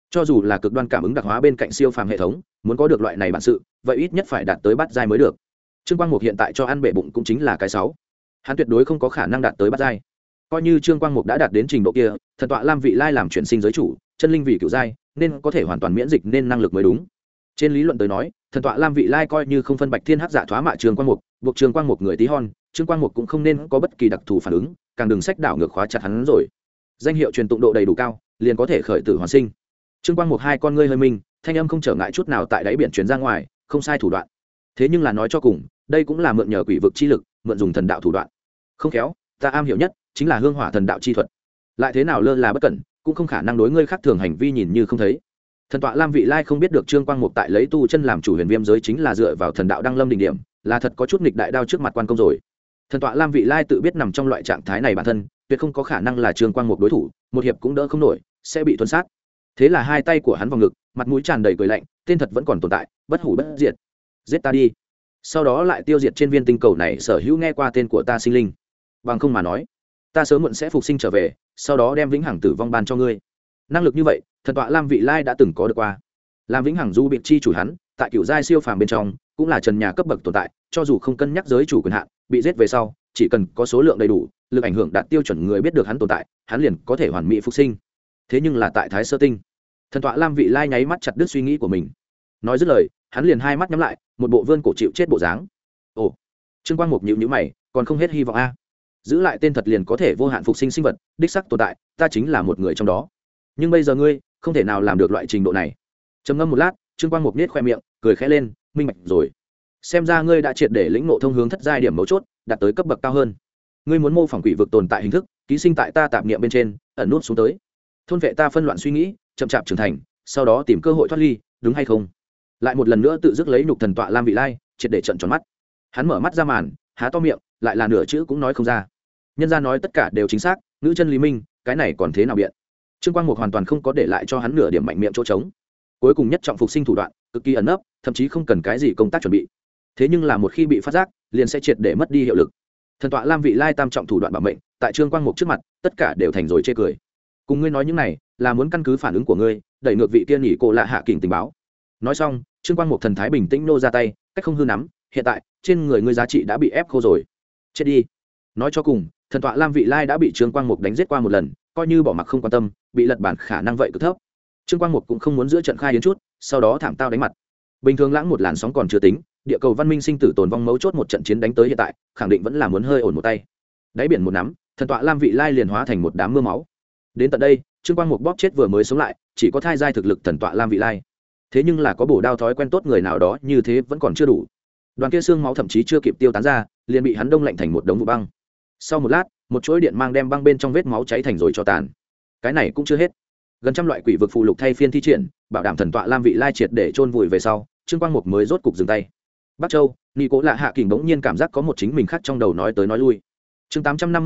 cho dù là cực đoan cảm ứng đặc hóa bên cạnh siêu phàm hệ thống, muốn có được loại này bản sự vậy ít nhất phải đạt tới bát giai mới được. Trương Quang Mục hiện tại cho ăn bể bụng cũng chính là cái 6. Hắn tuyệt đối không có khả năng đạt tới bát giai. Coi như Trương Quang Mục đã đạt đến trình độ kia, thần tọa Lam Vị Lai làm chuyển sinh giới chủ, chân linh vị cửu giai, nên có thể hoàn toàn miễn dịch nên năng lực mới đúng. Trên lý luận tới nói, thần tọa Lam Vị Lai coi như không phân bạch thiên hắc dạ thoá mạ Trương Quang Mục, buộc Trương Quang Mục người tí hon, Trương Quang Mục cũng không nên có bất kỳ đặc thù phản ứng, càng đừng sách đảo ngược khóa chặt hắn rồi. Danh hiệu truyền tụng độ đầy đủ cao, liền có thể khởi tử hoàn sinh. Trương Quang Mục hai con ngươi hơi minh, thanh âm không trở ngại chút nào tại đáy biển truyền ra ngoài, không sai thủ đoạn. Thế nhưng là nói cho cùng, đây cũng là mượn nhờ quỷ vực chi lực, mượn dùng thần đạo thủ đoạn. Không khéo, ta am hiểu nhất chính là hương hỏa thần đạo chi thuật. Lại thế nào lơ là bất cẩn, cũng không khả năng đối ngươi khác thường hành vi nhìn như không thấy. Thần tọa Lam Vị Lai không biết được Trương Quang Mục tại lấy tu chân làm chủ huyền viêm giới chính là dựa vào thần đạo đăng lâm đỉnh điểm, là thật có chút nghịch đại đao trước mặt quan công rồi. Thần tọa Lam Vị Lai tự biết nằm trong loại trạng thái này bản thân, tuyệt không có khả năng là Trương Quang Mục đối thủ, một hiệp cũng đỡ không nổi, sẽ bị tuân sát. Thế là hai tay của hắn vào ngực, mặt mũi tràn đầy cười lạnh, tên thật vẫn còn tồn tại, bất hủ bất diệt. Giết ta đi. Sau đó lại tiêu diệt trên viên tinh cầu này sở hữu nghe qua tên của ta sinh linh. Bằng không mà nói, ta sớm muộn sẽ phục sinh trở về, sau đó đem vĩnh hằng tử vong ban cho ngươi. Năng lực như vậy, thần tọa Lam Vị Lai đã từng có được qua. Làm vĩnh hằng du bị chi chủ hắn, tại cựu giai siêu phàm bên trong, cũng là trần nhà cấp bậc tồn tại, cho dù không cân nhắc giới chủ quyền hạn, bị giết về sau, chỉ cần có số lượng đầy đủ, lực ảnh hưởng đạt tiêu chuẩn người biết được hắn tồn tại, hắn liền có thể hoàn mỹ phục sinh. Thế nhưng là tại Thái Sơ Tinh, thần tọa Lam Vị Lai nháy mắt chặt đứt suy nghĩ của mình. Nói dứt lời, hắn liền hai mắt nhắm lại, một bộ vươn cổ chịu chết bộ dáng. Ồ, Trương Quang Mục nhíu nhíu mày, còn không hết hy vọng a. Giữ lại tên thật liền có thể vô hạn phục sinh sinh vật, đích xác tồn tại, ta chính là một người trong đó. Nhưng bây giờ ngươi không thể nào làm được loại trình độ này. Trầm ngâm một lát, Trương Quang Mục nhếch khoe miệng, cười khẽ lên, minh bạch rồi. Xem ra ngươi đã triệt để lĩnh ngộ thông hướng thất giai điểm mấu chốt, đạt tới cấp bậc cao hơn. Ngươi muốn mô phỏng quỷ vực tồn tại hình thức, ký sinh tại ta tạp niệm bên trên, ẩn nút xuống tới. Thôn vệ ta phân loạn suy nghĩ, chậm chạp trưởng thành, sau đó tìm cơ hội thoát ly, đúng hay không? Lại một lần nữa tự dứt lấy nhục thần tọa Lam Vị Lai, triệt để trợn tròn mắt. Hắn mở mắt ra màn, há to miệng, lại là nửa chữ cũng nói không ra. Nhân gia nói tất cả đều chính xác, ngữ chân lý minh, cái này còn thế nào biện? Trương Quang Mục hoàn toàn không có để lại cho hắn nửa điểm mạnh miệng chỗ trống. Cuối cùng nhất trọng phục sinh thủ đoạn, cực kỳ ẩn nấp, thậm chí không cần cái gì công tác chuẩn bị. Thế nhưng là một khi bị phát giác, liền sẽ triệt để mất đi hiệu lực. Thần tọa Lam Vị Lai tam trọng thủ đoạn bảo mệnh, tại Trương Quang Mục trước mặt, tất cả đều thành rồi chê cười. Cùng ngươi nói những này, là muốn căn cứ phản ứng của ngươi, đẩy ngược vị kia nhỉ cô lạ hạ kình tình báo. Nói xong, Trương Quang Mục thần thái bình tĩnh nô ra tay, cách không hư nắm, hiện tại, trên người ngươi giá trị đã bị ép khô rồi. Chết đi. Nói cho cùng, thần tọa Lam Vị Lai đã bị Trương Quang Mục đánh giết qua một lần, coi như bỏ mặc không quan tâm, bị lật bản khả năng vậy cực thấp. Trương Quang Mục cũng không muốn giữa trận khai đến chút, sau đó thảm tao đánh mặt. Bình thường lãng một làn sóng còn chưa tính, địa cầu văn minh sinh tử tồn vong mấu chốt một trận chiến đánh tới hiện tại, khẳng định vẫn là muốn hơi ổn một tay. Đáy biển một nắm, thần tọa Lam Vị Lai liền hóa thành một đám mưa máu. Đến tận đây, Trương Quang Mục bóp chết vừa mới sống lại, chỉ có thai giai thực lực thần tọa Lam Vị Lai. Thế nhưng là có bổ đao thói quen tốt người nào đó như thế vẫn còn chưa đủ. Đoàn kia xương máu thậm chí chưa kịp tiêu tán ra, liền bị hắn đông lạnh thành một đống vụ băng. Sau một lát, một chuỗi điện mang đem băng bên trong vết máu cháy thành rồi cho tàn. Cái này cũng chưa hết. Gần trăm loại quỷ vực phụ lục thay phiên thi triển, bảo đảm thần tọa Lam Vị Lai triệt để chôn vùi về sau, Trương Quang Mục mới rốt cục dừng tay. Bắc Châu, Nị Cố Lạ Hạ Kình bỗng nhiên cảm giác có một chính mình khác trong đầu nói tới nói lui. Chương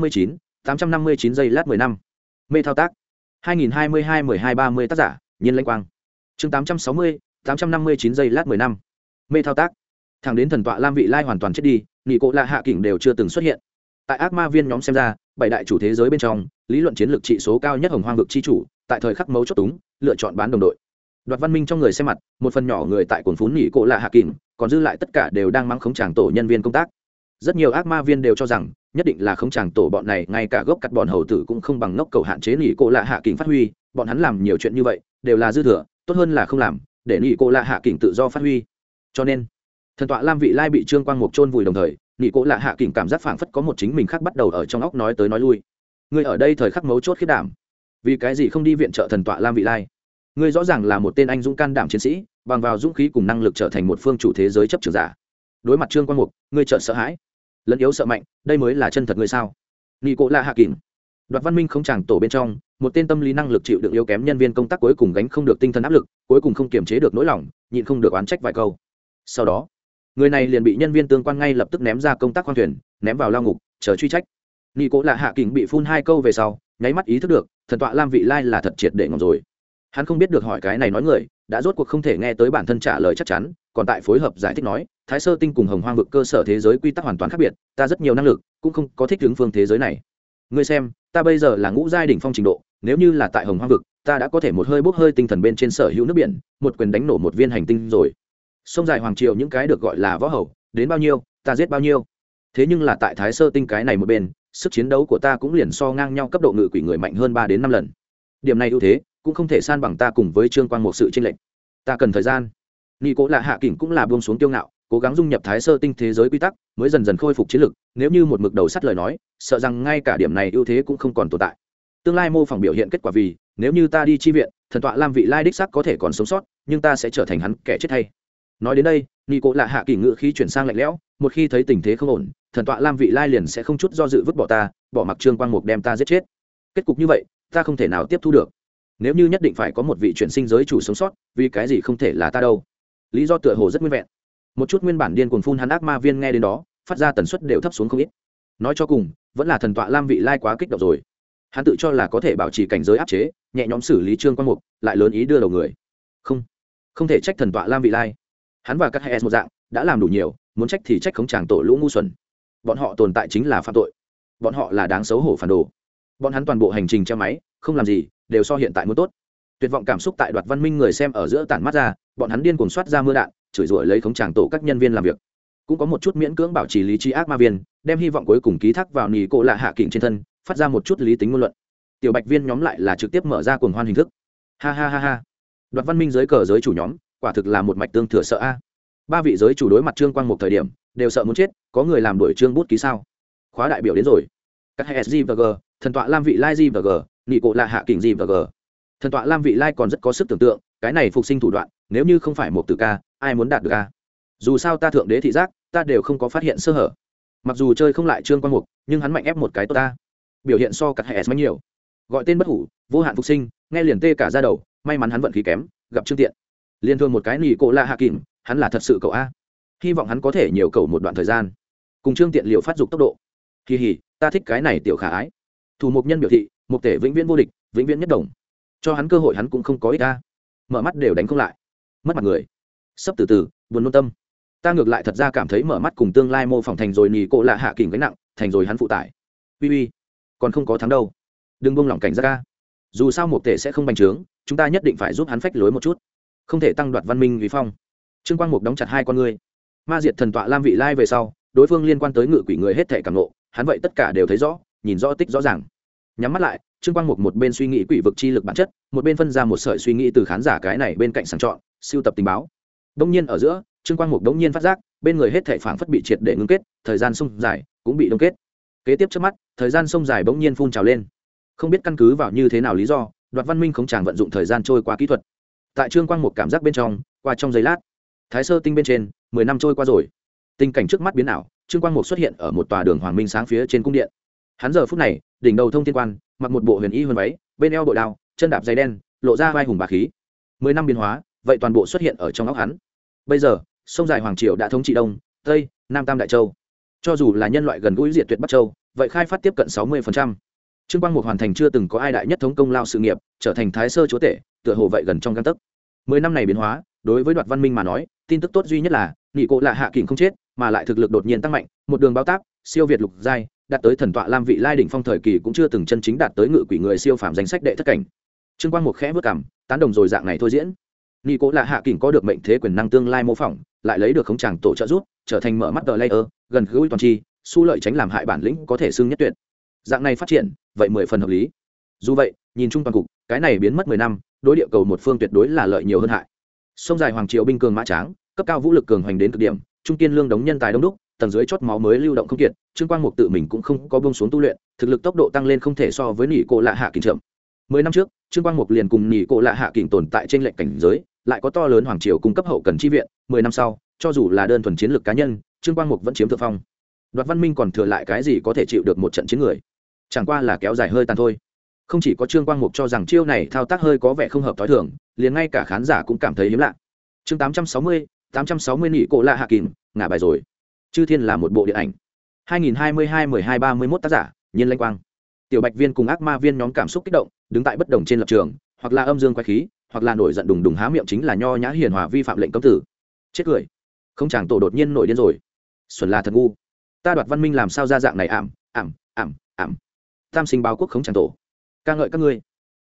859 giây lát 10 năm. Mê thao tác. 2022-12-30 tác giả, Nhiên Lãnh Quang. Chương 859 giây lát 10 năm. Mê thao tác. Thẳng đến thần tọa Lam Vị Lai hoàn toàn chết đi, Nị Cố Lạ Hạ Kình đều chưa từng xuất hiện. Tại ác ma viên nhóm xem ra, bảy đại chủ thế giới bên trong, lý luận chiến lược trị số cao nhất Hồng Hoang vực chi chủ, tại thời khắc mấu chốt túng, lựa chọn bán đồng đội. Đoạt văn minh trong người xem mặt, một phần nhỏ người tại cuồng phún Nị Cố Lạ Hạ Kình, còn dư lại tất cả đều đang mắng khống tràng tổ nhân viên công tác. Rất nhiều ác ma viên đều cho rằng, nhất định là khống tràng tổ bọn này ngay cả gốc cắt bọn hầu tử cũng không bằng ngốc cầu hạn chế Nị Cố Lạ Hạ Kình phát huy, bọn hắn làm nhiều chuyện như vậy, đều là dư thừa, tốt hơn là không làm, để Nị Cố Lạ Hạ Kình tự do phát huy. Cho nên, thần tọa Lam Vị Lai bị Trương Quang Mục chôn vùi đồng thời, Nị Cố Lạ Hạ Kình cảm giác phảng phất có một chính mình khác bắt đầu ở trong óc nói tới nói lui. Ngươi ở đây thời khắc mấu chốt khiết đảm, vì cái gì không đi viện trợ thần tọa Lam Vị Lai? Ngươi rõ ràng là một tên anh dũng can đảm chiến sĩ, bằng vào dũng khí cùng năng lực trở thành một phương chủ thế giới chấp trưởng giả. Đối mặt Trương Quang Mục, ngươi chợt sợ hãi, lẫn yếu sợ mạnh, đây mới là chân thật ngươi sao? Nị Cố Lạ Hạ Kình. Đoạt văn minh không chàng tổ bên trong, một tên tâm lý năng lực chịu đựng yếu kém nhân viên công tác cuối cùng gánh không được tinh thần áp lực, cuối cùng không kiềm chế được nỗi lòng, nhịn không được oán trách vài câu. Sau đó, người này liền bị nhân viên tương quan ngay lập tức ném ra công tác khoang thuyền, ném vào lao ngục, chờ truy trách. Nị Cố Lạ Hạ Kình bị phun hai câu về sau, nháy mắt ý thức được, thần tọa Lam Vị Lai là thật triệt để ngỏm rồi. Hắn không biết được hỏi cái này nói người, đã rốt cuộc không thể nghe tới bản thân trả lời chắc chắn, còn tại phối hợp giải thích nói, Thái Sơ Tinh cùng Hồng Hoang vực cơ sở thế giới quy tắc hoàn toàn khác biệt, ta rất nhiều năng lực, cũng không có thích ứng phương thế giới này. Ngươi xem, ta bây giờ là ngũ giai đỉnh phong trình độ, nếu như là tại Hồng Hoang vực, ta đã có thể một hơi bốc hơi tinh thần bên trên sở hữu nước biển, một quyền đánh nổ một viên hành tinh rồi. Sông dài hoàng triều những cái được gọi là võ hầu, đến bao nhiêu ta giết bao nhiêu. Thế nhưng là tại Thái Sơ tinh cái này một bên, sức chiến đấu của ta cũng liền so ngang nhau cấp độ ngự quỷ người mạnh hơn 3 đến 5 lần. Điểm này ưu thế cũng không thể san bằng ta cùng với Trương Quang một sự chênh lệch. Ta cần thời gian. Nghi Cố Lạ Hạ Kình cũng là buông xuống kiêu ngạo, cố gắng dung nhập Thái Sơ tinh thế giới quy tắc, mới dần dần khôi phục chiến lực, nếu như một mực đầu sắt lời nói, sợ rằng ngay cả điểm này ưu thế cũng không còn tồn tại. Tương lai mô phỏng biểu hiện kết quả vì, nếu như ta đi chi viện, thần tọa Lam Vị Lai đích xác có thể còn sống sót, nhưng ta sẽ trở thành hắn kẻ chết thay. Nói đến đây, Nghi Cố Lạ Hạ Kình ngữ khí chuyển sang lạnh lẽo, một khi thấy tình thế không ổn, thần tọa Lam Vị Lai liền sẽ không chút do dự vứt bỏ ta, bỏ mặc Trương Quang Mục đem ta giết chết. Kết cục như vậy, ta không thể nào tiếp thu được. Nếu như nhất định phải có một vị chuyển sinh giới chủ sống sót, vì cái gì không thể là ta đâu? Lý do tựa hồ rất nguyên vẹn. Một chút nguyên bản điên cuồng phun hắn ác ma viên nghe đến đó, phát ra tần suất đều thấp xuống không ít. Nói cho cùng, vẫn là thần tọa Lam Vị Lai quá kích động rồi. Hắn tự cho là có thể bảo trì cảnh giới áp chế, nhẹ nhõm xử lý Trương Quang Mục, lại lớn ý đưa đầu người. Không thể trách thần tọa Lam Vị Lai. Hắn và các hệ một dạng, đã làm đủ nhiều, muốn trách thì trách khống chàng tổ lũ ngu xuẩn. Bọn họ tồn tại chính là phạm tội. Bọn họ là đáng xấu hổ phản đồ. Bọn hắn toàn bộ hành trình treo máy, không làm gì, đều so hiện tại muốn tốt. Tuyệt vọng cảm xúc tại Đoạt Văn Minh người xem ở giữa tản mắt ra, bọn hắn điên cuồng soát ra mưa đạn, chửi rủa lấy khống chàng tổ các nhân viên làm việc. Cũng có một chút miễn cưỡng bảo trì lý trí ác ma viên, đem hy vọng cuối cùng ký thác vào Nỉ Cổ Lạ Hạ Kình trên thân, phát ra một chút lý tính ngôn luận. Tiểu Bạch viên nhóm lại là trực tiếp mở ra cuồng hoan hình thức. Ha ha ha ha. Đoạt Văn Minh giới cờ giới chủ nhóm, quả thực là một mạch tương thừa sợ a. Ba vị giới chủ đối mặt Trương Quang một thời điểm, đều sợ muốn chết, có người làm đuổi Trương bút ký sao? Khóa đại biểu đến rồi. Các HSG và G, thần tọa Lam Vị Lai G và G, Nỉ Cổ Lạ Hạ Kình G và G. Thần tọa Lam Vị Lai còn rất có sức tưởng tượng, cái này phục sinh thủ đoạn, nếu như không phải một từ ca, ai muốn đạt được a? Dù sao ta thượng đế thị giác, ta đều không có phát hiện sơ hở. Mặc dù chơi không lại Trương Quang Mục, nhưng hắn mạnh ép một cái tốt ta. Biểu hiện so các HS mạnh nhiều. Gọi tên bất hủ, vô hạn phục sinh, nghe liền tê cả da đầu, may mắn hắn vận khí kém, gặp Trương Tiện. Liên thương một cái Nỉ Cổ Lạ Hạ Kình, hắn là thật sự cậu a. Hy vọng hắn có thể nhiều cầu một đoạn thời gian. Cùng Trương Tiện liệu phát dục tốc độ. Kỳ hỉ, ta thích cái này tiểu khả ái. Thủ mục nhân biểu thị, mục tể vĩnh viễn vô địch, vĩnh viễn nhất đồng. Cho hắn cơ hội hắn cũng không có ích a. Mở mắt đều đánh không lại. Mất mặt người. Sắp từ từ, buồn nôn tâm. Ta ngược lại thật ra cảm thấy mở mắt cùng tương lai mô phỏng thành rồi Nỉ Cổ Lạ Hạ Kình gánh nặng, thành rồi hắn phụ tải. Uy uy, còn không có thắng đâu. Đừng buông lỏng cảnh giác a. Dù sao mục tể sẽ không bành trướng, chúng ta nhất định phải giúp hắn phách lối một chút. Không thể tăng Đoạt Văn Minh uy phong. Trương Quang Mục đóng chặt hai con ngươi. Ma diệt thần tọa Lam Vị Lai về sau, đối phương liên quan tới ngự quỷ người hết thảy cảm nộ, hắn vậy tất cả đều thấy rõ, nhìn rõ tích rõ ràng. Nhắm mắt lại, Trương Quang Mục một bên suy nghĩ quỷ vực chi lực bản chất, một bên phân ra một sợi suy nghĩ từ khán giả cái này bên cạnh sàng chọn, siêu tập tình báo. Đống nhiên ở giữa, Trương Quang Mục đống nhiên phát giác, bên người hết thảy phảng phất bị triệt để ngưng kết, thời gian sông dài cũng bị đông kết. Kế tiếp trước mắt, thời gian sông dài bỗng nhiên phun trào lên. Không biết căn cứ vào như thế nào lý do, Đoạt Văn Minh không chàng vận dụng thời gian trôi qua kỹ thuật. Tại Trương Quang Mục cảm giác bên trong, qua trong giây lát, Thái Sơ tinh bên trên, 10 năm trôi qua rồi. Tình cảnh trước mắt biến ảo, Trương Quang Mục xuất hiện ở một tòa đường hoàng minh sáng phía trên cung điện. Hắn giờ phút này, đỉnh đầu thông thiên quan, mặc một bộ huyền y huyền váy, bên eo bội đao, chân đạp giày đen, lộ ra vai hùng bá khí. 10 năm biến hóa, vậy toàn bộ xuất hiện ở trong óc hắn. Bây giờ, sông dài hoàng triều đã thống trị đông, tây, nam tam đại châu. Cho dù là nhân loại gần gũi diệt tuyệt Bắc Châu, vậy khai phát tiếp cận 60%. Trương Quang Mục hoàn thành chưa từng có ai đại nhất thống công lao sự nghiệp, trở thành Thái Sơ chúa tể, tựa hồ vậy gần trong gang tấc. 10 năm này biến hóa, đối với Đoạt Văn Minh mà nói, tin tức tốt duy nhất là Nỉ Cổ Lạ Hạ Kình không chết, mà lại thực lực đột nhiên tăng mạnh, một đường bao táp, siêu việt lục giai, đạt tới thần tọa Lam Vị Lai đỉnh phong thời kỳ cũng chưa từng chân chính đạt tới ngự quỷ người siêu phàm danh sách đệ thất cảnh. Trương Quang Mục khẽ bước cằm, tán đồng rồi dạng này thôi diễn. Nỉ Cổ Lạ Hạ Kình có được mệnh thế quyền năng tương lai mô phỏng, lại lấy được khống tràng tổ trợ giúp, trở thành mở mắt tờ layer, gần gũi toàn tri, su lợi tránh làm hại bản lĩnh có thể xưng nhất tuyệt. Dạng này phát triển, vậy 10 phần hợp lý. Dù vậy, nhìn chung toàn cục, cái này biến mất 10 năm, đối địa cầu một phương tuyệt đối là lợi nhiều hơn hại. Sông dài hoàng triều binh cường mã tráng, cấp cao vũ lực cường hoành đến cực điểm, trung kiên lương đống nhân tài đông đúc, tầng dưới chót máu mới lưu động không kiệt, Trương Quang Mục tự mình cũng không có buông xuống tu luyện, thực lực tốc độ tăng lên không thể so với Nỉ Cổ Lạ Hạ Kình chậm. 10 năm trước, Trương Quang Mục liền cùng Nỉ Cổ Lạ Hạ Kình tồn tại trên lệnh cảnh giới, lại có to lớn hoàng triều cung cấp hậu cần chi viện, 10 năm sau, cho dù là đơn thuần chiến lược cá nhân, Trương Quang Mục vẫn chiếm thượng phong. Đoạt Văn Minh còn thừa lại cái gì có thể chịu được một trận chiến người? Chẳng qua là kéo dài hơi tàn thôi. Không chỉ có Trương Quang Mục cho rằng chiêu này thao tác hơi có vẻ không hợp thói thường, liền ngay cả khán giả cũng cảm thấy hiếm lạ. Chương 860 Nỉ Cổ Lạ Hạ Kình, ngả bài rồi. Chư Thiên là một bộ điện ảnh. 2022-12-31 tác giả, Nhiên Lanh Quang. Tiểu Bạch viên cùng ác ma viên nhóm cảm xúc kích động, đứng tại bất đồng trên lập trường, hoặc là âm dương quái khí, hoặc là nổi giận đùng đùng há miệng chính là nho nhã hiền hòa vi phạm lệnh cấm tử. Chết cười. Không chàng tổ đột nhiên nổi điên rồi. Xuân là thật ngu. Ta Đoạt Văn Minh làm sao ra dạng này ảm. Tam sinh báo quốc không chàng tổ. Ca ngợi các ngươi.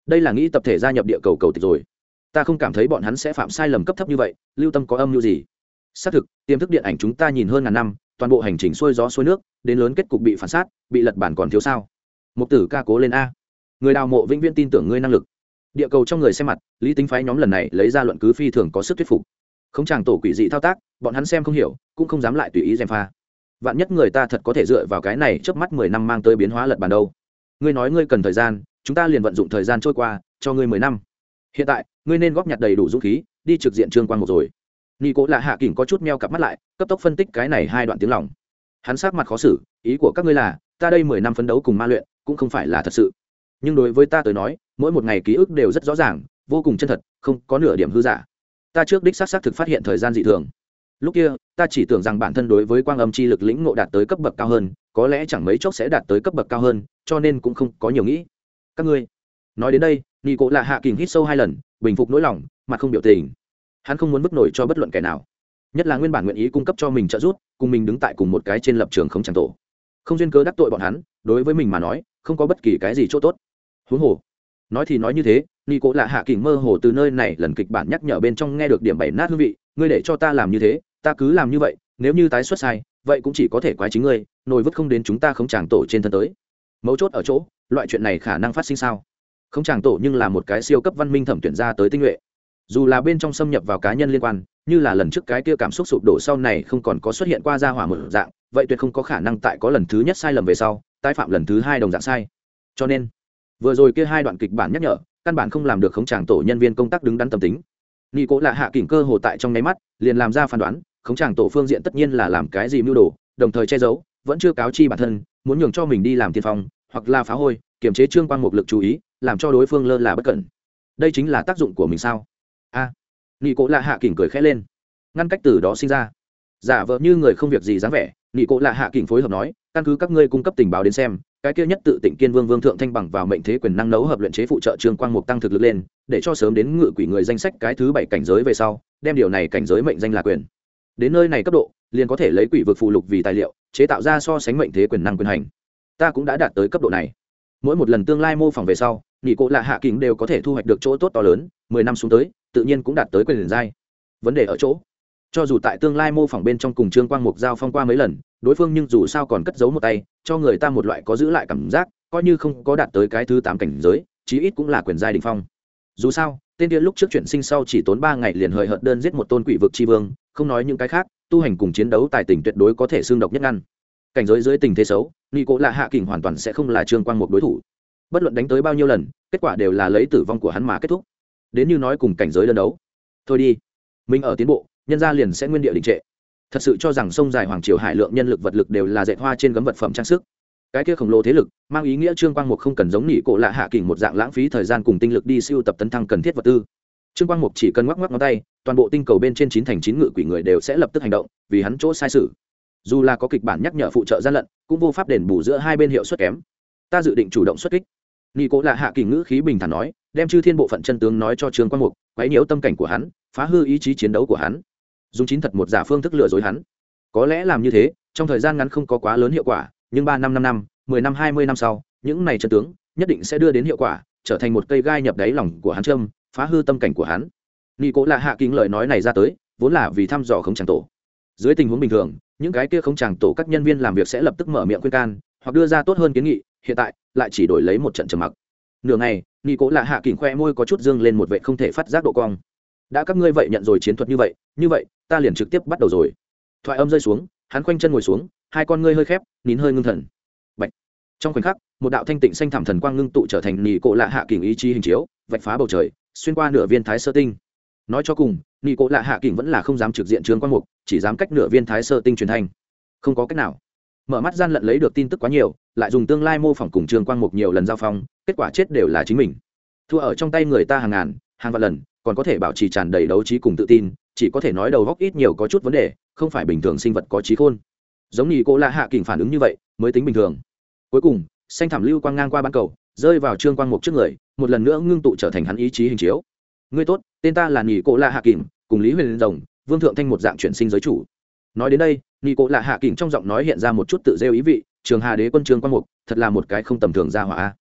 đây là nghĩ tập thể gia nhập địa cầu cầu tịch rồi. Ta không cảm thấy bọn hắn sẽ phạm sai lầm cấp thấp như vậy. Lưu Tâm có âm mưu gì? Xác thực, tiềm thức điện ảnh chúng ta nhìn hơn ngàn năm, toàn bộ hành trình xuôi gió xuôi nước, đến lớn kết cục bị phản sát, bị lật bản còn thiếu sao? Mục Tử ca cố lên a. Người đào mộ vĩnh viễn tin tưởng ngươi năng lực. Địa cầu trong người xem mặt, Lý Tính phái nhóm lần này lấy ra luận cứ phi thường có sức thuyết phục. Không chàng tổ quỷ dị thao tác, bọn hắn xem không hiểu, cũng không dám lại tùy ý gièm pha. Vạn nhất người ta thật có thể dựa vào cái này chớp mắt 10 năm mang tới biến hóa lật bản đâu. Ngươi nói ngươi cần thời gian, chúng ta liền vận dụng thời gian trôi qua, cho ngươi 10 năm. Hiện tại, ngươi nên góp nhặt đầy đủ dũng khí, đi trực diện Trương Quang một rồi. Nico là hạ kỉnh có chút meo cặp mắt lại, cấp tốc phân tích cái này hai đoạn tiếng lòng. Hắn sắc mặt khó xử, ý của các ngươi là, ta đây 10 năm phấn đấu cùng ma luyện, cũng không phải là thật sự. Nhưng đối với ta tới nói, mỗi một ngày ký ức đều rất rõ ràng, vô cùng chân thật, không có nửa điểm hư giả. Ta trước đích xác thực phát hiện thời gian dị thường. Lúc kia, ta chỉ tưởng rằng bản thân đối với quang âm chi lực lĩnh ngộ đạt tới cấp bậc cao hơn, có lẽ chẳng mấy chốc sẽ đạt tới cấp bậc cao hơn, cho nên cũng không có nhiều nghĩ. Các ngươi. Nói đến đây, Nico là hạ kình hít sâu 2 lần, bình phục nỗi lòng, mặt không biểu tình. Hắn không muốn bức nổi cho bất luận kẻ nào, nhất là nguyên bản nguyện ý cung cấp cho mình trợ giúp, cùng mình đứng tại cùng một cái trên lập trường không chẳng tổ. Không duyên cớ đắc tội bọn hắn, đối với mình mà nói, không có bất kỳ cái gì chỗ tốt. Huống hồ, nói thì nói như thế, Nico là hạ kình mơ hồ từ nơi này lần kịch bản nhắc nhở bên trong nghe được điểm bảy nát hương vị, ngươi để cho ta làm như thế, ta cứ làm như vậy, nếu như tái xuất sai, vậy cũng chỉ có thể quái chính ngươi, nồi vứt không đến chúng ta không chàng tổ trên thân tới. Mấu chốt ở chỗ, loại chuyện này khả năng phát sinh sao? Không chàng tổ nhưng là một cái siêu cấp văn minh thẩm tuyển ra tới tinh nhuệ, dù là bên trong xâm nhập vào cá nhân liên quan, như là lần trước cái kia cảm xúc sụp đổ sau này không còn có xuất hiện qua ra hỏa một dạng, vậy tuyệt không có khả năng tại có lần thứ nhất sai lầm về sau tái phạm lần thứ hai đồng dạng sai. Cho nên vừa rồi kia hai đoạn kịch bản nhắc nhở căn bản không làm được khống tràng tổ nhân viên công tác đứng đắn tâm tính. Nghi cố là hạ kỉnh cơ hồ tại trong nháy mắt liền làm ra phán đoán, khống tràng tổ phương diện tất nhiên là làm cái gì mưu đồ, đồng thời che giấu, vẫn chưa cáo chi bản thân, muốn nhường cho mình đi làm tiên phong, hoặc là phá hôi, kiềm chế Trương Quang Mục lực chú ý, làm cho đối phương lơ là bất cẩn. Đây chính là tác dụng của mình sao? A. Nghi cố là hạ kỉnh cười khẽ lên, ngăn cách từ đó sinh ra, giả vờ như người không việc gì dáng vẻ. Nghi cố là hạ kỉnh phối hợp nói, căn cứ các ngươi cung cấp tình báo đến xem, cái kia nhất tự Tịnh Kiên Vương Vương thượng thanh bằng vào mệnh thế quyền năng nấu hợp luyện chế phụ trợ Trương Quang Mục tăng thực lực lên, để cho sớm đến ngự quỷ người danh sách cái thứ 7 cảnh giới về sau, đem điều này cảnh giới mệnh danh là quyền. Đến nơi này cấp độ, liền có thể lấy quỷ vực phụ lục vì tài liệu, chế tạo ra so sánh mệnh thế quyền năng quyền hành. Ta cũng đã đạt tới cấp độ này. Mỗi một lần tương lai mô phỏng về sau, Nghi cố là hạ kỉnh đều có thể thu hoạch được chỗ tốt to lớn, 10 năm xuống tới, tự nhiên cũng đạt tới quyền liền giai. Vấn đề ở chỗ, cho dù tại tương lai mô phỏng bên trong cùng Trương Quang Mục giao phong qua mấy lần, đối phương nhưng dù sao còn cất giấu một tay, cho người ta một loại có giữ lại cảm giác, coi như không có đạt tới cái thứ 8 cảnh giới, chí ít cũng là quyền giai đỉnh phong. Dù sao, tên kia lúc trước chuyển sinh sau chỉ tốn 3 ngày liền hời hợt đơn giết một tôn quỷ vực chi vương, không nói những cái khác, tu hành cùng chiến đấu tài tình tuyệt đối có thể xương độc nhất ngăn. Cảnh giới dưới tình thế xấu, Nghi cố là hạ kình hoàn toàn sẽ không là Trương Quang Mục đối thủ. Bất luận đánh tới bao nhiêu lần, kết quả đều là lấy tử vong của hắn mà kết thúc. Đến như nói cùng cảnh giới đơn đấu, thôi đi, mình ở tiến bộ, nhân gia liền sẽ nguyên địa đình trệ. Thật sự cho rằng sông dài hoàng triều hải lượng nhân lực vật lực đều là dệt hoa trên gấm vật phẩm trang sức, cái kia khổng lồ thế lực mang ý nghĩa Trương Quang Mục không cần giống Nghi cố là hạ kình một dạng lãng phí thời gian cùng tinh lực đi siêu tập tấn thăng cần thiết vật tư. Trương Quang Mục chỉ cần ngoắc ngoắc ngón tay, toàn bộ tinh cầu bên trên 9 thành 9 ngự quỷ người đều sẽ lập tức hành động, vì hắn chỗ sai sự. Dù là có kịch bản nhắc nhở phụ trợ gian lận, cũng vô pháp đền bù giữa hai bên hiệu suất kém. Ta dự định chủ động xuất kích. Nghi cố là hạ kình ngữ khí bình thản nói, đem chư thiên bộ phận chân tướng nói cho Trương Quang Mục, quấy nhiễu tâm cảnh của hắn, phá hư ý chí chiến đấu của hắn, dùng chính thật một giả phương thức lừa dối hắn. Có lẽ làm như thế, trong thời gian ngắn không có quá lớn hiệu quả, nhưng 3 năm 5 năm, 10 năm 20 năm sau, những này chân tướng nhất định sẽ đưa đến hiệu quả, trở thành một cây gai nhập đáy lòng của hắn châm, phá hư tâm cảnh của hắn. Nghi cố là hạ kình lời nói này ra tới, vốn là vì thăm dò không chẳng tổ. Dưới tình huống bình thường, những cái kia không chẳng tổ các nhân viên làm việc sẽ lập tức mở miệng khuyên can, hoặc đưa ra tốt hơn kiến nghị, hiện tại lại chỉ đổi lấy một trận trầm mặc. Nửa ngày, Nghi cố là hạ kình khoe môi có chút dương lên một vẻ không thể phát giác độ cong. Đã các ngươi vậy nhận rồi chiến thuật như vậy ta liền trực tiếp bắt đầu rồi. Thoại âm rơi xuống, hắn khoanh chân ngồi xuống, hai con ngươi hơi khép, nín hơi ngưng thần. Bạch. Trong khoảnh khắc, một đạo thanh tịnh xanh thẳm thần quang ngưng tụ trở thành Nghi cố là hạ kình ý chí hình chiếu, vạch phá bầu trời, xuyên qua nửa viên thái sơ tinh. Nói cho cùng, Nghi cố là hạ kình vẫn là không dám trực diện Trương Quang Mục, chỉ dám cách nửa viên thái sơ tinh truyền thành. Không có cách nào. Mở mắt gian lận lấy được tin tức quá nhiều, lại dùng tương lai mô phỏng cùng Trương Quang Mục nhiều lần giao phong, kết quả chết đều là chính mình. Thua ở trong tay người ta hàng ngàn, hàng vạn lần, còn có thể bảo trì tràn đầy đấu trí cùng tự tin, chỉ có thể nói đầu góc ít nhiều có chút vấn đề, không phải bình thường sinh vật có trí khôn. Giống như cô La Hạ Kình phản ứng như vậy, mới tính bình thường. Cuối cùng, xanh thảm lưu quang ngang qua ban cầu, rơi vào Trương Quang Mục trước người, một lần nữa ngưng tụ trở thành hắn ý chí hình chiếu. Ngươi tốt, tên ta là Nhị Cô La Hạ Kình, cùng Lý Huyền Rồng, Vương Thượng Thanh một dạng chuyển sinh giới chủ. Nói đến đây, Nhị Cô La Hạ Kình trong giọng nói hiện ra một chút tự rêu ý vị, Trường Hà Đế quân Trương Quang Mục, thật là một cái không tầm thường gia hỏa.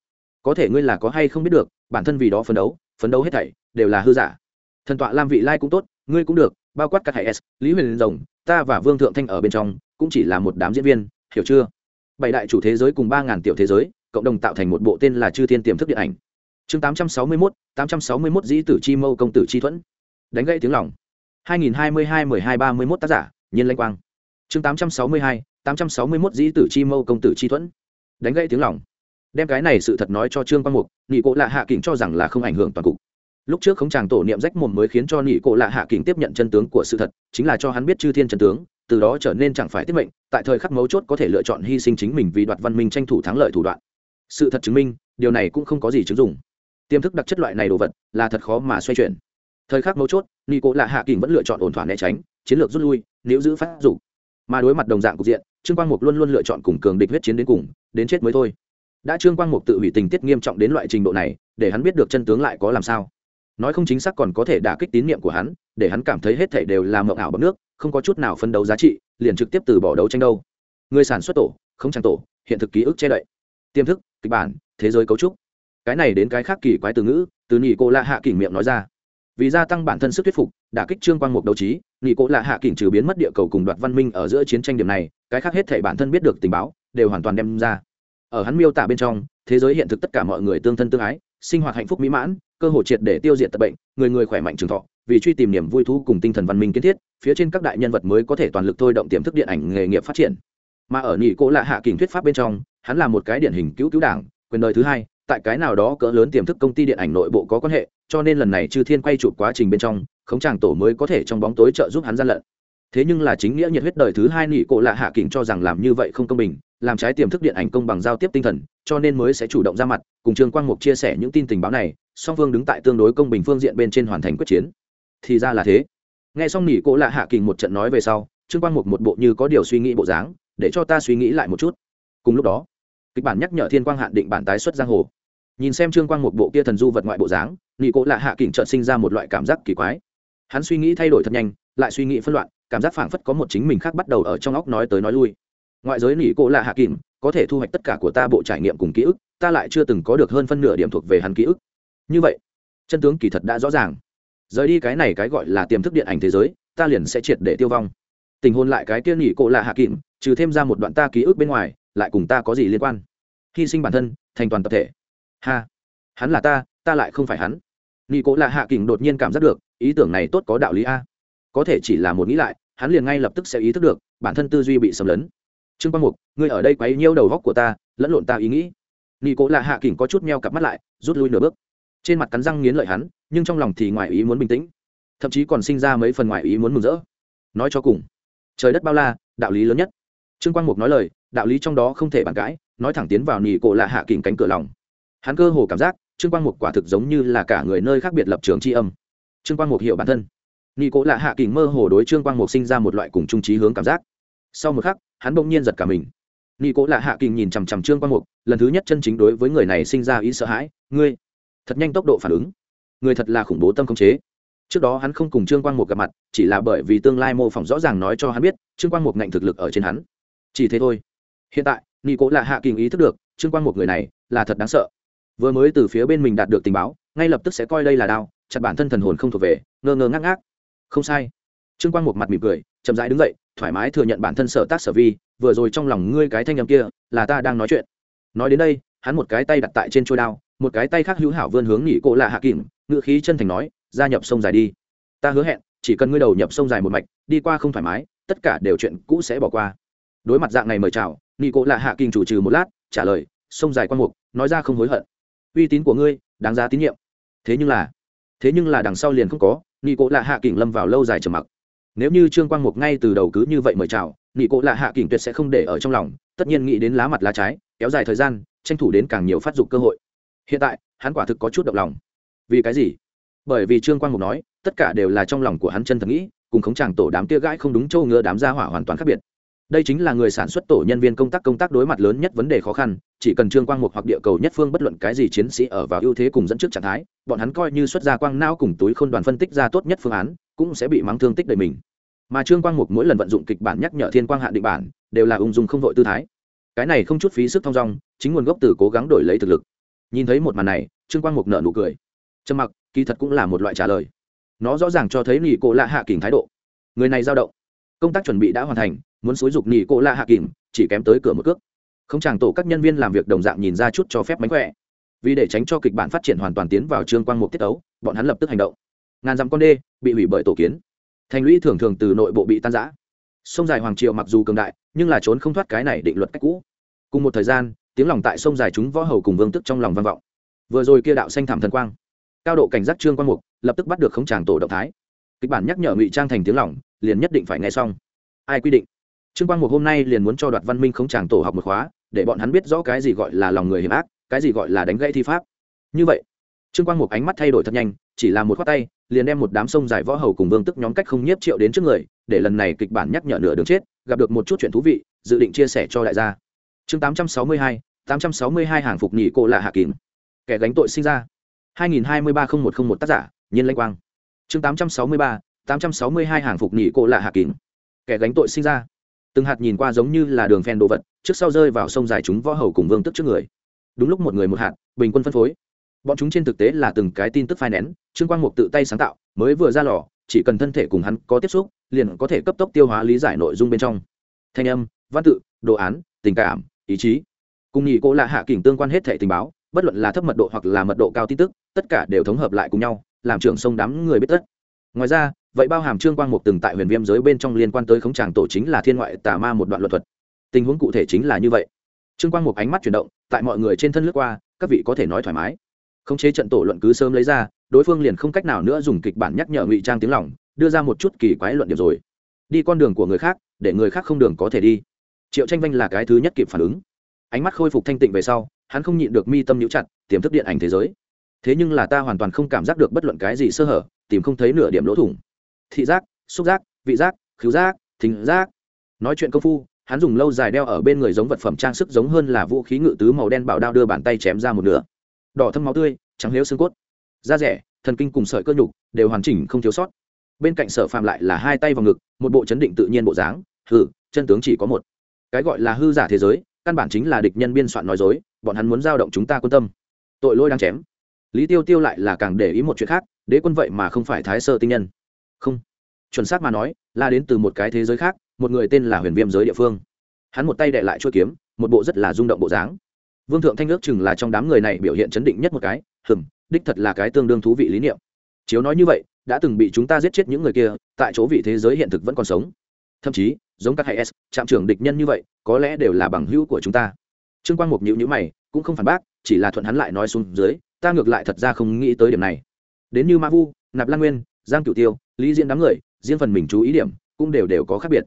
có thể ngươi là có hay không biết được bản thân vì đó phấn đấu hết thảy đều là hư giả. Thần tọa Lam Vị Lai cũng tốt, ngươi cũng được, bao quát các hải s Lý Huyền Rồng, ta và Vương Thượng Thanh ở bên trong cũng chỉ là một đám diễn viên, hiểu chưa? 7 đại chủ thế giới cùng 3000 tiểu thế giới cộng đồng tạo thành một bộ tên là Chư Thiên Tiềm Thức Điện Ảnh. Chương 861 Dĩ Tử Chi Mâu Công Tử Chi Thuẫn. Đánh gãy tiếng lòng. 2022-12-31 tác giả, Nhiên Lãnh Quang. Chương 861 Dĩ Tử Chi Mâu Công Tử Chi Thuẫn. Đánh gãy tiếng lòng. Đem cái này sự thật nói cho Trương Quang Mục, Nghị Cổ Lạ Hạ Kình cho rằng là không ảnh hưởng toàn cục. Lúc trước khống tràng tổ niệm rách mồm mới khiến cho Nghị Cổ Lạ Hạ Kình tiếp nhận chân tướng của sự thật, chính là cho hắn biết chư thiên chân tướng, từ đó trở nên chẳng phải tiết mệnh, tại thời khắc mấu chốt có thể lựa chọn hy sinh chính mình vì đoạt văn minh tranh thủ thắng lợi thủ đoạn. Sự thật chứng minh, điều này cũng không có gì chứng dụng. Tiềm thức đặc chất loại này đồ vật là thật khó mà xoay chuyển. Thời khắc mấu chốt, Nghị Cổ Lạ Hạ Kình vẫn lựa chọn ổn thỏa né tránh, chiến lược rút lui, nếu giữ phát dục. Mà đối mặt đồng dạng cục diện, Trương Quang Mục luôn luôn lựa chọn cùng cường địch huyết chiến đến cùng, đến chết mới thôi. Đã Trương Quang Mục tự hủy tình tiết nghiêm trọng đến loại trình độ này, để hắn biết được chân tướng lại có làm sao. Nói không chính xác còn có thể đả kích tín niệm của hắn, để hắn cảm thấy hết thảy đều là mộng ảo bọt nước, không có chút nào phấn đấu giá trị, liền trực tiếp từ bỏ đấu tranh đâu. Người sản xuất tổ, không trang tổ, hiện thực ký ức che đậy, tiềm thức, kịch bản, thế giới cấu trúc. Cái này đến cái khác kỳ quái từ ngữ, từ Nghị Cổ Lạ Hạ Kình miệng nói ra. Vì gia tăng bản thân sức thuyết phục, đả kích Trương Quang Mục đấu trí, Nghị Cổ Lạ Hạ Kình trừ biến mất địa cầu cùng đoạt văn minh ở giữa chiến tranh điểm này, cái khác hết thảy bản thân biết được tình báo, đều hoàn toàn đem ra. Ở hắn miêu tả bên trong, thế giới hiện thực tất cả mọi người tương thân tương ái, sinh hoạt hạnh phúc mỹ mãn, cơ hội triệt để tiêu diệt tật bệnh, người người khỏe mạnh trường thọ, vì truy tìm niềm vui thú cùng tinh thần văn minh kiến thiết, phía trên các đại nhân vật mới có thể toàn lực thôi động tiềm thức điện ảnh nghề nghiệp phát triển. Mà ở Nghị Cổ Lạ Hạ Kình thuyết pháp bên trong, hắn là một cái điển hình cứu đảng, quyền đời thứ hai, tại cái nào đó cỡ lớn tiềm thức công ty điện ảnh nội bộ có quan hệ, cho nên lần này Chư Thiên quay chụp quá trình bên trong, khống tràng tổ mới có thể trong bóng tối trợ giúp hắn gian lận. Thế nhưng là chính nghĩa nhiệt huyết đời thứ hai Nghị Cổ Lạ Hạ Kình cho rằng làm như vậy không công bình, làm trái tiềm thức điện ảnh công bằng giao tiếp tinh thần, cho nên mới sẽ chủ động ra mặt cùng Trương Quang Mục chia sẻ những tin tình báo này, song phương đứng tại tương đối công bình phương diện bên trên hoàn thành quyết chiến. Thì ra là thế. Nghe xong Nghị Cổ Lạ Hạ Kình một trận nói về sau, Trương Quang Mục một bộ như có điều suy nghĩ bộ dáng, để cho ta suy nghĩ lại một chút. Cùng lúc đó, kịch bản nhắc nhở Thiên Quang hạn định bản tái xuất giang hồ. Nhìn xem Trương Quang Mục bộ kia thần du vật ngoại bộ dáng, Nghị Cổ Lạ Hạ Kình chợt sinh ra một loại cảm giác kỳ quái. Hắn suy nghĩ thay đổi thật nhanh, lại suy nghĩ phân loạn, cảm giác phảng phất có một chính mình khác bắt đầu ở trong óc nói tới nói lui. Ngoại giới Nghị Cổ Lạ Hạ Kình có thể thu hoạch tất cả của ta bộ trải nghiệm cùng ký ức, ta lại chưa từng có được hơn phân nửa điểm thuộc về hắn ký ức. Như vậy, chân tướng kỳ thật đã rõ ràng. Rời đi cái này cái gọi là tiềm thức điện ảnh thế giới, ta liền sẽ triệt để tiêu vong. Tình hôn lại cái kia Nghị Cổ Lạ Hạ Kình, trừ thêm ra một đoạn ta ký ức bên ngoài, lại cùng ta có gì liên quan? Hy sinh bản thân, thành toàn tập thể. Ha, hắn là ta lại không phải hắn. Nghị Cổ Lạ Hạ Kình đột nhiên cảm giác được, ý tưởng này tốt có đạo lý a. Có thể chỉ là một nghĩ lại, hắn liền ngay lập tức sẽ ý thức được, bản thân tư duy bị xâm lấn. Trương Quang Mục, ngươi ở đây quấy nhiễu đầu óc của ta, lẫn lộn ta ý nghĩ. Nghị Cổ Lạ Hạ Kình có chút meo cặp mắt lại, rút lui nửa bước. Trên mặt cắn răng nghiến lợi hắn, nhưng trong lòng thì ngoài ý muốn bình tĩnh, thậm chí còn sinh ra mấy phần ngoài ý muốn mừng rỡ. Nói cho cùng, trời đất bao la, đạo lý lớn nhất. Trương Quang Mục nói lời, đạo lý trong đó không thể bàn cãi, nói thẳng tiến vào Nghị Cổ Lạ Hạ Kình cánh cửa lòng. Hắn cơ hồ cảm giác, Trương Quang Mục quả thực giống như là cả người nơi khác biệt lập trường tri âm. Trương Quang Mục hiểu bản thân. Nghị Cổ Lạ Hạ Kình mơ hồ đối Trương Quang Mục sinh ra một loại cùng chung chí hướng cảm giác. Sau một khắc, hắn bỗng nhiên giật cả mình. Nghị Cổ Lạ Hạ Kình nhìn chằm chằm Trương Quang Mục, lần thứ nhất chân chính đối với người này sinh ra ý sợ hãi. Ngươi, thật nhanh tốc độ phản ứng, người thật là khủng bố tâm khống chế. Trước đó hắn không cùng Trương Quang Mục gặp mặt, chỉ là bởi vì tương lai mô phỏng rõ ràng nói cho hắn biết, Trương Quang Mục ngạnh thực lực ở trên hắn. Chỉ thế thôi. Hiện tại, Nghị Cổ Lạ Hạ Kình ý thức được, Trương Quang Mục người này là thật đáng sợ. Vừa mới từ phía bên mình đạt được tình báo, ngay lập tức sẽ coi đây là đao, chặt bản thân thần hồn không thuộc về, ngơ ngơ ngác ngác. Không sai. Trương Quang một mặt mỉm cười, chậm rãi đứng dậy, thoải mái thừa nhận bản thân sở tác sở vi, vừa rồi trong lòng ngươi cái thanh âm kia, là ta đang nói chuyện. Nói đến đây, hắn một cái tay đặt tại trên chuôi đao, một cái tay khác hữu hảo vươn hướng Nghị Cổ Lạ Hạ Kình, ngữ khí chân thành nói, gia nhập sông dài đi. Ta hứa hẹn, chỉ cần ngươi đầu nhập sông dài một mạch, đi qua không thoải mái, tất cả đều chuyện cũ sẽ bỏ qua. Đối mặt dạng này mời chào, Nghị Cổ Lạ Hạ Kình chủ trừ một lát, trả lời, sông dài Quang Mục, nói ra không hối hận. Uy tín của ngươi đáng giá tín nhiệm. Thế nhưng là đằng sau liền không có. Nghị Cổ Lạ Hạ Kình lâm vào lâu dài trầm mặc. Nếu như Trương Quang Mục ngay từ đầu cứ như vậy mời chào, Nghị Cổ Lạ Hạ Kình tuyệt sẽ không để ở trong lòng, tất nhiên nghĩ đến lá mặt lá trái, kéo dài thời gian, tranh thủ đến càng nhiều phát dục cơ hội. Hiện tại hắn quả thực có chút động lòng. Vì cái gì? Bởi vì Trương Quang Mục nói, tất cả đều là trong lòng của hắn chân thật nghĩ, cùng khống chàng tổ đám kia gãi không đúng châu ngựa đám gia hỏa hoàn toàn khác biệt. Đây chính là người sản xuất tổ nhân viên công tác đối mặt lớn nhất vấn đề khó khăn, chỉ cần Trương Quang Mục hoặc địa cầu nhất phương bất luận cái gì chiến sĩ ở vào ưu thế cùng dẫn trước trạng thái, bọn hắn coi như xuất ra quang não cùng túi khôn đoàn phân tích ra tốt nhất phương án, cũng sẽ bị mắng thương tích đầy mình. Mà Trương Quang Mục mỗi lần vận dụng kịch bản nhắc nhở Thiên Quang hạn định bản, đều là ung dung không vội tư thái. Cái này không chút phí sức thong dong, chính nguồn gốc từ cố gắng đổi lấy thực lực. Nhìn thấy một màn này, Trương Quang Mục nở nụ cười. Trầm mặc kỳ thật cũng là một loại trả lời, nó rõ ràng cho thấy nhị cô lạ hạ kình thái độ. Người này dao động, công tác chuẩn bị đã hoàn thành, muốn xúi dục nhị cô lạ hạ kình chỉ kém tới cửa một cước. Không chàng tổ các nhân viên làm việc đồng dạng nhìn ra chút cho phép mánh khỏe, vì để tránh cho kịch bản phát triển hoàn toàn tiến vào Trương Quang Mục tiết tấu, bọn hắn lập tức hành động. Ngàn dặm con đê bị hủy bởi tổ kiến, thành lũy thường thường từ nội bộ bị tan rã. Sông dài Hoàng Triều mặc dù cường đại, nhưng là trốn không thoát cái này định luật cách cũ. Cùng một thời gian, tiếng lòng tại sông dài chúng võ hầu cùng vương tức trong lòng vang vọng. Vừa rồi kia đạo xanh thảm thần quang, cao độ cảnh giác Trương Quang Mục lập tức bắt được không tràng tổ động thái. Kịch bản nhắc nhở ngụy trang thành tiếng lòng, liền nhất định phải nghe xong. Ai quy định? Trương Quang Mục hôm nay liền muốn cho Đoạt Văn Minh không tràng tổ học một khóa, để bọn hắn biết rõ cái gì gọi là lòng người hiểm ác, cái gì gọi là đánh gãy thi pháp. Như vậy, Trương Quang Mục ánh mắt thay đổi thật nhanh, chỉ là một khoát tay, liền đem một đám sông dài võ hầu cùng vương tức nhóm cách không nhiếp triệu đến trước người, để lần này kịch bản nhắc nhở nửa đường chết, gặp được một chút chuyện thú vị, dự định chia sẻ cho đại gia. Chương 862 hàng phục nhị cô là hạ kín. Kẻ gánh tội sinh ra. 2023-0101 tác giả, Nhiên Lãnh Quang. Chương 862 hàng phục nhị cô là hạ kín. Kẻ gánh tội sinh ra. Từng hạt nhìn qua giống như là đường phen đồ vật, trước sau rơi vào sông dài chúng võ hầu cùng vương tức trước người. Đúng lúc một người một hạt, bình quân phân phối. Bọn chúng trên thực tế là từng cái tin tức phai nén, Trương Quang Mục tự tay sáng tạo, mới vừa ra lò, chỉ cần thân thể cùng hắn có tiếp xúc, liền có thể cấp tốc tiêu hóa lý giải nội dung bên trong. Thanh âm, văn tự, đồ án, tình cảm, ý chí. Cùng nhị cô là hạ kình tương quan hết thảy tình báo, bất luận là thấp mật độ hoặc là mật độ cao tin tức, tất cả đều thống hợp lại cùng nhau, làm trưởng sông đám người biết tất. Ngoài ra, vậy bao hàm Trương Quang Mục từng tại Huyền Viêm giới bên trong liên quan tới khống tràng tổ chính là thiên ngoại tà ma một đoạn luật thuật. Tình huống cụ thể chính là như vậy. Trương Quang Mục ánh mắt chuyển động, tại mọi người trên thân lướt qua, các vị có thể nói thoải mái. Khống chế trận tổ luận cứ sớm lấy ra, đối phương liền không cách nào nữa dùng kịch bản nhắc nhở ngụy trang tiếng lòng, đưa ra một chút kỳ quái luận điểm rồi. Đi con đường của người khác, để người khác không đường có thể đi. Triệu Tranh Vanh là cái thứ nhất kịp phản ứng. Ánh mắt khôi phục thanh tịnh về sau, hắn không nhịn được mi tâm nhíu chặt, tiềm thức điện ảnh thế giới. Thế nhưng là ta hoàn toàn không cảm giác được bất luận cái gì sơ hở, tìm không thấy nửa điểm lỗ thủng. Thị giác, xúc giác, vị giác, khứu giác, thính giác. Nói chuyện công phu, hắn dùng lâu dài đeo ở bên người giống vật phẩm trang sức giống hơn là vũ khí ngự tứ màu đen bảo đao đưa bàn tay chém ra một nửa. Đỏ thâm máu tươi, trắng liếu xương cốt, da rẻ, thần kinh cùng sợi cơ nhục đều hoàn chỉnh không thiếu sót. Bên cạnh Sở Phàm lại là hai tay vào ngực, một bộ chấn định tự nhiên bộ dáng. Hừ, chân tướng chỉ có một. Cái gọi là hư giả thế giới, căn bản chính là địch nhân biên soạn nói dối, bọn hắn muốn giao động chúng ta quân tâm. Tội lỗi đang chém. Lý Tiêu Tiêu lại là càng để ý một chuyện khác, đế quân vậy mà không phải Thái Sơ tinh nhân. Không, chuẩn xác mà nói, là đến từ một cái thế giới khác, một người tên là Huyền Viêm giới địa phương. Hắn một tay đè lại chuôi kiếm, một bộ rất là rung động bộ dáng. Vương Thượng Thanh ước chừng là trong đám người này biểu hiện chấn định nhất một cái, đích thật là cái tương đương thú vị lý niệm. Chiếu nói như vậy, đã từng bị chúng ta giết chết những người kia, tại chỗ vị thế giới hiện thực vẫn còn sống. Thậm chí, giống các hay S, trạm trưởng địch nhân như vậy, có lẽ đều là bằng hữu của chúng ta. Trương Quang Mục nhíu mày, cũng không phản bác, chỉ là thuận hắn lại nói xuống dưới, ta ngược lại thật ra không nghĩ tới điểm này. Đến như Ma Vu, Nạp Lan Nguyên, Giang Cửu Tiêu, Lý Diễn đám người, riêng phần mình chú ý điểm, cũng đều có khác biệt.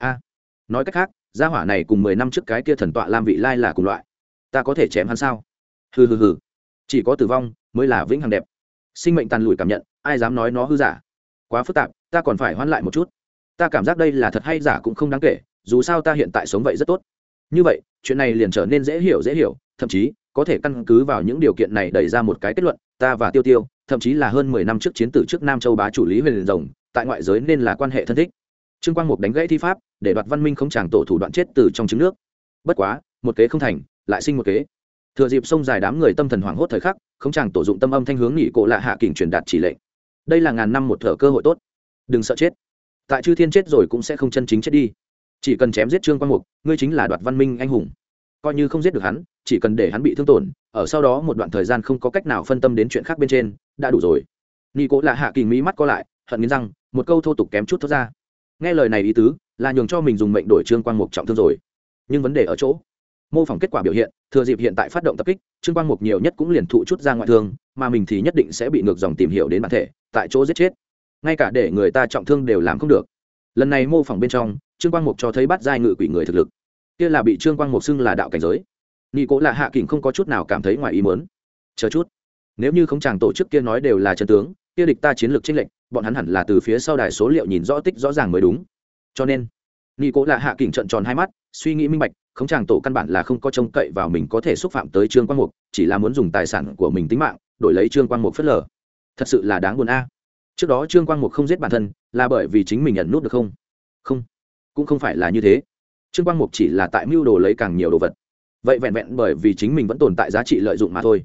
Nói cách khác, gia hỏa này cùng 10 năm trước cái kia thần tọa Lam Vị Lai là cùng loại. Ta có thể chém hắn sao? Hừ, chỉ có tử vong mới là vĩnh hằng đẹp. Sinh mệnh tàn lùi cảm nhận, ai dám nói nó hư giả? Quá phức tạp, ta còn phải hoán lại một chút. Ta cảm giác đây là thật hay giả cũng không đáng kể, dù sao ta hiện tại sống vậy rất tốt. Như vậy, chuyện này liền trở nên dễ hiểu, thậm chí có thể căn cứ vào những điều kiện này đẩy ra một cái kết luận, ta và Tiêu Tiêu, thậm chí là hơn 10 năm trước chiến tử trước Nam Châu bá chủ Lý Huyền Rồng, tại ngoại giới nên là quan hệ thân thích. Trương Quang Mục đánh gãy thi pháp, để Đoạt Văn Minh không chàng tổ thủ đoạn chết từ trong trứng nước. Bất quá, một kế không thành, lại sinh một kế. Thừa dịp sông dài đám người tâm thần hoảng hốt thời khắc, không chàng tổ dụng tâm âm thanh hướng nhị cổ lạ hạ kình truyền đạt chỉ lệnh. Đây là ngàn năm một thở cơ hội tốt, đừng sợ chết. Tại Chư Thiên chết rồi cũng sẽ không chân chính chết đi. Chỉ cần chém giết Trương Quang Mục, ngươi chính là Đoạt Văn Minh anh hùng. Coi như không giết được hắn, chỉ cần để hắn bị thương tổn, ở sau đó một đoạn thời gian không có cách nào phân tâm đến chuyện khác bên trên, đã đủ rồi. Nhị cổ lạ hạ kình mí mắt co lại, hận nghiến răng, một câu thô tục kém chút thoát ra. Nghe lời này ý tứ là nhường cho mình dùng mệnh đổi Trương Quang Mục trọng thương rồi. Nhưng vấn đề ở chỗ mô phỏng kết quả biểu hiện, thừa dịp hiện tại phát động tập kích, Trương Quang Mục nhiều nhất cũng liền thụ chút ra ngoại thương, mà mình thì nhất định sẽ bị ngược dòng tìm hiểu đến bản thể, tại chỗ giết chết. Ngay cả để người ta trọng thương đều làm không được. Lần này mô phỏng bên trong, Trương Quang Mục cho thấy bát giai ngự quỷ người thực lực, kia là bị Trương Quang Mục xưng là đạo cảnh giới. Nhị cố là hạ kình không có chút nào cảm thấy ngoài ý muốn. Chờ chút, nếu như không chàng tổ chức kia nói đều là chân tướng, kia địch ta chiến lược chênh lệch, bọn hắn hẳn là từ phía sau đài số liệu nhìn rõ tích rõ ràng mới đúng. Cho nên, nhị cố là hạ kình trợn tròn hai mắt, suy nghĩ minh bạch, không chàng tổ căn bản là không có trông cậy vào mình có thể xúc phạm tới Trương Quang Mục, chỉ là muốn dùng tài sản của mình tính mạng đổi lấy Trương Quang Mục phớt lờ. Thật sự là đáng buồn a. Trước đó Trương Quang Mục không giết bản thân là bởi vì chính mình nhận nút được không? Không, cũng không phải là như thế. Trương Quang Mục chỉ là tại mưu đồ lấy càng nhiều đồ vật. Vậy vẹn vẹn bởi vì chính mình vẫn tồn tại giá trị lợi dụng mà thôi.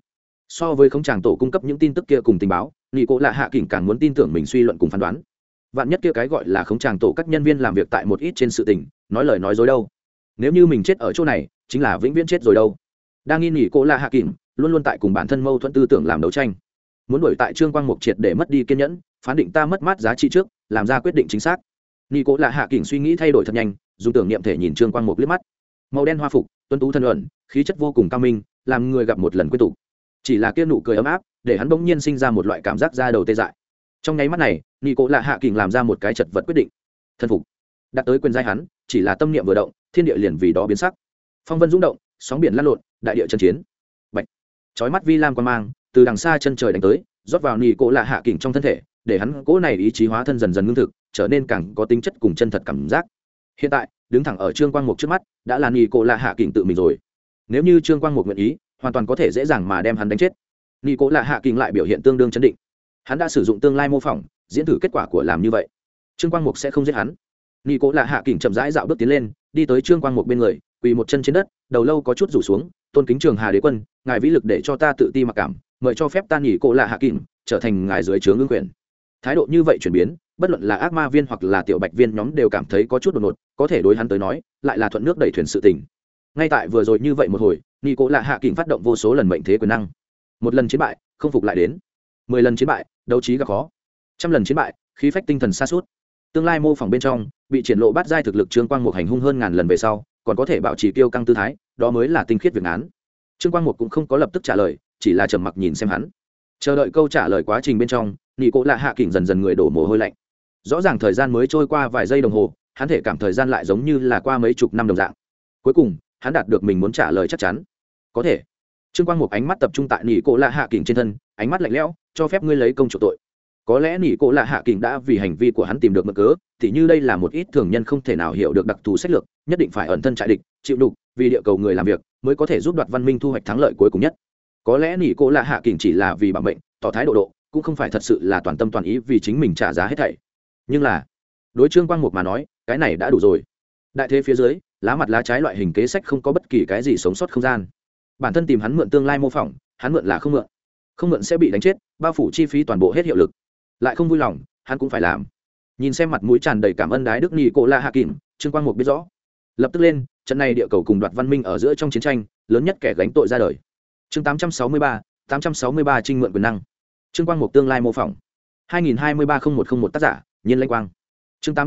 So với không chàng tổ cung cấp những tin tức kia cùng tình báo, nghị cố lạ hạ kỉnh càng muốn tin tưởng mình suy luận cùng phán đoán. Vạn nhất kia cái gọi là không chàng tổ các nhân viên làm việc tại một ít trên sự tình, nói lời nói dối đâu. Nếu như mình chết ở chỗ này, chính là vĩnh viễn chết rồi đâu. Đang nghi nghị cố lạ hạ kỉnh luôn luôn tại cùng bản thân mâu thuẫn tư tưởng làm đấu tranh, muốn đuổi tại Trương Quang Mục triệt để mất đi kiên nhẫn, phán định ta mất mát giá trị trước, làm ra quyết định chính xác. Nghị cố lạ hạ kỉnh suy nghĩ thay đổi thật nhanh, dùng tưởng niệm thể nhìn Trương Quang Mục liếc mắt. Màu đen hoa phục, tuấn tú thân luận, khí chất vô cùng cao minh, làm người gặp một lần quên tụ. Chỉ là kia nụ cười ấm áp, để hắn bỗng nhiên sinh ra một loại cảm giác da đầu tê dại. Trong nháy mắt này, nghị cố lạ hạ kỉnh làm ra một cái chật vật quyết định. Thân phục. Đặt tới quyền giai hắn, chỉ là tâm niệm vừa động, thiên địa liền vì đó biến sắc. Phong vân rung động, sóng biển lăn lộn, đại địa chân chiến. Bạch. Chói mắt vi lam quang mang, từ đằng xa chân trời đánh tới, rót vào nghị cố lạ hạ kỉnh trong thân thể, để hắn cố này ý chí hóa thân dần dần ngưng thực, trở nên càng có tính chất cùng chân thật cảm giác. Hiện tại, đứng thẳng ở Trương Quang Mục trước mắt, đã là nghị cố lạ hạ kỉnh tự mình rồi. Nếu như Trương Quang Mục nguyện ý, hoàn toàn có thể dễ dàng mà đem hắn đánh chết. Nghị cố lạ hạ kỉnh lại biểu hiện tương đương chấn định. Hắn đã sử dụng tương lai mô phỏng, diễn thử kết quả của làm như vậy. Trương Quang Mục sẽ không giết hắn. Nghị cố lạ hạ kỉnh chậm rãi dạo bước tiến lên, đi tới Trương Quang Mục bên người, quỳ một chân trên đất, đầu lâu có chút rủ xuống, tôn kính Trường Hà Đế quân, ngài vĩ lực để cho ta tự ti mặc cảm, mời cho phép ta nghị cố lạ hạ kỉnh trở thành ngài dưới trướng ương quyền. Thái độ như vậy chuyển biến, bất luận là ác ma viên hoặc là tiểu bạch viên nhóm đều cảm thấy có chút đột ngột, có thể đối hắn tới nói, lại là thuận nước đẩy thuyền sự tình. Ngay tại vừa rồi như vậy một hồi, nghị cố lạ hạ kỉnh phát động vô số lần mệnh thế quyền năng. Một lần chiến bại, không phục lại đến. 10 lần chiến bại, đấu trí gặp khó. 100 lần chiến bại, khí phách tinh thần sa sút. Tương lai mô phỏng bên trong, bị triển lộ bát giai thực lực Trương Quang Mục hành hung hơn ngàn lần về sau, còn có thể bảo trì kiêu căng tư thái, đó mới là tinh khiết việc án. Trương Quang Mục cũng không có lập tức trả lời, chỉ là trầm mặc nhìn xem hắn. Chờ đợi câu trả lời quá trình bên trong, nghị cố lạ hạ kỉnh dần dần người đổ mồ hôi lạnh. Rõ ràng thời gian mới trôi qua vài giây đồng hồ, hắn thể cảm thời gian lại giống như là qua mấy chục năm đồng dạng. Cuối cùng, hắn đạt được mình muốn trả lời chắc chắn. Có thể. Trương Quang Mục ánh mắt tập trung tại nghị cố lạ hạ kỉnh trên thân, ánh mắt lạnh lẽo, cho phép ngươi lấy công chủ tội. Có lẽ nghị cố lạ hạ kỉnh đã vì hành vi của hắn tìm được mực cớ, thì như đây là một ít thường nhân không thể nào hiểu được đặc thù sách lược, nhất định phải ẩn thân trại địch, chịu đục, vì địa cầu người làm việc, mới có thể giúp Đoạt Văn Minh thu hoạch thắng lợi cuối cùng nhất. Có lẽ nghị cố lạ hạ kỉnh chỉ là vì bảo mệnh, tỏ thái độ, cũng không phải thật sự là toàn tâm toàn ý vì chính mình trả giá hết thảy. Nhưng là, đối Trương Quang Mục mà nói, cái này đã đủ rồi. Đại thế phía dưới, lá mặt lá trái loại hình kế sách không có bất kỳ cái gì sống sót không gian. Bản thân tìm hắn mượn tương lai mô phỏng, hắn mượn là không mượn. Không mượn sẽ bị đánh chết, bao phủ chi phí toàn bộ hết hiệu lực. Lại không vui lòng, hắn cũng phải làm. Nhìn xem mặt mũi tràn đầy cảm ơn đái đức nghị cố lạ hạ kỉnh, Trương Quang Mục biết rõ. Lập tức lên, trận này địa cầu cùng Đoạt Văn Minh ở giữa trong chiến tranh, lớn nhất kẻ gánh tội ra đời. Chương 863 trinh mượn quyền năng. Trương Quang Mục tương lai mô phỏng. 2023-0101 tác giả, Nhiên Lãnh Quang. Chương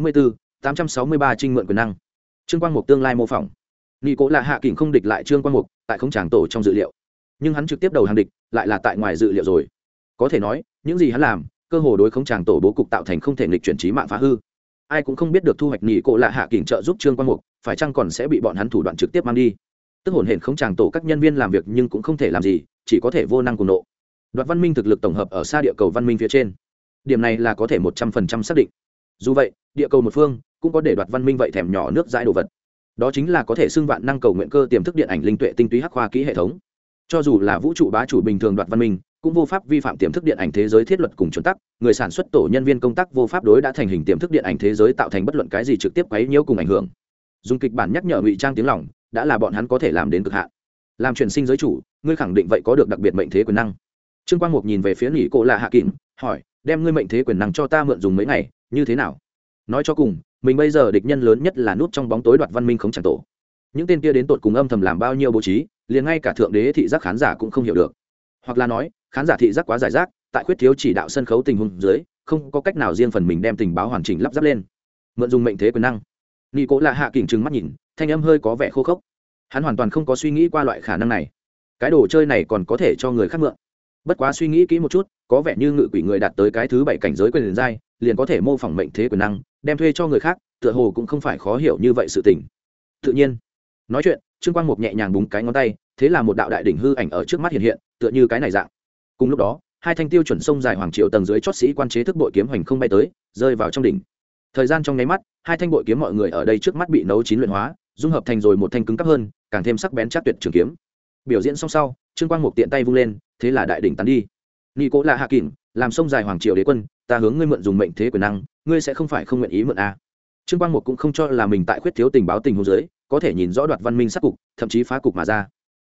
863 trinh mượn quyền năng. Trương Quang Mục tương lai mô phỏng. Nghị cố lạ hạ kỉnh không địch lại Trương Quang Mục, tại không tràng tổ trong dự liệu. Nhưng hắn trực tiếp đầu hàng địch, lại là tại ngoài dự liệu rồi. Có thể nói, những gì hắn làm, cơ hồ đối không tràng tổ bố cục tạo thành không thể nghịch chuyển trí mạng phá hư. Ai cũng không biết được thu hoạch nghị cố lạ hạ kỉnh trợ giúp Trương Quang Mục, phải chăng còn sẽ bị bọn hắn thủ đoạn trực tiếp mang đi. Tức hồn hển không tràng tổ các nhân viên làm việc nhưng cũng không thể làm gì, chỉ có thể vô năng cùng nộ. Đoạt Văn Minh thực lực tổng hợp ở xa địa cầu văn minh phía trên, điểm này là có thể 100% xác định. Dù vậy, địa cầu một phương cũng có để Đoạt Văn Minh vậy thèm nhỏ nước dãi đồ vật, đó chính là có thể xưng vạn năng cầu nguyện cơ tiềm thức điện ảnh linh tuệ tinh túy hắc khoa kỹ hệ thống. Cho dù là vũ trụ bá chủ bình thường Đoạt Văn Minh cũng vô pháp vi phạm tiềm thức điện ảnh thế giới thiết luật cùng chuẩn tắc, người sản xuất tổ nhân viên công tác vô pháp đối đã thành hình tiềm thức điện ảnh thế giới tạo thành bất luận cái gì trực tiếp quấy nhiễu cùng ảnh hưởng. Dùng kịch bản nhắc nhở ngụy trang tiếng lòng đã là bọn hắn có thể làm đến cực hạn. Làm chuyển sinh giới chủ, ngươi khẳng định vậy có được đặc biệt mệnh thế quyền năng. Trương Quang Mục nhìn về phía nghị cố lạ hạ kỉnh, hỏi, đem ngươi mệnh thế quyền năng cho ta mượn dùng mấy ngày, như thế nào? Nói cho cùng, mình bây giờ địch nhân lớn nhất là nút trong bóng tối Đoạt Văn Minh không chẳng tổ. Những tên kia đến tột cùng âm thầm làm bao nhiêu bố trí, liền ngay cả thượng đế thị giác khán giả cũng không hiểu được. Hoặc là nói, khán giả thị giác quá giải rác, tại khuyết thiếu chỉ đạo sân khấu tình huống dưới, không có cách nào riêng phần mình đem tình báo hoàn chỉnh lắp ráp lên. Mượn dùng mệnh thế quyền năng. Nghị cố lạ hạ kỉnh trừng mắt nhìn, thanh âm hơi có vẻ khô khốc. Hắn hoàn toàn không có suy nghĩ qua loại khả năng này. Cái đồ chơi này còn có thể cho người khác mượn. Bất quá suy nghĩ kỹ một chút, có vẻ như ngự quỷ người đạt tới cái thứ 7 cảnh giới quyền giai, liền có thể mô phỏng mệnh thế quyền năng, đem thuê cho người khác, tựa hồ cũng không phải khó hiểu như vậy sự tình. Tự nhiên, nói chuyện, Trương Quang Mục nhẹ nhàng búng cái ngón tay, thế là một đạo đại đỉnh hư ảnh ở trước mắt hiện hiện, tựa như cái này dạng. Cùng lúc đó, hai thanh tiêu chuẩn sông dài hoàng triệu tầng dưới chót sĩ quan chế thức bội kiếm hoành không bay tới, rơi vào trong đỉnh. Thời gian trong nháy mắt, hai thanh bội kiếm mọi người ở đây trước mắt bị nấu chín luyện hóa, dung hợp thành rồi một thanh cứng cáp hơn, càng thêm sắc bén chắc tuyệt trường kiếm. Biểu diễn xong sau, Trương Quang Mục tiện tay vung lên, thế là đại đỉnh tán đi. Nghị cố lạ hạ kỉnh, làm sông dài hoàng triều đế quân, ta hướng ngươi mượn dùng mệnh thế quyền năng, ngươi sẽ không phải không nguyện ý mượn a? Trương Quang Mục cũng không cho là mình tại khuyết thiếu tình báo tình huống dưới, có thể nhìn rõ Đoạt Văn Minh sát cục, thậm chí phá cục mà ra.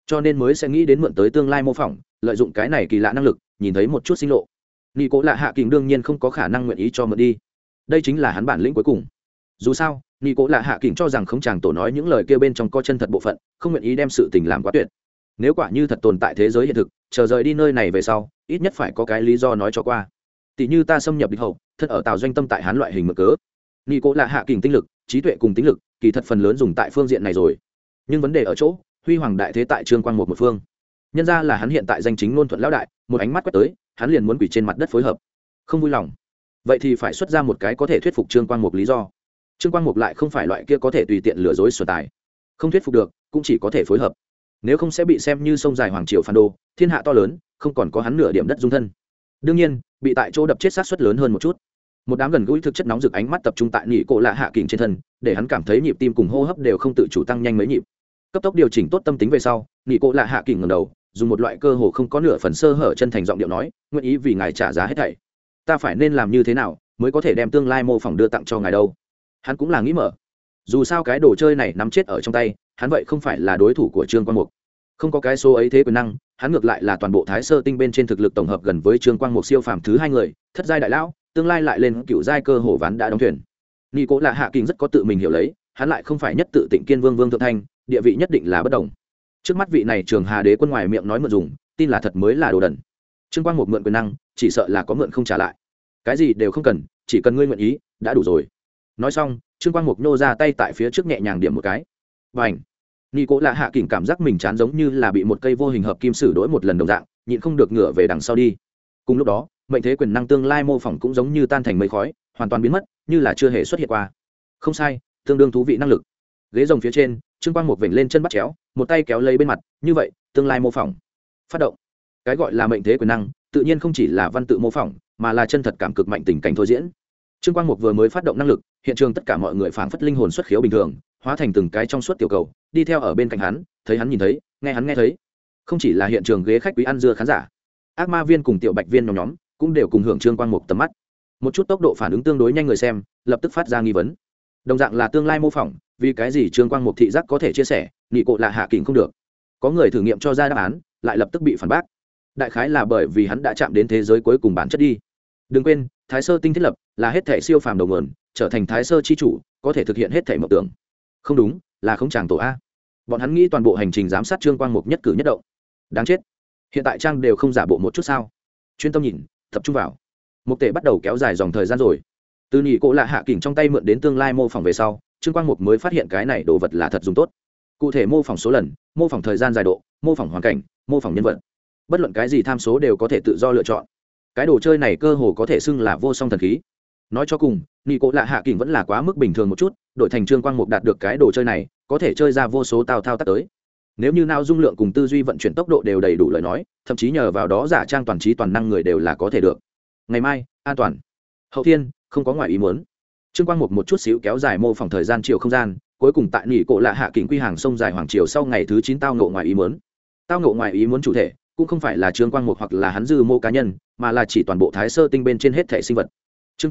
cho nên mới sẽ nghĩ đến mượn tới tương lai mô phỏng, lợi dụng cái này kỳ lạ năng lực nhìn thấy một chút sinh lộ. Nghi cố lạ hạ kình đương nhiên không có khả năng nguyện ý cho mượn đi, đây chính là hắn bản lĩnh cuối cùng. Dù sao nghi cố lạ hạ kình cho rằng không chàng tổ nói những lời kia bên trong có chân thật bộ phận, không nguyện ý đem sự tình làm quá tuyệt. Nếu quả như thật tồn tại thế giới hiện thực, chờ rời đi nơi này về sau ít nhất phải có cái lý do nói cho qua, tỷ như ta xâm nhập địch hậu thân ở tàu doanh tâm tại hắn loại hình mực cớ. Nghi cố lạ hạ kình tinh lực, trí tuệ cùng tính lực kỳ thật phần lớn dùng tại phương diện này rồi, nhưng vấn đề ở chỗ huy hoàng đại thế tại trương quang một phương, nhân ra là hắn hiện tại danh chính ngôn thuận lão đại, một ánh mắt quét tới hắn liền muốn quỳ trên mặt đất phối hợp. Không vui lòng vậy thì phải xuất ra một cái có thể thuyết phục trương quang một lý do. Trương quang một lại không phải loại kia có thể tùy tiện lừa dối sửa tài, không thuyết phục được cũng chỉ có thể phối hợp, nếu không sẽ bị xem như sông dài hoàng triều phản đồ, thiên hạ to lớn không còn có hắn nửa điểm đất dung thân. Đương nhiên bị tại chỗ đập chết sát suất lớn hơn một chút. Một đám gần gũi thực chất nóng rực ánh mắt tập trung tại nhị cổ lạ hạ kình trên thân, để hắn cảm thấy nhịp tim cùng hô hấp đều không tự chủ tăng nhanh mấy nhịp. Cấp tốc điều chỉnh tốt tâm tính về sau, nhị cổ lạ hạ kình ngẩng đầu, dùng một loại cơ hồ không có nửa phần sơ hở chân thành giọng điệu nói, nguyện ý vì ngài trả giá hết thảy. Ta phải nên làm như thế nào mới có thể đem tương lai mô phỏng đưa tặng cho ngài đâu? Hắn cũng là nghĩ mở, dù sao cái đồ chơi này nắm chết ở trong tay hắn, vậy không phải là đối thủ của trương quang mục. Không có cái số ấy thế quyền năng, hắn ngược lại là toàn bộ thái sơ tinh bên trên thực lực tổng hợp gần với trương quang mục siêu phàm thứ hai người, thất giai đại lão, tương lai lại lên cựu giai cơ hồ ván đã đóng thuyền. Nghi cố lạ hạ kình rất có tự mình hiểu lấy, hắn lại không phải nhất tự tịnh kiên vương thượng thanh, địa vị nhất định là bất đồng. Trước mắt vị này trường hà đế quân ngoài miệng nói mượn dùng, tin là thật mới là đồ đần. Trương quang mục mượn quyền năng chỉ sợ là có mượn không trả lại, cái gì đều không cần, chỉ cần ngươi nguyện ý đã đủ rồi. Nói xong trương quang mục nô ra tay tại phía trước nhẹ nhàng điểm một cái, bành. Nghi cố lạ hạ kình cảm giác mình chán giống như là bị một cây vô hình hợp kim sử đỗi một lần đồng dạng, nhịn không được ngửa về đằng sau đi. Cùng lúc đó mệnh thế quyền năng tương lai mô phỏng cũng giống như tan thành mây khói, hoàn toàn biến mất, như là chưa hề xuất hiện qua. Không sai, tương đương thú vị năng lực. Ghế rồng phía trên trương quang một vểnh lên chân bắt chéo, một tay kéo lấy bên mặt, như vậy tương lai mô phỏng phát động. Cái gọi là mệnh thế quyền năng tự nhiên không chỉ là văn tự mô phỏng, mà là chân thật cảm cực mạnh tình cảnh thôi diễn. Trương quang một vừa mới phát động năng lực, hiện trường tất cả mọi người phảng phất linh hồn xuất khiếu bình thường, hóa thành từng cái trong suốt tiểu cầu, đi theo ở bên cạnh hắn, thấy hắn nhìn thấy, nghe hắn nghe thấy. Không chỉ là hiện trường ghế khách quý ăn dưa khán giả, ác ma viên cùng tiểu bạch viên nhóm cũng đều cùng hưởng trương quang một tầm mắt. Một chút tốc độ phản ứng tương đối nhanh người xem lập tức phát ra nghi vấn, đồng dạng là tương lai mô phỏng, vì cái gì trương quang một thị giác có thể chia sẻ, nghị cộ là hạ kình không được? Có người thử nghiệm cho ra đáp án, lại lập tức bị phản bác. Đại khái là bởi vì hắn đã chạm đến thế giới cuối cùng bản chất đi. Đừng quên thái sơ tinh thiết lập là hết thể siêu phàm đầu nguồn, trở thành thái sơ chi chủ có thể thực hiện hết thể mộng tưởng. Không đúng, là không chàng tổ a. Bọn hắn nghĩ toàn bộ hành trình giám sát trương quang mục nhất cử nhất động. Đáng chết, hiện tại trang đều không giả bộ một chút sao? Chuyên tâm nhìn, tập trung vào. Mục tể bắt đầu kéo dài dòng thời gian rồi. Từ nhị cỗ lạ hạ kình trong tay mượn đến tương lai mô phỏng về sau, trương quang mục mới phát hiện cái này đồ vật là thật dùng tốt. Cụ thể mô phỏng số lần, mô phỏng thời gian dài độ, mô phỏng hoàn cảnh, mô phỏng nhân vật, bất luận cái gì tham số đều có thể tự do lựa chọn. Cái đồ chơi này cơ hồ có thể xưng là vô song thần khí. Nói cho cùng nhị cỗ lạ hạ kình vẫn là quá mức bình thường một chút, đổi thành trương quang mục đạt được cái đồ chơi này có thể chơi ra vô số thao tác tới. Nếu như não dung lượng cùng tư duy vận chuyển tốc độ đều đầy đủ lời nói, thậm chí nhờ vào đó giả trang toàn trí toàn năng người đều là có thể được. Ngày mai an toàn, hậu thiên không có ngoài ý muốn. Trương quang mục một chút xíu kéo dài mô phỏng thời gian chiều không gian, cuối cùng tại nhị cỗ lạ hạ kình quy hàng sông dài hoàng triều sau ngày thứ 9 tao ngộ ngoài ý muốn. Tao ngộ ngoài ý muốn chủ thể cũng không phải là trương quang mục hoặc là hắn dư mô cá nhân, mà là chỉ toàn bộ thái sơ tinh bên trên hết thể sinh vật. Chương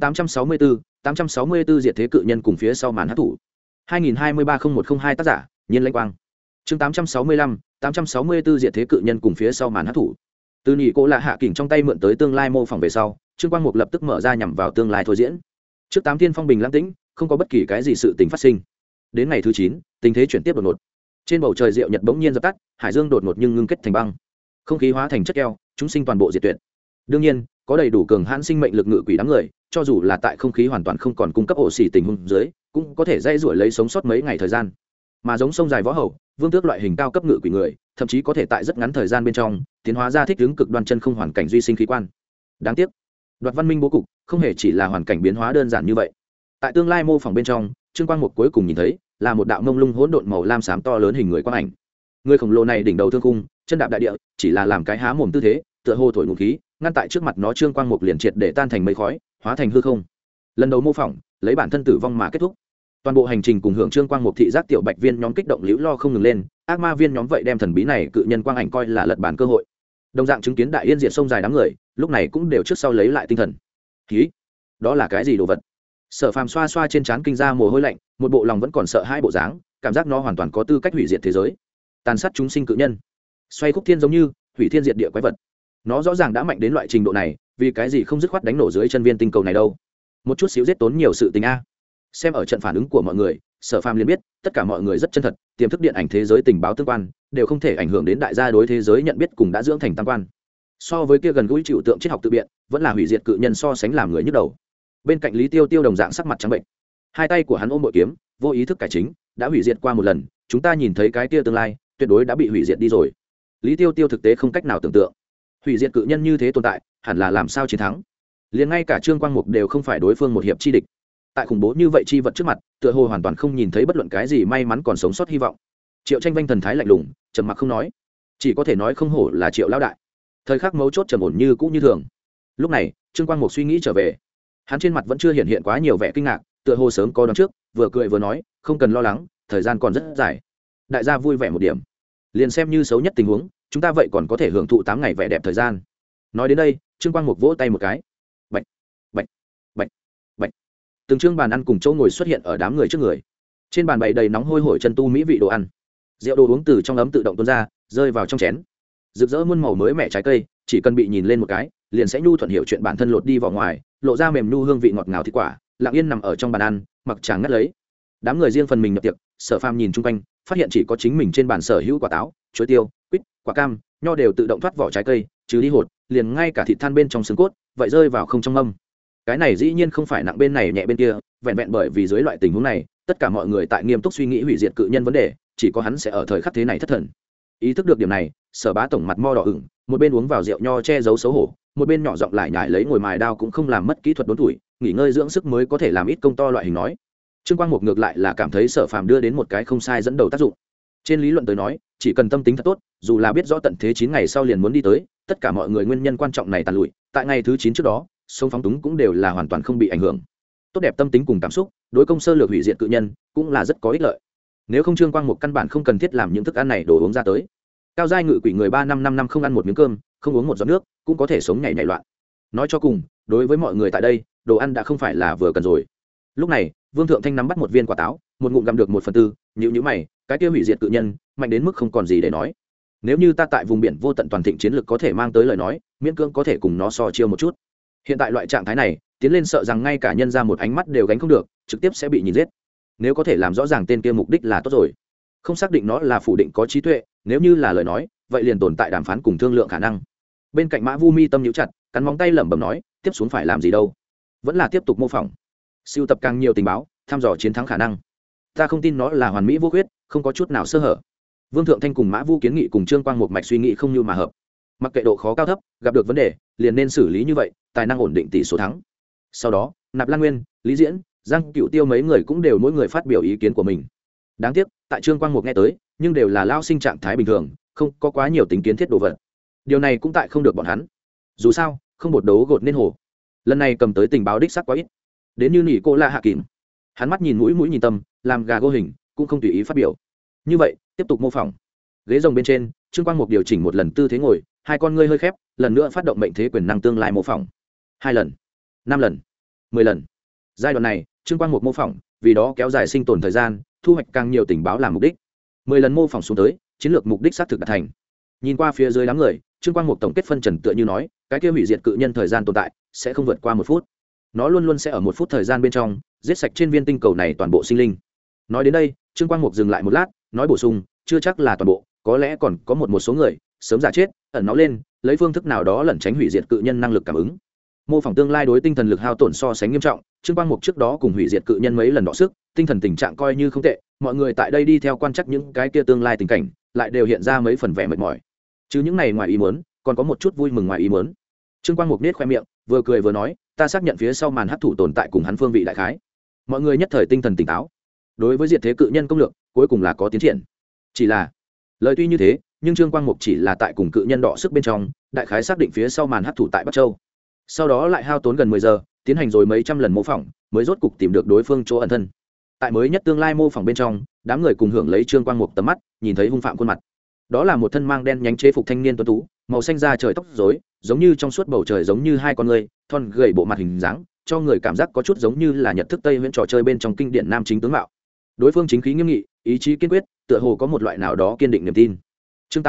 864 diệt thế cự nhân cùng phía sau màn hắc thủ. 2023-0102 tác giả Nhiên Lãnh Quang. Chương 864 diệt thế cự nhân cùng phía sau màn hắc thủ. Từ nhị cỗ lạ hạ kình trong tay mượn tới tương lai mô phỏng về sau, trương quang mục lập tức mở ra nhằm vào tương lai thôi diễn. Trước 8 thiên phong bình lãng tĩnh, không có bất kỳ cái gì sự tình phát sinh. Đến ngày thứ 9, tình thế chuyển tiếp đột ngột. Trên bầu trời diệu nhật bỗng nhiên dập tắt, hải dương đột ngột nhưng ngưng kết thành băng. Không khí hóa thành chất keo, chúng sinh toàn bộ diệt tuyệt. Đương nhiên, có đầy đủ cường hãn sinh mệnh lực ngự quỷ đám người, cho dù là tại không khí hoàn toàn không còn cung cấp ổ xỉ tình huống dưới, cũng có thể dây rủi lấy sống sót mấy ngày thời gian. Mà giống sông dài võ hầu, vương tước loại hình cao cấp ngự quỷ người, thậm chí có thể tại rất ngắn thời gian bên trong tiến hóa ra thích ứng cực đoan chân không hoàn cảnh duy sinh khí quan. Đáng tiếc, Đoạt Văn Minh bố cục không hề chỉ là hoàn cảnh biến hóa đơn giản như vậy. Tại tương lai mô phỏng bên trong, trương quang mục cuối cùng nhìn thấy là một đạo mông lung hỗn độn màu lam xám to lớn hình người quang ảnh. Người khổng lồ này đỉnh đầu thương khung, chân đạp đại địa, chỉ là làm cái há mồm tư thế, tựa hồ thổi ngụm khí, ngăn tại trước mặt nó trương quang mục liền triệt để tan thành mây khói, hóa thành hư không. Lần đầu mô phỏng lấy bản thân tử vong mà kết thúc. Toàn bộ hành trình cùng hưởng trương quang mục thị giác tiểu bạch viên nhóm kích động liễu lo không ngừng lên, ác ma viên nhóm vậy đem thần bí này cự nhân quang ảnh coi là lật bản cơ hội. Đồng dạng chứng kiến đại yên diệt sông dài đám người, lúc này cũng đều trước sau lấy lại tinh thần. Khí, đó là cái gì đồ vật? Sở Phàm xoa xoa trên trán kinh ra mồ hôi lạnh, một bộ lòng vẫn còn sợ hai bộ dáng, cảm giác nó hoàn toàn có tư cách hủy diệt thế giới, tàn sát chúng sinh cự nhân. xoay khúc thiên giống như hủy thiên diệt địa quái vật. Nó rõ ràng đã mạnh đến loại trình độ này, vì cái gì không dứt khoát đánh nổ dưới chân viên tinh cầu này đâu? Một chút xíu giết tốn nhiều sự tình a. Xem ở trận phản ứng của mọi người, Sở Phàm liền biết tất cả mọi người rất chân thật, tiềm thức điện ảnh thế giới tình báo tương quan đều không thể ảnh hưởng đến đại gia đối thế giới nhận biết cùng đã dưỡng thành tam quan. So với kia gần gũi chịu tượng triết học tự biện, vẫn là hủy diệt cự nhân so sánh làm người nhức đầu. Bên cạnh Lý Tiêu Tiêu đồng dạng sắc mặt trắng bệnh, hai tay của hắn ôm bội kiếm, vô ý thức cải chính, đã hủy diệt qua một lần, chúng ta nhìn thấy cái kia tương lai tuyệt đối đã bị hủy diệt đi rồi. Lý Tiêu Tiêu thực tế không cách nào tưởng tượng, hủy diệt cự nhân như thế tồn tại, hẳn là làm sao chiến thắng. Liền ngay cả Trương Quang Mục đều không phải đối phương một hiệp chi địch. Tại khủng bố như vậy chi vật trước mặt, tựa hồ hoàn toàn không nhìn thấy bất luận cái gì may mắn còn sống sót hy vọng. Triệu Tranh Vanh thần thái lạnh lùng, trầm mặc không nói, chỉ có thể nói không hổ là Triệu lão đại. Thời khắc mấu chốt trầm ổn như cũ như thường. Lúc này, Trương Quang Mục suy nghĩ trở về, hắn trên mặt vẫn chưa hiện hiện quá nhiều vẻ kinh ngạc, tựa hồ sớm có đoán trước, vừa cười vừa nói, không cần lo lắng, thời gian còn rất dài. Đại gia vui vẻ một điểm, liền xem như xấu nhất tình huống, chúng ta vậy còn có thể hưởng thụ 8 ngày vẻ đẹp thời gian. Nói đến đây, Trương Quang Mục vỗ tay một cái, bạch bạch bạch bạch, từng trương bàn ăn cùng chỗ ngồi xuất hiện ở đám người trước người. Trên bàn bày đầy nóng hôi hổi chân tu mỹ vị đồ ăn, rượu đồ uống từ trong ấm tự động tuôn ra, rơi vào trong chén. Rực rỡ muôn màu mới mẻ trái cây, chỉ cần bị nhìn lên một cái, liền sẽ nhu thuận hiểu chuyện bản thân lột đi vào ngoài, lộ ra mềm nhu hương vị ngọt ngào thịt quả, lặng yên nằm ở trong bàn ăn, mặc chàng ngắt lấy. Đám người riêng phần mình nhập tiệc, Sở Phàm nhìn chung quanh, phát hiện chỉ có chính mình trên bàn sở hữu quả táo, chuối tiêu, quýt, quả cam, nho đều tự động thoát vỏ trái cây, trừ đi hột, liền ngay cả thịt than bên trong xương cốt, vậy rơi vào không trong mâm. Cái này dĩ nhiên không phải nặng bên này nhẹ bên kia, vẹn vẹn bởi vì dưới loại tình huống này, tất cả mọi người tại nghiêm túc suy nghĩ hủy diệt cự nhân vấn đề, chỉ có hắn sẽ ở thời khắc thế này thất thần. Ý thức được điểm này, Sở Bá tổng mặt mo đỏ ửng, một bên uống vào rượu nho che giấu xấu hổ, một bên nhỏ giọng lại nhải lấy ngồi mài đao cũng không làm mất kỹ thuật đốn tuổi, nghỉ ngơi dưỡng sức mới có thể làm ít công to loại hình nói. Trương Quang Mục ngược lại là cảm thấy Sở Phàm đưa đến một cái không sai dẫn đầu tác dụng. Trên lý luận tới nói, chỉ cần tâm tính thật tốt, dù là biết rõ tận thế 9 ngày sau liền muốn đi tới, tất cả mọi người nguyên nhân quan trọng này tàn lụi, tại ngày thứ 9 trước đó, sông phóng túng cũng đều là hoàn toàn không bị ảnh hưởng. Tốt đẹp tâm tính cùng cảm xúc, đối công sơ lược hủy diệt cự nhân cũng là rất có ích lợi. Nếu không Trương Quang Mục căn bản không cần thiết làm những thức ăn này đồ uống ra tới. Cao giai ngự quỷ người 3 năm năm không ăn một miếng cơm, không uống một giọt nước, cũng có thể sống nhảy nhảy loạn. Nói cho cùng, đối với mọi người tại đây, đồ ăn đã không phải là vừa cần rồi. Lúc này, Vương Thượng Thanh nắm bắt một viên quả táo, một ngụm gặm được 1/4, nhíu mày, cái kia hủy diệt cự nhân, mạnh đến mức không còn gì để nói. Nếu như ta tại vùng biển vô tận toàn thịnh chiến lực có thể mang tới lời nói, miễn cưỡng có thể cùng nó so chiêu một chút. Hiện tại loại trạng thái này, tiến lên sợ rằng ngay cả nhân ra một ánh mắt đều gánh không được, trực tiếp sẽ bị nhìn giết. Nếu có thể làm rõ ràng tên kia mục đích là tốt rồi. Không xác định nó là phủ định có trí tuệ, nếu như là lời nói, vậy liền tồn tại đàm phán cùng thương lượng khả năng. Bên cạnh Mã Vu mi tâm nhíu chặt, cắn móng tay lẩm bẩm nói, tiếp xuống phải làm gì đâu? Vẫn là tiếp tục mô phỏng, sưu tập càng nhiều tình báo, thăm dò chiến thắng khả năng. Ta không tin nó là hoàn mỹ vô khuyết, không có chút nào sơ hở. Vương Thượng Thanh cùng Mã Vu kiến nghị cùng Trương Quang một mạch suy nghĩ không như mà hợp. Mặc kệ độ khó cao thấp, gặp được vấn đề, liền nên xử lý như vậy, tài năng ổn định tỷ số thắng. Sau đó, Nạp Lan Nguyên, Lý Diễn, Giang Cựu Tiêu mấy người cũng đều mỗi người phát biểu ý kiến của mình. Đáng tiếc, tại Trương Quang Mục nghe tới, nhưng đều là lao sinh trạng thái bình thường, không có quá nhiều tính kiến thiết đồ vật. Điều này cũng tại không được bọn hắn. Dù sao, không bột đấu gột nên hồ. Lần này cầm tới tình báo đích xác quá ít. Đến như nỉ cô La Hạ Kìm, hắn mắt nhìn mũi nhìn tâm, làm gà gô hình, cũng không tùy ý phát biểu. Như vậy, tiếp tục mô phỏng. Ghế rồng bên trên, Trương Quang Mục điều chỉnh một lần tư thế ngồi, hai con ngươi hơi khép, lần nữa phát động mệnh thế quyền năng tương lai mô phỏng. 2 lần, 5 lần, 10 lần. Giai đoạn này, Trương Quang Mục mô phỏng, vì đó kéo dài sinh tồn thời gian, thu hoạch càng nhiều tình báo làm mục đích. 10 lần mô phỏng xuống tới, chiến lược mục đích xác thực đạt thành. Nhìn qua phía dưới đám người, Trương Quang Mục tổng kết phân trần tựa như nói, cái kia hủy diệt cự nhân thời gian tồn tại sẽ không vượt qua 1 phút. Nó luôn luôn sẽ ở 1 phút thời gian bên trong giết sạch trên viên tinh cầu này toàn bộ sinh linh. Nói đến đây, Trương Quang Mục dừng lại một lát, nói bổ sung, chưa chắc là toàn bộ, có lẽ còn có một số người sớm giả chết, ẩn nó lên, lấy phương thức nào đó lẩn tránh hủy diệt cự nhân năng lực cảm ứng. Mô phỏng tương lai đối tinh thần lực hao tổn so sánh nghiêm trọng, Trương Quang Mục trước đó cùng hủy diệt cự nhân mấy lần đọ sức, tinh thần tình trạng coi như không tệ, mọi người tại đây đi theo quan chắc những cái kia tương lai tình cảnh, lại đều hiện ra mấy phần vẻ mệt mỏi. Chứ những này ngoài ý muốn, còn có một chút vui mừng ngoài ý muốn. Trương Quang Mục nết khoe miệng, vừa cười vừa nói, ta xác nhận phía sau màn hắc thủ tồn tại cùng hắn phương vị đại khái. Mọi người nhất thời tinh thần tỉnh táo. Đối với diệt thế cự nhân công lược, cuối cùng là có tiến triển. Chỉ là, lời tuy như thế, nhưng Trương Quang Mục chỉ là tại cùng cự nhân đọ sức bên trong, đại khái xác định phía sau màn hắc thủ tại Bắc Châu. Sau đó lại hao tốn gần 10 giờ, tiến hành rồi mấy trăm lần mô phỏng, mới rốt cục tìm được đối phương chỗ ẩn thân. Tại mới nhất tương lai mô phỏng bên trong, đám người cùng hưởng lấy Trương Quang Mục tầm mắt, nhìn thấy hung phạm khuôn mặt. Đó là một thân mang đen nhánh chế phục thanh niên tuấn tú, màu xanh da trời tóc rối, giống như trong suốt bầu trời giống như hai con người, thon gầy bộ mặt hình dáng, cho người cảm giác có chút giống như là Nhật thức Tây Viễn trò chơi bên trong kinh điển nam chính tướng mạo. Đối phương chính khí nghiêm nghị, ý chí kiên quyết, tựa hồ có một loại nào đó kiên định niềm tin. chương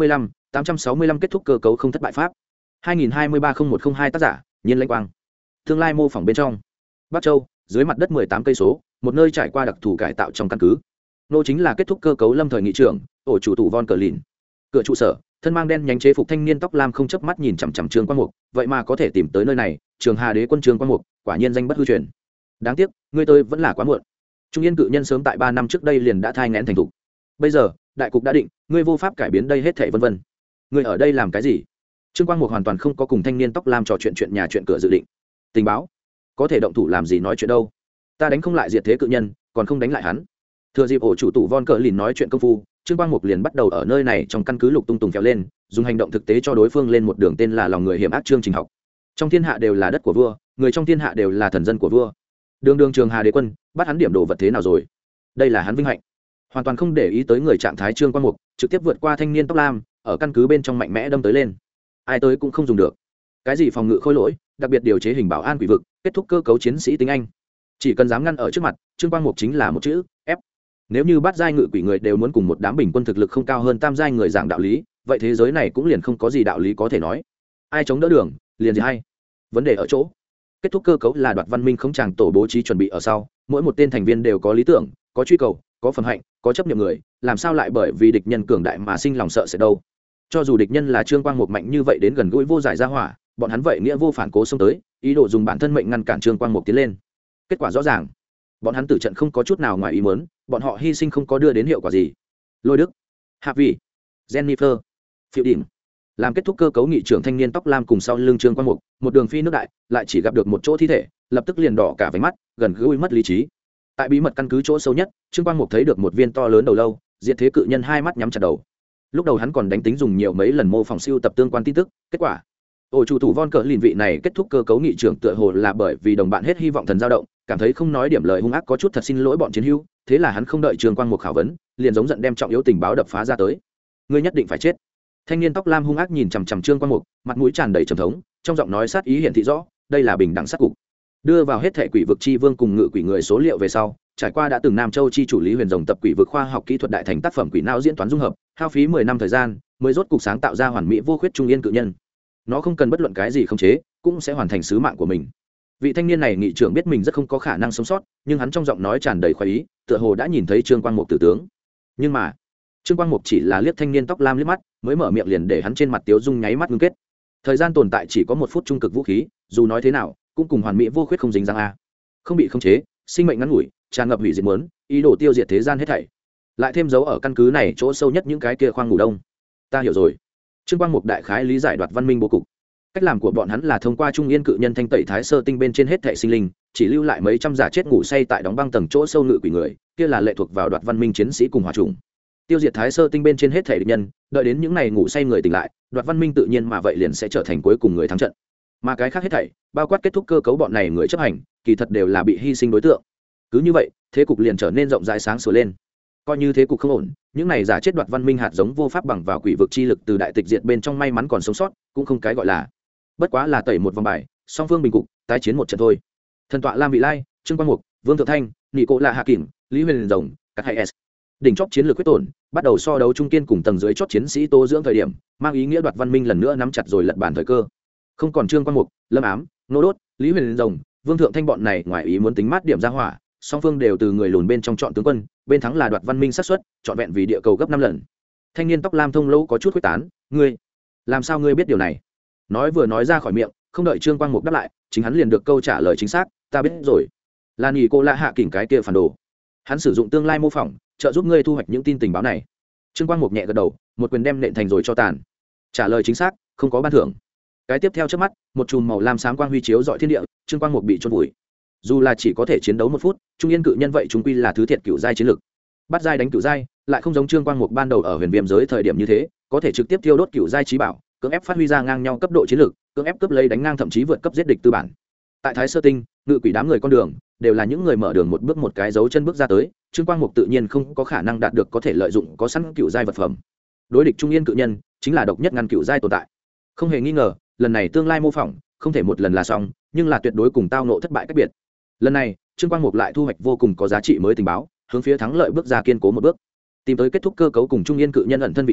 865 kết thúc cơ cấu không thất bại pháp. 2023-0102 tác giả Nhiên Lãnh Quang. Tương lai mô phỏng bên trong Bắc Châu, dưới mặt đất 18 cây số, một nơi trải qua đặc thù cải tạo trong căn cứ. Nô chính là kết thúc cơ cấu lâm thời nghị trưởng, ổ chủ tụ Von Cờ Lìn. Cửa trụ sở, thân mang đen nhánh chế phục thanh niên tóc lam không chớp mắt nhìn chằm chằm Trương Quang Mục, vậy mà có thể tìm tới nơi này, Trường Hà Đế quân Trương Quang Mục, quả nhiên danh bất hư truyền. Đáng tiếc, ngươi tôi vẫn là quá muộn. Trung Yên cự nhân sớm tại 3 năm trước đây liền đã thai nghén thành thục. Bây giờ, đại cục đã định, ngươi vô pháp cải biến đây hết thảy vân vân. Ngươi ở đây làm cái gì? Trương Quang Mục hoàn toàn không có cùng thanh niên tóc lam trò chuyện nhà chuyện cửa dự định. Tình báo, có thể động thủ làm gì nói chuyện đâu? Ta đánh không lại diệt thế cự nhân, còn không đánh lại hắn. Thừa dịp ổ chủ tụ Von Cờ Lìn nói chuyện công phu, Trương Quang Mục liền bắt đầu ở nơi này trong căn cứ lục tung tùng kéo lên, dùng hành động thực tế cho đối phương lên một đường tên là lòng người hiểm ác chương trình học. Trong thiên hạ đều là đất của vua, người trong thiên hạ đều là thần dân của vua. Đường Trường Hà Đế quân, bắt hắn điểm đồ vật thế nào rồi? Đây là hắn vinh hạnh. Hoàn toàn không để ý tới người trạng thái Trương Quang Mục, trực tiếp vượt qua thanh niên tóc lam, ở căn cứ bên trong mạnh mẽ đâm tới lên. Ai tới cũng không dùng được. Cái gì phòng ngự khôi lỗi, đặc biệt điều chế hình bảo an quỷ vực, kết thúc cơ cấu chiến sĩ tiếng Anh. Chỉ cần dám ngăn ở trước mặt, Trương Quang Mục chính là một chữ F. Nếu như bắt giai ngự quỷ người đều muốn cùng một đám bình quân thực lực không cao hơn tam giai người giảng đạo lý, vậy thế giới này cũng liền không có gì đạo lý có thể nói. Ai chống đỡ đường, liền gì hay. Vấn đề ở chỗ, kết thúc cơ cấu là Đoạt Văn Minh không chàng tổ bố trí chuẩn bị ở sau, mỗi một tên thành viên đều có lý tưởng, có truy cầu, có phẩm hạnh, có chấp niệm người, làm sao lại bởi vì địch nhân cường đại mà sinh lòng sợ sẽ đâu? Cho dù địch nhân là Trương Quang Mục mạnh như vậy đến gần gũi vô giải ra hỏa, bọn hắn vậy nghĩa vô phản cố xông tới, ý đồ dùng bản thân mệnh ngăn cản Trương Quang Mục tiến lên. Kết quả rõ ràng, bọn hắn tử trận không có chút nào ngoài ý muốn, bọn họ hy sinh không có đưa đến hiệu quả gì. Lôi Đức, Hạp Vị, Jennifer, Phiệu Đỉnh, làm kết thúc cơ cấu nghị trưởng thanh niên tóc lam cùng sau lưng Trương Quang Mục, một đường phi nước đại, lại chỉ gặp được một chỗ thi thể, lập tức liền đỏ cả váy mắt, gần gũi mất lý trí. Tại bí mật căn cứ chỗ sâu nhất, Trương Quang Mục thấy được một viên to lớn đầu lâu, diệt thế cự nhân hai mắt nhắm chặt đầu. Lúc đầu hắn còn đánh tính dùng nhiều mấy lần mô phỏng siêu tập tương quan tin tức, kết quả ổ chủ thủ Von Cờ Lìn vị này kết thúc cơ cấu nghị trưởng tựa hồ là bởi vì đồng bạn hết hy vọng thần dao động, cảm thấy không nói điểm lời hung ác có chút thật xin lỗi bọn chiến hữu, thế là hắn không đợi Trương Quang Mục khảo vấn, liền giống giận đem trọng yếu tình báo đập phá ra tới. Ngươi nhất định phải chết. Thanh niên tóc lam hung ác nhìn chằm chằm Trương Quang Mục, mặt mũi tràn đầy trầm thống, trong giọng nói sát ý hiển thị rõ, đây là bình đẳng sát cục. Đưa vào hết thể quỷ vực chi vương cùng ngự quỷ người số liệu về sau, trải qua đã từng Nam Châu chi chủ Lý Huyền Rồng tập quỷ vực khoa học kỹ thuật đại thành tác phẩm quỷ não diễn toán dung hợp, hao phí 10 năm thời gian, mới rốt cục sáng tạo ra hoàn mỹ vô khuyết trung yên cự nhân. Nó không cần bất luận cái gì khống chế, cũng sẽ hoàn thành sứ mạng của mình. Vị thanh niên này nghị trưởng biết mình rất không có khả năng sống sót, nhưng hắn trong giọng nói tràn đầy khoái ý, tựa hồ đã nhìn thấy Trương Quang Mục tử tướng. Nhưng mà, Trương Quang Mục chỉ là liếc thanh niên tóc lam liếc mắt, mới mở miệng liền để hắn trên mặt tiếu dung nháy mắt ngưng kết. Thời gian tồn tại chỉ có 1 phút trung cực vũ khí, dù nói thế nào, cũng cùng hoàn mỹ vô khuyết không dính dáng a. Không bị khống chế, sinh mệnh ngắn ngủi, tràn ngập hủy diệt muốn, ý đồ tiêu diệt thế gian hết thảy. Lại thêm dấu ở căn cứ này chỗ sâu nhất những cái kia khoang ngủ đông. Ta hiểu rồi. Trương Quang Mục đại khái lý giải Đoạt Văn Minh bố cục. Cách làm của bọn hắn là thông qua trung yên cự nhân thanh tẩy thái sơ tinh bên trên hết thảy sinh linh, chỉ lưu lại mấy trăm giả chết ngủ say tại đóng băng tầng chỗ sâu ngự quỷ người, kia là lệ thuộc vào Đoạt Văn Minh chiến sĩ cùng hỏa trùng. Tiêu diệt thái sơ tinh bên trên hết thảy địch nhân, đợi đến những này ngủ say người tỉnh lại, Đoạt Văn Minh tự nhiên mà vậy liền sẽ trở thành cuối cùng người thắng trận. Mà cái khác hết thảy, bao quát kết thúc cơ cấu bọn này người chấp hành, kỳ thật đều là bị hy sinh đối tượng. Cứ như vậy, thế cục liền trở nên rộng rãi sáng sủa lên. Coi như thế cục không ổn, những này giả chết Đoạt Văn Minh hạt giống vô pháp bằng vào quỷ vực chi lực từ đại tịch diệt bên trong may mắn còn sống sót, cũng không cái gọi là. Bất quá là tẩy một vòng bài, song phương bình cục, tái chiến một trận thôi. Thần tọa Lam Vị Lai, Trương Quang Mục, Vương Thượng Thanh, Nghị Cố Lạ Hạ Kình, Lý Huyền Rồng, các hay s đỉnh chóp chiến lược quyết tổn, bắt đầu so đấu trung kiên cùng tầng dưới chót chiến sĩ tố dưỡng thời điểm, mang ý nghĩa Đoạt Văn Minh lần nữa nắm chặt rồi lật bàn thời cơ. Không còn Trương Quang Mục, Lâm Ám, Nô Đốt, Lý Huyền Rồng, Vương Thượng Thanh bọn này ngoài ý muốn tính mát điểm ra hỏa, song phương đều từ người lùn bên trong chọn tướng quân, bên thắng là Đoạt Văn Minh xác suất, chọn vẹn vì địa cầu gấp 5 lần. Thanh niên tóc lam thông lâu có chút quyết tán, ngươi, làm sao ngươi biết điều này? Nói vừa nói ra khỏi miệng, không đợi Trương Quang Mục đáp lại, chính hắn liền được câu trả lời chính xác, ta biết rồi. Là Nghị Cô Lạ Hạ Kình cái kia phản đồ. Hắn sử dụng tương lai mô phỏng, trợ giúp ngươi thu hoạch những tin tình báo này. Trương Quang Mục nhẹ gật đầu, một quyền đem nện thành rồi cho tàn. Trả lời chính xác, không có ban thưởng. Cái tiếp theo trước mắt, một chùm màu lam xám quang huy chiếu dọi thiên địa, Trương Quang Mục bị chôn vùi. Dù là chỉ có thể chiến đấu 1 phút, trung yên cự nhân vậy chúng quy là thứ thiệt cựu giai chiến lực. Bắt giai đánh cựu giai, lại không giống Trương Quang Mục ban đầu ở huyền viêm giới thời điểm như thế, có thể trực tiếp tiêu đốt cựu giai trí bảo, cưỡng ép phát huy ra ngang nhau cấp độ chiến lược, cưỡng ép cướp lấy đánh ngang thậm chí vượt cấp giết địch tư bản. Tại Thái Sơ Tinh, ngự quỷ đám người con đường đều là những người mở đường một bước một cái dấu chân bước ra tới, Trương Quang Mục tự nhiên không có khả năng đạt được có thể lợi dụng có sẵn cựu giai vật phẩm. Đối địch trung yên cự nhân chính là độc nhất ngăn cựu giai tồn tại. Không hề nghi ngờ, lần này tương lai mô phỏng không thể một lần là xong, nhưng là tuyệt đối cùng tao nộ thất bại cách biệt. Lần này, Trương Quang Mục lại thu hoạch vô cùng có giá trị mới tình báo, hướng phía thắng lợi bước ra kiên cố một bước. Tìm tới kết thúc cơ cấu cùng trung yên cự nhân ẩn thân vị trí,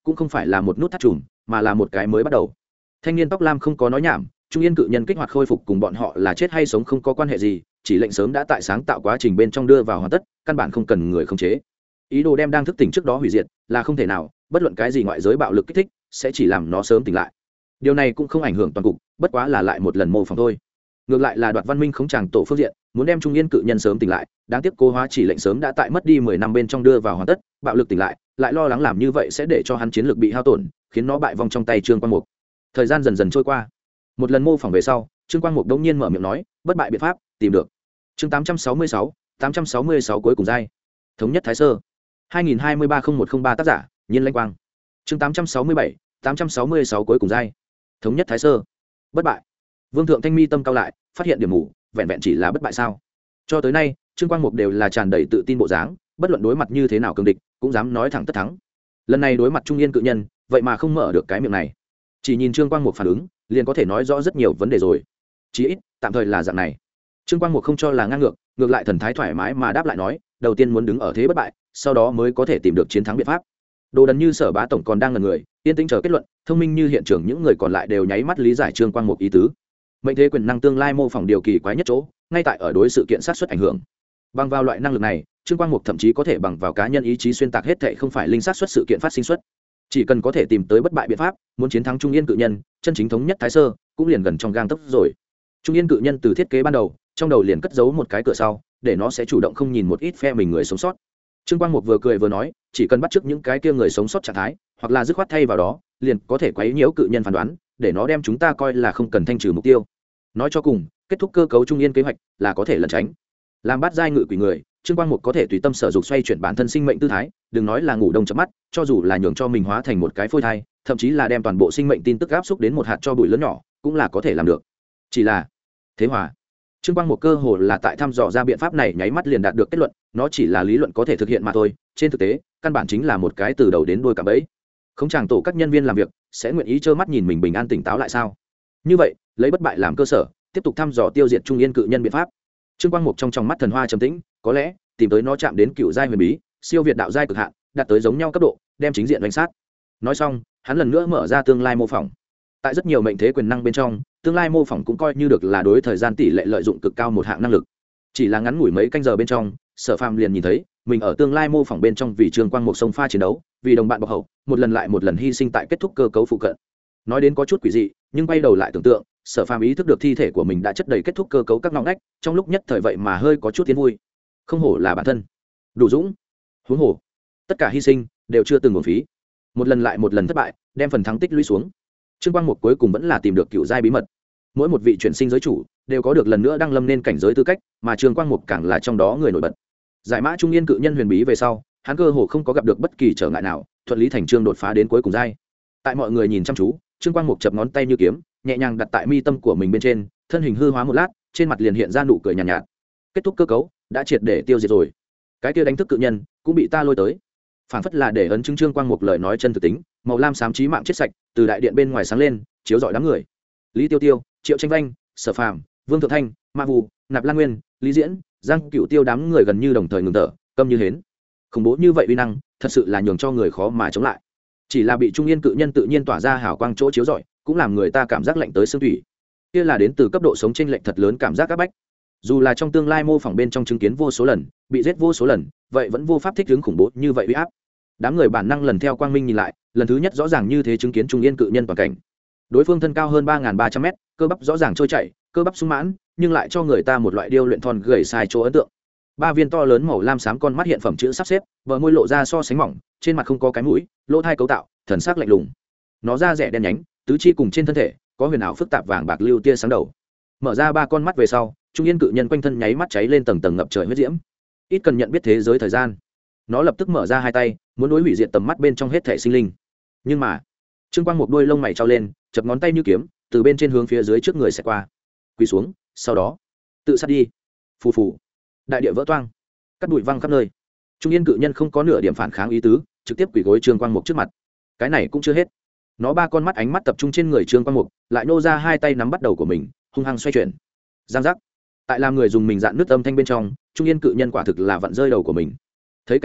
cũng không phải là một nút thắt trùm mà là một cái mới bắt đầu. Thanh niên tóc lam không có nói nhảm, trung yên cự nhân kích hoạt khôi phục cùng bọn họ là chết hay sống không có quan hệ gì, chỉ lệnh sớm đã tại sáng tạo quá trình bên trong đưa vào hoàn tất, căn bản không cần người khống chế. Ý đồ đem đang thức tỉnh trước đó hủy diệt là không thể nào, bất luận cái gì ngoại giới bạo lực kích thích sẽ chỉ làm nó sớm tỉnh lại. Điều này cũng không ảnh hưởng toàn cục, bất quá là lại một lần mô phỏng thôi. Ngược lại là Đoạt Văn Minh khống tràng tổ phương diện, muốn đem trung yên cự nhân sớm tỉnh lại, đáng tiếc cố hóa chỉ lệnh sớm đã tại mất đi 10 năm bên trong đưa vào hoàn tất, bạo lực tỉnh lại, lại lo lắng làm như vậy sẽ để cho hắn chiến lược bị hao tổn, khiến nó bại vong trong tay Trương Quang Mục. Thời gian dần dần trôi qua, một lần mô phỏng về sau, Trương Quang Mục đống nhiên mở miệng nói, bất bại biện pháp, tìm được. Chương 866 cuối cùng giai. Thống nhất Thái Sơ. 2023-0103 tác giả, Nhiên Lãnh Quang. Chương 866 cuối cùng giai. Thống nhất Thái Sơ. Bất bại. Vương thượng Thanh Mi tâm cao lại, phát hiện điểm mù, vẹn vẹn chỉ là bất bại sao? Cho tới nay, Trương Quang Mục đều là tràn đầy tự tin bộ dáng, bất luận đối mặt như thế nào cường địch, cũng dám nói thẳng tất thắng. Lần này đối mặt trung yên cự nhân, vậy mà không mở được cái miệng này. Chỉ nhìn Trương Quang Mục phản ứng, liền có thể nói rõ rất nhiều vấn đề rồi. Chí ít, tạm thời là dạng này. Trương Quang Mục không cho là ngang ngược, ngược lại thần thái thoải mái mà đáp lại nói, đầu tiên muốn đứng ở thế bất bại, sau đó mới có thể tìm được chiến thắng biện pháp. Đồ đần như Sở Bá tổng còn đang ngẩn người, yên tĩnh chờ kết luận, thông minh như hiện trường những người còn lại đều nháy mắt lý giải Trương Quang Mục ý tứ. Mệnh thế quyền năng tương lai mô phỏng điều kỳ quái nhất chỗ, ngay tại ở đối sự kiện sát xuất ảnh hưởng. Bằng vào loại năng lực này, Trương Quang Mục thậm chí có thể bằng vào cá nhân ý chí xuyên tạc hết thảy không phải linh sát xuất sự kiện phát sinh xuất. Chỉ cần có thể tìm tới bất bại biện pháp, muốn chiến thắng trung yên cự nhân, chân chính thống nhất Thái Sơ, cũng liền gần trong gang tấc rồi. Trung yên cự nhân từ thiết kế ban đầu, trong đầu liền cất giấu một cái cửa sau, để nó sẽ chủ động không nhìn một ít phe mình người sống sót. Trương Quang Mục vừa cười vừa nói, chỉ cần bắt chước những cái kia người sống sót trạng thái, hoặc là dứt khoát thay vào đó, liền có thể quấy nhiễu cự nhân phán đoán, để nó đem chúng ta coi là không cần thanh trừ mục tiêu. Nói cho cùng, kết thúc cơ cấu trung yên kế hoạch là có thể lẩn tránh. Làm bát giai ngự quỷ người, Trương Quang Mục có thể tùy tâm sở dục xoay chuyển bản thân sinh mệnh tư thái, đừng nói là ngủ đông chớp mắt, cho dù là nhường cho mình hóa thành một cái phôi thai, thậm chí là đem toàn bộ sinh mệnh tin tức áp xúc đến một hạt cho bụi lớn nhỏ, cũng là có thể làm được. Chỉ là thế hòa. Trương Quang Mục cơ hồ là tại thăm dò ra biện pháp này nháy mắt liền đạt được kết luận, nó chỉ là lý luận có thể thực hiện mà thôi, trên thực tế, căn bản chính là một cái từ đầu đến đuôi cạm bẫy. Không chàng tổ các nhân viên làm việc sẽ nguyện ý trơ mắt nhìn mình bình an tỉnh táo lại sao? Như vậy, lấy bất bại làm cơ sở, tiếp tục thăm dò tiêu diệt trung yên cự nhân biện pháp. Trương Quang Mục trong mắt thần hoa trầm tĩnh, có lẽ tìm tới nó chạm đến cựu giai huyền bí, siêu việt đạo giai cực hạn, đạt tới giống nhau cấp độ, đem chính diện đánh sát. Nói xong, hắn lần nữa mở ra tương lai mô phỏng. Tại rất nhiều mệnh thế quyền năng bên trong, tương lai mô phỏng cũng coi như được là đối thời gian tỷ lệ lợi dụng cực cao một hạng năng lực. Chỉ là ngắn ngủi mấy canh giờ bên trong, Sở Phàm liền nhìn thấy mình ở tương lai mô phỏng bên trong vì Trương Quang Mục sông pha chiến đấu, vì đồng bạn bọc hậu, một lần lại một lần hy sinh tại kết thúc cơ cấu phụ cận. Nói đến có chút quỷ dị, nhưng quay đầu lại tưởng tượng, Sở Phàm ý thức được thi thể của mình đã chất đầy kết thúc cơ cấu các ngõ ngách, trong lúc nhất thời vậy mà hơi có chút tiến vui. Không hổ là bản thân, đủ dũng, huống hồ, tất cả hy sinh đều chưa từng uổng phí. Một lần lại một lần thất bại, đem phần thắng tích lũy xuống. Trương Quang Mục cuối cùng vẫn là tìm được cựu giai bí mật. Mỗi một vị chuyển sinh giới chủ đều có được lần nữa đăng lâm nên cảnh giới tư cách, mà Trương Quang Mục càng là trong đó người nổi bật. Giải mã trung yên cự nhân huyền bí về sau, hắn cơ hồ không có gặp được bất kỳ trở ngại nào, thuận lý thành trương đột phá đến cuối cùng giai. Tại mọi người nhìn chăm chú, Trương Quang Mục chập ngón tay như kiếm, nhẹ nhàng đặt tại mi tâm của mình bên trên, thân hình hư hóa một lát, trên mặt liền hiện ra nụ cười nhàn nhạt. Kết thúc cơ cấu, đã triệt để tiêu diệt rồi. Cái kia đánh thức cự nhân cũng bị ta lôi tới. Phản phất là để ấn chứng Trương Quang Mục lời nói chân thực tính, màu lam xám chí mạng chết sạch, từ đại điện bên ngoài sáng lên, chiếu rọi đám người. Lý Tiêu Tiêu, Triệu Tranh Vanh, Sở Phàm, Vương Thượng Thanh, Ma Vũ, Nạp Lan Nguyên, Lý Diễn, Giang Cửu Tiêu đám người gần như đồng thời ngừng thở, câm như hến. Khủng bố như vậy uy năng, thật sự là nhường cho người khó mà chống lại. Chỉ là bị trung yên cự nhân tự nhiên tỏa ra hào quang chỗ chiếu rọi, cũng làm người ta cảm giác lạnh tới xương thủy. Kia là đến từ cấp độ sống chênh lệch thật lớn cảm giác các bách. Dù là trong tương lai mô phỏng bên trong chứng kiến vô số lần, bị giết vô số lần, vậy vẫn vô pháp thích ứng khủng bố như vậy uy áp. Đám người bản năng lần theo quang minh nhìn lại, lần thứ nhất rõ ràng như thế chứng kiến trung yên cự nhân toàn cảnh. Đối phương thân cao hơn 3.300 m, cơ bắp rõ ràng trôi chảy, cơ bắp sung mãn, nhưng lại cho người ta một loại điêu luyện thon gầy sai chỗ ấn tượng. Ba viên to lớn màu lam xám con mắt hiện phẩm chữ sắp xếp, bờ môi lộ ra so sánh mỏng, trên mặt không có cái mũi, lỗ thai cấu tạo, thần sắc lạnh lùng. Nó da rẻ đen nhánh, tứ chi cùng trên thân thể có huyền ảo phức tạp vàng bạc lưu tia sáng đầu. Mở ra ba con mắt về sau, trung yên cự nhân quanh thân nháy mắt cháy lên tầng tầng ngập trời huyết diễm. Ít cần nhận biết thế giới thời gian, nó lập tức mở ra hai tay, muốn đối hủy diệt tầm mắt bên trong hết thể sinh linh. Nhưng mà Trương Quang một đuôi lông mày trao lên, chập ngón tay như kiếm, từ bên trên hướng phía dưới trước người sẽ qua, quỳ xuống, sau đó tự sát đi. Phù phù, đại địa vỡ toang, cắt bụi văng khắp nơi. Trung yên cự nhân không có nửa điểm phản kháng ý tứ, trực tiếp quỳ gối Trương Quang Mục trước mặt. Cái này cũng chưa hết, nó ba con mắt ánh mắt tập trung trên người Trương Quang Mục, lại nô ra hai tay nắm bắt đầu của mình, hung hăng xoay chuyển. Giang giác, tại làm người dùng mình dạn nước âm thanh bên trong, Trung yên cự nhân quả thực là vặn rơi đầu của mình. Thấy cảnh này,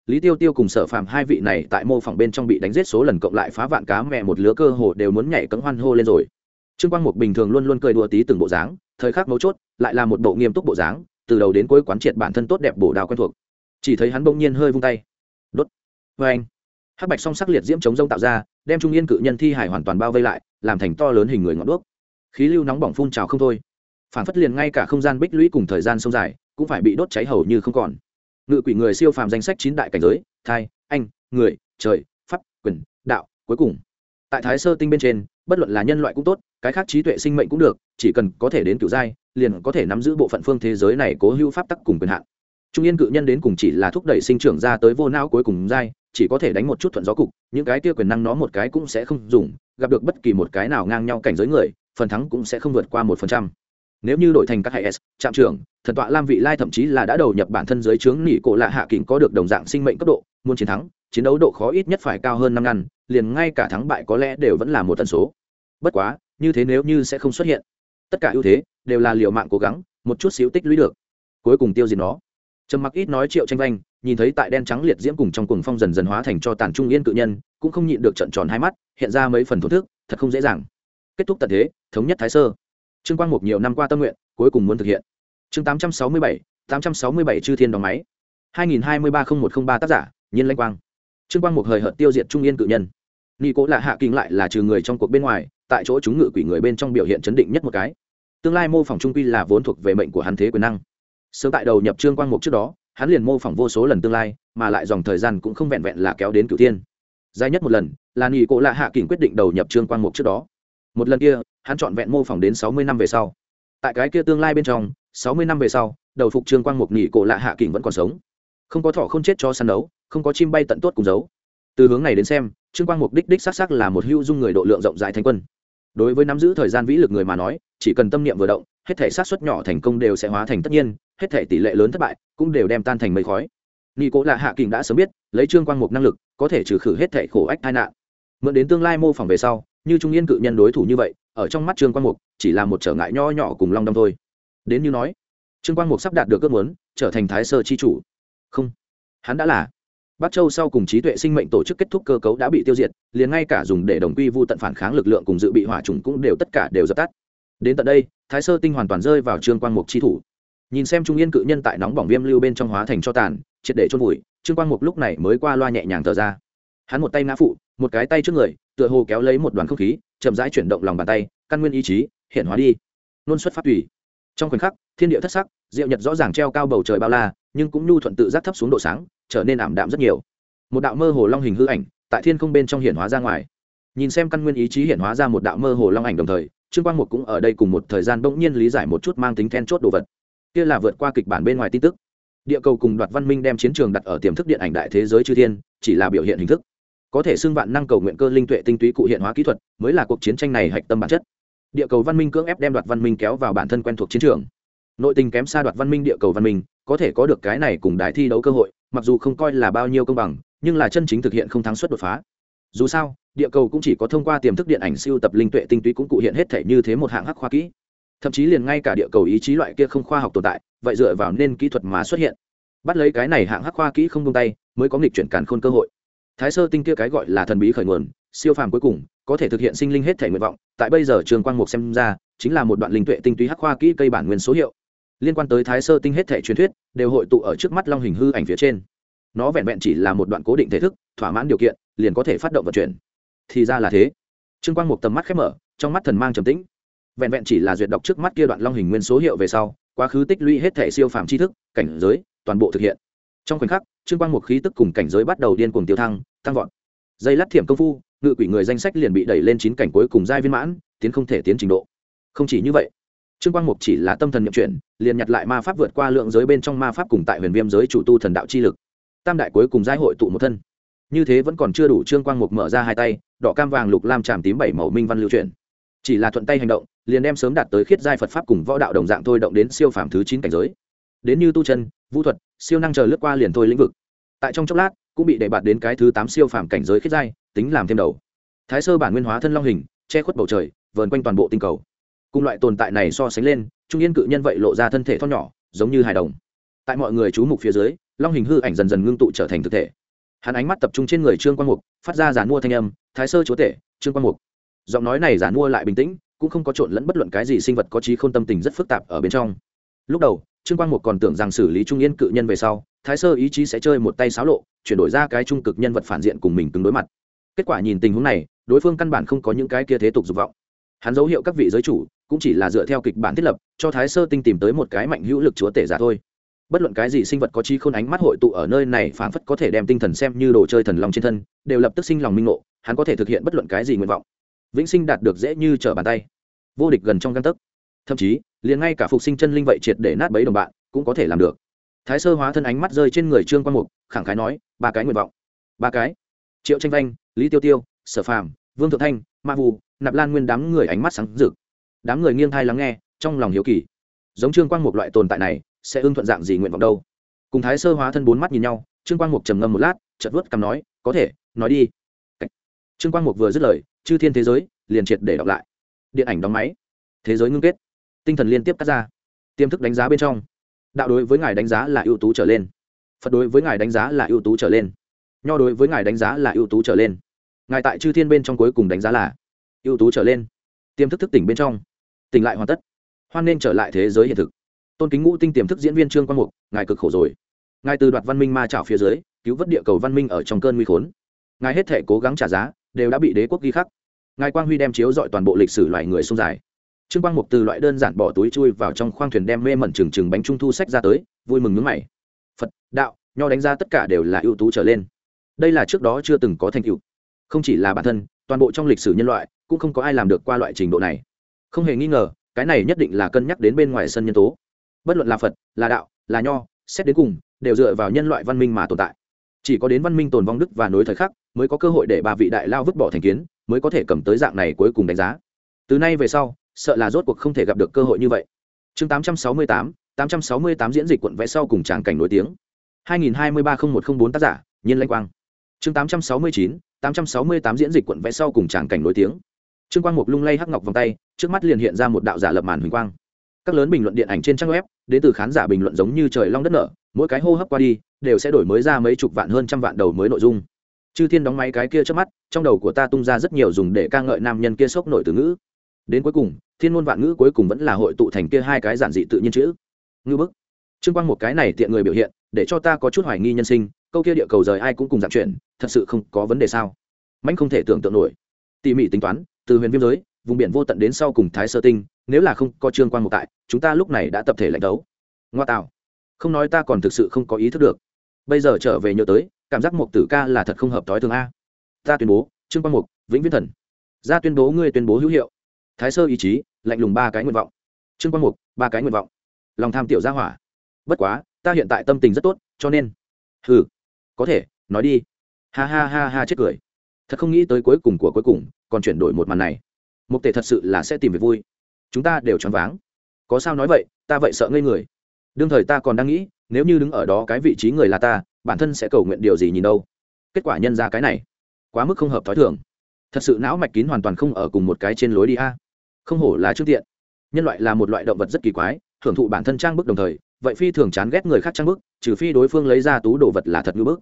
Lý Tiêu Tiêu cùng Sở Phàm hai vị này tại mô phỏng bên trong bị đánh giết số lần cộng lại phá vạn cá mẹ một lứa cơ hồ đều muốn nhảy cẫng hoan hô lên rồi. Trương Quang Mục bình thường luôn luôn cười đùa tí từng bộ dáng, thời khắc mấu chốt lại là một bộ nghiêm túc bộ dáng, từ đầu đến cuối quán triệt bản thân tốt đẹp bổ đao quen thuộc. Chỉ thấy hắn bỗng nhiên hơi vung tay, đốt. Oeng. Hắc bạch song sắc liệt diễm chống rông tạo ra, đem trung niên cự nhân thi hải hoàn toàn bao vây lại, làm thành to lớn hình người ngọn đuốc. Khí lưu nóng bỏng phun trào không thôi, phản phất liền ngay cả không gian bích lũy cùng thời gian sông dài cũng phải bị đốt cháy hầu như không còn. Ngự quỷ người siêu phàm danh sách 9 đại cảnh giới, thai, anh, người, trời, pháp, quyền, đạo, cuối cùng. Tại Thái Sơ Tinh bên trên, bất luận là nhân loại cũng tốt, cái khác trí tuệ sinh mệnh cũng được, chỉ cần có thể đến cửu giai, liền có thể nắm giữ bộ phận phương thế giới này cố hữu pháp tắc cùng quyền hạn. Trung niên cự nhân đến cùng chỉ là thúc đẩy sinh trưởng ra tới vô não cuối cùng giai, chỉ có thể đánh một chút thuận gió cục, những cái kia quyền năng nó một cái cũng sẽ không dùng, gặp được bất kỳ một cái nào ngang nhau cảnh giới người, phần thắng cũng sẽ không vượt qua 1%. Nếu như đổi thành các hệ S, trạm trưởng, thần tọa Lam Vị Lai thậm chí là đã đầu nhập bản thân dưới trướng nỉ cổ lạ hạ kình có được đồng dạng sinh mệnh cấp độ, muốn chiến thắng, chiến đấu độ khó ít nhất phải cao hơn 5 ngăn, liền ngay cả thắng bại có lẽ đều vẫn là một tần số. Bất quá, như thế nếu như sẽ không xuất hiện. Tất cả ưu thế đều là liều mạng cố gắng, một chút xíu tích lũy được, cuối cùng tiêu diệt nó. Trầm mặc ít nói Triệu Tranh Vanh, nhìn thấy tại đen trắng liệt diễm cùng trong cuồng phong dần dần hóa thành cho tàn trung yên cự nhân, cũng không nhịn được trợn tròn hai mắt, hiện ra mấy phần thổ thức, thật không dễ dàng. Kết thúc tận thế, thống nhất Thái Sơ. Trương Quang Mục nhiều năm qua tâm nguyện, cuối cùng muốn thực hiện. Chương 867 chư thiên đóng máy. 2023-0103 tác giả, Nhiên Lãnh Quang. Trương Quang Mục hời hợt tiêu diệt trung yên cự nhân. Nghi cố là hạ kinh lại là trừ người trong cuộc bên ngoài, tại chỗ chúng ngự quỷ người bên trong biểu hiện chấn định nhất một cái. Tương lai mô phỏng trung quy là vốn thuộc về mệnh của hắn thế quyền năng. Sớm tại đầu nhập Trương Quang Mục trước đó, hắn liền mô phỏng vô số lần tương lai, mà lại dòng thời gian cũng không vẹn vẹn là kéo đến cửu thiên. Dài nhất một lần, là Nghi cố là hạ kinh quyết định đầu nhập Trương Quang Mục trước đó. Một lần kia, hắn chọn vẹn mô phỏng đến 60 năm về sau. Tại cái kia tương lai bên trong, 60 năm về sau, đầu phục Trương Quang Mục Nghi cổ lạ hạ kình vẫn còn sống. Không có thỏ không chết cho săn đấu, không có chim bay tận tốt cùng giấu. Từ hướng này đến xem, Trương Quang Mục đích xác là một hữu dung người độ lượng rộng rãi thánh quân. Đối với nắm giữ thời gian vĩ lực người mà nói, chỉ cần tâm niệm vừa động, hết thể xác suất nhỏ thành công đều sẽ hóa thành tất nhiên, hết thể tỷ lệ lớn thất bại cũng đều đem tan thành mây khói. Nghi cố lạ hạ kình đã sớm biết, lấy Trương Quang Mục năng lực, có thể trừ khử hết thể khổ ách tai nạn. Mượn đến tương lai mô phỏng về sau, như trung niên cự nhân đối thủ như vậy, ở trong mắt Trương Quang Mục chỉ là một trở ngại nho nhỏ cùng long đong thôi. Đến như nói, Trương Quang Mục sắp đạt được ước muốn, trở thành Thái Sơ chi chủ. Không, hắn đã là. Bắc Châu sau cùng trí tuệ sinh mệnh tổ chức kết thúc cơ cấu đã bị tiêu diệt, liền ngay cả dùng để đồng quy vu tận phản kháng lực lượng cùng dự bị hỏa chủng cũng đều tất cả đều dập tắt. Đến tận đây, Thái Sơ tinh hoàn toàn rơi vào Trương Quang Mục chi thủ. Nhìn xem trung yên cự nhân tại nóng bỏng viêm lưu bên trong hóa thành cho tàn, triệt để chôn vùi, Trương Quang Mục lúc này mới qua loa nhẹ nhàng thở ra. Hắn một tay ngã phụ, một cái tay trước người, tựa hồ kéo lấy một đoàn không khí, chậm rãi chuyển động lòng bàn tay, căn nguyên ý chí hiện hóa đi, luôn xuất phát tùy. Trong khoảnh khắc, thiên địa thất sắc, diệu nhật rõ ràng treo cao bầu trời bao la, nhưng cũng nhu thuận tự giác thấp xuống độ sáng, trở nên ảm đạm rất nhiều. Một đạo mơ hồ long hình hư ảnh tại thiên không bên trong hiện hóa ra ngoài. Nhìn xem căn nguyên ý chí hiện hóa ra một đạo mơ hồ long ảnh đồng thời, Trương Quang Mục cũng ở đây cùng một thời gian bỗng nhiên lý giải một chút mang tính then chốt đồ vật. Kia là vượt qua kịch bản bên ngoài tin tức. Địa cầu cùng Đoạt Văn Minh đem chiến trường đặt ở tiềm thức điện ảnh đại thế giới chư thiên, chỉ là biểu hiện hình thức. Có thể xưng vạn năng cầu nguyện cơ linh tuệ tinh túy cụ hiện hóa kỹ thuật, mới là cuộc chiến tranh này hạch tâm bản chất. Địa cầu văn minh cưỡng ép đem Đoạt Văn Minh kéo vào bản thân quen thuộc chiến trường. Nội tình kém xa Đoạt Văn Minh địa cầu văn minh, có thể có được cái này cùng đại thi đấu cơ hội, mặc dù không coi là bao nhiêu công bằng, nhưng là chân chính thực hiện không thắng suất đột phá. Dù sao, địa cầu cũng chỉ có thông qua tiềm thức điện ảnh siêu tập linh tuệ tinh túy cũng cụ hiện hết thể như thế một hạng hắc khoa kỹ. Thậm chí liền ngay cả địa cầu ý chí loại kia không khoa học tồn tại, vậy dựa vào nên kỹ thuật mà xuất hiện. Bắt lấy cái này hạng hắc khoa kỹ không buông tay, mới có nghịch chuyển càn khôn cơ hội. Thái Sơ tinh kia cái gọi là thần bí khởi nguồn, siêu phàm cuối cùng, có thể thực hiện sinh linh hết thể nguyện vọng, tại bây giờ Trương Quang Mục xem ra, chính là một đoạn linh tuệ tinh túy hắc khoa kỹ cây bản nguyên số hiệu. Liên quan tới Thái Sơ tinh hết thể truyền thuyết, đều hội tụ ở trước mắt long hình hư ảnh phía trên. Nó vẹn vẹn chỉ là một đoạn cố định thể thức, thỏa mãn điều kiện, liền có thể phát động vận chuyển. Thì ra là thế. Trương Quang Mục tầm mắt khép mở, trong mắt thần mang trầm tĩnh. Vẹn vẹn chỉ là duyệt đọc trước mắt kia đoạn long hình nguyên số hiệu về sau, quá khứ tích lũy hết thể siêu phàm tri thức, cảnh giới, toàn bộ thực hiện. Trong khoảnh khắc, Trương Quang Mục khí tức cùng cảnh giới bắt đầu điên cuồng tiêu thăng, tăng vọt. Dây lát thiểm công phu, ngự quỷ người danh sách liền bị đẩy lên 9 cảnh cuối cùng giai viên mãn, tiến không thể tiến trình độ. Không chỉ như vậy, Trương Quang Mục chỉ là tâm thần niệm chuyển, liền nhặt lại ma pháp vượt qua lượng giới bên trong ma pháp cùng tại huyền viêm giới chủ tu thần đạo chi lực. Tam đại cuối cùng giai hội tụ một thân. Như thế vẫn còn chưa đủ, Trương Quang Mục mở ra hai tay, đỏ cam vàng lục lam tràm tím 7 màu minh văn lưu chuyển. Chỉ là thuận tay hành động, liền đem sớm đạt tới khiết giai Phật pháp cùng võ đạo đồng dạng thôi động đến siêu phàm thứ 9 cảnh giới. Đến như tu chân, vũ thuật, siêu năng chờ lướt qua liền thôi lĩnh vực. Tại trong chốc lát, cũng bị đẩy bạt đến cái thứ 8 siêu phàm cảnh giới khiết giai, tính làm thêm đầu. Thái Sơ bản nguyên hóa thân long hình, che khuất bầu trời, vờn quanh toàn bộ tinh cầu. Cùng loại tồn tại này so sánh lên, trung yên cự nhân vậy lộ ra thân thể thon nhỏ, giống như hài đồng. Tại mọi người chú mục phía dưới, long hình hư ảnh dần dần ngưng tụ trở thành thực thể. Hắn ánh mắt tập trung trên người Trương Quang Mục, phát ra giàn mua thanh âm, "Thái sơ chúa tể, Trương Quang Mục." Giọng nói này giàn mua lại bình tĩnh, cũng không có trộn lẫn bất luận cái gì sinh vật có trí khôn tâm tình rất phức tạp ở bên trong. Lúc đầu Trương Quang Mục còn tưởng rằng xử lý trung yên cự nhân về sau Thái sơ ý chí sẽ chơi một tay xáo lộ, chuyển đổi ra cái trung cực nhân vật phản diện cùng mình cứng đối mặt. Kết quả nhìn tình huống này, đối phương căn bản không có những cái kia thế tục dục vọng. Hắn dấu hiệu các vị giới chủ cũng chỉ là dựa theo kịch bản thiết lập, cho Thái sơ tinh tìm tới một cái mạnh hữu lực chúa tể giả thôi. Bất luận cái gì sinh vật có trí khôn ánh mắt hội tụ ở nơi này, phảng phất có thể đem tinh thần xem như đồ chơi thần long trên thân, đều lập tức sinh lòng minh ngộ, hắn có thể thực hiện bất luận cái gì nguyện vọng. Vĩnh sinh đạt được dễ như trở bàn tay, vô địch gần trong gang tấc. Thậm chí liền ngay cả phục sinh chân linh vậy triệt để nát bấy đồng bạn cũng có thể làm được. Thái sơ hóa thân ánh mắt rơi trên người Trương Quang Mục, khẳng khái nói, ba cái nguyện vọng. Ba cái. Triệu Tranh Vanh, Lý Tiêu Tiêu, Sở Phàm, Vương Thượng Thanh, Ma Vu, Nạp Lan Nguyên đám người ánh mắt sáng rực. Đám người nghiêng thai lắng nghe, trong lòng hiếu kỳ, giống Trương Quang Mục loại tồn tại này sẽ ưng thuận dạng gì nguyện vọng đâu. Cùng Thái sơ hóa thân bốn mắt nhìn nhau, Trương Quang Mục trầm ngâm một lát, chợt vuốt cằm nói, có thể, nói đi. Trương Quang Mục vừa dứt lời, chư thiên thế giới liền triệt để đọc lại. Điện ảnh đóng máy, thế giới ngưng kết, tinh thần liên tiếp cắt ra. Tiềm thức đánh giá bên trong, đạo đối với ngài đánh giá là ưu tú trở lên, Phật đối với ngài đánh giá là ưu tú trở lên, Nho đối với ngài đánh giá là ưu tú trở lên, ngài tại chư thiên bên trong cuối cùng đánh giá là ưu tú trở lên. Tiềm thức thức tỉnh bên trong, tỉnh lại hoàn tất, hoan nên trở lại thế giới hiện thực. Tôn kính ngũ tinh tiềm thức diễn viên Trương Quang Mục, ngài cực khổ rồi. Ngài từ đoạt văn minh ma trảo phía dưới, cứu vớt địa cầu văn minh ở trong cơn nguy khốn. Ngài hết thể cố gắng trả giá, đều đã bị đế quốc ghi khắc. Ngài quang huy đem chiếu dọi toàn bộ lịch sử loài người sông dài. Trương Quang Mục từ loại đơn giản bỏ túi chui vào trong khoang thuyền, đem mê mẩn chừng bánh trung thu sách ra tới, vui mừng nhướng mày. Phật, đạo, Nho đánh giá tất cả đều là ưu tú trở lên. Đây là trước đó chưa từng có thành tựu. Không chỉ là bản thân, toàn bộ trong lịch sử nhân loại cũng không có ai làm được qua loại trình độ này. Không hề nghi ngờ, cái này nhất định là cân nhắc đến bên ngoài sân nhân tố. Bất luận là Phật, là đạo, là Nho, xét đến cùng đều dựa vào nhân loại văn minh mà tồn tại. Chỉ có đến văn minh tồn vong đức và nối thời khắc, mới có cơ hội để ba vị đại lao vứt bỏ thành kiến, mới có thể cầm tới dạng này cuối cùng đánh giá. Từ nay về sau, sợ là rốt cuộc không thể gặp được cơ hội như vậy. Chương 868 diễn dịch quận vẽ sau cùng tràng cảnh nổi tiếng. 2023-0104 tác giả, Nhiên Lãnh Quang. Chương 868 diễn dịch quận vẽ sau cùng tràng cảnh nổi tiếng. Trương Quang Mục lung lay hắc ngọc vòng tay, trước mắt liền hiện ra một đạo giả lập màn huỳnh quang. Các lớn bình luận điện ảnh trên trang web, đến từ khán giả bình luận giống như trời long đất nở, mỗi cái hô hấp qua đi, đều sẽ đổi mới ra mấy chục vạn hơn trăm vạn đầu mới nội dung. Chư thiên đóng máy cái kia trước mắt, trong đầu của ta tung ra rất nhiều dùng để ca ngợi nam nhân kia sốc nổi từ ngữ. Đến cuối cùng, thiên ngôn vạn ngữ cuối cùng vẫn là hội tụ thành kia hai cái giản dị tự nhiên chữ. Ngư bức. Trương Quang một cái này tiện người biểu hiện, để cho ta có chút hoài nghi nhân sinh, câu kia địa cầu rời ai cũng cùng dạng chuyện, thật sự không có vấn đề sao? Mãnh không thể tưởng tượng nổi. Tỉ mỉ tính toán, từ huyền viêm giới, vùng biển vô tận đến sau cùng Thái Sơ Tinh, nếu là không có Trương Quang một tại, chúng ta lúc này đã tập thể lãnh đấu. Ngoa tạo. Không nói ta còn thực sự không có ý thức được. Bây giờ trở về nhớ tới, cảm giác Mục Tử ca là thật không hợp tối thường a. Ta tuyên bố, Trương Quang Mục, vĩnh viễn thần. Ra tuyên bố ngươi tuyên bố hữu hiệu. Thái Sơ ý chí, lạnh lùng ba cái nguyện vọng. Trương Quang Mục, ba cái nguyện vọng. Lòng tham tiểu gia hỏa. Bất quá, ta hiện tại tâm tình rất tốt, cho nên, có thể, nói đi. Ha ha ha ha, chết cười. Thật không nghĩ tới cuối cùng của cuối cùng, còn chuyển đổi một màn này. Mục Tề thật sự là sẽ tìm việc vui. Chúng ta đều choáng váng. Có sao nói vậy, ta vậy sợ ngây người. Đương thời ta còn đang nghĩ, nếu như đứng ở đó cái vị trí người là ta, bản thân sẽ cầu nguyện điều gì nhìn đâu. Kết quả nhân ra cái này, quá mức không hợp thói thường. Thật sự não mạch kín hoàn toàn không ở cùng một cái trên lối đi a. Không hổ là trước tiện. Nhân loại là một loại động vật rất kỳ quái, hưởng thụ bản thân trang bức đồng thời, vậy phi thường chán ghét người khác trang bức, trừ phi đối phương lấy ra tú đồ vật là thật ngữ bức.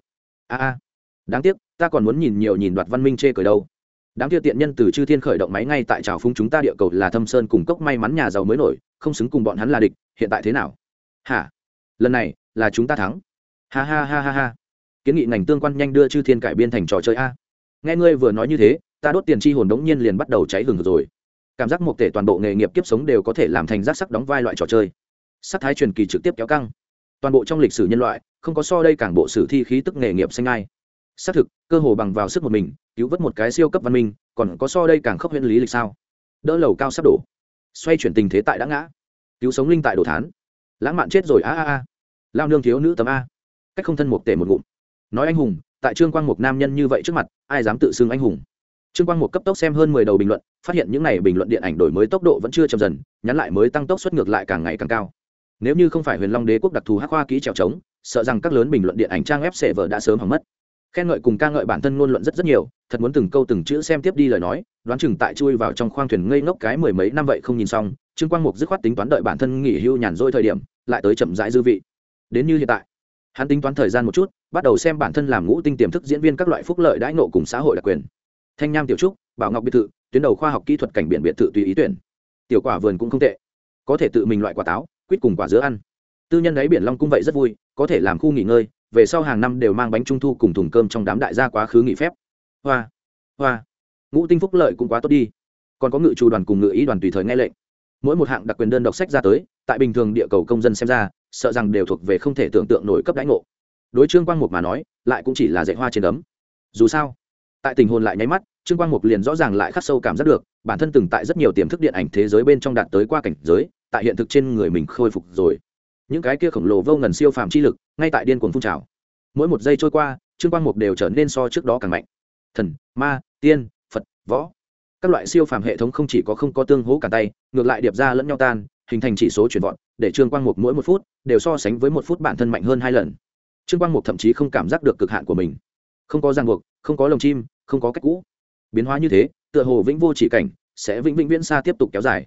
Đáng tiếc, ta còn muốn nhìn nhiều nhìn Đoạt Văn Minh chê cười đâu. Đám kia tiện nhân từ chư thiên khởi động máy ngay tại trào phúng chúng ta địa cầu là Thâm Sơn cùng cốc may mắn nhà giàu mới nổi, không xứng cùng bọn hắn là địch, hiện tại thế nào? Hả? Lần này là chúng ta thắng. Ha ha ha ha ha. Kiến nghị ngành tương quan nhanh đưa chư thiên cải biên thành trò chơi a. Nghe ngươi vừa nói như thế, ta đốt tiền chi hồn đống nhiên liền bắt đầu cháy hừng rồi. Cảm giác một thể toàn bộ nghề nghiệp kiếp sống đều có thể làm thành giác sắc đóng vai loại trò chơi. Sắc thái truyền kỳ trực tiếp kéo căng. Toàn bộ trong lịch sử nhân loại, không có so đây càng bộ sử thi khí tức nghề nghiệp xanh ai. Xác thực, cơ hồ bằng vào sức một mình, cứu vớt một cái siêu cấp văn minh, còn có so đây càng khốc huyễn lý lịch sao? Đỡ lầu cao sắp đổ, xoay chuyển tình thế tại đã ngã, cứu sống linh tại đổ thán, lãng mạn chết rồi a. Lao nương thiếu nữ tấm a, cách không thân một tể một ngụm. Nói anh hùng, tại Trương Quang một nam nhân như vậy trước mặt, ai dám tự xưng anh hùng? Trương Quang một cấp tốc xem hơn 10 đầu bình luận, phát hiện những này bình luận điện ảnh đổi mới tốc độ vẫn chưa chậm dần, nhắn lại mới tăng tốc suất ngược lại càng ngày càng cao. Nếu như không phải Huyền Long Đế quốc đặc thù hắc khoa kỹ trèo trống, sợ rằng các lớn bình luận điện ảnh trang web server đã sớm hỏng mất. Khen ngợi cùng ca ngợi bản thân ngôn luận rất nhiều, thật muốn từng câu từng chữ xem tiếp đi lời nói, đoán chừng tại chui vào trong khoang thuyền ngây ngốc cái mười mấy năm vậy không nhìn xong. Trương Quang Mục dứt khoát tính toán đợi bản thân nghỉ hưu nhàn rỗi thời điểm, lại tới chậm rãi dư vị. Đến như hiện tại, Hắn tính toán thời gian một chút, bắt đầu xem bản thân làm ngũ tinh tiềm thức diễn viên các loại phúc lợi đãi ngộ cùng xã hội đặc quyền. Thanh Nham tiểu trúc, Bảo Ngọc biệt thự, tuyến đầu khoa học kỹ thuật cảnh biển biệt thự tùy ý tuyển. Tiểu quả vườn cũng không tệ, có thể tự mình loại quả táo, quýt cùng quả dứa ăn. Tư nhân đáy biển Long cung vậy rất vui, có thể làm khu nghỉ ngơi, về sau hàng năm đều mang bánh trung thu cùng thùng cơm trong đám đại gia quá khứ nghỉ phép. Hoa, hoa, ngũ tinh phúc lợi cũng quá tốt đi. Còn có ngự chủ đoàn cùng ngự ý đoàn tùy thời nghe lệnh. Mỗi một hạng đặc quyền đơn độc sách ra tới, tại bình thường địa cầu công dân xem ra, sợ rằng đều thuộc về không thể tưởng tượng nổi cấp đãi ngộ. Đối Trương Quang Mục mà nói, lại cũng chỉ là dạy hoa trên ấm. Dù sao, tại tình hồn lại nháy mắt, Trương Quang Mục liền rõ ràng lại khắc sâu cảm giác được, bản thân từng tại rất nhiều tiềm thức điện ảnh thế giới bên trong đạt tới qua cảnh giới, tại hiện thực trên người mình khôi phục rồi. Những cái kia khổng lồ vô ngần siêu phàm chi lực, ngay tại điên cuồng phun trào. Mỗi một giây trôi qua, Trương Quang Mục đều trở nên so trước đó càng mạnh. Thần, ma, tiên, Phật, võ, các loại siêu phàm hệ thống không chỉ có không có tương hỗ cả tay, ngược lại điệp ra lẫn nhau tan, hình thành chỉ số chuyển vọt, để Trương Quang Mục mỗi một phút đều so sánh với một phút bản thân mạnh hơn 2 lần. Trương Quang Mục thậm chí không cảm giác được cực hạn của mình, không có ràng buộc, không có lồng chim, không có cách cũ. Biến hóa như thế, tựa hồ vĩnh vô chỉ cảnh, sẽ vĩnh vĩnh viễn xa tiếp tục kéo dài.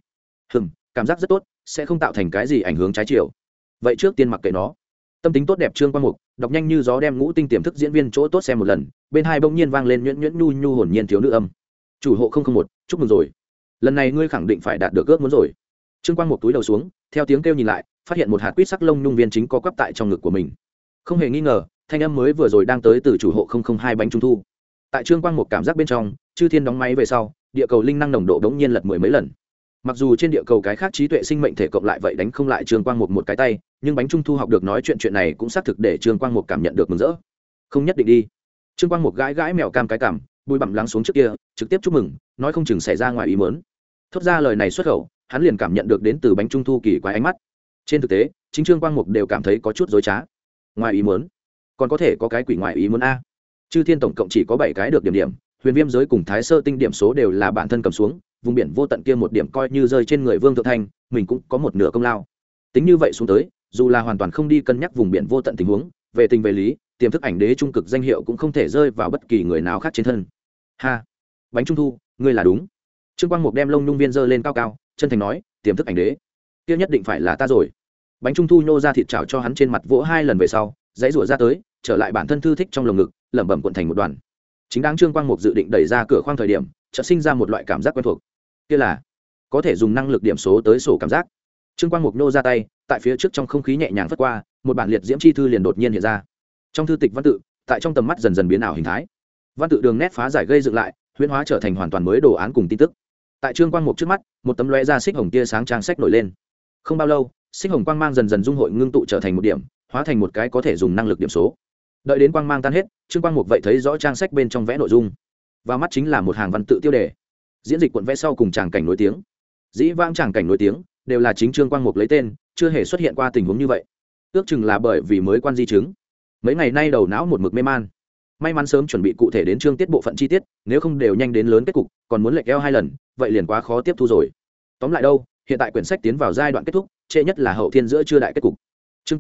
Cảm giác rất tốt, sẽ không tạo thành cái gì ảnh hưởng trái chiều. Vậy trước tiên mặc kệ nó. Tâm tính tốt đẹp Trương Quang Mục, đọc nhanh như gió đem ngũ tinh tiềm thức diễn viên chỗ tốt xem một lần, bên hai bỗng nhiên vang lên nhuyễn nhuyễn nhu nhu hồn nhiên thiếu nữ âm. Chủ hộ 001, chúc mừng rồi. Lần này ngươi khẳng định phải đạt được ước muốn rồi. Trương Quang Mục túi đầu xuống, theo tiếng kêu nhìn lại, phát hiện một hạt quýt sắc lông nhung viên chính co quắp tại trong ngực của mình. Không hề nghi ngờ, thanh âm mới vừa rồi đang tới từ chủ hộ 002 bánh trung thu. Tại Trương Quang Mục cảm giác bên trong, chư thiên đóng máy về sau, địa cầu linh năng nồng độ đống nhiên lật 10 mấy lần. Mặc dù trên địa cầu cái khác trí tuệ sinh mệnh thể cộng lại vậy đánh không lại Trương Quang Mục một cái tay, nhưng bánh trung thu học được nói chuyện này cũng xác thực để Trương Quang Mục cảm nhận được mừng rỡ. Không nhất định đi. Trương Quang Mục gãi gãi mèo cam cái cằm, bùi bặm lắng xuống trước kia, trực tiếp chúc mừng, nói không chừng xảy ra ngoài ý muốn. Thốt ra lời này xuất khẩu, hắn liền cảm nhận được đến từ bánh trung thu kỳ quái ánh mắt. Trên thực tế, chính Trương Quang Mục đều cảm thấy có chút dối trá. Ngoài ý muốn, còn có thể có cái quỷ ngoài ý muốn a. Chư thiên tổng cộng chỉ có 7 cái được điểm, huyền viêm giới cùng thái sơ tinh điểm số đều là bản thân cầm xuống, vùng biển vô tận kia một điểm coi như rơi trên người Vương Thượng Thanh, mình cũng có một nửa công lao. Tính như vậy xuống tới, dù là hoàn toàn không đi cân nhắc vùng biển vô tận tình huống, về tình về lý, tiềm thức ảnh đế trung cực danh hiệu cũng không thể rơi vào bất kỳ người nào khác trên thân. Ha, bánh trung thu, ngươi là đúng. Trương Quang Mục đem lông nhung viên giơ lên cao cao, chân thành nói, tiềm thức ảnh đế, kia nhất định phải là ta rồi. Bánh trung thu nhô ra thịt chảo cho hắn trên mặt vỗ 2 lần về sau, dãy rủa ra tới, trở lại bản thân thư thích trong lồng ngực, lẩm bẩm cuộn thành một đoàn. Chính đáng Trương Quang Mục dự định đẩy ra cửa khoang thời điểm, chợt sinh ra một loại cảm giác quen thuộc. Kia là có thể dùng năng lực điểm số tới sổ cảm giác. Trương Quang Mục nô ra tay, tại phía trước trong không khí nhẹ nhàng phất qua, một bản liệt diễm chi thư liền đột nhiên hiện ra. Trong thư tịch văn tự, tại trong tầm mắt dần dần biến ảo hình thái. Văn tự đường nét phá giải gây dựng lại, huyễn hóa trở thành hoàn toàn mới đồ án cùng tin tức. Tại Trương Quang Mục trước mắt, một tấm lóe ra xích hồng tia sáng trang sách nổi lên. Không bao lâu, xích hồng quang mang dần dần dung hội ngưng tụ trở thành một điểm, hóa thành một cái có thể dùng năng lực điểm số. Đợi đến quang mang tan hết, Trương Quang Mục vậy thấy rõ trang sách bên trong vẽ nội dung. Và mắt chính là một hàng văn tự tiêu đề. Diễn dịch cuộn vẽ sau cùng tràng cảnh nổi tiếng. Dĩ vãng tràng cảnh nổi tiếng đều là chính Trương Quang Mục lấy tên, chưa hề xuất hiện qua tình huống như vậy. Ước chừng là bởi vì mới quan di chứng. Mấy ngày nay đầu não một mực mê man. May mắn sớm chuẩn bị cụ thể đến chương tiết bộ phận chi tiết, nếu không đều nhanh đến lớn kết cục, còn muốn lệch eo 2 lần, vậy liền quá khó tiếp thu rồi. Tóm lại đâu, hiện tại quyển sách tiến vào giai đoạn kết thúc, trễ nhất là hậu thiên giữa chưa đại kết cục. Chương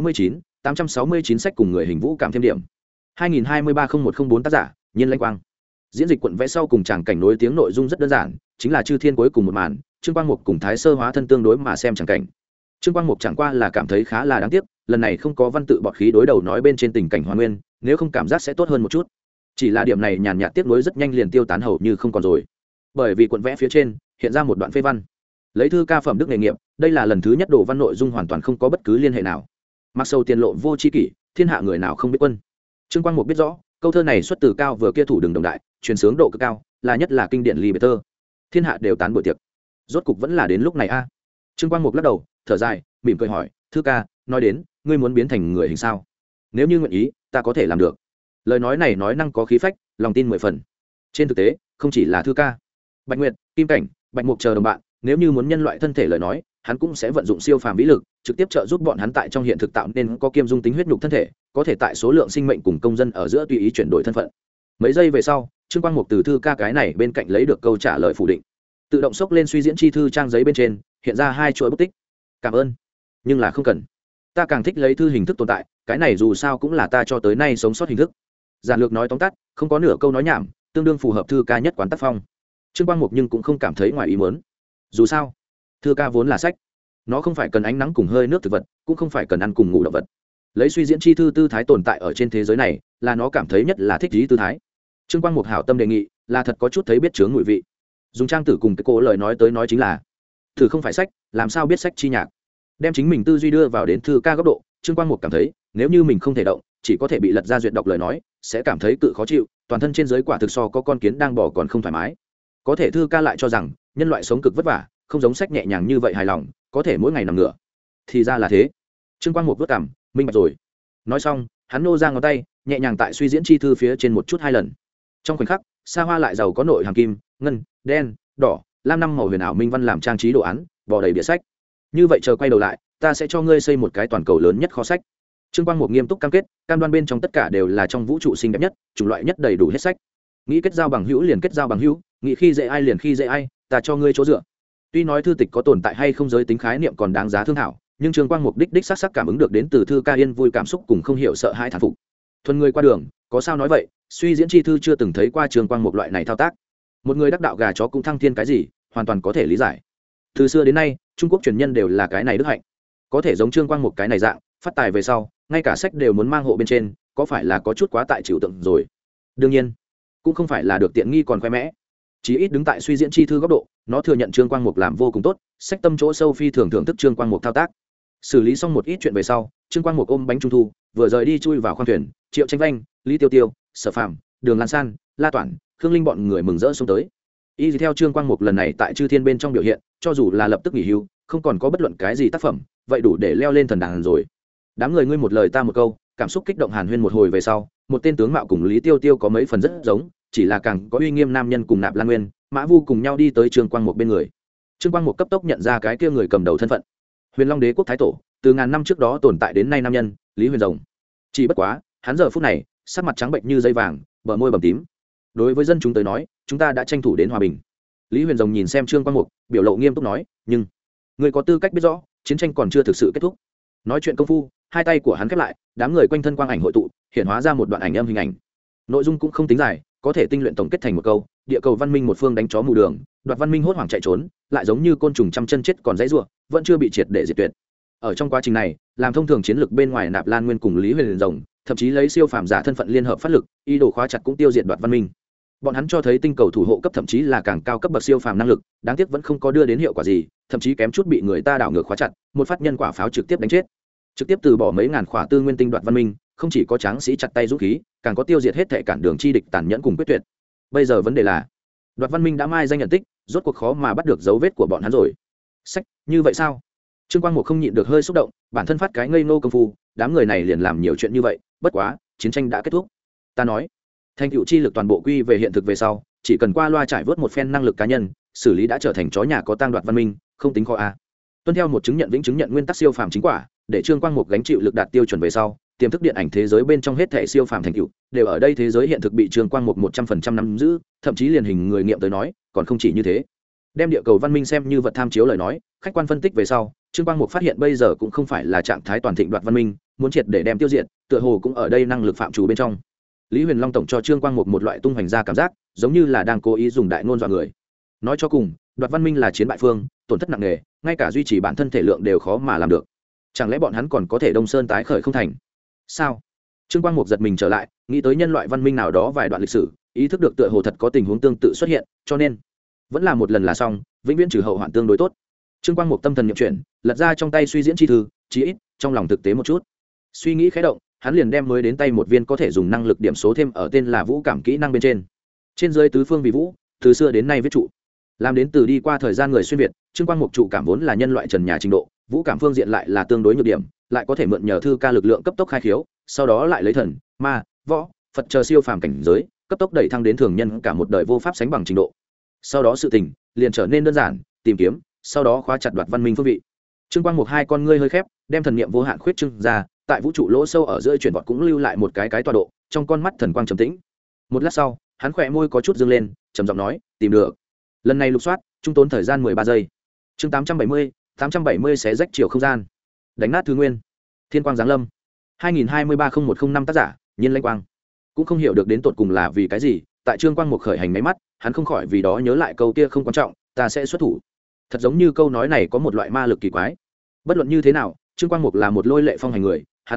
869 sách cùng người hình vũ cảm thêm điểm. 2023-0104 tác giả, Nhiên Lãnh Quang. Diễn dịch cuộn vẽ sau cùng tràng cảnh nối tiếng nội dung rất đơn giản, chính là chư thiên cuối cùng một màn, Trương Quang Mục cùng Thái Sơ hóa thân tương đối mà xem tràng cảnh. Trương Quang Mục chẳng qua là cảm thấy khá là đáng tiếc, lần này không có văn tự bọt khí đối đầu nói bên trên tình cảnh hoàn nguyên, nếu không cảm giác sẽ tốt hơn một chút. Chỉ là điểm này nhàn nhạt tiếc nuối rất nhanh liền tiêu tán hầu như không còn rồi. Bởi vì cuộn vẽ phía trên hiện ra một đoạn phê văn. Lấy thư ca phẩm đức nghề nghiệp, đây là lần thứ nhất đồ văn nội dung hoàn toàn không có bất cứ liên hệ nào. Mặc sâu tiền lộ vô tri kỷ, thiên hạ người nào không biết quân. Trương Quang Mục biết rõ, câu thơ này xuất từ cao vừa kia thủ đường đồng đại, truyền sướng độ cực cao, là nhất là kinh điển ly biệt thơ. Thiên hạ đều tán buổi tiệc. Rốt cục vẫn là đến lúc này a. Trương Quang Mục lắc đầu, thở dài, mỉm cười hỏi, thư ca, nói đến, ngươi muốn biến thành người hình sao? Nếu như nguyện ý, ta có thể làm được. Lời nói này nói năng có khí phách, lòng tin 10 phần. Trên thực tế, không chỉ là thư ca, Bạch Nguyệt, Kim Cảnh, Bạch Mục chờ đồng bạn, nếu như muốn nhân loại thân thể lời nói, hắn cũng sẽ vận dụng siêu phàm vĩ lực, trực tiếp trợ giúp bọn hắn tại trong hiện thực tạo nên có kiêm dung tính huyết nhục thân thể, có thể tại số lượng sinh mệnh cùng công dân ở giữa tùy ý chuyển đổi thân phận. Mấy giây về sau, Trương Quang Mục từ thư ca cái này bên cạnh lấy được câu trả lời phủ định. Tự động xốc lên suy diễn chi thư trang giấy bên trên, hiện ra 2 chuỗi bút tích. Cảm ơn, nhưng là không cần. Ta càng thích lấy thư hình thức tồn tại, cái này dù sao cũng là ta cho tới nay sống sót hình thức. Giản lược nói tóm tắt, không có nửa câu nói nhảm, tương đương phù hợp thư ca nhất quán tác phong. Trương Quang Mục nhưng cũng không cảm thấy ngoài ý muốn. Dù sao, thư ca vốn là sách, nó không phải cần ánh nắng cùng hơi nước thực vật, cũng không phải cần ăn cùng ngủ động vật. lấy suy diễn chi thư tư thái tồn tại ở trên thế giới này là nó cảm thấy nhất là thích lý tư thái. Trương Quang Mục hảo tâm đề nghị là thật có chút thấy biết chướng ngụy vị. Dùng trang tử cùng cái cô lời nói tới nói chính là thử không phải sách làm sao biết sách chi nhạc. Đem chính mình tư duy đưa vào đến thư ca góc độ, Trương Quang Mục cảm thấy nếu như mình không thể động chỉ có thể bị lật ra duyệt đọc lời nói sẽ cảm thấy cự khó chịu, toàn thân trên giới quả thực so có con kiến đang bỏ còn không thoải mái. Có thể thư ca lại cho rằng nhân loại sống cực vất vả, không giống sách nhẹ nhàng như vậy hài lòng, có thể mỗi ngày nằm ngửa. Thì ra là thế. Trương Quang Mục vất cảm minh bạch rồi. Nói xong hắn nô ra ngón tay nhẹ nhàng tại suy diễn chi thư phía trên một chút hai lần. Trong khoảnh khắc sa hoa lại giàu có nội hàm kim ngân đen đỏ lam năm màu huyền ảo minh văn làm trang trí đồ án bò đầy bìa sách. Như vậy chờ quay đầu lại ta sẽ cho ngươi xây một cái toàn cầu lớn nhất kho sách. Trương Quang Mục nghiêm túc cam kết, cam đoan bên trong tất cả đều là trong vũ trụ xinh đẹp nhất, chủng loại nhất đầy đủ hết sách. Nghĩ kết giao bằng hữu liền kết giao bằng hữu, nghĩ khi dễ ai liền khi dễ ai, ta cho ngươi chỗ dựa. Tuy nói thư tịch có tồn tại hay không giới tính khái niệm còn đáng giá thương thảo, nhưng Trương Quang Mục đích sắc cảm ứng được đến từ thư ca yên vui cảm xúc cùng không hiểu sợ hãi thán phục. Thuần người qua đường, có sao nói vậy, suy diễn chi thư chưa từng thấy qua Trương Quang Mục loại này thao tác. Một người đắc đạo gà chó cũng thăng thiên cái gì, hoàn toàn có thể lý giải. Từ xưa đến nay, Trung Quốc truyền nhân đều là cái này đức hạnh. Có thể giống Trương Quang Mục cái này dạng, phát tài về sau, ngay cả sách đều muốn mang hộ bên trên, có phải là có chút quá tại chịu tượng rồi. Đương nhiên cũng không phải là được tiện nghi còn khoe mẽ, chí ít đứng tại suy diễn chi thư góc độ, nó thừa nhận Trương Quang Mục làm vô cùng tốt, sách tâm chỗ sâu phi thường thưởng thức Trương Quang Mục thao tác. Xử lý xong một ít chuyện về sau, Trương Quang Mục ôm bánh trung thu vừa rời đi chui vào khoang thuyền, Triệu Tranh Vanh, Lý Tiêu Tiêu, Sở Phạm, Đường Lan San, La Toản, Khương Linh bọn người mừng rỡ xông tới. Y theo Trương Quang Mục lần này tại Chư Thiên bên trong biểu hiện, cho dù là lập tức nghỉ hưu, không còn có bất luận cái gì tác phẩm, vậy đủ để leo lên thần đàn rồi. Đám người ngươi một lời ta một câu, cảm xúc kích động hàn huyên một hồi về sau, một tên tướng mạo cùng Lý Tiêu Tiêu có mấy phần rất giống, chỉ là càng có uy nghiêm nam nhân cùng Nạp Lan Nguyên, Mã Vu cùng nhau đi tới Trương Quang Mục bên người. Trương Quang Mục cấp tốc nhận ra cái kia người cầm đầu thân phận, Huyền Long Đế quốc thái tổ, từ ngàn năm trước đó tồn tại đến nay nam nhân, Lý Huyền Rồng. Chỉ bất quá, hắn giờ phút này, sắc mặt trắng bệnh như dây vàng, bờ môi bầm tím. Đối với dân chúng tới nói, chúng ta đã tranh thủ đến hòa bình. Lý Huyền Rồng nhìn xem Trương Quang Mục, biểu lộ nghiêm túc nói, nhưng người có tư cách biết rõ, chiến tranh còn chưa thực sự kết thúc. Nói chuyện công phu, hai tay của hắn khép lại, đám người quanh thân quang ảnh hội tụ, hiện hóa ra một đoạn ảnh âm hình ảnh. Nội dung cũng không tính dài, có thể tinh luyện tổng kết thành một câu: địa cầu văn minh một phương đánh chó mù đường, đoạt văn minh hốt hoảng chạy trốn, lại giống như côn trùng trăm chân chết còn dãy rủa, vẫn chưa bị triệt để diệt tuyệt. Ở trong quá trình này, làm thông thường chiến lược bên ngoài Nạp Lan Nguyên cùng Lý Huyền Rồng, thậm chí lấy siêu phàm giả thân phận liên hợp phát lực, ý đồ khóa chặt cũng tiêu diệt đoạt văn minh. Bọn hắn cho thấy tinh cầu thủ hộ cấp thậm chí là càng cao cấp bậc siêu phàm năng lực, đáng tiếc vẫn không có đưa đến hiệu quả gì, thậm chí kém chút bị người ta đảo ngược khóa chặt, một phát nhân quả pháo trực tiếp đánh chết. Trực tiếp từ bỏ mấy ngàn khỏa tư nguyên tinh đoạt văn minh, không chỉ có tráng sĩ chặt tay dũng khí, càng có tiêu diệt hết thệ cản đường chi địch tàn nhẫn cùng quyết tuyệt. Bây giờ vấn đề là, đoạt văn minh đã mai danh nhận tích, rốt cuộc khó mà bắt được dấu vết của bọn hắn rồi. Sách, như vậy sao? Trương Quang Mục không nhịn được hơi xúc động, bản thân phát cái ngây ngô công phu, đám người này liền làm nhiều chuyện như vậy, bất quá, chiến tranh đã kết thúc. Ta nói, thành tựu chi lực toàn bộ quy về hiện thực về sau, chỉ cần qua loa trải vớt một phen năng lực cá nhân, xử lý đã trở thành chó nhà có tang đoạt văn minh, không tính khó a. Tuân theo một chứng nhận vĩnh chứng nhận nguyên tắc siêu phàm chính quả, để Trương Quang Mục gánh chịu lực đạt tiêu chuẩn về sau, tiềm thức điện ảnh thế giới bên trong hết thể siêu phàm thành tựu đều ở đây thế giới hiện thực bị Trương Quang Mục 100% nắm giữ, thậm chí liền hình người nghiệm tới nói, còn không chỉ như thế. Đem địa cầu văn minh xem như vật tham chiếu lời nói, khách quan phân tích về sau, Trương Quang Mục phát hiện bây giờ cũng không phải là trạng thái toàn thịnh đoạt văn minh, muốn triệt để đem tiêu diệt, tựa hồ cũng ở đây năng lực phạm chủ bên trong. Lý Huyền Long tổng cho Trương Quang Mục một loại tung hoành ra cảm giác, giống như là đang cố ý dùng đại ngôn dọa người. Nói cho cùng, đoạt văn minh là chiến bại phương, tổn thất nặng nề, ngay cả duy trì bản thân thể lượng đều khó mà làm được. Chẳng lẽ bọn hắn còn có thể đông sơn tái khởi không thành? Sao? Trương Quang Mục giật mình trở lại, nghĩ tới nhân loại văn minh nào đó vài đoạn lịch sử, ý thức được tựa hồ thật có tình huống tương tự xuất hiện, cho nên vẫn là một lần là xong, vĩnh viễn trừ hậu hoạn tương đối tốt. Trương Quang Mục tâm thần niệm chuyển, lật ra trong tay suy diễn chi thư, chí ít trong lòng thực tế một chút. Suy nghĩ khẽ động, hắn liền đem mới đến tay một viên có thể dùng năng lực điểm số thêm ở tên là vũ cảm kỹ năng bên trên. Trên dưới tứ phương vì vũ, từ xưa đến nay viết trụ. Làm đến từ đi qua thời gian người xuyên việt, Trương Quang Mục trụ cảm vốn là nhân loại trần nhà trình độ, vũ cảm phương diện lại là tương đối nhược điểm, lại có thể mượn nhờ thư ca lực lượng cấp tốc khai khiếu, sau đó lại lấy thần, ma, võ, Phật chờ siêu phàm cảnh giới, cấp tốc đẩy thăng đến thường nhân cả một đời vô pháp sánh bằng trình độ. Sau đó sự tình liền trở nên đơn giản, tìm kiếm, sau đó khóa chặt đoạt văn minh phương vị. Trương Quang Mục hai con ngươi hơi khép, đem thần niệm vô hạn khuyết trương ra, tại vũ trụ lỗ sâu ở giữa chuyển vọt cũng lưu lại một cái tọa độ, trong con mắt thần quang trầm tĩnh. Một lát sau, hắn khỏe môi có chút dương lên, trầm giọng nói, tìm được. Lần này lục soát, trung tốn thời gian 13 giây. Chương 870 xé rách chiều không gian. Đánh nát thứ nguyên. Thiên quang giáng lâm. 2023-0105 tác giả, Nhiên Lanh Quang. Cũng không hiểu được đến tột cùng là vì cái gì, tại Trương Quang Mục khởi hành máy mắt, hắn không khỏi vì đó nhớ lại câu kia không quan trọng, ta sẽ xuất thủ. Thật giống như câu nói này có một loại ma lực kỳ quái. Bất luận như thế nào, Trương Quang Mục là một lôi lệ phong hành người, hắn quyết định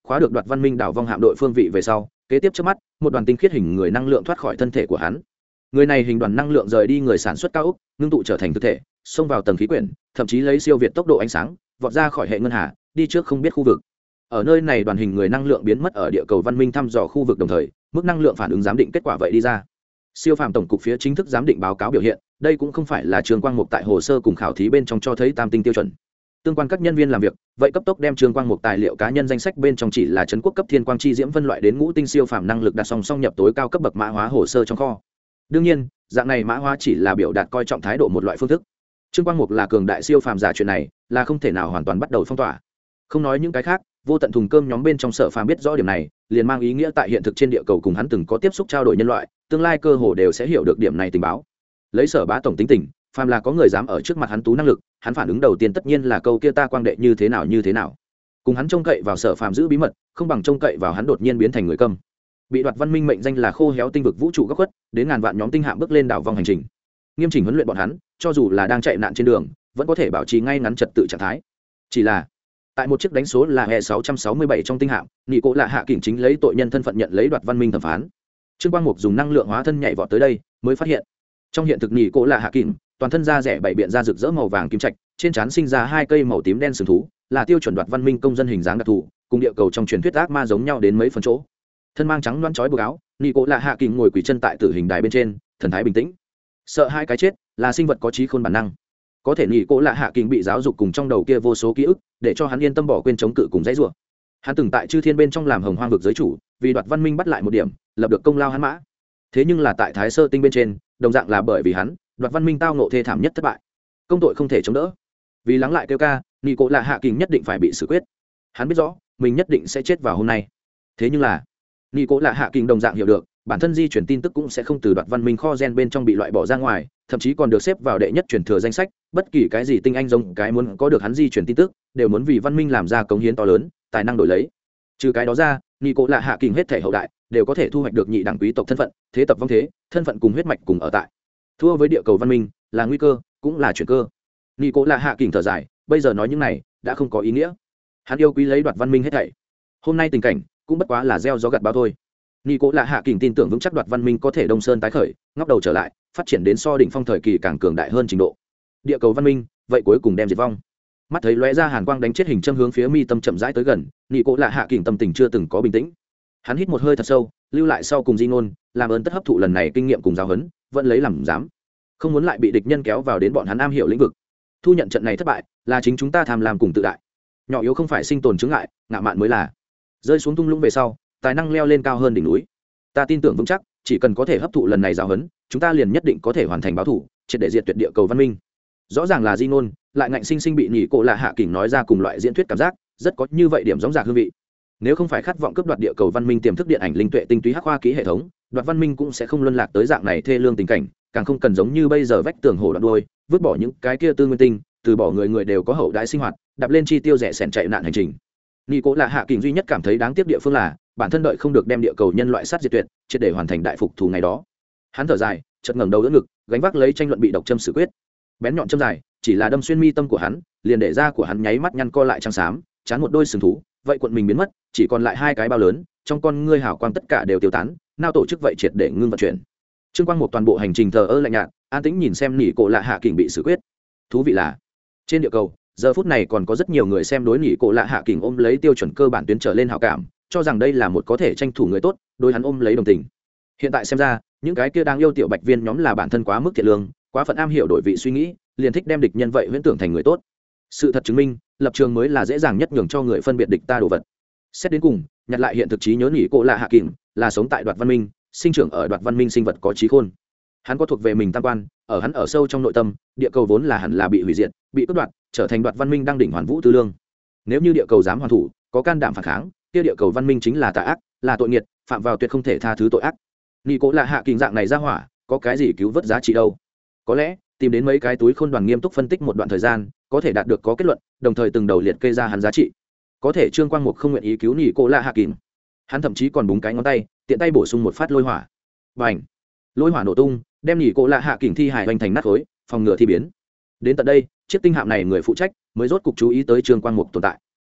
khóa được Đoạt Văn Minh đảo vong hạm đội phương vị về sau, kế tiếp trước mắt một đoàn tinh khiết hình người năng lượng thoát khỏi thân thể của hắn. Người này hình đoàn năng lượng rời đi người sản xuất cao ốc, ngưng tụ trở thành thực thể, xông vào tầng khí quyển, thậm chí lấy siêu việt tốc độ ánh sáng vọt ra khỏi hệ ngân hà, đi trước không biết khu vực. Ở nơi này đoàn hình người năng lượng biến mất ở địa cầu văn minh thăm dò khu vực đồng thời, mức năng lượng phản ứng giám định kết quả vậy đi ra. Siêu phàm tổng cục phía chính thức giám định báo cáo biểu hiện, đây cũng không phải là Trương Quang Mục tại hồ sơ cùng khảo thí bên trong cho thấy tam tinh tiêu chuẩn. Tương quan các nhân viên làm việc, vậy cấp tốc đem Trương Quang Mục tài liệu cá nhân danh sách bên trong chỉ là trấn quốc cấp thiên quang chi diễm phân loại đến ngũ tinh siêu phàm năng lực đặt song song nhập tối cao cấp bậc mã hóa hồ sơ trong kho. Đương nhiên, dạng này mã hóa chỉ là biểu đạt coi trọng thái độ một loại phương thức. Trương Quang Mục là cường đại siêu phàm giả chuyện này, là không thể nào hoàn toàn bắt đầu phong tỏa. Không nói những cái khác, vô tận thùng cơm nhóm bên trong Sở Phàm biết rõ điểm này, liền mang ý nghĩa tại hiện thực trên địa cầu cùng hắn từng có tiếp xúc trao đổi nhân loại, tương lai cơ hồ đều sẽ hiểu được điểm này tình báo. Lấy Sở Bá tổng tính tình, phàm là có người dám ở trước mặt hắn tú năng lực, hắn phản ứng đầu tiên tất nhiên là câu kia ta quang đệ như thế nào. Cùng hắn trông cậy vào Sở Phàm giữ bí mật, không bằng trông cậy vào hắn đột nhiên biến thành người câm. Bị Đoạt Văn Minh mệnh danh là khô héo tinh vực vũ trụ góc khuất, đến ngàn vạn nhóm tinh hạm bước lên đảo vòng hành trình. Nghiêm chỉnh huấn luyện bọn hắn, cho dù là đang chạy nạn trên đường, vẫn có thể bảo trì ngay ngắn trật tự trạng thái. Chỉ là tại một chiếc đánh số là E 667 trong tinh hạm, Nghị Cố Lạ Hạ Kình chính lấy tội nhân thân phận nhận lấy Đoạt Văn Minh thẩm phán. Trương Quang Mục dùng năng lượng hóa thân nhảy vọt tới đây, mới phát hiện trong hiện thực Nghị Cố Lạ Hạ Kình, toàn thân da rẻ bảy biện da rực rỡ màu vàng kim trạch, trên trán sinh ra hai cây màu tím đen sừng thú, là tiêu chuẩn Đoạt Văn Minh công dân hình dáng đặc thù, cùng địa cầu trong truyền thuyết ác ma giống nhau đến mấy phần chỗ. Thân mang trắng loáng chói buộc áo, Nghị Cố Lạ Hạ Kình ngồi quỳ chân tại tử hình đài bên trên, thần thái bình tĩnh. Sợ hai cái chết là sinh vật có trí khôn bản năng, có thể Nghị Cố Lạ Hạ Kình bị giáo dục cùng trong đầu kia vô số ký ức, để cho hắn yên tâm bỏ quên chống cự cùng dãy rủa. Hắn từng tại chư thiên bên trong làm hồng hoang vực giới chủ, vì Đoạt Văn Minh bắt lại một điểm, lập được công lao hắn mã. Thế nhưng là tại Thái Sơ tinh bên trên, đồng dạng là bởi vì hắn, Đoạt Văn Minh tao ngộ thê thảm nhất thất bại, công tội không thể chống đỡ. Vì lắng lại kêu ca, Nghị Cố Lạ Hạ Kình nhất định phải bị xử quyết. Hắn biết rõ mình nhất định sẽ chết vào hôm nay. Thế nhưng là Nghị Cố Lạ Hạ Kình đồng dạng hiểu được, bản thân di chuyển tin tức cũng sẽ không từ Đoạt Văn Minh kho gen bên trong bị loại bỏ ra ngoài, thậm chí còn được xếp vào đệ nhất truyền thừa danh sách. Bất kỳ cái gì tinh anh giống cái muốn có được hắn di chuyển tin tức, đều muốn vì văn minh làm ra cống hiến to lớn, tài năng đổi lấy. Trừ cái đó ra, Nghị Cố Lạ Hạ Kình hết thể hậu đại đều có thể thu hoạch được nhị đẳng quý tộc thân phận, thế tập vong thế, thân phận cùng huyết mạch cùng ở tại. Thua với địa cầu văn minh là nguy cơ, cũng là chuyển cơ. Nghị Cố Lạ Hạ Kình thở dài, bây giờ nói những này đã không có ý nghĩa. Hắn yêu quý lấy Đoạt Văn Minh hết thảy. Hôm nay tình cảnh cũng bất quá là gieo gió gặt bão thôi. Nghị Cố Lạ Hạ Kình tin tưởng vững chắc Đoạt Văn Minh có thể đông sơn tái khởi, ngóc đầu trở lại, phát triển đến so đỉnh phong thời kỳ càng cường đại hơn trình độ. Địa cầu văn minh vậy cuối cùng đem diệt vong. Mắt thấy lóe ra hàn quang đánh chết hình châm hướng phía mi tâm chậm rãi tới gần, Nghị Cố Lạ Hạ Kình tâm tình chưa từng có bình tĩnh. Hắn hít một hơi thật sâu, lưu lại sau cùng di ngôn, làm ơn tất hấp thụ lần này kinh nghiệm cùng giáo huấn, vẫn lấy làm dám, không muốn lại bị địch nhân kéo vào đến bọn hắn am hiểu lĩnh vực. Thu nhận trận này thất bại, là chính chúng ta tham lam cùng tự đại. Nhỏ yếu không phải sinh tồn chướng ngại, ngạo mạn mới là. Rơi xuống thung lũng về sau, tài năng leo lên cao hơn đỉnh núi. Ta tin tưởng vững chắc, chỉ cần có thể hấp thụ lần này giáo huấn, chúng ta liền nhất định có thể hoàn thành báo thủ, triệt để diệt tuyệt địa cầu văn minh. Rõ ràng là di ngôn, lại ngạnh sinh sinh bị Nghị Cố Lạ Hạ Kình nói ra cùng loại diễn thuyết cảm giác, rất có như vậy điểm giống dạc hương vị. Nếu không phải khát vọng cướp đoạt địa cầu văn minh tiềm thức điện ảnh linh tuệ tinh túy hắc khoa ký hệ thống, Đoạt Văn Minh cũng sẽ không luân lạc tới dạng này thê lương tình cảnh, càng không cần giống như bây giờ vách tường hổ đoạn đuôi, vứt bỏ những cái kia tư nguyên tinh, từ bỏ người người đều có hậu đại sinh hoạt, đạp lên chi tiêu rẻ sẻn chạy nạn hành trình. Nghị Cố Lạ Hạ Kình duy nhất cảm thấy đáng tiếc địa phương là bản thân đợi không được đem địa cầu nhân loại sát diệt tuyệt, triệt để hoàn thành đại phục thù ngày đó. Hắn thở dài, chợt ngẩng đầu đỡ ngực, gánh vác lấy tranh luận bị độc châm xử quyết. Bén nhọn châm dài, chỉ là đâm xuyên mi tâm của hắn, liền để da của hắn nháy mắt nhăn co lại trắng xám, chán một đôi sừng thú, vậy cuộn mình biến mất, chỉ còn lại hai cái bao lớn, trong con ngươi hào quang tất cả đều tiêu tán, nao tổ chức vậy triệt để ngưng vận chuyển. Trương Quang một toàn bộ hành trình thờ ơ lạnh nhạt, an tĩnh nhìn xem Nghị Cố Lạ Hạ Kình bị xử quyết. Thú vị là, trên địa cầu, giờ phút này còn có rất nhiều người xem đối Nghị Cố Lạ Hạ Kình ôm lấy tiêu chuẩn cơ bản tuyến trở lên hảo cảm, cho rằng đây là một có thể tranh thủ người tốt, đối hắn ôm lấy đồng tình. Hiện tại xem ra, những cái kia đang yêu tiểu bạch viên nhóm là bản thân quá mức thiện lương, quá phận am hiểu đổi vị suy nghĩ, liền thích đem địch nhân vậy huyễn tưởng thành người tốt. Sự thật chứng minh, lập trường mới là dễ dàng nhất nhường cho người phân biệt địch ta đồ vật. Xét đến cùng, nhặt lại hiện thực trí nhớ Nghị Cố Lạ Hạ Kình là sống tại Đoạt Văn Minh, sinh trưởng ở Đoạt Văn Minh sinh vật có trí khôn. Hắn có thuộc về mình tam quan, ở hắn ở sâu trong nội tâm, địa cầu vốn là hẳn là bị hủy diệt, bị cướp đoạt, trở thành Đoạt Văn Minh đang đỉnh hoàn vũ tư lương. Nếu như địa cầu dám hoàn thủ, có can đảm phản kháng, kia địa cầu văn minh chính là tà ác, là tội nghiệt, phạm vào tuyệt không thể tha thứ tội ác. Nghị Cố Lạ Hạ Kình dạng này ra hỏa, có cái gì cứu vớt giá trị đâu? Có lẽ tìm đến mấy cái túi khôn đoàn nghiêm túc phân tích một đoạn thời gian, có thể đạt được có kết luận, đồng thời từng đầu liệt kê ra hắn giá trị. Có thể Trương Quang Mục không nguyện ý cứu Nghị Cố Lạ Hạ Kình, hắn thậm chí còn búng cái ngón tay, tiện tay bổ sung một phát lôi hỏa. Bành! Lôi hỏa nổ tung, đem Nghị Cố Lạ Hạ Kình thi hài hoành thành nát khối, phòng ngừa thi biến. Đến tận đây, chiếc tinh hạm này người phụ trách mới rốt cục chú ý tới Trương Quang Mục tồn tại.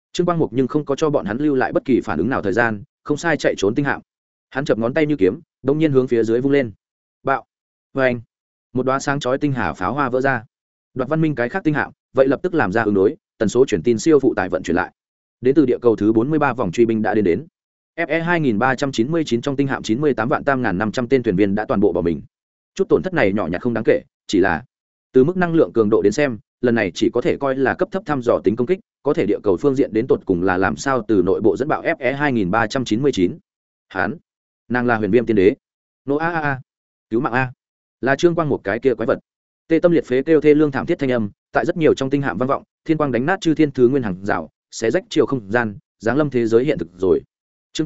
Trương Quang Mục nhưng không có cho bọn hắn lưu lại bất kỳ phản ứng nào thời gian, không sai chạy trốn tinh hạm. Hắn chập ngón tay như kiếm, đống nhiên hướng phía dưới vung lên. Bạo! Oeng! Một đóa sáng chói tinh hà pháo hoa vỡ ra. Đoạt Văn Minh cái khác tinh hạm, vậy lập tức làm ra ứng đối, tần số truyền tin siêu phụ tải vận chuyển lại. Đến từ địa cầu thứ 43 vòng truy binh đã đến. FE 2399 trong tinh hạm 98 vạn tam ngàn 500 tên thuyền viên đã toàn bộ bỏ mình. Chút tổn thất này nhỏ nhặt không đáng kể, chỉ là từ mức năng lượng cường độ đến xem, lần này chỉ có thể coi là cấp thấp thăm dò tính công kích, có thể địa cầu phương diện đến tột cùng là làm sao từ nội bộ dẫn bạo FE 2399. Hán, nàng là huyền viêm tiên đế. Nô a, cứu mạng a. Là Trương Quang một cái kia quái vật. Tê tâm liệt phế kêu thê lương thảm thiết thanh âm, tại rất nhiều trong tinh hạm vang vọng, thiên quang đánh nát chư thiên thứ nguyên hàng rào, xé rách chiều không gian, giáng lâm thế giới hiện thực rồi. Chương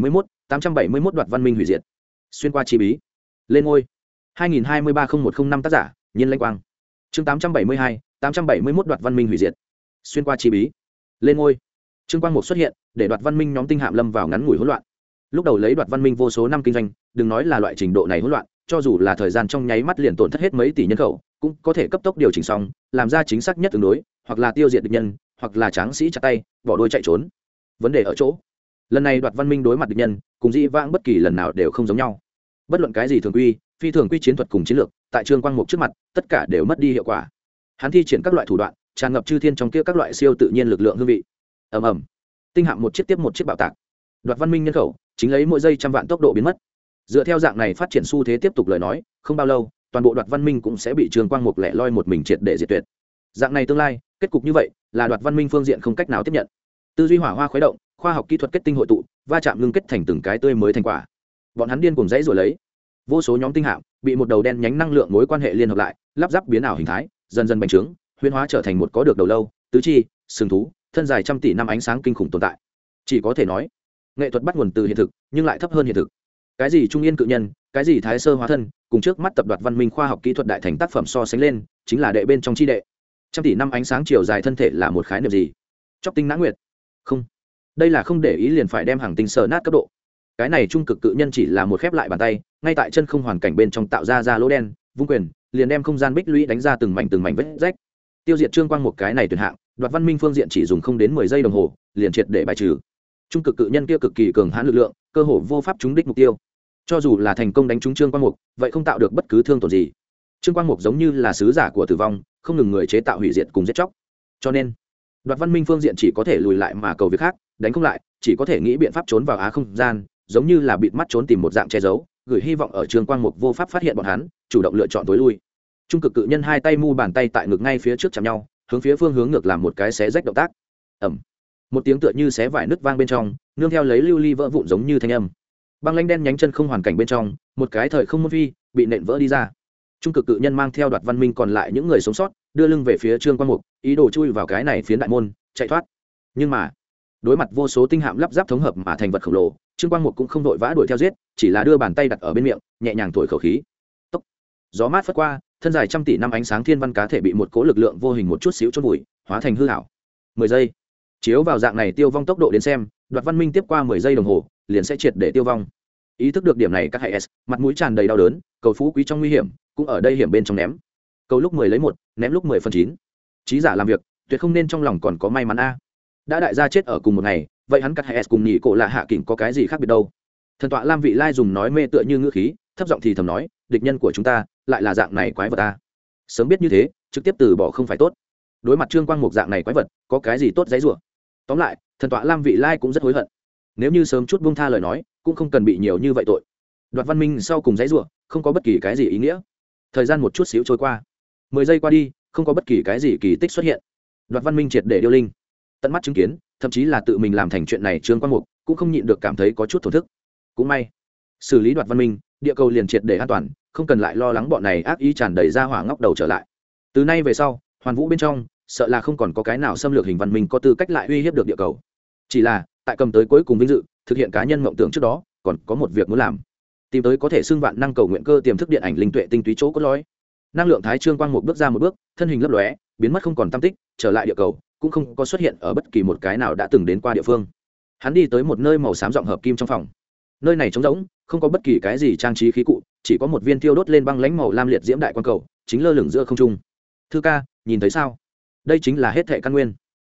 871 Đoạt Văn Minh hủy diệt. Xuyên qua chi bí. Lên ngôi. 2023-0105 tác giả, Nhiên Lanh Quang. Chương 871 Đoạt Văn Minh hủy diệt. Xuyên qua chi bí. Lên ngôi. Trương Quang Mục xuất hiện, để Đoạt Văn Minh nhóm tinh hạm lâm vào ngắn ngủi hỗn loạn. Lúc đầu lấy Đoạt Văn Minh vô số năm kinh doanh, đừng nói là loại trình độ này hỗn loạn, cho dù là thời gian trong nháy mắt liền tổn thất hết mấy tỷ nhân khẩu, cũng có thể cấp tốc điều chỉnh xong, làm ra chính xác nhất tương đối, hoặc là tiêu diệt địch nhân, hoặc là tráng sĩ chặt tay, bỏ đuôi chạy trốn. Vấn đề ở chỗ, lần này Đoạt Văn Minh đối mặt địch nhân, cùng dĩ vãng bất kỳ lần nào đều không giống nhau. Bất luận cái gì thường quy, phi thường quy chiến thuật cùng chiến lược, tại Trương Quang Mục trước mặt, tất cả đều mất đi hiệu quả. Hắn thi triển các loại thủ đoạn, tràn ngập chư thiên trong kia các loại siêu tự nhiên lực lượng hương vị. Ầm ầm, tinh hạm một chiếc tiếp một chiếc bạo tạc. Đoạt Văn Minh nhân khẩu chính lấy mỗi giây trăm vạn tốc độ biến mất. Dựa theo dạng này phát triển xu thế tiếp tục lời nói, không bao lâu, toàn bộ Đoạt Văn Minh cũng sẽ bị Trương Quang Mục lẻ loi một mình triệt để diệt tuyệt. Dạng này tương lai, kết cục như vậy, là Đoạt Văn Minh phương diện không cách nào tiếp nhận. Tư duy hỏa hoa khuấy động, khoa học kỹ thuật kết tinh hội tụ, va chạm ngưng kết thành từng cái tươi mới thành quả. Bọn hắn điên cuồng dãy rồi lấy. Vô số nhóm tinh hạm bị một đầu đen nhánh năng lượng mối quan hệ liên hợp lại, lắp ráp biến ảo hình thái, dần dần bành trướng, huyễn hóa trở thành một có được đầu lâu, tứ chi, sừng thú, thân dài trăm tỷ năm ánh sáng kinh khủng tồn tại. Chỉ có thể nói, nghệ thuật bắt nguồn từ hiện thực, nhưng lại thấp hơn hiện thực. Cái gì trung yên cự nhân, cái gì thái sơ hóa thân, cùng trước mắt tập Đoạt Văn Minh khoa học kỹ thuật đại thành tác phẩm so sánh lên, chính là đệ bên trong chi đệ. Trăm tỷ năm ánh sáng chiều dài thân thể là một khái niệm gì? Chóc tinh nã nguyệt? Không, đây là không để ý liền phải đem hàng tinh sờ nát cấp độ. Cái này trung cực cự nhân chỉ là một khép lại bàn tay, ngay tại chân không hoàn cảnh bên trong tạo ra lỗ đen, vung quyền liền đem không gian bích lũy đánh ra từng mảnh vết rách. Tiêu diệt Trương Quang một cái này tuyệt hạng, Đoạt Văn Minh phương diện chỉ dùng không đến 10 giây đồng hồ, liền triệt để bài trừ. Trung cực cự nhân kia cực kỳ cường hãn lực lượng, cơ hồ vô pháp trúng đích mục tiêu. Cho dù là thành công đánh trúng Trương Quang Mục, vậy không tạo được bất cứ thương tổn gì. Trương Quang Mục giống như là sứ giả của tử vong, không ngừng người chế tạo hủy diệt cùng giết chóc. Cho nên, Đoạt Văn Minh phương diện chỉ có thể lùi lại mà cầu việc khác, đánh không lại, chỉ có thể nghĩ biện pháp trốn vào á không gian, giống như là bịt mắt trốn tìm một dạng che giấu, gửi hy vọng ở Trương Quang Mục vô pháp phát hiện bọn hắn, chủ động lựa chọn tối lui. Trung cực cự nhân hai tay mu bàn tay tại ngực ngay phía trước chạm nhau, hướng phía phương hướng ngược làm một cái xé rách động tác. Ầm. Một tiếng tựa như xé vải nứt vang bên trong, nương theo lấy lưu ly vỡ vụn giống như thanh âm. Băng lãnh đen nhánh chân không hoàn cảnh bên trong, một cái thời không môn phi bị nện vỡ đi ra. Trung cực cự nhân mang theo Đoạt Văn Minh còn lại những người sống sót, đưa lưng về phía Trương Quang Mục, ý đồ chui vào cái này phiến đại môn, chạy thoát. Nhưng mà, đối mặt vô số tinh hạm lắp ráp thống hợp mà thành vật khổng lồ, Trương Quang Mục cũng không vội vã đuổi theo giết, chỉ là đưa bàn tay đặt ở bên miệng, nhẹ nhàng thổi khẩu khí. Tốc. Gió mát phất qua, thân dài trăm tỷ năm ánh sáng thiên văn cá thể bị một cỗ lực lượng vô hình một chút xíu chôn vùi, hóa thành hư ảo. 10 giây. Chiếu vào dạng này tiêu vong tốc độ đến xem, Đoạt Văn Minh tiếp qua 10 giây đồng hồ, liền sẽ triệt để tiêu vong. Ý thức được điểm này, các hệ S, mặt mũi tràn đầy đau đớn, cầu phú quý trong nguy hiểm, cũng ở đây hiểm bên trong ném. Cầu lúc 10 lấy 1, ném lúc 10/9. Chí giả làm việc, tuyệt không nên trong lòng còn có may mắn a. Đã đại gia chết ở cùng một ngày, vậy hắn các hệ S cùng nhị cổ lạ hạ kỉnh có cái gì khác biệt đâu? Thần tọa Lam Vị Lai dùng nói mê tựa như ngữ khí, thấp giọng thì thầm nói, địch nhân của chúng ta lại là dạng này quái vật ta. Sớm biết như thế, trực tiếp từ bỏ không phải tốt. Đối mặt Trương Quang Mục dạng này quái vật, có cái gì tốt giấy rủa? Tóm lại, thần tọa Lam Vị Lai cũng rất hối hận. Nếu như sớm chút buông tha lời nói, cũng không cần bị nhiều như vậy tội. Đoạt Văn Minh sau cùng giấy rủa, không có bất kỳ cái gì ý nghĩa. Thời gian một chút xíu trôi qua, 10 giây qua đi, không có bất kỳ cái gì kỳ tích xuất hiện. Đoạt Văn Minh triệt để điêu linh, tận mắt chứng kiến, thậm chí là tự mình làm thành chuyện này, Trương Quang Mục cũng không nhịn được cảm thấy có chút thổn thức. Cũng may, xử lý Đoạt Văn Minh, địa cầu liền triệt để an toàn, không cần lại lo lắng bọn này ác ý tràn đầy ra hỏa ngóc đầu trở lại. Từ nay về sau, hoàn vũ bên trong, sợ là không còn có cái nào xâm lược hình văn minh có tư cách lại uy hiếp được địa cầu. Chỉ là, tại cầm tới cuối cùng vinh dự, thực hiện cá nhân mộng tưởng trước đó, còn có một việc muốn làm. Tìm tới có thể xưng vạn năng cầu nguyện cơ tiềm thức điện ảnh linh tuệ tinh túy chỗ cốt lõi. Năng lượng thái Trương Quang một bước ra một bước, thân hình lấp lóe, biến mất không còn tăm tích, trở lại địa cầu, cũng không có xuất hiện ở bất kỳ một cái nào đã từng đến qua địa phương. Hắn đi tới một nơi màu xám rộng hợp kim trong phòng. Nơi này trống rỗng, không có bất kỳ cái gì trang trí khí cụ, chỉ có một viên thiêu đốt lên băng lãnh màu lam liệt diễm đại quang cầu, chính lơ lửng giữa không trung. Thư ca, nhìn thấy sao? Đây chính là hết thệ căn nguyên.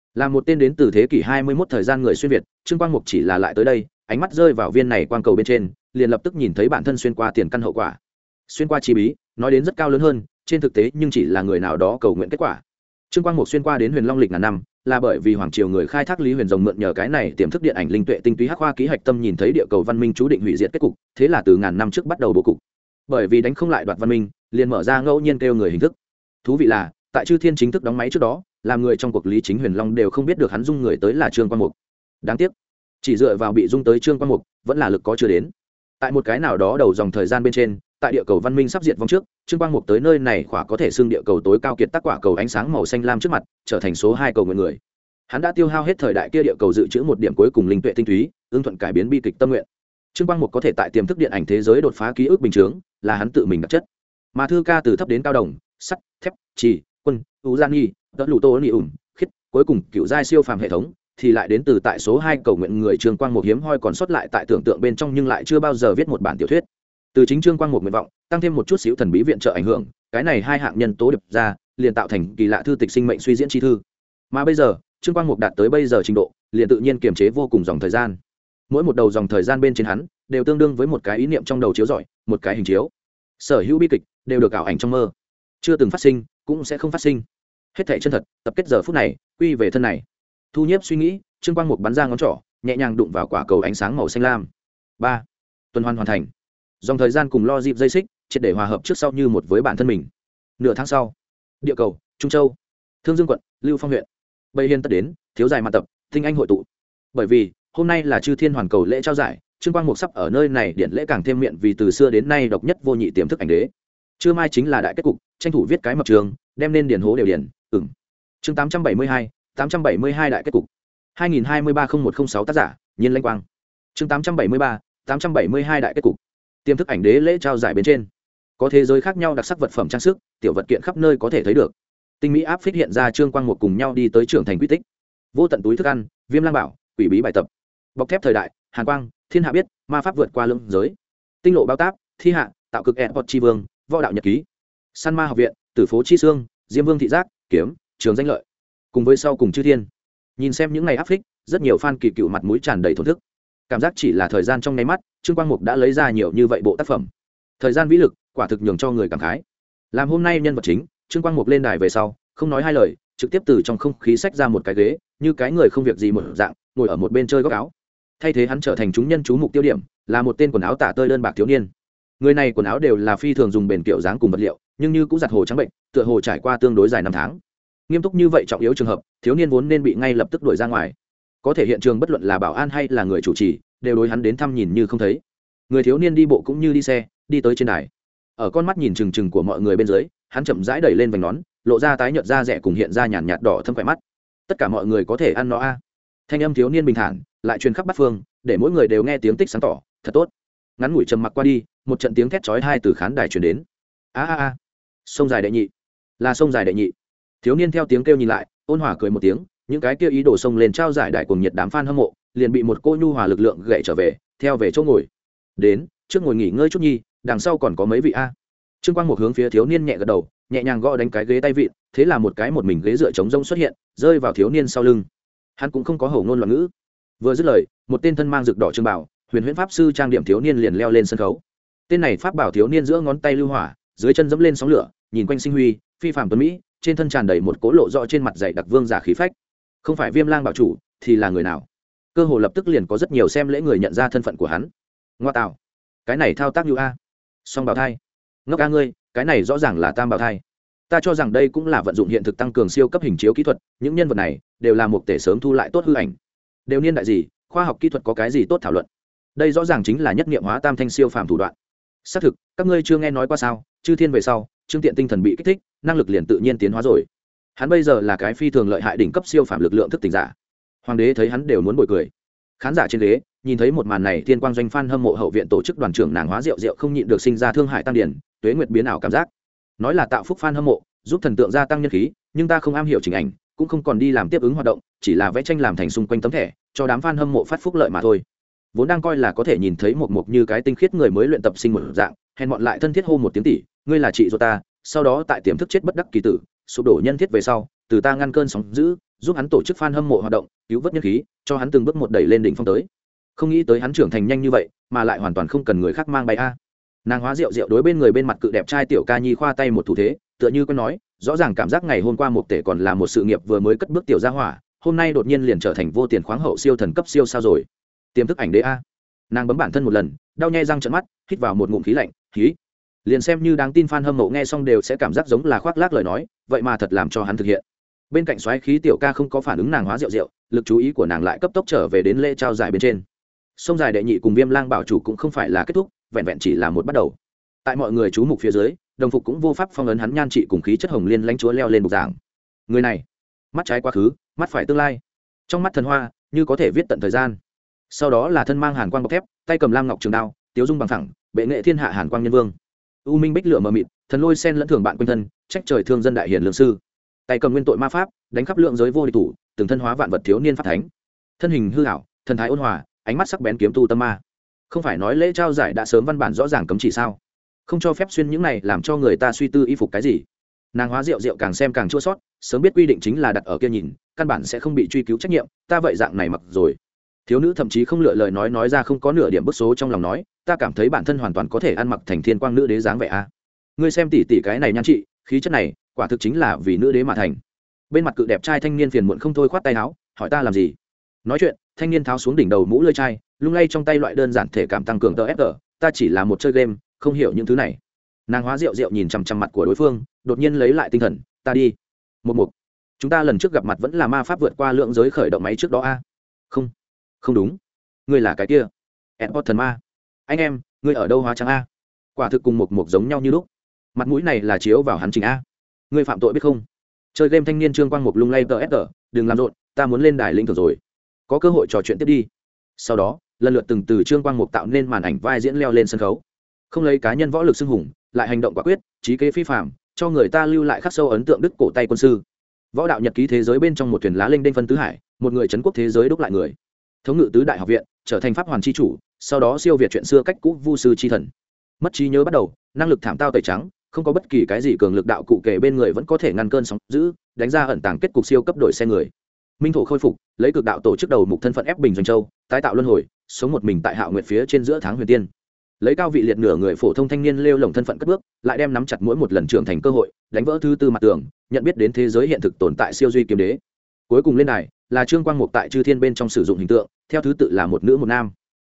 là một tên đến từ thế kỷ 21 thời gian người xuyên việt, Trương Quang Mục chỉ là lại tới đây, ánh mắt rơi vào viên này quang cầu bên trên, liền lập tức nhìn thấy bản thân xuyên qua tiền căn hậu quả. Xuyên qua chi bí, nói đến rất cao lớn hơn, trên thực tế nhưng chỉ là người nào đó cầu nguyện kết quả. Trương Quang Mục xuyên qua đến Huyền Long lịch ngàn năm, là bởi vì hoàng triều người khai thác Lý Huyền Rồng mượn nhờ cái này tiềm thức điện ảnh linh tuệ tinh túy hắc khoa ký hạch tâm nhìn thấy địa cầu văn minh chú định hủy diệt kết cục, thế là từ ngàn năm trước bắt đầu bố cục. Bởi vì đánh không lại đoạt văn minh, liền mở ra ngẫu nhiên kêu người hình thức. Thú vị là, tại Chư Thiên chính thức đóng máy trước đó, làm người trong cuộc Lý Chính Huyền Long đều không biết được hắn dung người tới là Trương Quang Mục. Đáng tiếc, chỉ dựa vào bị dung tới Trương Quang Mục, vẫn là lực có chưa đến. Tại một cái nào đó đầu dòng thời gian bên trên, tại địa cầu văn minh sắp diệt vong trước, Trương Quang Mục tới nơi này khỏa có thể xưng địa cầu tối cao kiệt tác quả cầu ánh sáng màu xanh lam trước mặt, trở thành số 2 cầu nguyện người. Hắn đã tiêu hao hết thời đại kia địa cầu dự trữ một điểm cuối cùng linh tuệ tinh túy, ưng thuận cải biến bi kịch tâm nguyện. Trương Quang Mục có thể tại tiềm thức điện ảnh thế giới đột phá ký ức bình thường, là hắn tự mình đặc chất. Mà thư ca từ thấp đến cao đồng, sắt, thép, trì, quân, u gian nghi, đỡ lụ tô ni khiết, cuối cùng cựu giai siêu phàm hệ thống thì lại đến từ tại số 2 cầu nguyện người Trương Quang Mục hiếm hoi còn sót lại tại tưởng tượng bên trong nhưng lại chưa bao giờ viết một bản tiểu thuyết. Từ chính Trương Quang Mục nguyện vọng, tăng thêm một chút xíu thần bí viện trợ ảnh hưởng, cái này hai hạng nhân tố điệp ra, liền tạo thành kỳ lạ thư tịch sinh mệnh suy diễn chi thư. Mà bây giờ, Trương Quang Mục đạt tới bây giờ trình độ, liền tự nhiên kiềm chế vô cùng dòng thời gian. Mỗi một đầu dòng thời gian bên trên hắn, đều tương đương với một cái ý niệm trong đầu chiếu rọi, một cái hình chiếu. Sở hữu bi kịch đều được ảo ảnh trong mơ, chưa từng phát sinh, cũng sẽ không phát sinh. Hết thảy chân thật, tập kết giờ phút này, quy về thân này. Thu nhiếp suy nghĩ, Trương Quang Mục bắn ra ngón trỏ, nhẹ nhàng đụng vào quả cầu ánh sáng màu xanh lam. 3. Tuần hoàn hoàn thành. Dòng thời gian cùng lo dịp dây xích, triệt để hòa hợp trước sau như một với bản thân mình. Nửa tháng sau, địa cầu, Trung Châu, Thương Dương quận, Lưu Phong huyện. Bây hiên tất đến, thiếu dài mạn tập, tinh anh hội tụ. Bởi vì hôm nay là Chư Thiên Hoàn Cầu lễ trao giải, Trương Quang Mục sắp ở nơi này điện lễ càng thêm miệng vì từ xưa đến nay độc nhất vô nhị tiềm thức ảnh đế. Trưa mai chính là đại kết cục, tranh thủ viết cái mập trường, đem nên điển hố đều điển, Chương 872 đại kết cục. 2023-0106 tác giả, Nhiên Lãnh Quang. Chương 872 đại kết cục. Tiềm thức ảnh đế lễ trao giải bên trên, có thế giới khác nhau đặc sắc vật phẩm trang sức, tiểu vật kiện khắp nơi có thể thấy được. Tinh mỹ áp phích hiện ra Trương Quang Mục cùng nhau đi tới trưởng thành quy tích. Vô tận túi thức ăn, Viêm Lang Bảo, quỷ bí bài tập. Bọc thép thời đại, Hàn Quang, Thiên Hạ biết, ma pháp vượt qua lưỡng giới. Tinh lộ bao táp, Thi hạ, tạo cực Airport chi vương, võ đạo nhật ký. San ma học viện, Tử phố chi xương, Diêm Vương thị giác, kiếm, trường danh lợi. Cùng với sau cùng Chư Thiên. Nhìn xem những ngày áp phích, rất nhiều fan kỳ cựu mặt mũi tràn đầy thổn thức. Cảm giác chỉ là thời gian trong nháy mắt, Trương Quang Mục đã lấy ra nhiều như vậy bộ tác phẩm. Thời gian vĩ lực, quả thực nhường cho người cảm khái. Làm hôm nay nhân vật chính, Trương Quang Mục lên đài về sau, không nói hai lời, trực tiếp từ trong không khí xách ra một cái ghế, như cái người không việc gì một dạng, ngồi ở một bên chơi góc áo. Thay thế hắn trở thành chúng nhân chú mục tiêu điểm, là một tên quần áo tả tơi đơn bạc thiếu niên. Người này quần áo đều là phi thường dùng bền kiểu dáng cùng vật liệu, nhưng như cũng giặt hồ trắng bệnh, tựa hồ trải qua tương đối dài năm tháng. Nghiêm túc như vậy trọng yếu trường hợp, thiếu niên vốn nên bị ngay lập tức đuổi ra ngoài. Có thể hiện trường bất luận là bảo an hay là người chủ trì, đều đối hắn đến thăm nhìn như không thấy. Người thiếu niên đi bộ cũng như đi xe, đi tới trên đài. Ở con mắt nhìn chừng chừng của mọi người bên dưới, hắn chậm rãi đẩy lên vành nón, lộ ra tái nhợt da rẻ cùng hiện ra nhàn nhạt đỏ thâm khỏe mắt. Tất cả mọi người có thể ăn nó a. Thanh âm thiếu niên bình thản, lại truyền khắp bát phương, để mỗi người đều nghe tiếng tích sáng tỏ, thật tốt. Ngắn ngủi trầm mặc qua đi, một trận tiếng thét chói tai từ khán đài truyền đến. A a a, sông dài đệ nhị, là sông dài đệ nhị. Thiếu niên theo tiếng kêu nhìn lại, ôn hòa cười một tiếng, những cái kia ý đồ xông lên trao giải đại cuồng nhiệt đám fan hâm mộ, liền bị một cô nhu hòa lực lượng gậy trở về, theo về chỗ ngồi. Đến, trước ngồi nghỉ ngơi chút nhi, đằng sau còn có mấy vị a. Trương Quang Mục hướng phía thiếu niên nhẹ gật đầu, nhẹ nhàng gõ đánh cái ghế tay vịn, thế là một cái một mình ghế dựa trống rỗng xuất hiện, rơi vào thiếu niên sau lưng. Hắn cũng không có hổ ngôn loạn ngữ. Vừa dứt lời, một tên thân mang rực đỏ trường bảo, huyền huyễn pháp sư trang điểm thiếu niên liền leo lên sân khấu. Tên này pháp bảo thiếu niên giữa ngón tay lưu hỏa, dưới chân dẫm lên sóng lửa, nhìn quanh sinh huy, phi phàm tuấn mỹ, trên thân tràn đầy một cỗ lộ rõ trên mặt dày đặc vương giả khí phách. Không phải Viêm Lang bảo chủ thì là người nào? Cơ hồ lập tức liền có rất nhiều xem lễ người nhận ra thân phận của hắn. Ngoa tạo, cái này thao tác như a, song bào thai. Ngốc a ngươi, cái này rõ ràng là tam bào thai. Ta cho rằng đây cũng là vận dụng hiện thực tăng cường siêu cấp hình chiếu kỹ thuật, những nhân vật này đều là một tể sớm thu lại tốt hư ảnh. Đều niên đại gì, khoa học kỹ thuật có cái gì tốt thảo luận? Đây rõ ràng chính là nhất niệm hóa tam thanh siêu phàm thủ đoạn. Xác thực, các ngươi chưa nghe nói qua sao? Chư Thiên về sau, Trương Tiện tinh thần bị kích thích, năng lực liền tự nhiên tiến hóa rồi. Hắn bây giờ là cái phi thường lợi hại đỉnh cấp siêu phàm lực lượng thức tỉnh giả. Hoàng đế thấy hắn đều muốn bồi cười. Khán giả trên ghế nhìn thấy một màn này, Thiên Quang Doanh fan hâm mộ hậu viện tổ chức đoàn trưởng nàng hóa rượu không nhịn được sinh ra thương hại tăng điển, tuế nguyệt biến ảo cảm giác. Nói là tạo phúc fan hâm mộ, giúp thần tượng gia tăng nhân khí, nhưng ta không am hiểu chỉnh ảnh, cũng không còn đi làm tiếp ứng hoạt động, chỉ là vẽ tranh làm thành xung quanh tấm thẻ, cho đám fan hâm mộ phát phúc lợi mà thôi. Vốn đang coi là có thể nhìn thấy một như cái tinh khiết người mới luyện tập sinh một dạng, hèn mọn lại thân thiết hô một tiếng tỷ, ngươi là chị ruột ta, sau đó tại tiềm thức chết bất đắc kỳ tử, sụp đổ nhân thiết về sau, từ ta ngăn cơn sóng dữ, giúp hắn tổ chức fan hâm mộ hoạt động cứu vớt nhân khí cho hắn từng bước một đẩy lên đỉnh phong tới. Không nghĩ tới hắn trưởng thành nhanh như vậy mà lại hoàn toàn không cần người khác mang bay a. Nàng Hóa Diệu Diệu đối bên người bên mặt cự đẹp trai tiểu ca nhi khoa tay một thủ thế, tựa như có nói, rõ ràng cảm giác ngày hôm qua một tể còn là một sự nghiệp vừa mới cất bước tiểu gia hỏa, hôm nay đột nhiên liền trở thành vô tiền khoáng hậu siêu thần cấp siêu sao rồi. Tiềm thức ảnh đế a. Nàng bấm bản thân một lần, đau nhè răng trợn mắt, hít vào một ngụm khí lạnh, khí. Liền xem như đáng tin fan hâm mộ nghe xong đều sẽ cảm giác giống là khoác lác lời nói, vậy mà thật làm cho hắn thực hiện. Bên cạnh xoáy khí tiểu ca không có phản ứng nàng Hóa Diệu Diệu, lực chú ý của nàng lại cấp tốc trở về đến lễ trao giải bên trên. Sông dài đệ nhị cùng Viêm Lang bảo chủ cũng không phải là kết thúc, vẹn vẹn chỉ là một bắt đầu. Tại mọi người chú mục phía dưới, đồng phục cũng vô pháp phong ấn hắn nhan trị cùng khí chất hồng liên lãnh chúa leo lên bục giảng. Người này, mắt trái quá khứ, mắt phải tương lai, trong mắt thần hoa như có thể viết tận thời gian. Sau đó là thân mang hàn quang bọc thép, tay cầm lam ngọc trường đao, tiếu dung bằng thẳng, bệ nghệ thiên hạ hàn quang nhân vương. U minh bích lửa mờ mịt, thần lôi sen lẫn thường bạn quanh thân, trách trời thương dân đại hiền lương sư. Tay cầm nguyên tội ma pháp, đánh khắp lượng giới vô địch thủ, từng thân hóa vạn vật thiếu niên pháp thánh. Thân hình hư ảo, thần thái ôn hòa, ánh mắt sắc bén kiếm tu tâm ma. Không phải nói lễ trao giải đã sớm văn bản rõ ràng cấm chỉ sao? Không cho phép xuyên những này làm cho người ta suy tư y phục cái gì. Nàng Hóa Diệu Diệu càng xem càng chua sót, sớm biết quy định chính là đặt ở kia nhìn, căn bản sẽ không bị truy cứu trách nhiệm, ta vậy dạng này mặc rồi. Thiếu nữ thậm chí không lựa lời nói ra không có nửa điểm bức số trong lòng nói, ta cảm thấy bản thân hoàn toàn có thể ăn mặc thành thiên quang nữ đế dáng vẻ a. Ngươi xem tỷ tỷ cái này nhan trị, khí chất này, quả thực chính là vì nữ đế mà thành. Bên mặt cự đẹp trai thanh niên phiền muộn không thôi khoát tay áo, hỏi ta làm gì? Nói chuyện, thanh niên tháo xuống đỉnh đầu mũ lưỡi chai, lung lay trong tay loại đơn giản thể cảm tăng cường tờ fg, ta chỉ là một chơi game, không hiểu những thứ này. Nàng Hóa Diệu Diệu nhìn chằm chằm mặt của đối phương, đột nhiên lấy lại tinh thần, ta đi. Một chúng ta lần trước gặp mặt vẫn là ma pháp vượt qua lượng giới khởi động máy trước đó a. Không, không đúng, ngươi là cái kia Edward thần ma. Anh em, ngươi ở đâu Hóa Trắng a? Quả thực cùng một giống nhau như lúc. Mặt mũi này là chiếu vào hắn trình a. Ngươi phạm tội biết không? Chơi game thanh niên Trương Quang Mục lung lay tờ fg, đừng làm rộn, ta muốn lên đài linh thường rồi. Có cơ hội trò chuyện tiếp đi. Sau đó lần lượt từng từ Trương Quang Mục tạo nên màn ảnh vai diễn leo lên sân khấu, không lấy cá nhân võ lực xưng hùng, lại hành động quả quyết, trí kế phi phàm, cho người ta lưu lại khắc sâu ấn tượng đức cổ tay quân sư. Võ đạo nhật ký thế giới bên trong một thuyền lá linh đinh phân tứ hải, một người trấn quốc thế giới đúc lại người, thống ngự tứ đại học viện, trở thành pháp hoàn chi chủ, sau đó siêu việt chuyện xưa cách cũ vu sư chi thần. Mất trí nhớ bắt đầu, năng lực thảm tao tẩy trắng, không có bất kỳ cái gì cường lực đạo cụ kể bên người vẫn có thể ngăn cơn sóng dữ, đánh ra ẩn tàng kết cục siêu cấp đổi xe người. Minh thổ khôi phục, lấy cực đạo tổ chức đầu mục thân phận ép bình doanh châu, tái tạo luân hồi, sống một mình tại Hạo Nguyệt phía trên giữa tháng huyền tiên. Lấy cao vị liệt nửa người phổ thông thanh niên lêu lồng thân phận cất bước, lại đem nắm chặt mỗi một lần trưởng thành cơ hội, đánh vỡ thứ tư mặt tường, nhận biết đến thế giới hiện thực tồn tại siêu duy kiếm đế. Cuối cùng lên đài là Trương Quang Mục tại Chư Thiên bên trong sử dụng hình tượng, theo thứ tự là một nữ một nam.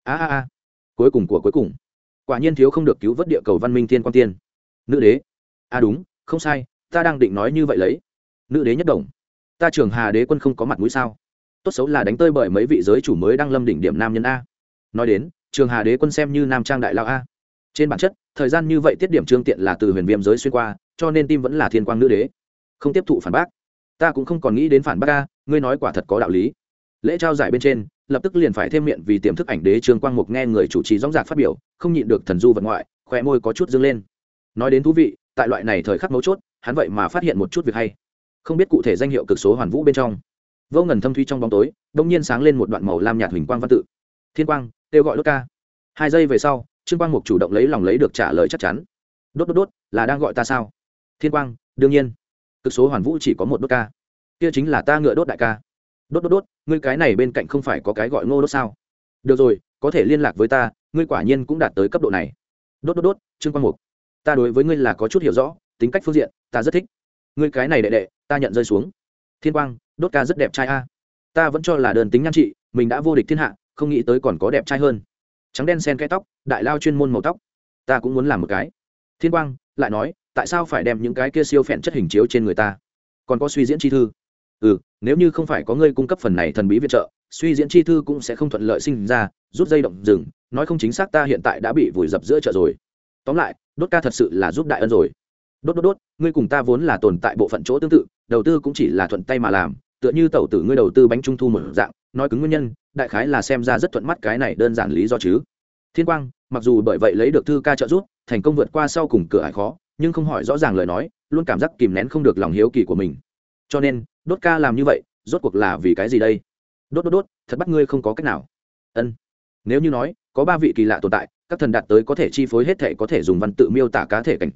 Cuối cùng của cuối cùng, quả nhiên thiếu không được cứu vớt địa cầu văn minh thiên quang tiên. Nữ đế. Đúng, không sai, ta đang định nói như vậy lấy. Nữ đế nhất đồng. Ta Trường Hà đế quân không có mặt mũi sao? Tốt xấu là đánh tơi bởi mấy vị giới chủ mới đang lâm đỉnh điểm nam nhân a. Nói đến, Trường Hà đế quân xem như nam trang đại lao a. Trên bản chất, thời gian như vậy tiết điểm Trương Tiện là từ huyền viêm giới xuyên qua, cho nên tim vẫn là thiên quang nữ đế. Không tiếp thụ phản bác. Ta cũng không còn nghĩ đến phản bác a, ngươi nói quả thật có đạo lý. Lễ trao giải bên trên, lập tức liền phải thêm miệng vì tiềm thức ảnh đế Trương Quang Mục nghe người chủ trì dõng dạc phát biểu, không nhịn được thần du vật ngoại, khóe môi có chút dương lên. Nói đến thú vị, tại loại này thời khắc mấu chốt, hắn vậy mà phát hiện một chút việc hay. Không biết cụ thể danh hiệu cực số hoàn vũ bên trong, vô ngần thâm thúy trong bóng tối, đột nhiên sáng lên một đoạn màu lam nhạt huỳnh quang văn tự. Thiên quang, kêu gọi đốt ca. 2 giây về sau, Trương Quang Mục chủ động lấy lòng lấy được trả lời chắc chắn. Đốt, là đang gọi ta sao? Thiên quang, đương nhiên. Cực số hoàn vũ chỉ có một đốt ca. Kia chính là ta ngựa đốt đại ca. Đốt, ngươi cái này bên cạnh không phải có cái gọi Ngô đốt sao? Được rồi, có thể liên lạc với ta, ngươi quả nhiên cũng đạt tới cấp độ này. Đốt, Trương Quang Mục, ta đối với ngươi là có chút hiểu rõ, tính cách phương diện, ta rất thích. Ngươi cái này đệ đệ, ta nhận rơi xuống. Thiên quang, đốt ca rất đẹp trai a. Ta vẫn cho là đơn tính nhan trị, mình đã vô địch thiên hạ, không nghĩ tới còn có đẹp trai hơn. Trắng đen xen cái tóc, đại lao chuyên môn màu tóc, ta cũng muốn làm một cái. Thiên quang lại nói, tại sao phải đem những cái kia siêu phèn chất hình chiếu trên người ta? Còn có suy diễn chi thư. Nếu như không phải có ngươi cung cấp phần này thần bí viện trợ, suy diễn chi thư cũng sẽ không thuận lợi sinh ra, rút dây động rừng, nói không chính xác ta hiện tại đã bị vùi dập giữa chợ rồi. Tóm lại, đốt ca thật sự là giúp đại ân rồi. Đốt, ngươi cùng ta vốn là tồn tại bộ phận chỗ tương tự, đầu tư cũng chỉ là thuận tay mà làm, tựa như tẩu tử ngươi đầu tư bánh trung thu một dạng, nói cứng nguyên nhân, đại khái là xem ra rất thuận mắt cái này đơn giản lý do chứ. Thiên quang, mặc dù bởi vậy lấy được thư ca trợ giúp, thành công vượt qua sau cùng cửa ải khó, nhưng không hỏi rõ ràng lời nói, luôn cảm giác kìm nén không được lòng hiếu kỳ của mình. Cho nên, đốt ca làm như vậy, rốt cuộc là vì cái gì đây? Đốt, thật bắt ngươi không có cách nào. Nếu như nói, có 3 vị kỳ lạ tồn tại, các thần đạt tới có thể chi phối hết thể có thể dùng văn tự miêu tả cá thể cảnh giới,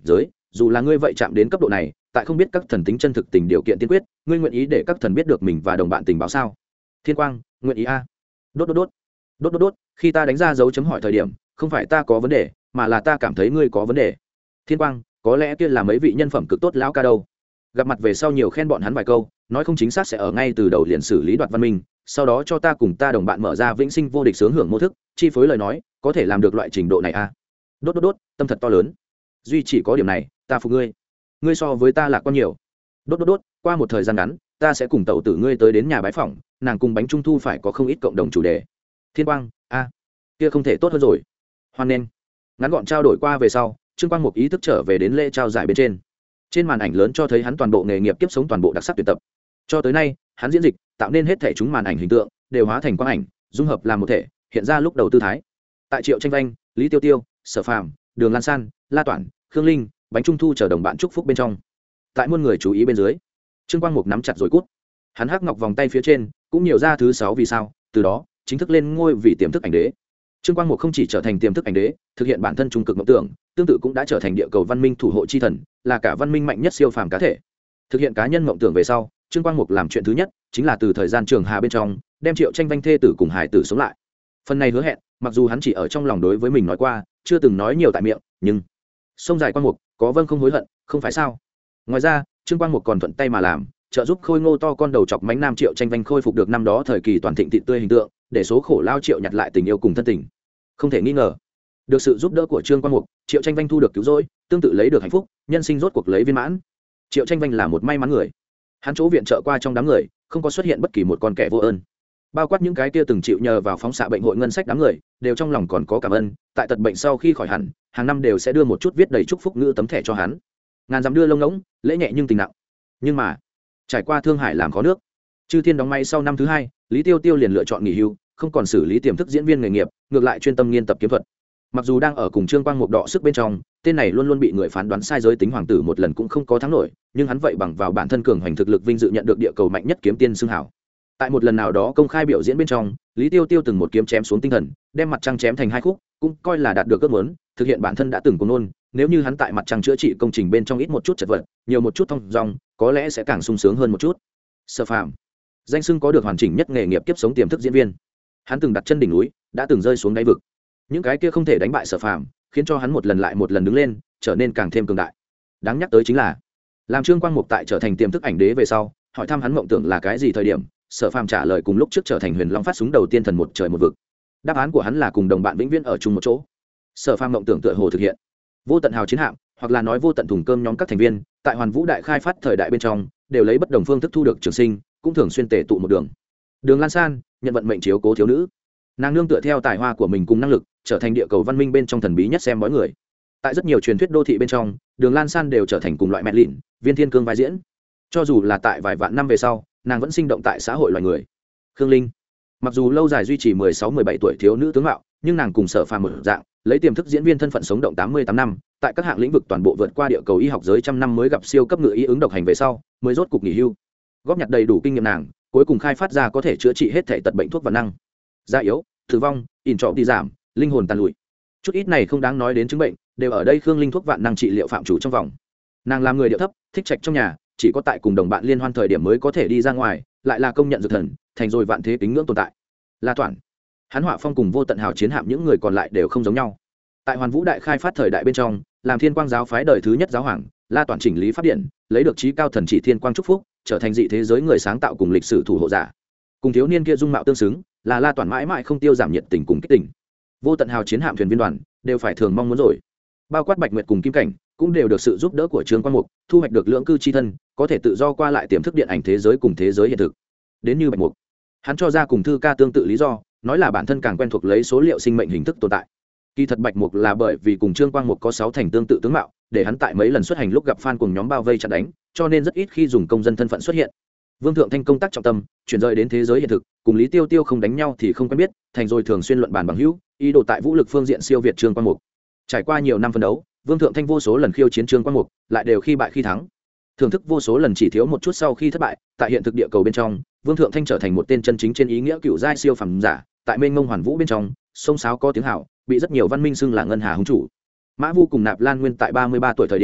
dù là ngươi vậy chạm đến cấp độ này, tại không biết các thần tính chân thực tình điều kiện tiên quyết, ngươi nguyện ý để các thần biết được mình và đồng bạn tình báo sao? Thiên Quang, nguyện ý a. Đốt đốt đốt. Đốt đốt đốt, khi ta đánh ra dấu chấm hỏi thời điểm, không phải ta có vấn đề, mà là ta cảm thấy ngươi có vấn đề. Thiên Quang, có lẽ kia là mấy vị nhân phẩm cực tốt lão ca đâu. Gặp mặt về sau nhiều khen bọn hắn vài câu, nói không chính xác sẽ ở ngay từ đầu liền xử lý Đoạt Văn Minh, sau đó cho ta cùng ta đồng bạn mở ra vĩnh sinh vô địch sướng hưởng mô thức, chi phối lời nói, có thể làm được loại trình độ này a. Đốt đốt đốt, tâm thật to lớn. Duy chỉ có điểm này, ta phục ngươi. Ngươi so với ta lạc quan nhiều. Đốt đốt đốt, qua một thời gian ngắn, ta sẽ cùng tẩu tử ngươi tới đến nhà bái phỏng, nàng cùng bánh trung thu phải có không ít cộng đồng chủ đề. Thiên Quang, a, kia không thể tốt hơn rồi. Hoan nghênh. Ngắn gọn trao đổi qua về sau, Trương Quang Mục ý thức trở về đến lễ trao giải bên trên màn ảnh lớn cho thấy hắn toàn bộ nghề nghiệp kiếp sống toàn bộ đặc sắc tuyển tập. Cho tới nay, hắn diễn dịch tạo nên hết thể chúng màn ảnh hình tượng đều hóa thành quang ảnh, dung hợp làm một thể, hiện ra lúc đầu tư thái. Tại Triệu Tranh Vanh, Lý Tiêu Tiêu, Sở Phàm, Đường Lan San, La Toản, Khương Linh, Bánh Trung Thu chờ đồng bạn chúc phúc bên trong. Tại muôn người chú ý bên dưới, Trương Quang Mục nắm chặt rồi cút. Hắn hắc ngọc vòng tay phía trên cũng nhiều ra thứ 6 vì sao, từ đó chính thức lên ngôi vì tiềm thức ảnh đế. Trương Quang Mục không chỉ trở thành tiềm thức ảnh đế, thực hiện bản thân trung cực mộng tưởng, tương tự cũng đã trở thành địa cầu văn minh thủ hộ chi thần, là cả văn minh mạnh nhất siêu phàm cá thể. Thực hiện cá nhân mộng tưởng về sau, Trương Quang Mục làm chuyện thứ nhất chính là từ thời gian trường hà bên trong đem Triệu Tranh Vanh thê tử cùng hải tử sống lại. Phần này hứa hẹn, mặc dù hắn chỉ ở trong lòng đối với mình nói qua, chưa từng nói nhiều tại miệng, nhưng sông dài Quang Mục có vâng không hối hận, không phải sao? Ngoài ra, Trương Quang Mục còn thuận tay mà làm, trợ giúp khôi ngô to con đầu chọc mánh nam Triệu Tranh Vanh khôi phục được năm đó thời kỳ toàn thịnh thịt tươi hình tượng, để số khổ lao Triệu nhặt lại tình yêu cùng thân tình. Không thể nghi ngờ, được sự giúp đỡ của Trương Quang Mục, Triệu Tranh Vanh thu được cứu rỗi, tương tự lấy được hạnh phúc, nhân sinh rốt cuộc lấy viên mãn. Triệu Tranh Vanh là một may mắn người, hắn chỗ viện trợ qua trong đám người không có xuất hiện bất kỳ một con kẻ vô ơn, bao quát những cái kia từng chịu nhờ vào phóng xạ bệnh hội ngân sách đám người đều trong lòng còn có cảm ơn. Tại tật bệnh sau khi khỏi hẳn, hàng năm đều sẽ đưa một chút viết đầy chúc phúc ngữ tấm thẻ cho hắn, ngàn dặm đưa lông ngỗng, lễ nhẹ nhưng tình nặng. Nhưng mà trải qua thương hải làm khó nước, Chư Thiên đóng may sau năm thứ 2, Lý Tiêu Tiêu liền lựa chọn nghỉ hưu, không còn xử lý tiềm thức diễn viên nghề nghiệp, ngược lại chuyên tâm nghiên tập kiếm thuật. Mặc dù đang ở cùng Trương Quang Mục đọ sức bên trong, tên này luôn luôn bị người phán đoán sai giới tính hoàng tử một lần cũng không có thắng nổi, nhưng hắn vậy bằng vào bản thân cường hoành thực lực vinh dự nhận được địa cầu mạnh nhất kiếm tiên xưng hảo. Tại một lần nào đó công khai biểu diễn bên trong, Lý Tiêu Tiêu từng một kiếm chém xuống tinh thần, đem mặt trăng chém thành 2 khúc, cũng coi là đạt được ước muốn, thực hiện bản thân đã từng cùng nôn, nếu như hắn tại mặt trăng chữa trị công trình bên trong ít một chút chật vật, nhiều một chút thông dong, có lẽ sẽ càng sung sướng hơn một chút. Sở Phàm, danh xưng có được hoàn chỉnh nhất nghề nghiệp kiếp sống tiềm thức diễn viên. Hắn từng đặt chân đỉnh núi, đã từng rơi xuống đáy vực. Những cái kia không thể đánh bại Sở Phàm, khiến cho hắn một lần lại một lần đứng lên, trở nên càng thêm cường đại. Đáng nhắc tới chính là, làm Trương Quang Mục tại trở thành tiềm thức ảnh đế về sau, hỏi thăm hắn mộng tưởng là cái gì thời điểm, Sở Phàm trả lời cùng lúc trước trở thành Huyền Long phát súng đầu tiên thần một trời một vực. Đáp án của hắn là cùng đồng bạn vĩnh viễn ở chung một chỗ. Sở Phàm mộng tưởng tựa hồ thực hiện. Vô tận hào chiến hạm, hoặc là nói vô tận thùng cơm nhóm các thành viên, tại Hoàn Vũ đại khai phát thời đại bên trong, đều lấy bất đồng phương thức thu được trường sinh, cũng thường xuyên tề tụ một đường. Đường Lan San nhận vận mệnh chiếu cố thiếu nữ, nàng nương tựa theo tài hoa của mình cùng năng lực, trở thành địa cầu văn minh bên trong thần bí nhất xem bói người. Tại rất nhiều truyền thuyết đô thị bên trong, Đường Lan San đều trở thành cùng loại mẹ lìn, viên thiên cương vai diễn. Cho dù là tại vài vạn năm về sau, nàng vẫn sinh động tại xã hội loài người. Khương Linh, mặc dù lâu dài duy trì 16-17 tuổi thiếu nữ tướng mạo, nhưng nàng cùng Sở Phàm một dạng, lấy tiềm thức diễn viên thân phận sống động 88 năm, tại các hạng lĩnh vực toàn bộ vượt qua địa cầu y học giới trăm năm mới gặp siêu cấp ngự y ứng độc hành về sau, mới rốt cục nghỉ hưu. Góp nhặt đầy đủ kinh nghiệm nàng, cuối cùng khai phát ra có thể chữa trị hết thể tật bệnh thuốc và năng. Da yếu, tử vong, ỉn trọ đi giảm, linh hồn tàn lụi. Chút ít này không đáng nói đến chứng bệnh, đều ở đây Khương Linh thuốc vạn năng trị liệu phạm chủ trong vòng. Nàng làm người điệu thấp, thích trạch trong nhà, chỉ có tại cùng đồng bạn liên hoan thời điểm mới có thể đi ra ngoài, lại là công nhận dược thần, thành rồi vạn thế kính ngưỡng tồn tại. La Toản, hắn họa phong cùng vô tận hào chiến hạm những người còn lại đều không giống nhau. Tại Hoàn Vũ đại khai phát thời đại bên trong, làm Thiên Quang giáo phái đời thứ nhất giáo hoàng, La Toản chỉnh lý pháp điện, lấy được chí cao thần chỉ Thiên Quang chúc phúc, trở thành dị thế giới người sáng tạo cùng lịch sử thủ hộ giả. Cùng thiếu niên kia dung mạo tương xứng, là La Toản mãi mãi không tiêu giảm nhiệt tình cùng kích tình. Vô tận hào chiến hạm thuyền viên đoàn đều phải thường mong muốn rồi. Bao quát Bạch Nguyệt cùng Kim Cảnh cũng đều được sự giúp đỡ của Trương Quang Mục, thu hoạch được lưỡng cư chi thân, có thể tự do qua lại tiềm thức điện ảnh thế giới cùng thế giới hiện thực. Đến như Bạch Mục, hắn cho ra cùng Thư Ca tương tự lý do, nói là bản thân càng quen thuộc lấy số liệu sinh mệnh hình thức tồn tại. Kỳ thật Bạch Mục là bởi vì cùng Trương Quang Mục có 6 thành tương tự tướng mạo, để hắn tại mấy lần xuất hành lúc gặp fan cùng nhóm bao vây chặn đánh, cho nên rất ít khi dùng công dân thân phận xuất hiện. Vương Thượng Thanh công tác trọng tâm chuyển rời đến thế giới hiện thực, cùng Lý Tiêu Tiêu không đánh nhau thì không quen biết, thành rồi thường xuyên luận bàn bằng hữu, ý đồ tại vũ lực phương diện siêu việt Trương Quang Mục. Trải qua nhiều năm phân đấu, Vương Thượng Thanh vô số lần khiêu chiến Trương Quang Mục, lại đều khi bại khi thắng. Thưởng thức vô số lần chỉ thiếu một chút sau khi thất bại, tại hiện thực địa cầu bên trong, Vương Thượng Thanh trở thành một tên chân chính trên ý nghĩa cựu giai siêu phàm giả, tại mênh mông hoàn vũ bên trong, sông sáo có tiếng hảo, bị rất nhiều văn minh xưng là ngân hà hùng chủ. Mã Vu cùng Nạp Lan Nguyên tại 33 tuổi thời điểm,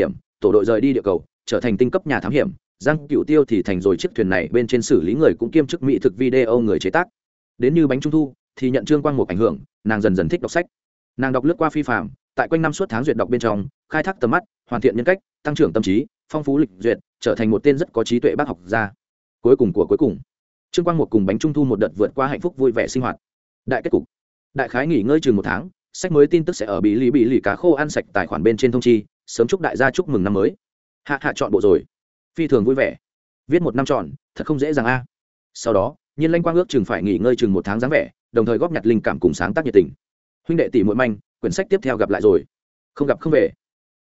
tổ đội rời đi địa cầu trở thành tinh cấp nhà thám hiểm, Giang Cựu Tiêu thì thành rồi chiếc thuyền này bên trên xử lý người cũng kiêm chức mỹ thực video người chế tác. Đến như bánh trung thu thì nhận Trương Quang Mục ảnh hưởng, nàng dần dần thích đọc sách. Nàng đọc lướt qua phi phàm, tại quanh năm suốt tháng duyệt đọc bên trong, khai thác tầm mắt, hoàn thiện nhân cách, tăng trưởng tâm trí, phong phú lịch duyệt, trở thành một tên rất có trí tuệ bác học gia. Cuối cùng, Trương Quang Mục cùng bánh trung thu một đợt vượt qua hạnh phúc vui vẻ sinh hoạt. Đại kết cục, đại khái nghỉ ngơi chừng 1 tháng, sách mới tin tức sẽ ở bị lì cá khô ăn sạch tài khoản bên trên thông chi, sớm chúc đại gia chúc mừng năm mới. Hạ chọn bộ rồi, phi thường vui vẻ, viết 1 năm tròn thật không dễ dàng a. Sau đó Nhiên Lanh Quang ước chừng phải nghỉ ngơi chừng 1 tháng dáng vẻ, đồng thời góp nhặt linh cảm cùng sáng tác nhiệt tình. Huynh đệ tỷ muội manh, quyển sách tiếp theo gặp lại rồi, không gặp không về.